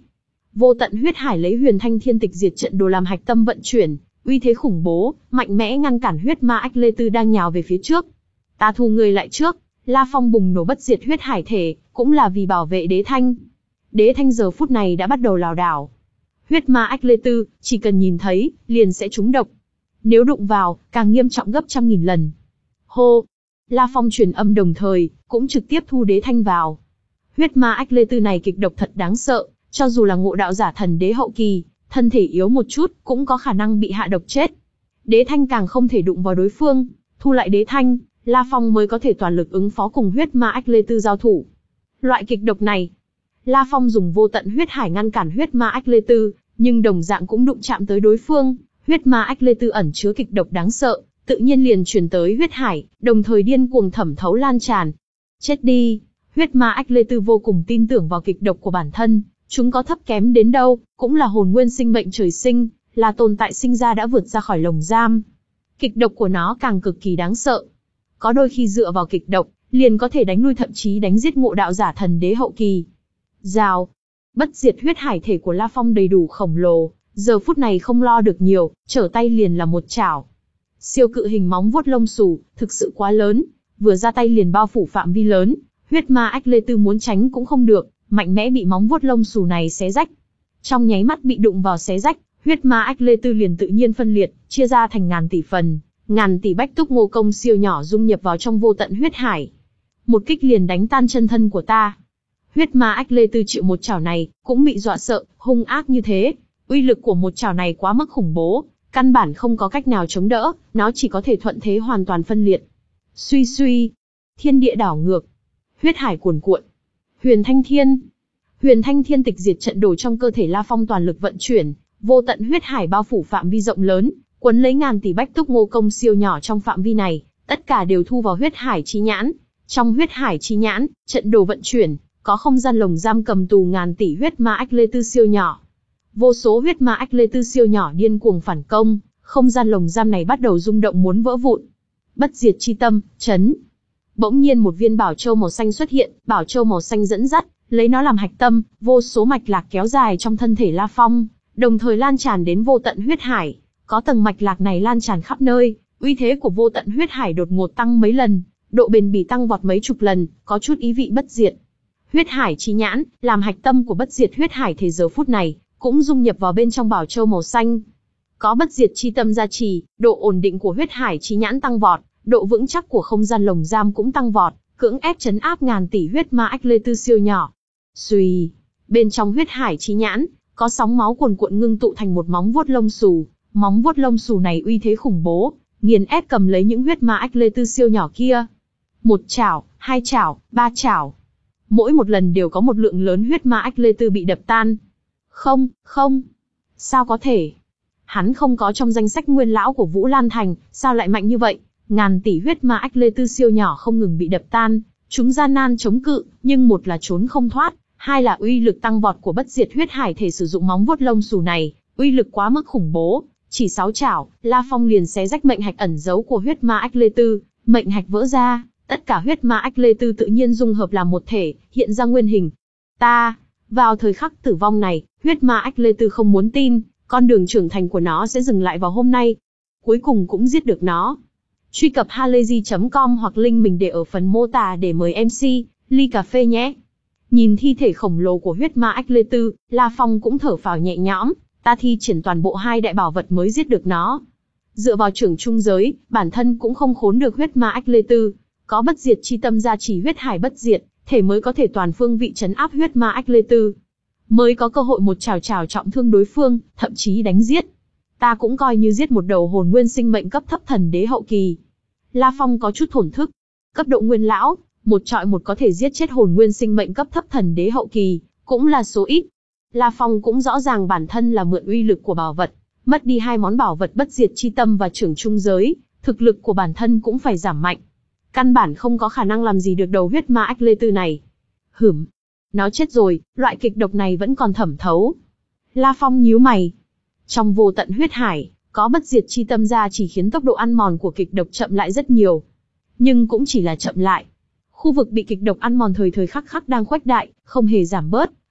Vô tận huyết hải lấy Huyền Thanh Thiên Tịch Diệt Trận Đồ làm hạch tâm vận chuyển, uy thế khủng bố, mạnh mẽ ngăn cản huyết ma ách lê tư đang nhào về phía trước. Ta thu ngươi lại trước. La Phong bùng nổ bất diệt huyết hải thể, cũng là vì bảo vệ Đế Thanh. Đế Thanh giờ phút này đã bắt đầu lảo đảo. Huyết ma ách lê tư, chỉ cần nhìn thấy, liền sẽ trúng độc. Nếu đụng vào, càng nghiêm trọng gấp trăm nghìn lần. Hô! La Phong truyền âm đồng thời, cũng trực tiếp thu Đế Thanh vào. Huyết ma ách lê tư này kịch độc thật đáng sợ, cho dù là ngộ đạo giả thần đế hậu kỳ, thân thể yếu một chút, cũng có khả năng bị hạ độc chết. Đế Thanh càng không thể đụng vào đối phương, thu lại Đế Thanh, La Phong mới có thể toàn lực ứng phó cùng huyết ma ách lê tư giao thủ. Loại kịch độc này, La Phong dùng vô tận huyết hải ngăn cản huyết ma ách lê tư, nhưng đồng dạng cũng đụng chạm tới đối phương. Huyết ma ách lê tư ẩn chứa kịch độc đáng sợ, tự nhiên liền truyền tới huyết hải, đồng thời điên cuồng thẩm thấu lan tràn. Chết đi! Huyết ma ách lê tư vô cùng tin tưởng vào kịch độc của bản thân, chúng có thấp kém đến đâu, cũng là hồn nguyên sinh mệnh trời sinh, là tồn tại sinh ra đã vượt ra khỏi lồng giam. Kịch độc của nó càng cực kỳ đáng sợ. Có đôi khi dựa vào kịch độc, liền có thể đánh lui thậm chí đánh giết ngộ đạo giả thần đế hậu kỳ. Rào! Bất diệt huyết hải thể của La Phong đầy đủ khổng lồ, giờ phút này không lo được nhiều, trở tay liền là một chảo. Siêu cự hình móng vuốt lông xù, thực sự quá lớn, vừa ra tay liền bao phủ phạm vi lớn, huyết ma ách lê tư muốn tránh cũng không được, mạnh mẽ bị móng vuốt lông xù này xé rách. Trong nháy mắt bị đụng vào xé rách, huyết ma ách lê tư liền tự nhiên phân liệt, chia ra thành ngàn tỷ phần, ngàn tỷ bách túc ngô công siêu nhỏ dung nhập vào trong vô tận huyết hải. Một kích liền đánh tan chân thân của ta. Huyết ma ách lê tư chịu một chảo này, cũng bị dọa sợ, hung ác như thế. Uy lực của một chảo này quá mức khủng bố, căn bản không có cách nào chống đỡ, nó chỉ có thể thuận thế hoàn toàn phân liệt. Suy suy, thiên địa đảo ngược, huyết hải cuồn cuộn. Huyền Thanh Thiên, Huyền Thanh Thiên Tịch Diệt Trận Đồ trong cơ thể La Phong toàn lực vận chuyển, vô tận huyết hải bao phủ phạm vi rộng lớn, quấn lấy ngàn tỷ bách túc ngô công siêu nhỏ trong phạm vi này, tất cả đều thu vào huyết hải chi nhãn. Trong huyết hải chi nhãn, trận đồ vận chuyển, có không gian lồng giam cầm tù ngàn tỷ huyết ma ách lê tư siêu nhỏ. Vô số huyết ma ách lê tư siêu nhỏ điên cuồng phản công, không gian lồng giam này bắt đầu rung động muốn vỡ vụn. Bất diệt chi tâm, chấn. Bỗng nhiên một viên bảo châu màu xanh xuất hiện, bảo châu màu xanh dẫn dắt, lấy nó làm hạch tâm, vô số mạch lạc kéo dài trong thân thể La Phong, đồng thời lan tràn đến vô tận huyết hải. Có tầng mạch lạc này lan tràn khắp nơi, uy thế của vô tận huyết hải đột ngột tăng mấy lần, độ bền bỉ tăng vọt mấy chục lần, có chút ý vị bất diệt. Huyết hải chi nhãn, làm hạch tâm của bất diệt huyết hải thể giờ phút này, cũng dung nhập vào bên trong bảo châu màu xanh. Có bất diệt chi tâm gia trì, độ ổn định của huyết hải chi nhãn tăng vọt, độ vững chắc của không gian lồng giam cũng tăng vọt, cưỡng ép chấn áp ngàn tỷ huyết ma ách lê tư siêu nhỏ. Xuy, bên trong huyết hải chi nhãn, có sóng máu cuồn cuộn ngưng tụ thành một móng vuốt lông xù, móng vuốt lông xù này uy thế khủng bố, nghiền ép cầm lấy những huyết ma ách lê tư siêu nhỏ kia. Một chảo, hai chảo, ba chảo. Mỗi một lần đều có một lượng lớn huyết ma ách lê tư bị đập tan. Không, không. Sao có thể? Hắn không có trong danh sách nguyên lão của Vũ Lan Thành, sao lại mạnh như vậy? Ngàn tỷ huyết ma ách lê tư siêu nhỏ không ngừng bị đập tan, chúng gian nan chống cự, nhưng một là trốn không thoát, hai là uy lực tăng vọt của bất diệt huyết hải thể sử dụng móng vuốt lông xù này, uy lực quá mức khủng bố, chỉ sáu chảo, La Phong liền xé rách mệnh hạch ẩn giấu của huyết ma ách lê tư, mệnh hạch vỡ ra, tất cả huyết ma ách lê tư tự nhiên dung hợp làm một thể, hiện ra nguyên hình. Ta, vào thời khắc tử vong này, huyết ma ách lê tư không muốn tin, con đường trưởng thành của nó sẽ dừng lại vào hôm nay. Cuối cùng cũng giết được nó. Truy cập halayzi chấm com hoặc link mình để ở phần mô tả để mời em xê, ly cà phê nhé. Nhìn thi thể khổng lồ của huyết ma ách lê tư, La Phong cũng thở phào nhẹ nhõm, ta thi triển toàn bộ hai đại bảo vật mới giết được nó. Dựa vào trưởng trung giới, bản thân cũng không khốn được huyết ma ách lê tư, có bất diệt chi tâm gia trì huyết hải bất diệt, thể mới có thể toàn phương vị trấn áp huyết ma ách lê tư. Mới có cơ hội một chảo chảo trọng thương đối phương, thậm chí đánh giết. Ta cũng coi như giết một đầu hồn nguyên sinh mệnh cấp thấp thần đế hậu kỳ. La Phong có chút thổn thức. Cấp độ nguyên lão, một trọi một có thể giết chết hồn nguyên sinh mệnh cấp thấp thần đế hậu kỳ, cũng là số ít. La Phong cũng rõ ràng bản thân là mượn uy lực của bảo vật, mất đi hai món bảo vật bất diệt chi tâm và trưởng trung giới, thực lực của bản thân cũng phải giảm mạnh. Căn bản không có khả năng làm gì được đầu huyết ma ách lê tư này. Hửm, nó chết rồi, loại kịch độc này vẫn còn thẩm thấu. La Phong nhíu mày. Trong vô tận huyết hải, có bất diệt chi tâm gia chỉ khiến tốc độ ăn mòn của kịch độc chậm lại rất nhiều. Nhưng cũng chỉ là chậm lại. Khu vực bị kịch độc ăn mòn thời thời khắc khắc đang khuếch đại, không hề giảm bớt,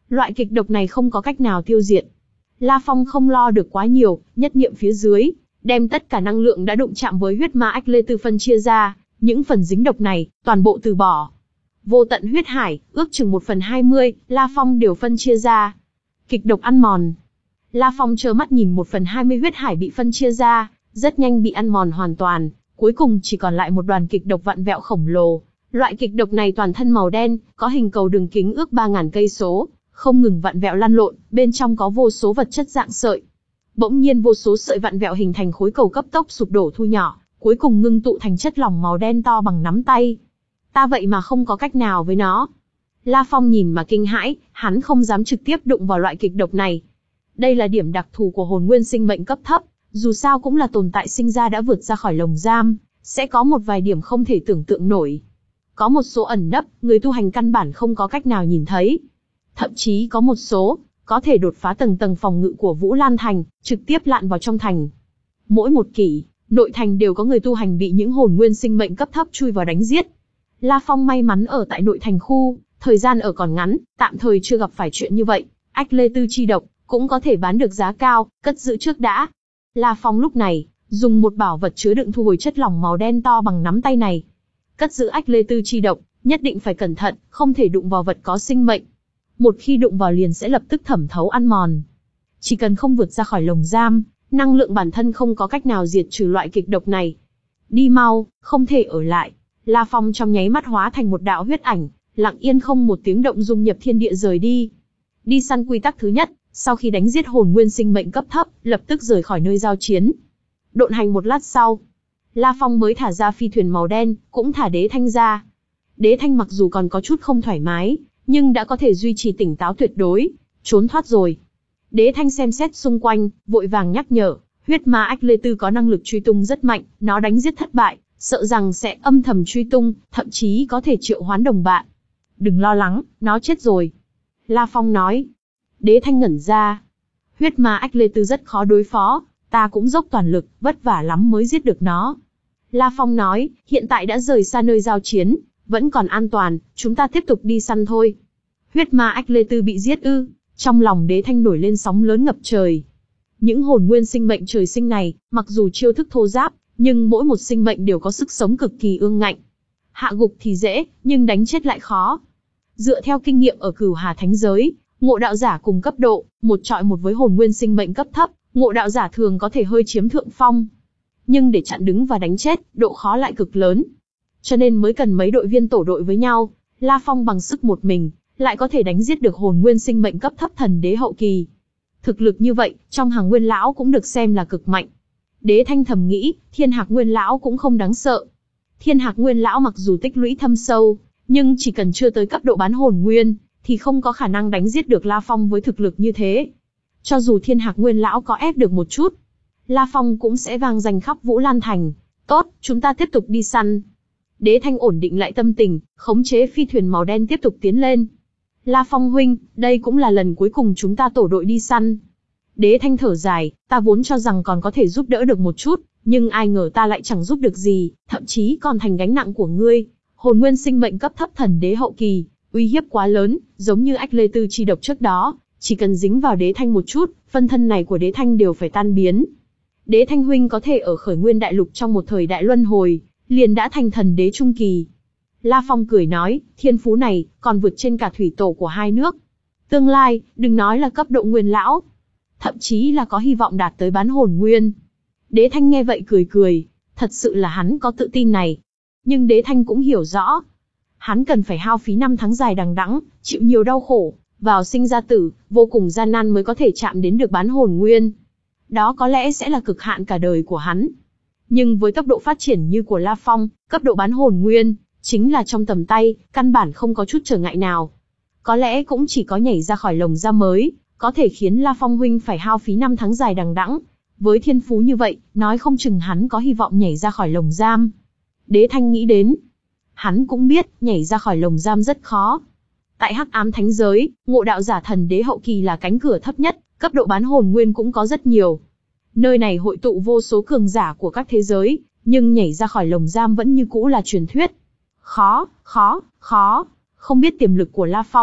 Loại kịch độc này không có cách nào tiêu diệt. La Phong không lo được quá nhiều, nhất niệm phía dưới, đem tất cả năng lượng đã đụng chạm với huyết ma ách lê tư phân chia ra, những phần dính độc này, toàn bộ từ bỏ. Vô tận huyết hải, ước chừng một phần hai mươi, La Phong đều phân chia ra. Kịch độc ăn mòn. La Phong trơ mắt nhìn một phần hai mươi huyết hải bị phân chia ra, rất nhanh bị ăn mòn hoàn toàn, cuối cùng chỉ còn lại một đoàn kịch độc vặn vẹo khổng lồ. Loại kịch độc này toàn thân màu đen, có hình cầu đường kính ước ba nghìn cây số, không ngừng vặn vẹo lăn lộn, bên trong có vô số vật chất dạng sợi. Bỗng nhiên vô số sợi vặn vẹo hình thành khối cầu cấp tốc sụp đổ thu nhỏ, cuối cùng ngưng tụ thành chất lỏng màu đen to bằng nắm tay. Ta vậy mà không có cách nào với nó. La Phong nhìn mà kinh hãi, hắn không dám trực tiếp đụng vào loại kịch độc này. Đây là điểm đặc thù của hồn nguyên sinh mệnh cấp thấp, dù sao cũng là tồn tại sinh ra đã vượt ra khỏi lồng giam, sẽ có một vài điểm không thể tưởng tượng nổi. Có một số ẩn nấp, người tu hành căn bản không có cách nào nhìn thấy. Thậm chí có một số, có thể đột phá tầng tầng phòng ngự của Vũ Lan Thành, trực tiếp lặn vào trong thành. Mỗi một kỷ, nội thành đều có người tu hành bị những hồn nguyên sinh mệnh cấp thấp chui vào đánh giết. La Phong may mắn ở tại nội thành khu, thời gian ở còn ngắn, tạm thời chưa gặp phải chuyện như vậy. Ách lê tư chi độc, cũng có thể bán được giá cao, cất giữ trước đã. La Phong lúc này, dùng một bảo vật chứa đựng thu hồi chất lỏng màu đen to bằng nắm tay này. Cất giữ ách lê tư chi độc, nhất định phải cẩn thận, không thể đụng vào vật có sinh mệnh. Một khi đụng vào liền sẽ lập tức thẩm thấu ăn mòn. Chỉ cần không vượt ra khỏi lồng giam, năng lượng bản thân không có cách nào diệt trừ loại kịch độc này. Đi mau, không thể ở lại. La Phong trong nháy mắt hóa thành một đạo huyết ảnh, lặng yên không một tiếng động dung nhập thiên địa rời đi. Đi săn quy tắc thứ nhất, sau khi đánh giết hồn nguyên sinh mệnh cấp thấp, lập tức rời khỏi nơi giao chiến. Độn hành một lát sau, La Phong mới thả ra phi thuyền màu đen, cũng thả Đế Thanh ra. Đế Thanh mặc dù còn có chút không thoải mái, nhưng đã có thể duy trì tỉnh táo tuyệt đối, trốn thoát rồi. Đế Thanh xem xét xung quanh, vội vàng nhắc nhở, huyết ma ách lê tư có năng lực truy tung rất mạnh, nó đánh giết thất bại, sợ rằng sẽ âm thầm truy tung, thậm chí có thể triệu hoán đồng bạn. Đừng lo lắng, nó chết rồi. La Phong nói. Đế Thanh ngẩn ra. Huyết ma ách lê tư rất khó đối phó, ta cũng dốc toàn lực, vất vả lắm mới giết được nó. La Phong nói, hiện tại đã rời xa nơi giao chiến, vẫn còn an toàn, chúng ta tiếp tục đi săn thôi. Huyết ma ách lê tư bị giết ư? Trong lòng Đế Thanh nổi lên sóng lớn ngập trời. Những hồn nguyên sinh mệnh trời sinh này, mặc dù chiêu thức thô giáp, nhưng mỗi một sinh mệnh đều có sức sống cực kỳ ương ngạnh. Hạ gục thì dễ, nhưng đánh chết lại khó. Dựa theo kinh nghiệm ở Cửu Hà Thánh Giới, ngộ đạo giả cùng cấp độ, một trọi một với hồn nguyên sinh mệnh cấp thấp, ngộ đạo giả thường có thể hơi chiếm thượng phong. Nhưng để chặn đứng và đánh chết, độ khó lại cực lớn. Cho nên mới cần mấy đội viên tổ đội với nhau, La Phong bằng sức một mình, lại có thể đánh giết được hồn nguyên sinh mệnh cấp thấp thần đế hậu kỳ. Thực lực như vậy, trong hàng nguyên lão cũng được xem là cực mạnh. Đế Thanh thầm nghĩ, Thiên Hạc Nguyên lão cũng không đáng sợ. Thiên Hạc Nguyên lão mặc dù tích lũy thâm sâu, nhưng chỉ cần chưa tới cấp độ bán hồn nguyên, thì không có khả năng đánh giết được La Phong với thực lực như thế. Cho dù Thiên Hạc Nguyên lão có ép được một chút, La Phong cũng sẽ vang danh khắp Vũ Lan Thành. Tốt, chúng ta tiếp tục đi săn. Đế Thanh ổn định lại tâm tình, khống chế phi thuyền màu đen tiếp tục tiến lên. La Phong huynh, đây cũng là lần cuối cùng chúng ta tổ đội đi săn. Đế Thanh thở dài, ta vốn cho rằng còn có thể giúp đỡ được một chút, nhưng ai ngờ ta lại chẳng giúp được gì, thậm chí còn thành gánh nặng của ngươi. Hồn nguyên sinh mệnh cấp thấp thần đế hậu kỳ, uy hiếp quá lớn, giống như ách lê tư chi độc trước đó, chỉ cần dính vào Đế Thanh một chút, phân thân này của Đế Thanh đều phải tan biến. Đế Thanh huynh có thể ở Khởi Nguyên Đại Lục trong một thời đại luân hồi, liền đã thành thần đế trung kỳ. La Phong cười nói, thiên phú này, còn vượt trên cả thủy tổ của hai nước. Tương lai, đừng nói là cấp độ nguyên lão, thậm chí là có hy vọng đạt tới bán hồn nguyên. Đế Thanh nghe vậy cười cười, thật sự là hắn có tự tin này. Nhưng Đế Thanh cũng hiểu rõ, hắn cần phải hao phí năm tháng dài đằng đẵng, chịu nhiều đau khổ, vào sinh ra tử, vô cùng gian nan mới có thể chạm đến được bán hồn nguyên. Đó có lẽ sẽ là cực hạn cả đời của hắn. Nhưng với tốc độ phát triển như của La Phong, cấp độ bán hồn nguyên, chính là trong tầm tay, căn bản không có chút trở ngại nào. Có lẽ cũng chỉ có nhảy ra khỏi lồng giam mới, có thể khiến La Phong huynh phải hao phí năm tháng dài đằng đẵng. Với thiên phú như vậy, nói không chừng hắn có hy vọng nhảy ra khỏi lồng giam. Đế Thanh nghĩ đến. Hắn cũng biết, nhảy ra khỏi lồng giam rất khó. Tại Hắc Ám Thánh Giới, ngộ đạo giả thần đế hậu kỳ là cánh cửa thấp nhất, cấp độ bán hồn nguyên cũng có rất nhiều. Nơi này hội tụ vô số cường giả của các thế giới, nhưng nhảy ra khỏi lồng giam vẫn như cũ là truyền thuyết. Khó, khó, khó, không biết tiềm lực của La Phong,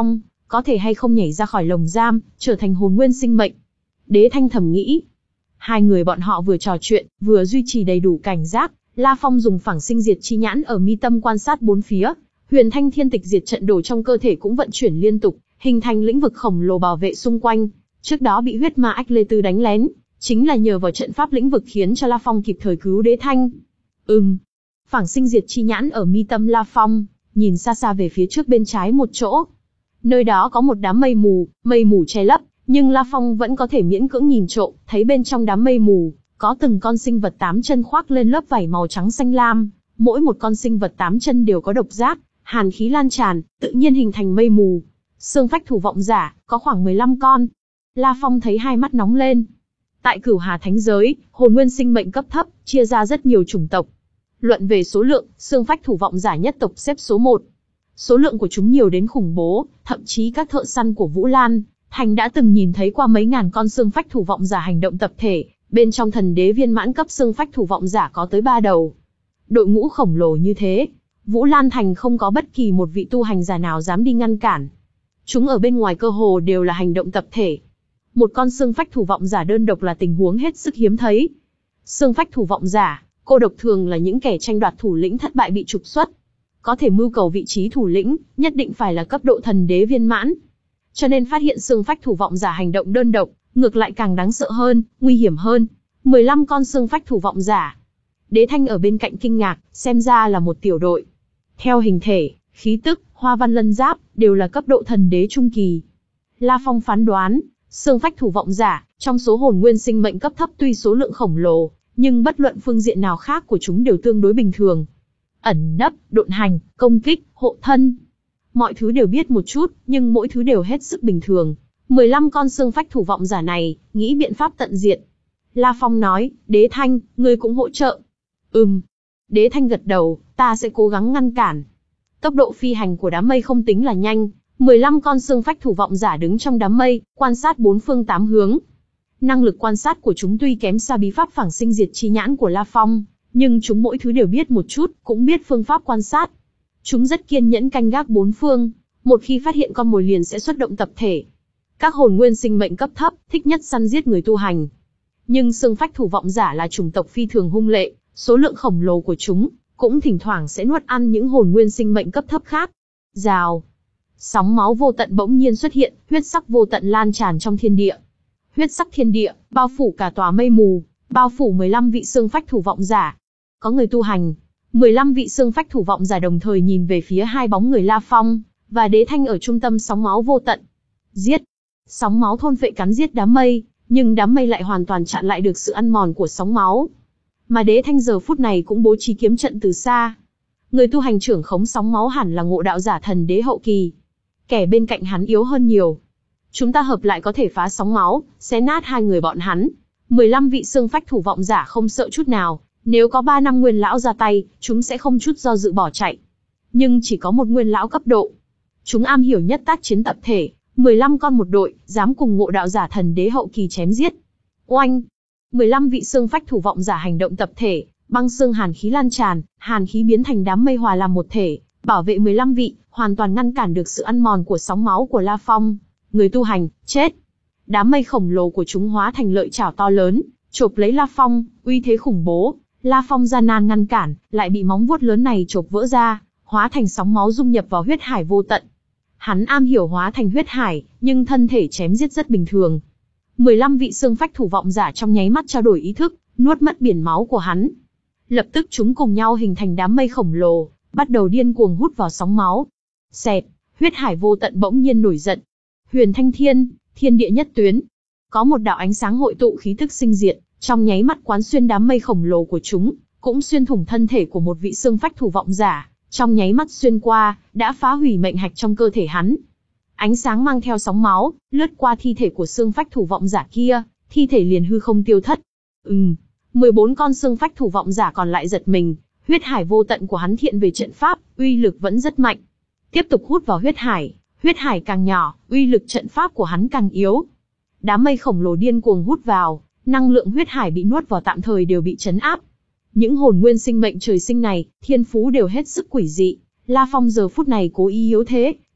có thể hay không nhảy ra khỏi lồng giam, trở thành hồn nguyên sinh mệnh. Đế Thanh thầm nghĩ. Hai người bọn họ vừa trò chuyện, vừa duy trì đầy đủ cảnh giác. La Phong dùng phảng sinh diệt chi nhãn ở mi tâm quan sát bốn phía. Huyền Thanh Thiên Tịch diệt trận đồ trong cơ thể cũng vận chuyển liên tục, hình thành lĩnh vực khổng lồ bảo vệ xung quanh. Trước đó bị huyết ma ách lê tư đánh lén, chính là nhờ vào trận pháp lĩnh vực khiến cho La Phong kịp thời cứu Đế Thanh. Ừm. Phảng sinh diệt chi nhãn ở mi tâm La Phong, nhìn xa xa về phía trước bên trái một chỗ. Nơi đó có một đám mây mù, mây mù che lấp, nhưng La Phong vẫn có thể miễn cưỡng nhìn trộm, thấy bên trong đám mây mù, có từng con sinh vật tám chân khoác lên lớp vảy màu trắng xanh lam, mỗi một con sinh vật tám chân đều có độc giác, hàn khí lan tràn, tự nhiên hình thành mây mù. Xương phách thủ vọng giả, có khoảng mười lăm con. La Phong thấy hai mắt nóng lên. Tại Cửu Hà Thánh giới, hồn nguyên sinh mệnh cấp thấp, chia ra rất nhiều chủng tộc. Luận về số lượng, xương phách thủ vọng giả nhất tộc xếp số một. Số lượng của chúng nhiều đến khủng bố, thậm chí các thợ săn của Vũ Lan Thành đã từng nhìn thấy qua mấy ngàn con xương phách thủ vọng giả hành động tập thể, bên trong thần đế viên mãn cấp xương phách thủ vọng giả có tới ba đầu. Đội ngũ khổng lồ như thế, Vũ Lan Thành không có bất kỳ một vị tu hành giả nào dám đi ngăn cản. Chúng ở bên ngoài cơ hồ đều là hành động tập thể. Một con xương phách thủ vọng giả đơn độc là tình huống hết sức hiếm thấy. Xương phách thủ vọng giả, cô độc thường là những kẻ tranh đoạt thủ lĩnh thất bại bị trục xuất. Có thể mưu cầu vị trí thủ lĩnh, nhất định phải là cấp độ thần đế viên mãn. Cho nên phát hiện xương phách thủ vọng giả hành động đơn độc, ngược lại càng đáng sợ hơn, nguy hiểm hơn. mười lăm con xương phách thủ vọng giả. Đế Thanh ở bên cạnh kinh ngạc, xem ra là một tiểu đội. Theo hình thể, khí tức, hoa văn lân giáp, đều là cấp độ thần đế trung kỳ. La Phong phán đoán, xương phách thủ vọng giả, trong số hồn nguyên sinh mệnh cấp thấp tuy số lượng khổng lồ, nhưng bất luận phương diện nào khác của chúng đều tương đối bình thường. Ẩn nấp, độn hành, công kích, hộ thân. Mọi thứ đều biết một chút, nhưng mỗi thứ đều hết sức bình thường. mười lăm con xương phách thủ vọng giả này, nghĩ biện pháp tận diệt. La Phong nói, Đế Thanh, ngươi cũng hỗ trợ. Ừm. Đế Thanh gật đầu, ta sẽ cố gắng ngăn cản. Tốc độ phi hành của đám mây không tính là nhanh. mười lăm con xương phách thủ vọng giả đứng trong đám mây, quan sát bốn phương tám hướng. Năng lực quan sát của chúng tuy kém xa bí pháp phảng sinh diệt chi nhãn của La Phong, nhưng chúng mỗi thứ đều biết một chút, cũng biết phương pháp quan sát. Chúng rất kiên nhẫn canh gác bốn phương, một khi phát hiện con mồi liền sẽ xuất động tập thể. Các hồn nguyên sinh mệnh cấp thấp, thích nhất săn giết người tu hành. Nhưng xương phách thủ vọng giả là chủng tộc phi thường hung lệ, số lượng khổng lồ của chúng, cũng thỉnh thoảng sẽ nuốt ăn những hồn nguyên sinh mệnh cấp thấp khác. Rào. Sóng máu vô tận bỗng nhiên xuất hiện, huyết sắc vô tận lan tràn trong thiên địa. Huyết sắc thiên địa, bao phủ cả tòa mây mù, bao phủ mười lăm vị xương phách thủ vọng giả. Có người tu hành. mười lăm vị xương phách thủ vọng giả đồng thời nhìn về phía hai bóng người La Phong và Đế Thanh ở trung tâm sóng máu vô tận. Giết! Sóng máu thôn phệ cắn giết đám mây, nhưng đám mây lại hoàn toàn chặn lại được sự ăn mòn của sóng máu. Mà Đế Thanh giờ phút này cũng bố trí kiếm trận từ xa. Người tu hành trưởng khống sóng máu hẳn là ngộ đạo giả thần đế hậu kỳ. Kẻ bên cạnh hắn yếu hơn nhiều. Chúng ta hợp lại có thể phá sóng máu, xé nát hai người bọn hắn. mười lăm vị xương phách thủ vọng giả không sợ chút nào. Nếu có ba năm nguyên lão ra tay, chúng sẽ không chút do dự bỏ chạy. Nhưng chỉ có một nguyên lão cấp độ. Chúng am hiểu nhất tác chiến tập thể, mười lăm con một đội, dám cùng ngộ đạo giả thần đế hậu kỳ chém giết. Oanh! mười lăm vị xương phách thủ vọng giả hành động tập thể, băng xương hàn khí lan tràn, hàn khí biến thành đám mây hòa làm một thể, bảo vệ mười lăm vị, hoàn toàn ngăn cản được sự ăn mòn của sóng máu của La Phong. Người tu hành, chết! Đám mây khổng lồ của chúng hóa thành lợi chảo to lớn, chộp lấy La Phong, uy thế khủng bố. La Phong gian nan ngăn cản, lại bị móng vuốt lớn này chộp vỡ ra, hóa thành sóng máu dung nhập vào huyết hải vô tận. Hắn am hiểu hóa thành huyết hải, nhưng thân thể chém giết rất bình thường. mười lăm vị xương phách thủ vọng giả trong nháy mắt trao đổi ý thức, nuốt mất biển máu của hắn. Lập tức chúng cùng nhau hình thành đám mây khổng lồ, bắt đầu điên cuồng hút vào sóng máu. Xẹt, huyết hải vô tận bỗng nhiên nổi giận. Huyền Thanh Thiên, thiên địa nhất tuyến. Có một đạo ánh sáng hội tụ khí tức sinh diệt, trong nháy mắt quán xuyên đám mây khổng lồ của chúng, cũng xuyên thủng thân thể của một vị xương phách thủ vọng giả, trong nháy mắt xuyên qua, đã phá hủy mệnh hạch trong cơ thể hắn. Ánh sáng mang theo sóng máu, lướt qua thi thể của xương phách thủ vọng giả kia, thi thể liền hư không tiêu thất. Ừm, mười bốn con xương phách thủ vọng giả còn lại giật mình, huyết hải vô tận của hắn thiện về trận pháp, uy lực vẫn rất mạnh. Tiếp tục hút vào huyết hải, huyết hải càng nhỏ, uy lực trận pháp của hắn càng yếu. Đám mây khổng lồ điên cuồng hút vào, năng lượng huyết hải bị nuốt vào tạm thời đều bị trấn áp. Những hồn nguyên sinh mệnh trời sinh này, thiên phú đều hết sức quỷ dị. La Phong giờ phút này cố ý yếu thế,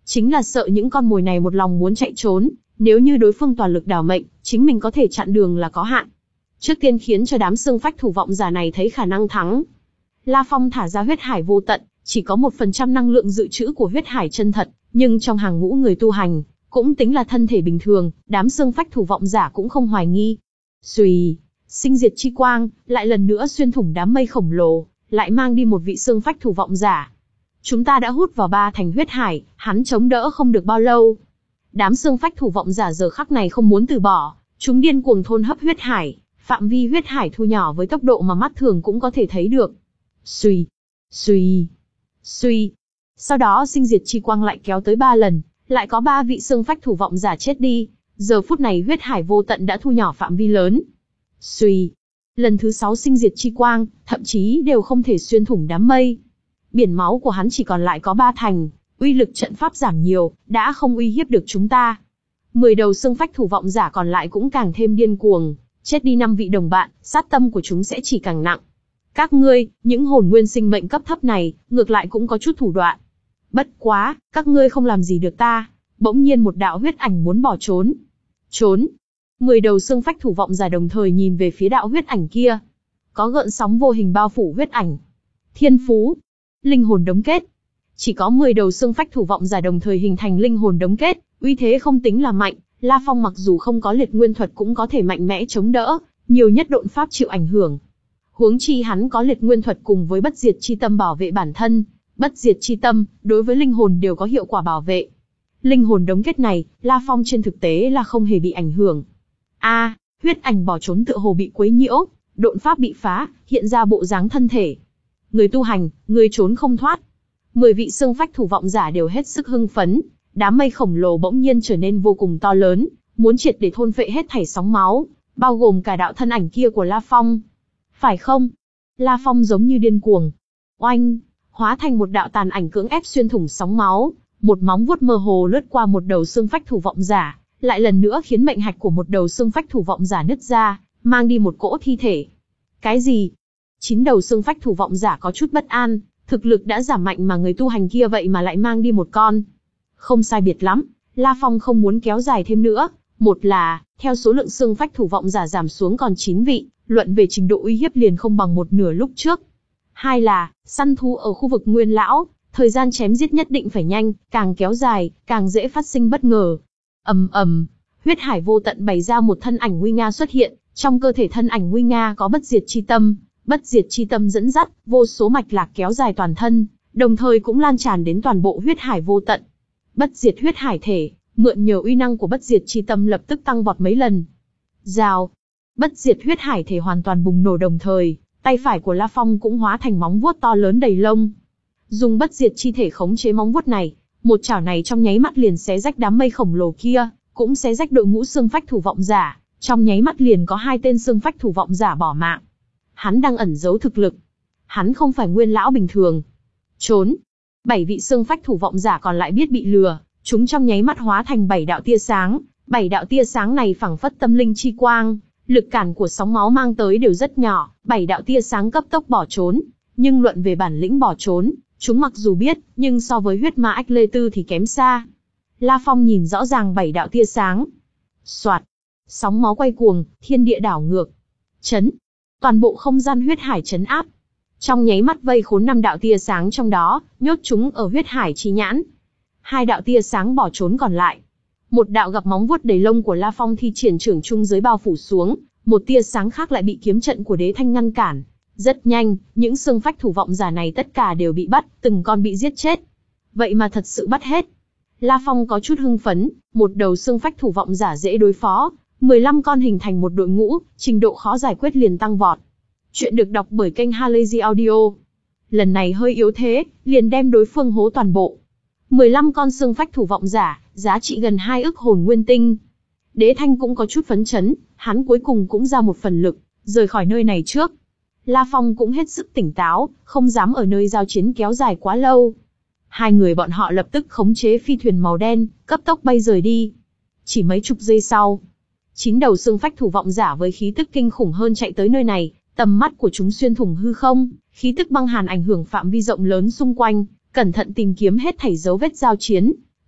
Chính là sợ những con mồi này một lòng muốn chạy trốn, nếu như đối phương toàn lực đảo mệnh, chính mình có thể chặn đường là có hạn. Trước tiên khiến cho đám xương phách thủ vọng giả này thấy khả năng thắng. La Phong thả ra huyết hải vô tận, chỉ có một phần trăm năng lượng dự trữ của huyết hải chân thật, nhưng trong hàng ngũ người tu hành, cũng tính là thân thể bình thường, đám xương phách thủ vọng giả cũng không hoài nghi. Xùy, sinh diệt chi quang, lại lần nữa xuyên thủng đám mây khổng lồ, lại mang đi một vị xương phách thủ vọng giả. Chúng ta đã hút vào ba thành huyết hải, hắn chống đỡ không được bao lâu. Đám xương phách thủ vọng giả giờ khắc này không muốn từ bỏ, chúng điên cuồng thôn hấp huyết hải, phạm vi huyết hải thu nhỏ với tốc độ mà mắt thường cũng có thể thấy được. Xùy, xùy, xùy. Sau đó sinh diệt chi quang lại kéo tới ba lần, lại có ba vị xương phách thủ vọng giả chết đi. Giờ phút này huyết hải vô tận đã thu nhỏ phạm vi lớn. Xùy. Lần thứ sáu sinh diệt chi quang, thậm chí đều không thể xuyên thủng đám mây. Biển máu của hắn chỉ còn lại có ba thành, uy lực trận pháp giảm nhiều, đã không uy hiếp được chúng ta. Mười đầu xương phách thủ vọng giả còn lại cũng càng thêm điên cuồng, chết đi năm vị đồng bạn, sát tâm của chúng sẽ chỉ càng nặng. Các ngươi, những hồn nguyên sinh mệnh cấp thấp này, ngược lại cũng có chút thủ đoạn. Bất quá, các ngươi không làm gì được ta. Bỗng nhiên một đạo huyết ảnh muốn bỏ trốn. Trốn. Mười đầu xương phách thủ vọng giả đồng thời nhìn về phía đạo huyết ảnh kia. Có gợn sóng vô hình bao phủ huyết ảnh. Thiên phú. Linh hồn đống kết. Chỉ có mười đầu xương phách thủ vọng giả đồng thời hình thành linh hồn đống kết, uy thế không tính là mạnh. La Phong mặc dù không có liệt nguyên thuật cũng có thể mạnh mẽ chống đỡ, nhiều nhất độn pháp chịu ảnh hưởng. Huống chi hắn có liệt nguyên thuật cùng với bất diệt chi tâm bảo vệ bản thân. Bất diệt chi tâm, đối với linh hồn đều có hiệu quả bảo vệ. Linh hồn đống kết này, La Phong trên thực tế là không hề bị ảnh hưởng. A, à, huyết ảnh bỏ trốn tựa hồ bị quấy nhiễu, độn pháp bị phá, hiện ra bộ dáng thân thể. Người tu hành, người trốn không thoát. Mười vị xương phách thủ vọng giả đều hết sức hưng phấn, đám mây khổng lồ bỗng nhiên trở nên vô cùng to lớn, muốn triệt để thôn phệ hết thảy sóng máu, bao gồm cả đạo thân ảnh kia của La Phong. Phải không? La Phong giống như điên cuồng. Oanh! Hóa thành một đạo tàn ảnh cưỡng ép xuyên thủng sóng máu, một móng vuốt mơ hồ lướt qua một đầu xương phách thủ vọng giả, lại lần nữa khiến mệnh hạch của một đầu xương phách thủ vọng giả nứt ra, mang đi một cỗ thi thể. Cái gì? Chín đầu xương phách thủ vọng giả có chút bất an, thực lực đã giảm mạnh mà người tu hành kia vậy mà lại mang đi một con. Không sai biệt lắm, La Phong không muốn kéo dài thêm nữa. Một là, theo số lượng xương phách thủ vọng giả giảm xuống còn chín vị, luận về trình độ uy hiếp liền không bằng một nửa lúc trước. Hai là, săn thú ở khu vực Nguyên Lão, thời gian chém giết nhất định phải nhanh, càng kéo dài, càng dễ phát sinh bất ngờ. Ầm ầm, huyết hải vô tận bày ra một thân ảnh nguy nga xuất hiện, trong cơ thể thân ảnh nguy nga có bất diệt chi tâm, bất diệt chi tâm dẫn dắt, vô số mạch lạc kéo dài toàn thân, đồng thời cũng lan tràn đến toàn bộ huyết hải vô tận. Bất diệt huyết hải thể, mượn nhờ uy năng của bất diệt chi tâm lập tức tăng vọt mấy lần. Rào, bất diệt huyết hải thể hoàn toàn bùng nổ đồng thời, tay phải của La Phong cũng hóa thành móng vuốt to lớn đầy lông. Dùng bất diệt chi thể khống chế móng vuốt này, một chảo này trong nháy mắt liền xé rách đám mây khổng lồ kia, cũng xé rách đội ngũ xương phách thủ vọng giả, trong nháy mắt liền có hai tên xương phách thủ vọng giả bỏ mạng. Hắn đang ẩn giấu thực lực. Hắn không phải Nguyên Lão bình thường. Trốn. Bảy vị xương phách thủ vọng giả còn lại biết bị lừa, chúng trong nháy mắt hóa thành bảy đạo tia sáng, bảy đạo tia sáng này phảng phất tâm linh chi quang, lực cản của sóng máu mang tới đều rất nhỏ, bảy đạo tia sáng cấp tốc bỏ trốn, nhưng luận về bản lĩnh bỏ trốn, chúng mặc dù biết, nhưng so với huyết ma ách lê tư thì kém xa. La Phong nhìn rõ ràng bảy đạo tia sáng. Soạt, sóng máu quay cuồng, thiên địa đảo ngược. Chấn, toàn bộ không gian huyết hải chấn áp. Trong nháy mắt vây khốn năm đạo tia sáng trong đó, nhốt chúng ở huyết hải chi nhãn. Hai đạo tia sáng bỏ trốn còn lại. Một đạo gặp móng vuốt đầy lông của La Phong thi triển trưởng trung giới bao phủ xuống, một tia sáng khác lại bị kiếm trận của Đế Thanh ngăn cản. Rất nhanh, những xương phách thủ vọng giả này tất cả đều bị bắt, từng con bị giết chết. Vậy mà thật sự bắt hết. La Phong có chút hưng phấn, một đầu xương phách thủ vọng giả dễ đối phó, mười lăm con hình thành một đội ngũ, trình độ khó giải quyết liền tăng vọt. Chuyện được đọc bởi kênh Halazy Audio. Lần này hơi yếu thế, liền đem đối phương hố toàn bộ. mười lăm con xương phách thủ vọng giả, giá trị gần hai ức hồn nguyên tinh. Đế Thanh cũng có chút phấn chấn, hắn cuối cùng cũng ra một phần lực, rời khỏi nơi này trước. La Phong cũng hết sức tỉnh táo, không dám ở nơi giao chiến kéo dài quá lâu. Hai người bọn họ lập tức khống chế phi thuyền màu đen, cấp tốc bay rời đi. Chỉ mấy chục giây sau, chín đầu xương phách thủ vọng giả với khí tức kinh khủng hơn chạy tới nơi này, tầm mắt của chúng xuyên thủng hư không, khí tức băng hàn ảnh hưởng phạm vi rộng lớn xung quanh, cẩn thận tìm kiếm hết thảy dấu vết giao chiến.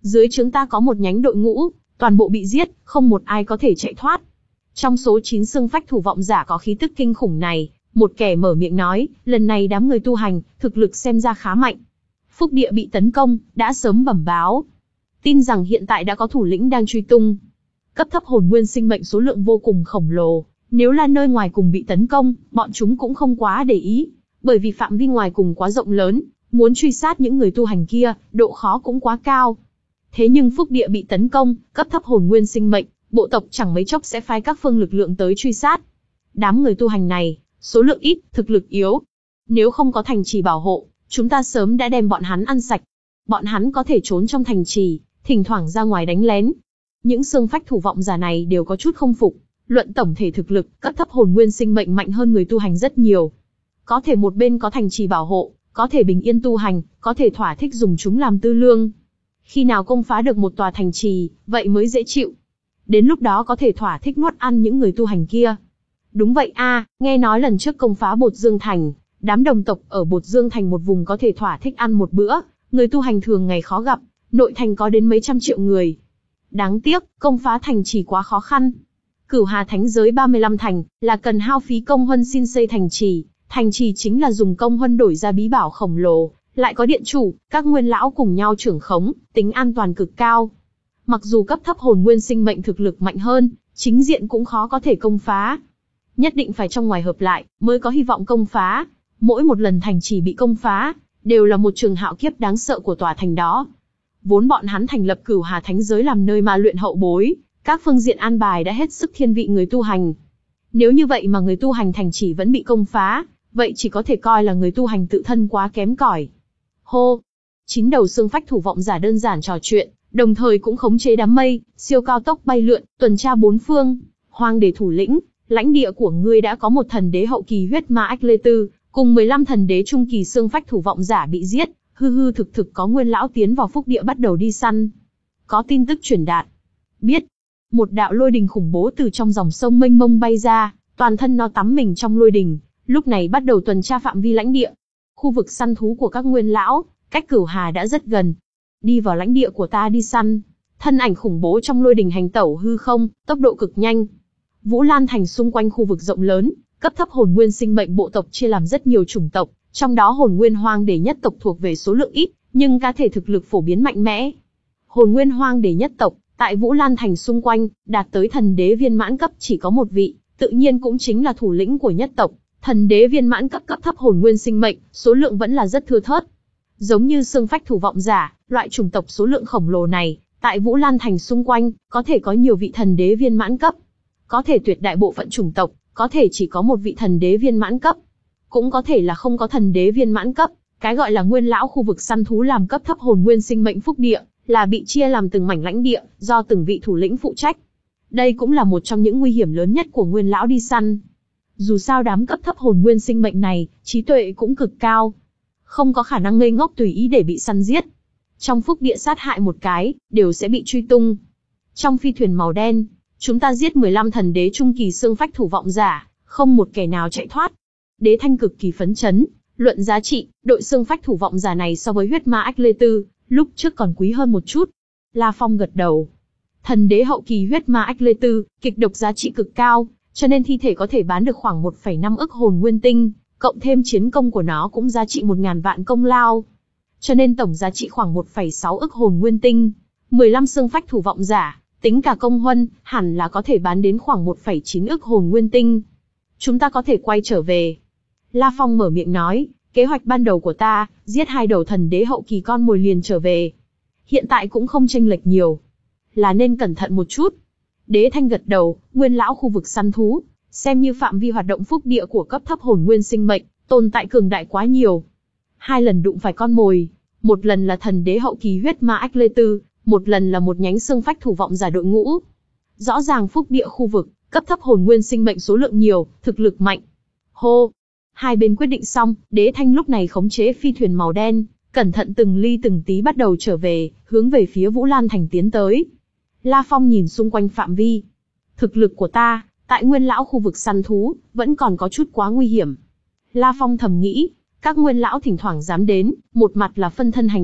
Dưới trướng ta có một nhánh đội ngũ, toàn bộ bị giết, không một ai có thể chạy thoát. Trong số chín xương phách thủ vọng giả có khí tức kinh khủng này, một kẻ mở miệng nói, lần này đám người tu hành, thực lực xem ra khá mạnh. Phúc địa bị tấn công, đã sớm bẩm báo. Tin rằng hiện tại đã có thủ lĩnh đang truy tung. Cấp thấp hồn nguyên sinh mệnh số lượng vô cùng khổng lồ, nếu là nơi ngoài cùng bị tấn công, bọn chúng cũng không quá để ý, bởi vì phạm vi ngoài cùng quá rộng lớn, muốn truy sát những người tu hành kia, độ khó cũng quá cao. Thế nhưng phúc địa bị tấn công, cấp thấp hồn nguyên sinh mệnh, bộ tộc chẳng mấy chốc sẽ phái các phương lực lượng tới truy sát. Đám người tu hành này, số lượng ít, thực lực yếu. Nếu không có thành trì bảo hộ, chúng ta sớm đã đem bọn hắn ăn sạch. Bọn hắn có thể trốn trong thành trì, thỉnh thoảng ra ngoài đánh lén. Những xương phách thủ vọng giả này đều có chút không phục. Luận tổng thể thực lực, cấp thấp hồn nguyên sinh mệnh mạnh hơn người tu hành rất nhiều. Có thể một bên có thành trì bảo hộ, có thể bình yên tu hành, có thể thỏa thích dùng chúng làm tư lương. Khi nào công phá được một tòa thành trì, vậy mới dễ chịu. Đến lúc đó có thể thỏa thích nuốt ăn những người tu hành kia. Đúng vậy a, nghe nói lần trước công phá Bột Dương Thành, đám đồng tộc ở Bột Dương Thành một vùng có thể thỏa thích ăn một bữa, người tu hành thường ngày khó gặp, nội thành có đến mấy trăm triệu người. Đáng tiếc, công phá thành trì quá khó khăn. Cửu Hà Thánh Giới ba mươi lăm thành, là cần hao phí công huân xin xây thành trì, thành trì chính là dùng công huân đổi ra bí bảo khổng lồ, lại có điện chủ, các nguyên lão cùng nhau trưởng khống, tính an toàn cực cao. Mặc dù cấp thấp hồn nguyên sinh mệnh thực lực mạnh hơn, chính diện cũng khó có thể công phá. Nhất định phải trong ngoài hợp lại, mới có hy vọng công phá. Mỗi một lần thành trì bị công phá, đều là một trường hạo kiếp đáng sợ của tòa thành đó. Vốn bọn hắn thành lập Cửu Hà Thánh Giới làm nơi ma luyện hậu bối, các phương diện an bài đã hết sức thiên vị người tu hành. Nếu như vậy mà người tu hành thành trì vẫn bị công phá, vậy chỉ có thể coi là người tu hành tự thân quá kém cỏi. Hô! Chín đầu xương phách thủ vọng giả đơn giản trò chuyện, đồng thời cũng khống chế đám mây, siêu cao tốc bay lượn, tuần tra bốn phương. Hoang Đế thủ lĩnh, lãnh địa của ngươi đã có một thần đế hậu kỳ huyết ma ách lê tư, cùng mười lăm thần đế trung kỳ xương phách thủ vọng giả bị giết, hư hư thực thực có nguyên lão tiến vào phúc địa bắt đầu đi săn. Có tin tức truyền đạt. Biết. Một đạo lôi đình khủng bố từ trong dòng sông mênh mông bay ra, toàn thân nó tắm mình trong lôi đình, lúc này bắt đầu tuần tra phạm vi lãnh địa. Khu vực săn thú của các nguyên lão, cách Cửu Hà đã rất gần. Đi vào lãnh địa của ta đi săn. Thân ảnh khủng bố trong lôi đình hành tẩu hư không, tốc độ cực nhanh. Vũ Lan Thành xung quanh khu vực rộng lớn, cấp thấp hồn nguyên sinh mệnh bộ tộc chia làm rất nhiều chủng tộc, trong đó hồn nguyên hoang đế nhất tộc thuộc về số lượng ít, nhưng cá thể thực lực phổ biến mạnh mẽ. Hồn nguyên hoang đế nhất tộc, tại Vũ Lan Thành xung quanh, đạt tới thần đế viên mãn cấp chỉ có một vị, tự nhiên cũng chính là thủ lĩnh của nhất tộc. Thần đế viên mãn cấp cấp thấp hồn nguyên sinh mệnh, số lượng vẫn là rất thưa thớt. Giống như xương phách thủ vọng giả, loại chủng tộc số lượng khổng lồ này, tại Vũ Lan Thành xung quanh, có thể có nhiều vị thần đế viên mãn cấp. Có thể tuyệt đại bộ phận chủng tộc, có thể chỉ có một vị thần đế viên mãn cấp. Cũng có thể là không có thần đế viên mãn cấp, cái gọi là nguyên lão khu vực săn thú làm cấp thấp hồn nguyên sinh mệnh phúc địa, là bị chia làm từng mảnh lãnh địa, do từng vị thủ lĩnh phụ trách. Đây cũng là một trong những nguy hiểm lớn nhất của nguyên lão đi săn. Dù sao đám cấp thấp hồn nguyên sinh mệnh này, trí tuệ cũng cực cao. Không có khả năng ngây ngốc tùy ý để bị săn giết. Trong phúc địa sát hại một cái, đều sẽ bị truy tung. Trong phi thuyền màu đen, chúng ta giết mười lăm thần đế trung kỳ xương phách thủ vọng giả, không một kẻ nào chạy thoát. Đế Thanh cực kỳ phấn chấn, luận giá trị, đội xương phách thủ vọng giả này so với huyết ma ách lê tư, lúc trước còn quý hơn một chút. La Phong gật đầu. Thần đế hậu kỳ huyết ma ách lê tư, kịch độc giá trị cực cao, cho nên thi thể có thể bán được khoảng một phẩy năm ức hồn nguyên tinh, cộng thêm chiến công của nó cũng giá trị một ngàn vạn công lao. Cho nên tổng giá trị khoảng một phẩy sáu ức hồn nguyên tinh. mười lăm xương phách thủ vọng giả, tính cả công huân, hẳn là có thể bán đến khoảng một phẩy chín ức hồn nguyên tinh. Chúng ta có thể quay trở về. La Phong mở miệng nói, kế hoạch ban đầu của ta, giết hai đầu thần đế hậu kỳ con mồi liền trở về. Hiện tại cũng không chênh lệch nhiều. Là nên cẩn thận một chút. Đế Thanh gật đầu, nguyên lão khu vực săn thú, xem như phạm vi hoạt động phúc địa của cấp thấp hồn nguyên sinh mệnh, tồn tại cường đại quá nhiều. Hai lần đụng phải con mồi, một lần là thần đế hậu kỳ huyết ma ách lê tư, một lần là một nhánh xương phách thủ vọng giả đội ngũ. Rõ ràng phúc địa khu vực, cấp thấp hồn nguyên sinh mệnh số lượng nhiều, thực lực mạnh. Hô! Hai bên quyết định xong, Đế Thanh lúc này khống chế phi thuyền màu đen, cẩn thận từng ly từng tí bắt đầu trở về, hướng về phía Vũ Lan Thành tiến tới. La Phong nhìn xung quanh phạm vi. Thực lực của ta, tại nguyên lão khu vực săn thú, vẫn còn có chút quá nguy hiểm. La Phong thầm nghĩ, các nguyên lão thỉnh thoảng dám đến, một mặt là phân thân hành động,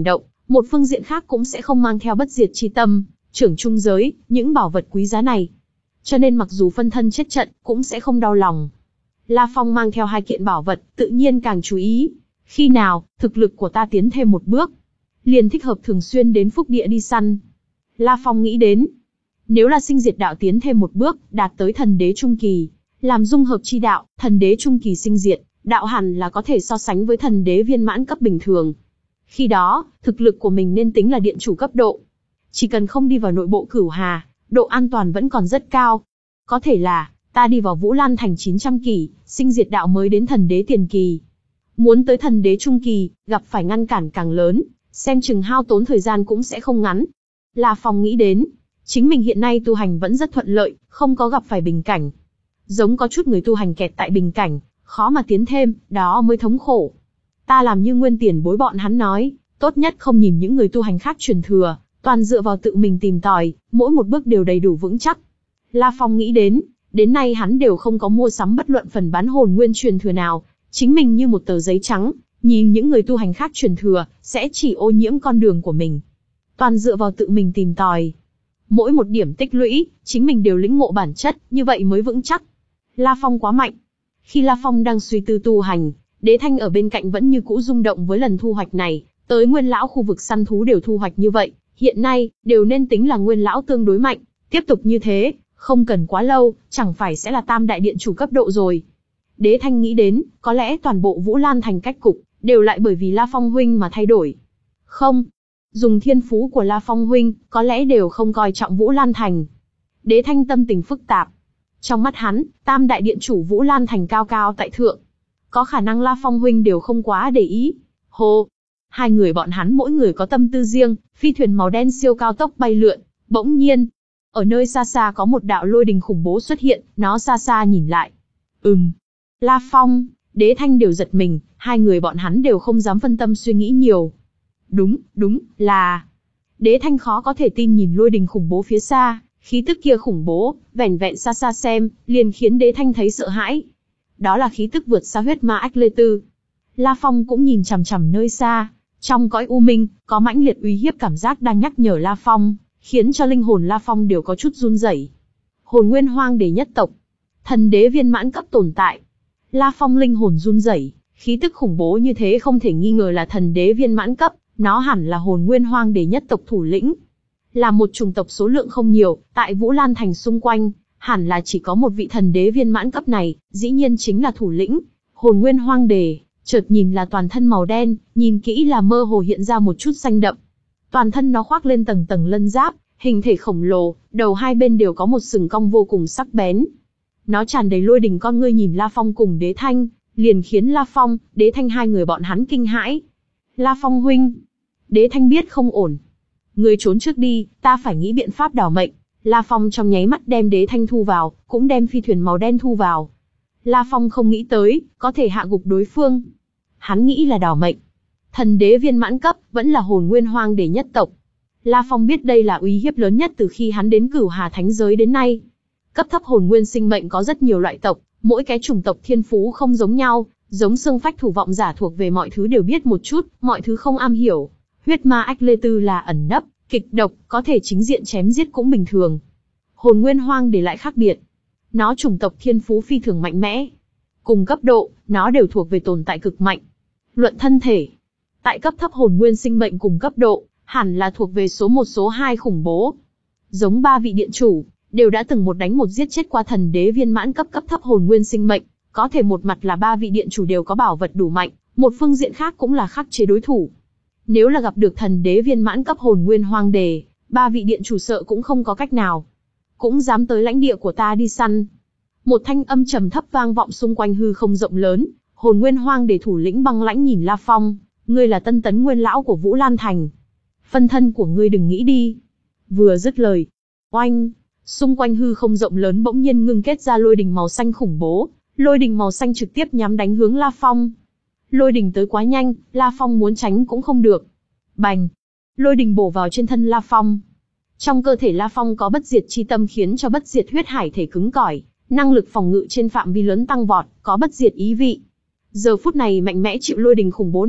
Một phương diện khác cũng sẽ không mang theo bất diệt chi tâm, trưởng trung giới, những bảo vật quý giá này. Cho nên mặc dù phân thân chết trận, cũng sẽ không đau lòng. La Phong mang theo hai kiện bảo vật, tự nhiên càng chú ý. Khi nào, thực lực của ta tiến thêm một bước, liền thích hợp thường xuyên đến phúc địa đi săn. La Phong nghĩ đến, nếu là sinh diệt đạo tiến thêm một bước, đạt tới thần đế trung kỳ, làm dung hợp chi đạo, thần đế trung kỳ sinh diệt, đạo hẳn là có thể so sánh với thần đế viên mãn cấp bình thường. Khi đó, thực lực của mình nên tính là điện chủ cấp độ. Chỉ cần không đi vào nội bộ Cửu Hà, độ an toàn vẫn còn rất cao. Có thể là, ta đi vào Vũ Lan Thành chín trăm kỳ, sinh diệt đạo mới đến thần đế tiền kỳ. Muốn tới thần đế trung kỳ, gặp phải ngăn cản càng lớn, xem chừng hao tốn thời gian cũng sẽ không ngắn. La Phong nghĩ đến, chính mình hiện nay tu hành vẫn rất thuận lợi, không có gặp phải bình cảnh. Giống có chút người tu hành kẹt tại bình cảnh, khó mà tiến thêm, đó mới thống khổ. Ta làm như Nguyên tiền bối bọn hắn nói, tốt nhất không nhìn những người tu hành khác truyền thừa, toàn dựa vào tự mình tìm tòi, mỗi một bước đều đầy đủ vững chắc. La Phong nghĩ đến, đến nay hắn đều không có mua sắm bất luận phần bán hồn nguyên truyền thừa nào, chính mình như một tờ giấy trắng, nhìn những người tu hành khác truyền thừa, sẽ chỉ ô nhiễm con đường của mình. Toàn dựa vào tự mình tìm tòi. Mỗi một điểm tích lũy, chính mình đều lĩnh ngộ bản chất, như vậy mới vững chắc. La Phong quá mạnh. Khi La Phong đang suy tư tu hành, Đế Thanh ở bên cạnh vẫn như cũ rung động với lần thu hoạch này, tới Nguyên lão khu vực săn thú đều thu hoạch như vậy, hiện nay, đều nên tính là Nguyên lão tương đối mạnh, tiếp tục như thế, không cần quá lâu, chẳng phải sẽ là tam đại điện chủ cấp độ rồi. Đế Thanh nghĩ đến, có lẽ toàn bộ Vũ Lan Thành cách cục, đều lại bởi vì La Phong huynh mà thay đổi. Không, dùng thiên phú của La Phong huynh, có lẽ đều không coi trọng Vũ Lan Thành. Đế Thanh tâm tình phức tạp. Trong mắt hắn, tam đại điện chủ Vũ Lan Thành cao cao tại thượng. Có khả năng La Phong huynh đều không quá để ý. Hồ! Hai người bọn hắn mỗi người có tâm tư riêng, phi thuyền màu đen siêu cao tốc bay lượn. Bỗng nhiên, ở nơi xa xa có một đạo lôi đình khủng bố xuất hiện, nó xa xa nhìn lại. Ừm. La Phong, Đế Thanh đều giật mình, hai người bọn hắn đều không dám phân tâm suy nghĩ nhiều. Đúng, đúng, là... Đế Thanh khó có thể tin nhìn lôi đình khủng bố phía xa, khí tức kia khủng bố, vẻn vẹn xa xa xem, liền khiến Đế Thanh thấy sợ hãi. Đó là khí tức vượt xa huyết ma ách lê tư. La Phong cũng nhìn chằm chằm nơi xa, trong cõi u minh, có mãnh liệt uy hiếp cảm giác đang nhắc nhở La Phong, khiến cho linh hồn La Phong đều có chút run rẩy. Hồn Nguyên Hoang Đế nhất tộc, thần đế viên mãn cấp tồn tại. La Phong linh hồn run rẩy, khí tức khủng bố như thế không thể nghi ngờ là thần đế viên mãn cấp, nó hẳn là Hồn Nguyên Hoang Đế nhất tộc thủ lĩnh. Là một chủng tộc số lượng không nhiều, tại Vũ Lan Thành xung quanh, hẳn là chỉ có một vị thần đế viên mãn cấp này, dĩ nhiên chính là thủ lĩnh, Hồn Nguyên Hoang Đế. Chợt nhìn là toàn thân màu đen, nhìn kỹ là mơ hồ hiện ra một chút xanh đậm. Toàn thân nó khoác lên tầng tầng lân giáp, hình thể khổng lồ, đầu hai bên đều có một sừng cong vô cùng sắc bén. Nó tràn đầy lôi đình con ngươi nhìn La Phong cùng Đế Thanh, liền khiến La Phong, Đế Thanh hai người bọn hắn kinh hãi. La Phong huynh, Đế Thanh biết không ổn. Ngươi trốn trước đi, ta phải nghĩ biện pháp đảo mệnh. La Phong trong nháy mắt đem Đế Thanh thu vào, cũng đem phi thuyền màu đen thu vào. La Phong không nghĩ tới, có thể hạ gục đối phương. Hắn nghĩ là đảo mệnh. Thần đế viên mãn cấp, vẫn là Hồn Nguyên Hoang Đế nhất tộc. La Phong biết đây là uy hiếp lớn nhất từ khi hắn đến Cửu Hà Thánh giới đến nay. Cấp thấp hồn nguyên sinh mệnh có rất nhiều loại tộc, mỗi cái chủng tộc thiên phú không giống nhau, giống xương phách thủ vọng giả thuộc về mọi thứ đều biết một chút, mọi thứ không am hiểu. Huyết ma ách lê tư là ẩn nấp, kịch độc, có thể chính diện chém giết cũng bình thường. Hồn Nguyên Hoang Đế lại khác biệt. Nó chủng tộc thiên phú phi thường mạnh mẽ. Cùng cấp độ, nó đều thuộc về tồn tại cực mạnh. Luận thân thể, tại cấp thấp hồn nguyên sinh mệnh cùng cấp độ, hẳn là thuộc về số một số hai khủng bố. Giống ba vị điện chủ, đều đã từng một đánh một giết chết qua thần đế viên mãn cấp cấp thấp hồn nguyên sinh mệnh, có thể một mặt là ba vị điện chủ đều có bảo vật đủ mạnh, một phương diện khác cũng là khắc chế đối thủ. Nếu là gặp được thần đế viên mãn cấp hồn nguyên hoang đế, ba vị điện chủ sợ cũng không có cách nào. Cũng dám tới lãnh địa của ta đi săn. Một thanh âm trầm thấp vang vọng xung quanh hư không rộng lớn, Hồn Nguyên Hoang Đế thủ lĩnh băng lãnh nhìn La Phong, ngươi là tân tấn nguyên lão của Vũ Lan Thành. Phân thân của ngươi đừng nghĩ đi. Vừa dứt lời, oanh, xung quanh hư không rộng lớn bỗng nhiên ngưng kết ra lôi đình màu xanh khủng bố, lôi đình màu xanh trực tiếp nhắm đánh hướng La Phong. Lôi đình tới quá nhanh, La Phong muốn tránh cũng không được. Bành, lôi đình bổ vào trên thân La Phong. Trong cơ thể La Phong có bất diệt chi tâm khiến cho bất diệt huyết hải thể cứng cỏi, năng lực phòng ngự trên phạm vi lớn tăng vọt, có bất diệt ý vị. Giờ phút này mạnh mẽ chịu lôi đình khủng bố này,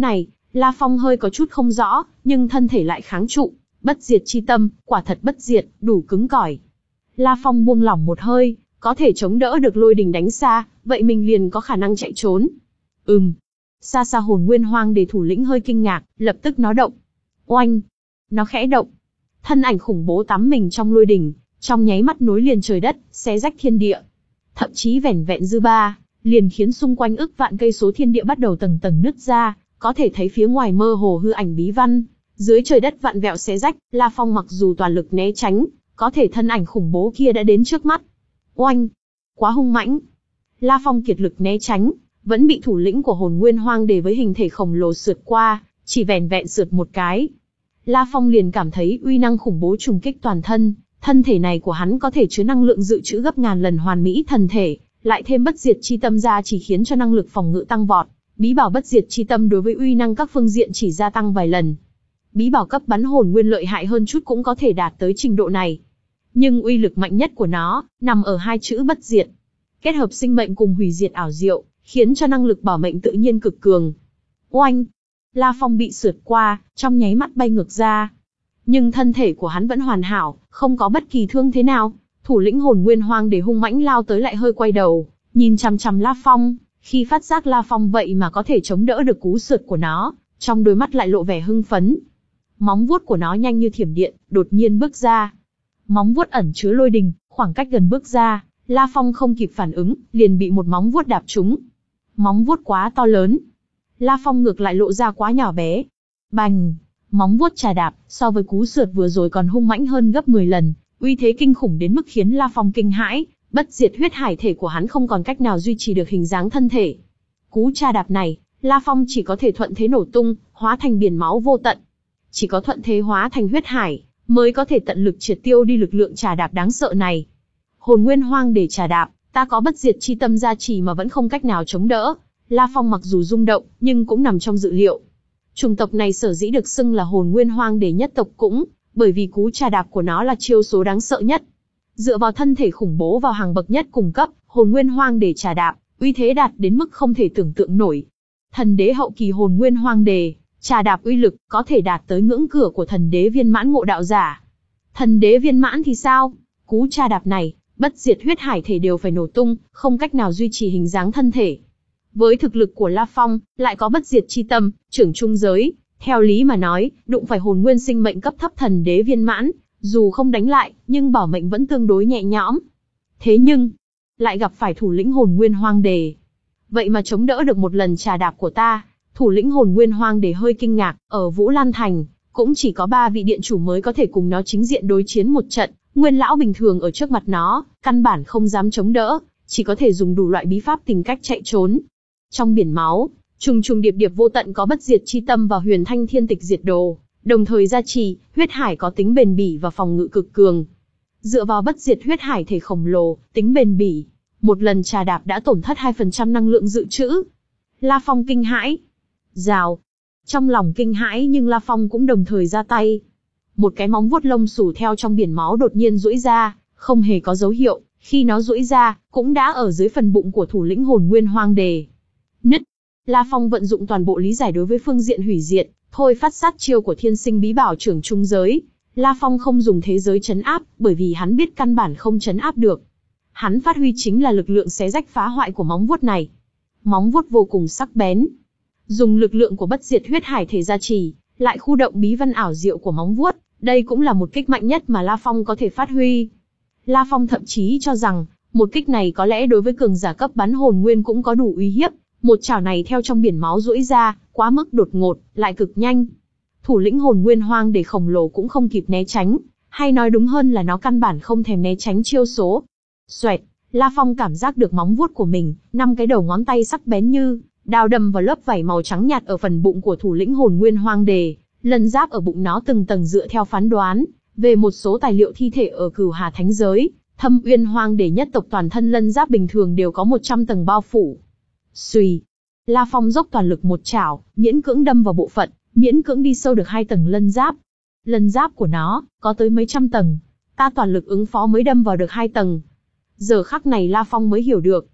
La Phong hơi có chút không rõ, nhưng thân thể lại kháng trụ. Bất diệt chi tâm, quả thật bất diệt, đủ cứng cỏi. La Phong buông lỏng một hơi, có thể chống đỡ được lôi đình đánh xa, vậy mình liền có khả năng chạy trốn. Ừm. Xa xa hồn nguyên hoang để thủ lĩnh hơi kinh ngạc, lập tức nó động. Oanh. Nó khẽ động. Thân ảnh khủng bố tắm mình trong lôi đình, trong nháy mắt nối liền trời đất, xé rách thiên địa. Thậm chí vẻn vẹn dư ba, liền khiến xung quanh ức vạn cây số thiên địa bắt đầu tầng tầng nứt ra, có thể thấy phía ngoài mơ hồ hư ảnh bí văn. Dưới trời đất vạn vẹo xé rách, La Phong mặc dù toàn lực né tránh, có thể thân ảnh khủng bố kia đã đến trước mắt. Oanh! Quá hung mãnh. La Phong kiệt lực né tránh, vẫn bị thủ lĩnh của hồn nguyên hoang đề với hình thể khổng lồ sượt qua, chỉ vẻn vẹn sượt một cái. La Phong liền cảm thấy uy năng khủng bố trùng kích toàn thân, thân thể này của hắn có thể chứa năng lượng dự trữ gấp ngàn lần hoàn mỹ thần thể, lại thêm bất diệt chi tâm ra chỉ khiến cho năng lực phòng ngự tăng vọt. Bí bảo bất diệt chi tâm đối với uy năng các phương diện chỉ gia tăng vài lần. Bí bảo cấp bắn hồn nguyên lợi hại hơn chút cũng có thể đạt tới trình độ này. Nhưng uy lực mạnh nhất của nó, nằm ở hai chữ bất diệt. Kết hợp sinh mệnh cùng hủy diệt ảo diệu, khiến cho năng lực bảo mệnh tự nhiên cực cường. Oanh! La Phong bị sượt qua, trong nháy mắt bay ngược ra. Nhưng thân thể của hắn vẫn hoàn hảo, không có bất kỳ thương thế nào. Thủ lĩnh hồn nguyên hoang để hung mãnh lao tới lại hơi quay đầu, nhìn chằm chằm La Phong. Khi phát giác La Phong vậy mà có thể chống đỡ được cú sượt của nó, trong đôi mắt lại lộ vẻ hưng phấn. Móng vuốt của nó nhanh như thiểm điện, đột nhiên bước ra. Móng vuốt ẩn chứa lôi đình, khoảng cách gần bước ra, La Phong không kịp phản ứng, liền bị một móng vuốt đạp trúng. Móng vuốt quá to lớn. La Phong ngược lại lộ ra quá nhỏ bé. Bành! Móng vuốt chà đạp, so với cú sượt vừa rồi còn hung mãnh hơn gấp mười lần, uy thế kinh khủng đến mức khiến La Phong kinh hãi, bất diệt huyết hải thể của hắn không còn cách nào duy trì được hình dáng thân thể. Cú chà đạp này, La Phong chỉ có thể thuận thế nổ tung, hóa thành biển máu vô tận. Chỉ có thuận thế hóa thành huyết hải, mới có thể tận lực triệt tiêu đi lực lượng chà đạp đáng sợ này. Hồn nguyên hoang để chà đạp, ta có bất diệt chi tâm gia trì mà vẫn không cách nào chống đỡ. La Phong mặc dù rung động, nhưng cũng nằm trong dự liệu. Chủng tộc này sở dĩ được xưng là hồn nguyên hoang để nhất tộc cũng, bởi vì cú chà đạp của nó là chiêu số đáng sợ nhất. Dựa vào thân thể khủng bố vào hàng bậc nhất cùng cấp, hồn nguyên hoang để chà đạp, uy thế đạt đến mức không thể tưởng tượng nổi. Thần đế hậu kỳ hồn nguyên hoang đề, chà đạp uy lực có thể đạt tới ngưỡng cửa của thần đế viên mãn ngộ đạo giả. Thần đế viên mãn thì sao? Cú chà đạp này, bất diệt huyết hải thể đều phải nổ tung, không cách nào duy trì hình dáng thân thể. Với thực lực của La Phong, lại có bất diệt chi tâm, trưởng trung giới, theo lý mà nói, đụng phải hồn nguyên sinh mệnh cấp thấp thần đế viên mãn, dù không đánh lại, nhưng bảo mệnh vẫn tương đối nhẹ nhõm. Thế nhưng, lại gặp phải thủ lĩnh hồn nguyên hoang đề. Vậy mà chống đỡ được một lần chà đạp của ta. Thủ lĩnh hồn nguyên hoang đề hơi kinh ngạc, ở Vũ Lan Thành, cũng chỉ có ba vị điện chủ mới có thể cùng nó chính diện đối chiến một trận. Nguyên lão bình thường ở trước mặt nó, căn bản không dám chống đỡ, chỉ có thể dùng đủ loại bí pháp tìm cách chạy trốn. Trong biển máu, trùng trùng điệp điệp vô tận có bất diệt chi tâm và huyền thanh thiên tịch diệt đồ, đồng thời gia trì, huyết hải có tính bền bỉ và phòng ngự cực cường. Dựa vào bất diệt huyết hải thể khổng lồ, tính bền bỉ, một lần trà đạp đã tổn thất hai phần trăm năng lượng dự trữ. La Phong kinh hãi. Rào. Trong lòng kinh hãi nhưng La Phong cũng đồng thời ra tay. Một cái móng vuốt lông xù theo trong biển máu đột nhiên duỗi ra, không hề có dấu hiệu, khi nó duỗi ra, cũng đã ở dưới phần bụng của thủ lĩnh hồn nguyên hoang đề. Nứt. La Phong vận dụng toàn bộ lý giải đối với phương diện hủy diệt, thôi phát sát chiêu của thiên sinh bí bảo trưởng trung giới. La Phong không dùng thế giới chấn áp, bởi vì hắn biết căn bản không chấn áp được. Hắn phát huy chính là lực lượng xé rách phá hoại của móng vuốt này. Móng vuốt vô cùng sắc bén. Dùng lực lượng của bất diệt huyết hải thể gia trì, lại khu động bí văn ảo diệu của móng vuốt, đây cũng là một kích mạnh nhất mà La Phong có thể phát huy. La Phong thậm chí cho rằng, một kích này có lẽ đối với cường giả cấp bắn hồn nguyên cũng có đủ uy hiếp. Một chảo này theo trong biển máu duỗi ra, quá mức đột ngột, lại cực nhanh. Thủ lĩnh hồn nguyên hoang để khổng lồ cũng không kịp né tránh, hay nói đúng hơn là nó căn bản không thèm né tránh chiêu số. Xoẹt, La Phong cảm giác được móng vuốt của mình, năm cái đầu ngón tay sắc bén như đao đâm vào lớp vảy màu trắng nhạt ở phần bụng của thủ lĩnh hồn nguyên hoang đề. Lân giáp ở bụng nó từng tầng dựa theo phán đoán về một số tài liệu thi thể ở Cửu Hà Thánh giới, Thâm Uyên hoang đề nhất tộc toàn thân lân giáp bình thường đều có một trăm tầng bao phủ. Xùy, La Phong dốc toàn lực một chảo, miễn cưỡng đâm vào bộ phận, miễn cưỡng đi sâu được hai tầng lân giáp. Lân giáp của nó có tới mấy trăm tầng, ta toàn lực ứng phó mới đâm vào được hai tầng. Giờ khắc này La Phong mới hiểu được,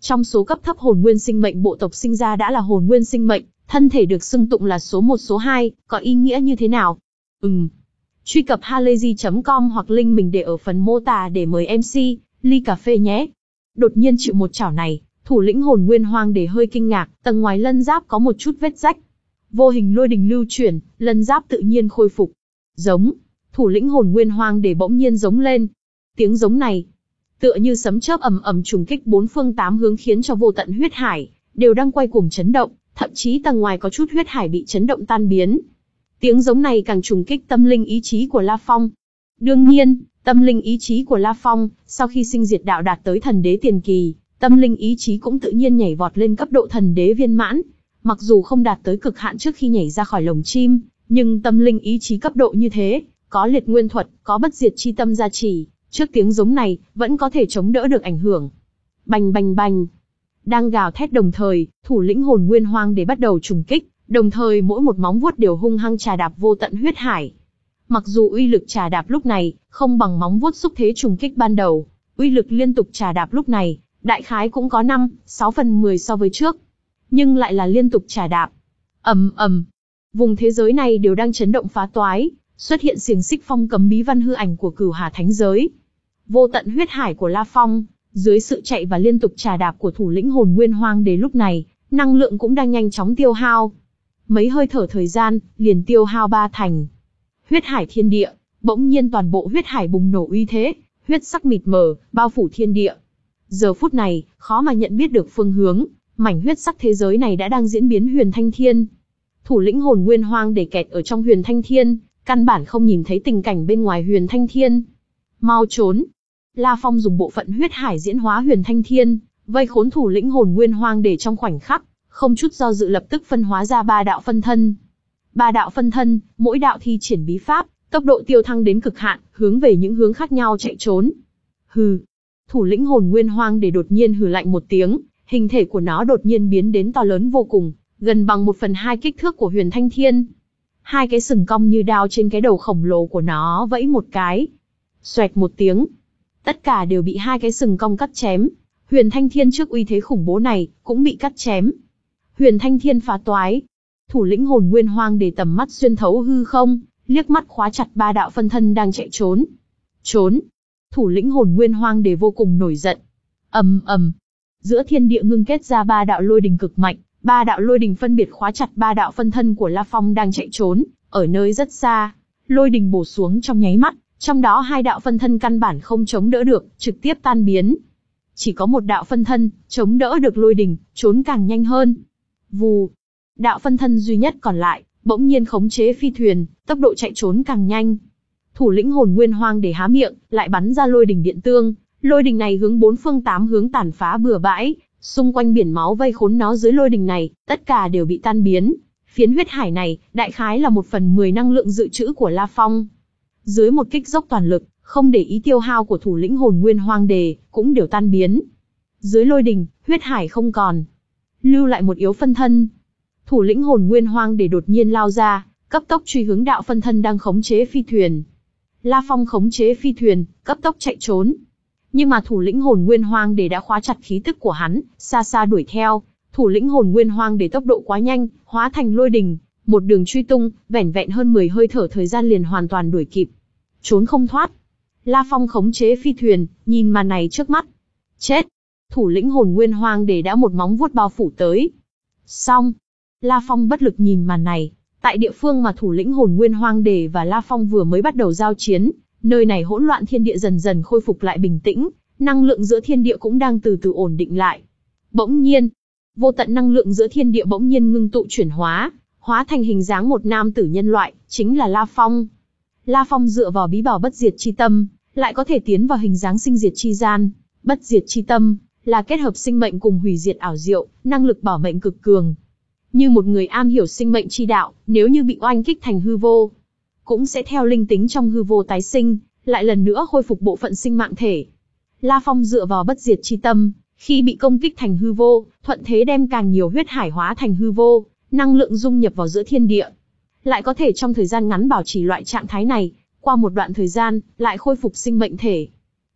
Trong số cấp thấp hồn nguyên sinh mệnh bộ tộc sinh ra đã là hồn nguyên sinh mệnh, thân thể được xưng tụng là số một số hai, có ý nghĩa như thế nào? Ừm. Truy cập halayzi chấm com hoặc link mình để ở phần mô tả để mời em xê, ly cà phê nhé. Đột nhiên chịu một chảo này, thủ lĩnh hồn nguyên hoang để hơi kinh ngạc, tầng ngoài lân giáp có một chút vết rách. Vô hình lôi đình lưu chuyển, lân giáp tự nhiên khôi phục. Giống, thủ lĩnh hồn nguyên hoang để bỗng nhiên giống lên. Tiếng giống này, tựa như sấm chớp ầm ầm trùng kích bốn phương tám hướng khiến cho vô tận huyết hải đều đang quay cuồng chấn động, thậm chí tầng ngoài có chút huyết hải bị chấn động tan biến. Tiếng giống này càng trùng kích tâm linh ý chí của La Phong. Đương nhiên, tâm linh ý chí của La Phong, sau khi sinh diệt đạo đạt tới thần đế tiền kỳ, tâm linh ý chí cũng tự nhiên nhảy vọt lên cấp độ thần đế viên mãn. Mặc dù không đạt tới cực hạn trước khi nhảy ra khỏi lồng chim, nhưng tâm linh ý chí cấp độ như thế, có liệt nguyên thuật, có bất diệt chi tâm gia trì, trước tiếng giống này, vẫn có thể chống đỡ được ảnh hưởng. Bành bành bành. Đang gào thét đồng thời, thủ lĩnh hồn nguyên hoang để bắt đầu trùng kích, đồng thời mỗi một móng vuốt đều hung hăng chà đạp vô tận huyết hải. Mặc dù uy lực chà đạp lúc này, không bằng móng vuốt xúc thế trùng kích ban đầu, uy lực liên tục chà đạp lúc này, đại khái cũng có năm, sáu phần mười so với trước. Nhưng lại là liên tục chà đạp. Ầm ầm. Vùng thế giới này đều đang chấn động phá toái, xuất hiện xiềng xích phong cấm bí văn hư ảnh của Cửu Hà Thánh giới. Vô tận huyết hải của La Phong, dưới sự chạy và liên tục chà đạp của thủ lĩnh hồn nguyên hoang đế lúc này, năng lượng cũng đang nhanh chóng tiêu hao. Mấy hơi thở thời gian, liền tiêu hao ba thành. Huyết hải thiên địa, bỗng nhiên toàn bộ huyết hải bùng nổ uy thế, huyết sắc mịt mờ, bao phủ thiên địa. Giờ phút này, khó mà nhận biết được phương hướng, mảnh huyết sắc thế giới này đã đang diễn biến Huyền Thanh Thiên. Thủ lĩnh hồn nguyên hoang để kẹt ở trong Huyền Thanh Thiên, căn bản không nhìn thấy tình cảnh bên ngoài Huyền Thanh Thiên. Mau trốn! La Phong dùng bộ phận huyết hải diễn hóa Huyền Thanh Thiên, vây khốn thủ lĩnh hồn nguyên hoang để trong khoảnh khắc, không chút do dự lập tức phân hóa ra ba đạo phân thân. Ba đạo phân thân, mỗi đạo thi triển bí pháp, tốc độ tiêu thăng đến cực hạn, hướng về những hướng khác nhau chạy trốn. Hừ! Thủ lĩnh hồn nguyên hoang để đột nhiên hừ lạnh một tiếng, hình thể của nó đột nhiên biến đến to lớn vô cùng, gần bằng một phần hai kích thước của Huyền Thanh Thiên. Hai cái sừng cong như đao trên cái đầu khổng lồ của nó vẫy một cái. Xoẹt một tiếng. Tất cả đều bị hai cái sừng cong cắt chém. Huyền Thanh Thiên trước uy thế khủng bố này, cũng bị cắt chém. Huyền Thanh Thiên phá toái. Thủ lĩnh hồn nguyên hoang để tầm mắt xuyên thấu hư không, liếc mắt khóa chặt ba đạo phân thân đang chạy trốn. Trốn! Thủ lĩnh hồn nguyên hoang để vô cùng nổi giận. Ầm ầm. Giữa thiên địa ngưng kết ra ba đạo lôi đình cực mạnh, ba đạo lôi đình phân biệt khóa chặt ba đạo phân thân của La Phong đang chạy trốn, ở nơi rất xa. Lôi đình bổ xuống trong nháy mắt, trong đó hai đạo phân thân căn bản không chống đỡ được, trực tiếp tan biến. Chỉ có một đạo phân thân, chống đỡ được lôi đình, trốn càng nhanh hơn. Vù. Đạo phân thân duy nhất còn lại, bỗng nhiên khống chế phi thuyền, tốc độ chạy trốn càng nhanh. Thủ lĩnh hồn nguyên hoang để há miệng, lại bắn ra lôi đình điện tương. Lôi đình này hướng bốn phương tám hướng tàn phá bừa bãi, xung quanh biển máu vây khốn nó dưới lôi đình này, tất cả đều bị tan biến. Phiến huyết hải này, đại khái là một phần mười năng lượng dự trữ của La Phong. Dưới một kích dốc toàn lực, không để ý tiêu hao của thủ lĩnh hồn nguyên hoang đề, cũng đều tan biến. Dưới lôi đình, huyết hải không còn, lưu lại một yếu phân thân. Thủ lĩnh hồn nguyên hoang đề đột nhiên lao ra, cấp tốc truy hướng đạo phân thân đang khống chế phi thuyền. La Phong khống chế phi thuyền, cấp tốc chạy trốn. Nhưng mà thủ lĩnh hồn nguyên hoang để đã khóa chặt khí tức của hắn, xa xa đuổi theo. Thủ lĩnh hồn nguyên hoang để tốc độ quá nhanh, hóa thành lôi đình, một đường truy tung, vẻn vẹn hơn mười hơi thở thời gian liền hoàn toàn đuổi kịp. Trốn không thoát. La Phong khống chế phi thuyền, nhìn màn này trước mắt. Chết! Thủ lĩnh hồn nguyên hoang để đã một móng vuốt bao phủ tới. Xong! La Phong bất lực nhìn màn này. Tại địa phương mà thủ lĩnh hồn nguyên hoang đề và La Phong vừa mới bắt đầu giao chiến, nơi này hỗn loạn thiên địa dần dần khôi phục lại bình tĩnh, năng lượng giữa thiên địa cũng đang từ từ ổn định lại. Bỗng nhiên, vô tận năng lượng giữa thiên địa bỗng nhiên ngưng tụ chuyển hóa, hóa thành hình dáng một nam tử nhân loại, chính là La Phong. La Phong dựa vào bí bảo bất diệt chi tâm, lại có thể tiến vào hình dáng sinh diệt chi gian. Bất diệt chi tâm là kết hợp sinh mệnh cùng hủy diệt ảo diệu, năng lực bảo mệnh cực cường. Như một người am hiểu sinh mệnh chi đạo, nếu như bị oanh kích thành hư vô, cũng sẽ theo linh tính trong hư vô tái sinh, lại lần nữa khôi phục bộ phận sinh mạng thể. La Phong dựa vào bất diệt chi tâm, khi bị công kích thành hư vô, thuận thế đem càng nhiều huyết hải hóa thành hư vô, năng lượng dung nhập vào giữa thiên địa. Lại có thể trong thời gian ngắn bảo trì loại trạng thái này, qua một đoạn thời gian, lại khôi phục sinh mệnh thể.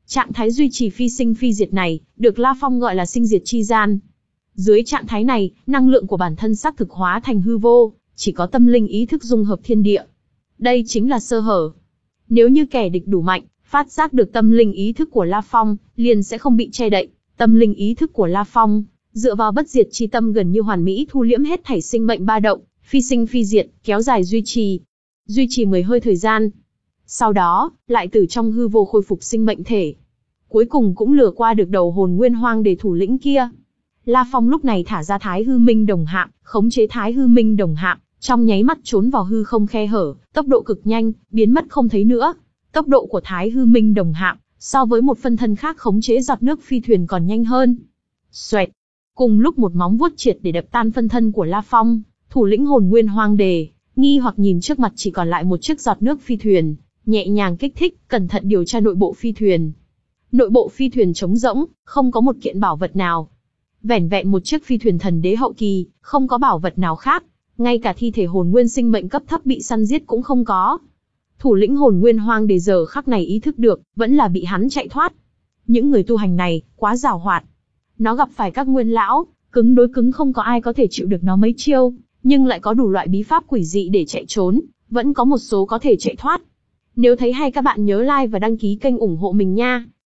Trạng thái duy trì phi sinh phi diệt này, được La Phong gọi là sinh diệt chi gian. Dưới trạng thái này, năng lượng của bản thân xác thực hóa thành hư vô, chỉ có tâm linh ý thức dung hợp thiên địa. Đây chính là sơ hở. Nếu như kẻ địch đủ mạnh, phát giác được tâm linh ý thức của La Phong, liền sẽ không bị che đậy. Tâm linh ý thức của La Phong, dựa vào bất diệt chi tâm gần như hoàn mỹ thu liễm hết thảy sinh mệnh ba động, phi sinh phi diệt, kéo dài duy trì. Duy trì mười hơi thời gian. Sau đó, lại từ trong hư vô khôi phục sinh mệnh thể. Cuối cùng cũng lừa qua được đầu hồn nguyên hoang để thủ lĩnh kia. La Phong lúc này thả ra Thái Hư Minh Đồng Hạm, khống chế Thái Hư Minh Đồng Hạm, trong nháy mắt trốn vào hư không khe hở, tốc độ cực nhanh, biến mất không thấy nữa. Tốc độ của Thái Hư Minh Đồng Hạm, so với một phân thân khác khống chế giọt nước phi thuyền còn nhanh hơn. Xoẹt. Cùng lúc một móng vuốt triệt để đập tan phân thân của La Phong, thủ lĩnh hồn nguyên hoang đề, nghi hoặc nhìn trước mặt chỉ còn lại một chiếc giọt nước phi thuyền, nhẹ nhàng kích thích, cẩn thận điều tra nội bộ phi thuyền. Nội bộ phi thuyền trống rỗng, không có một kiện bảo vật nào. Vẻn vẹn một chiếc phi thuyền thần đế hậu kỳ, không có bảo vật nào khác, ngay cả thi thể hồn nguyên sinh mệnh cấp thấp bị săn giết cũng không có. Thủ lĩnh hồn nguyên hoang đề giờ khắc này ý thức được, vẫn là bị hắn chạy thoát. Những người tu hành này, quá giàu hoạt. Nó gặp phải các nguyên lão, cứng đối cứng không có ai có thể chịu được nó mấy chiêu, nhưng lại có đủ loại bí pháp quỷ dị để chạy trốn, vẫn có một số có thể chạy thoát. Nếu thấy hay các bạn nhớ like và đăng ký kênh ủng hộ mình nha.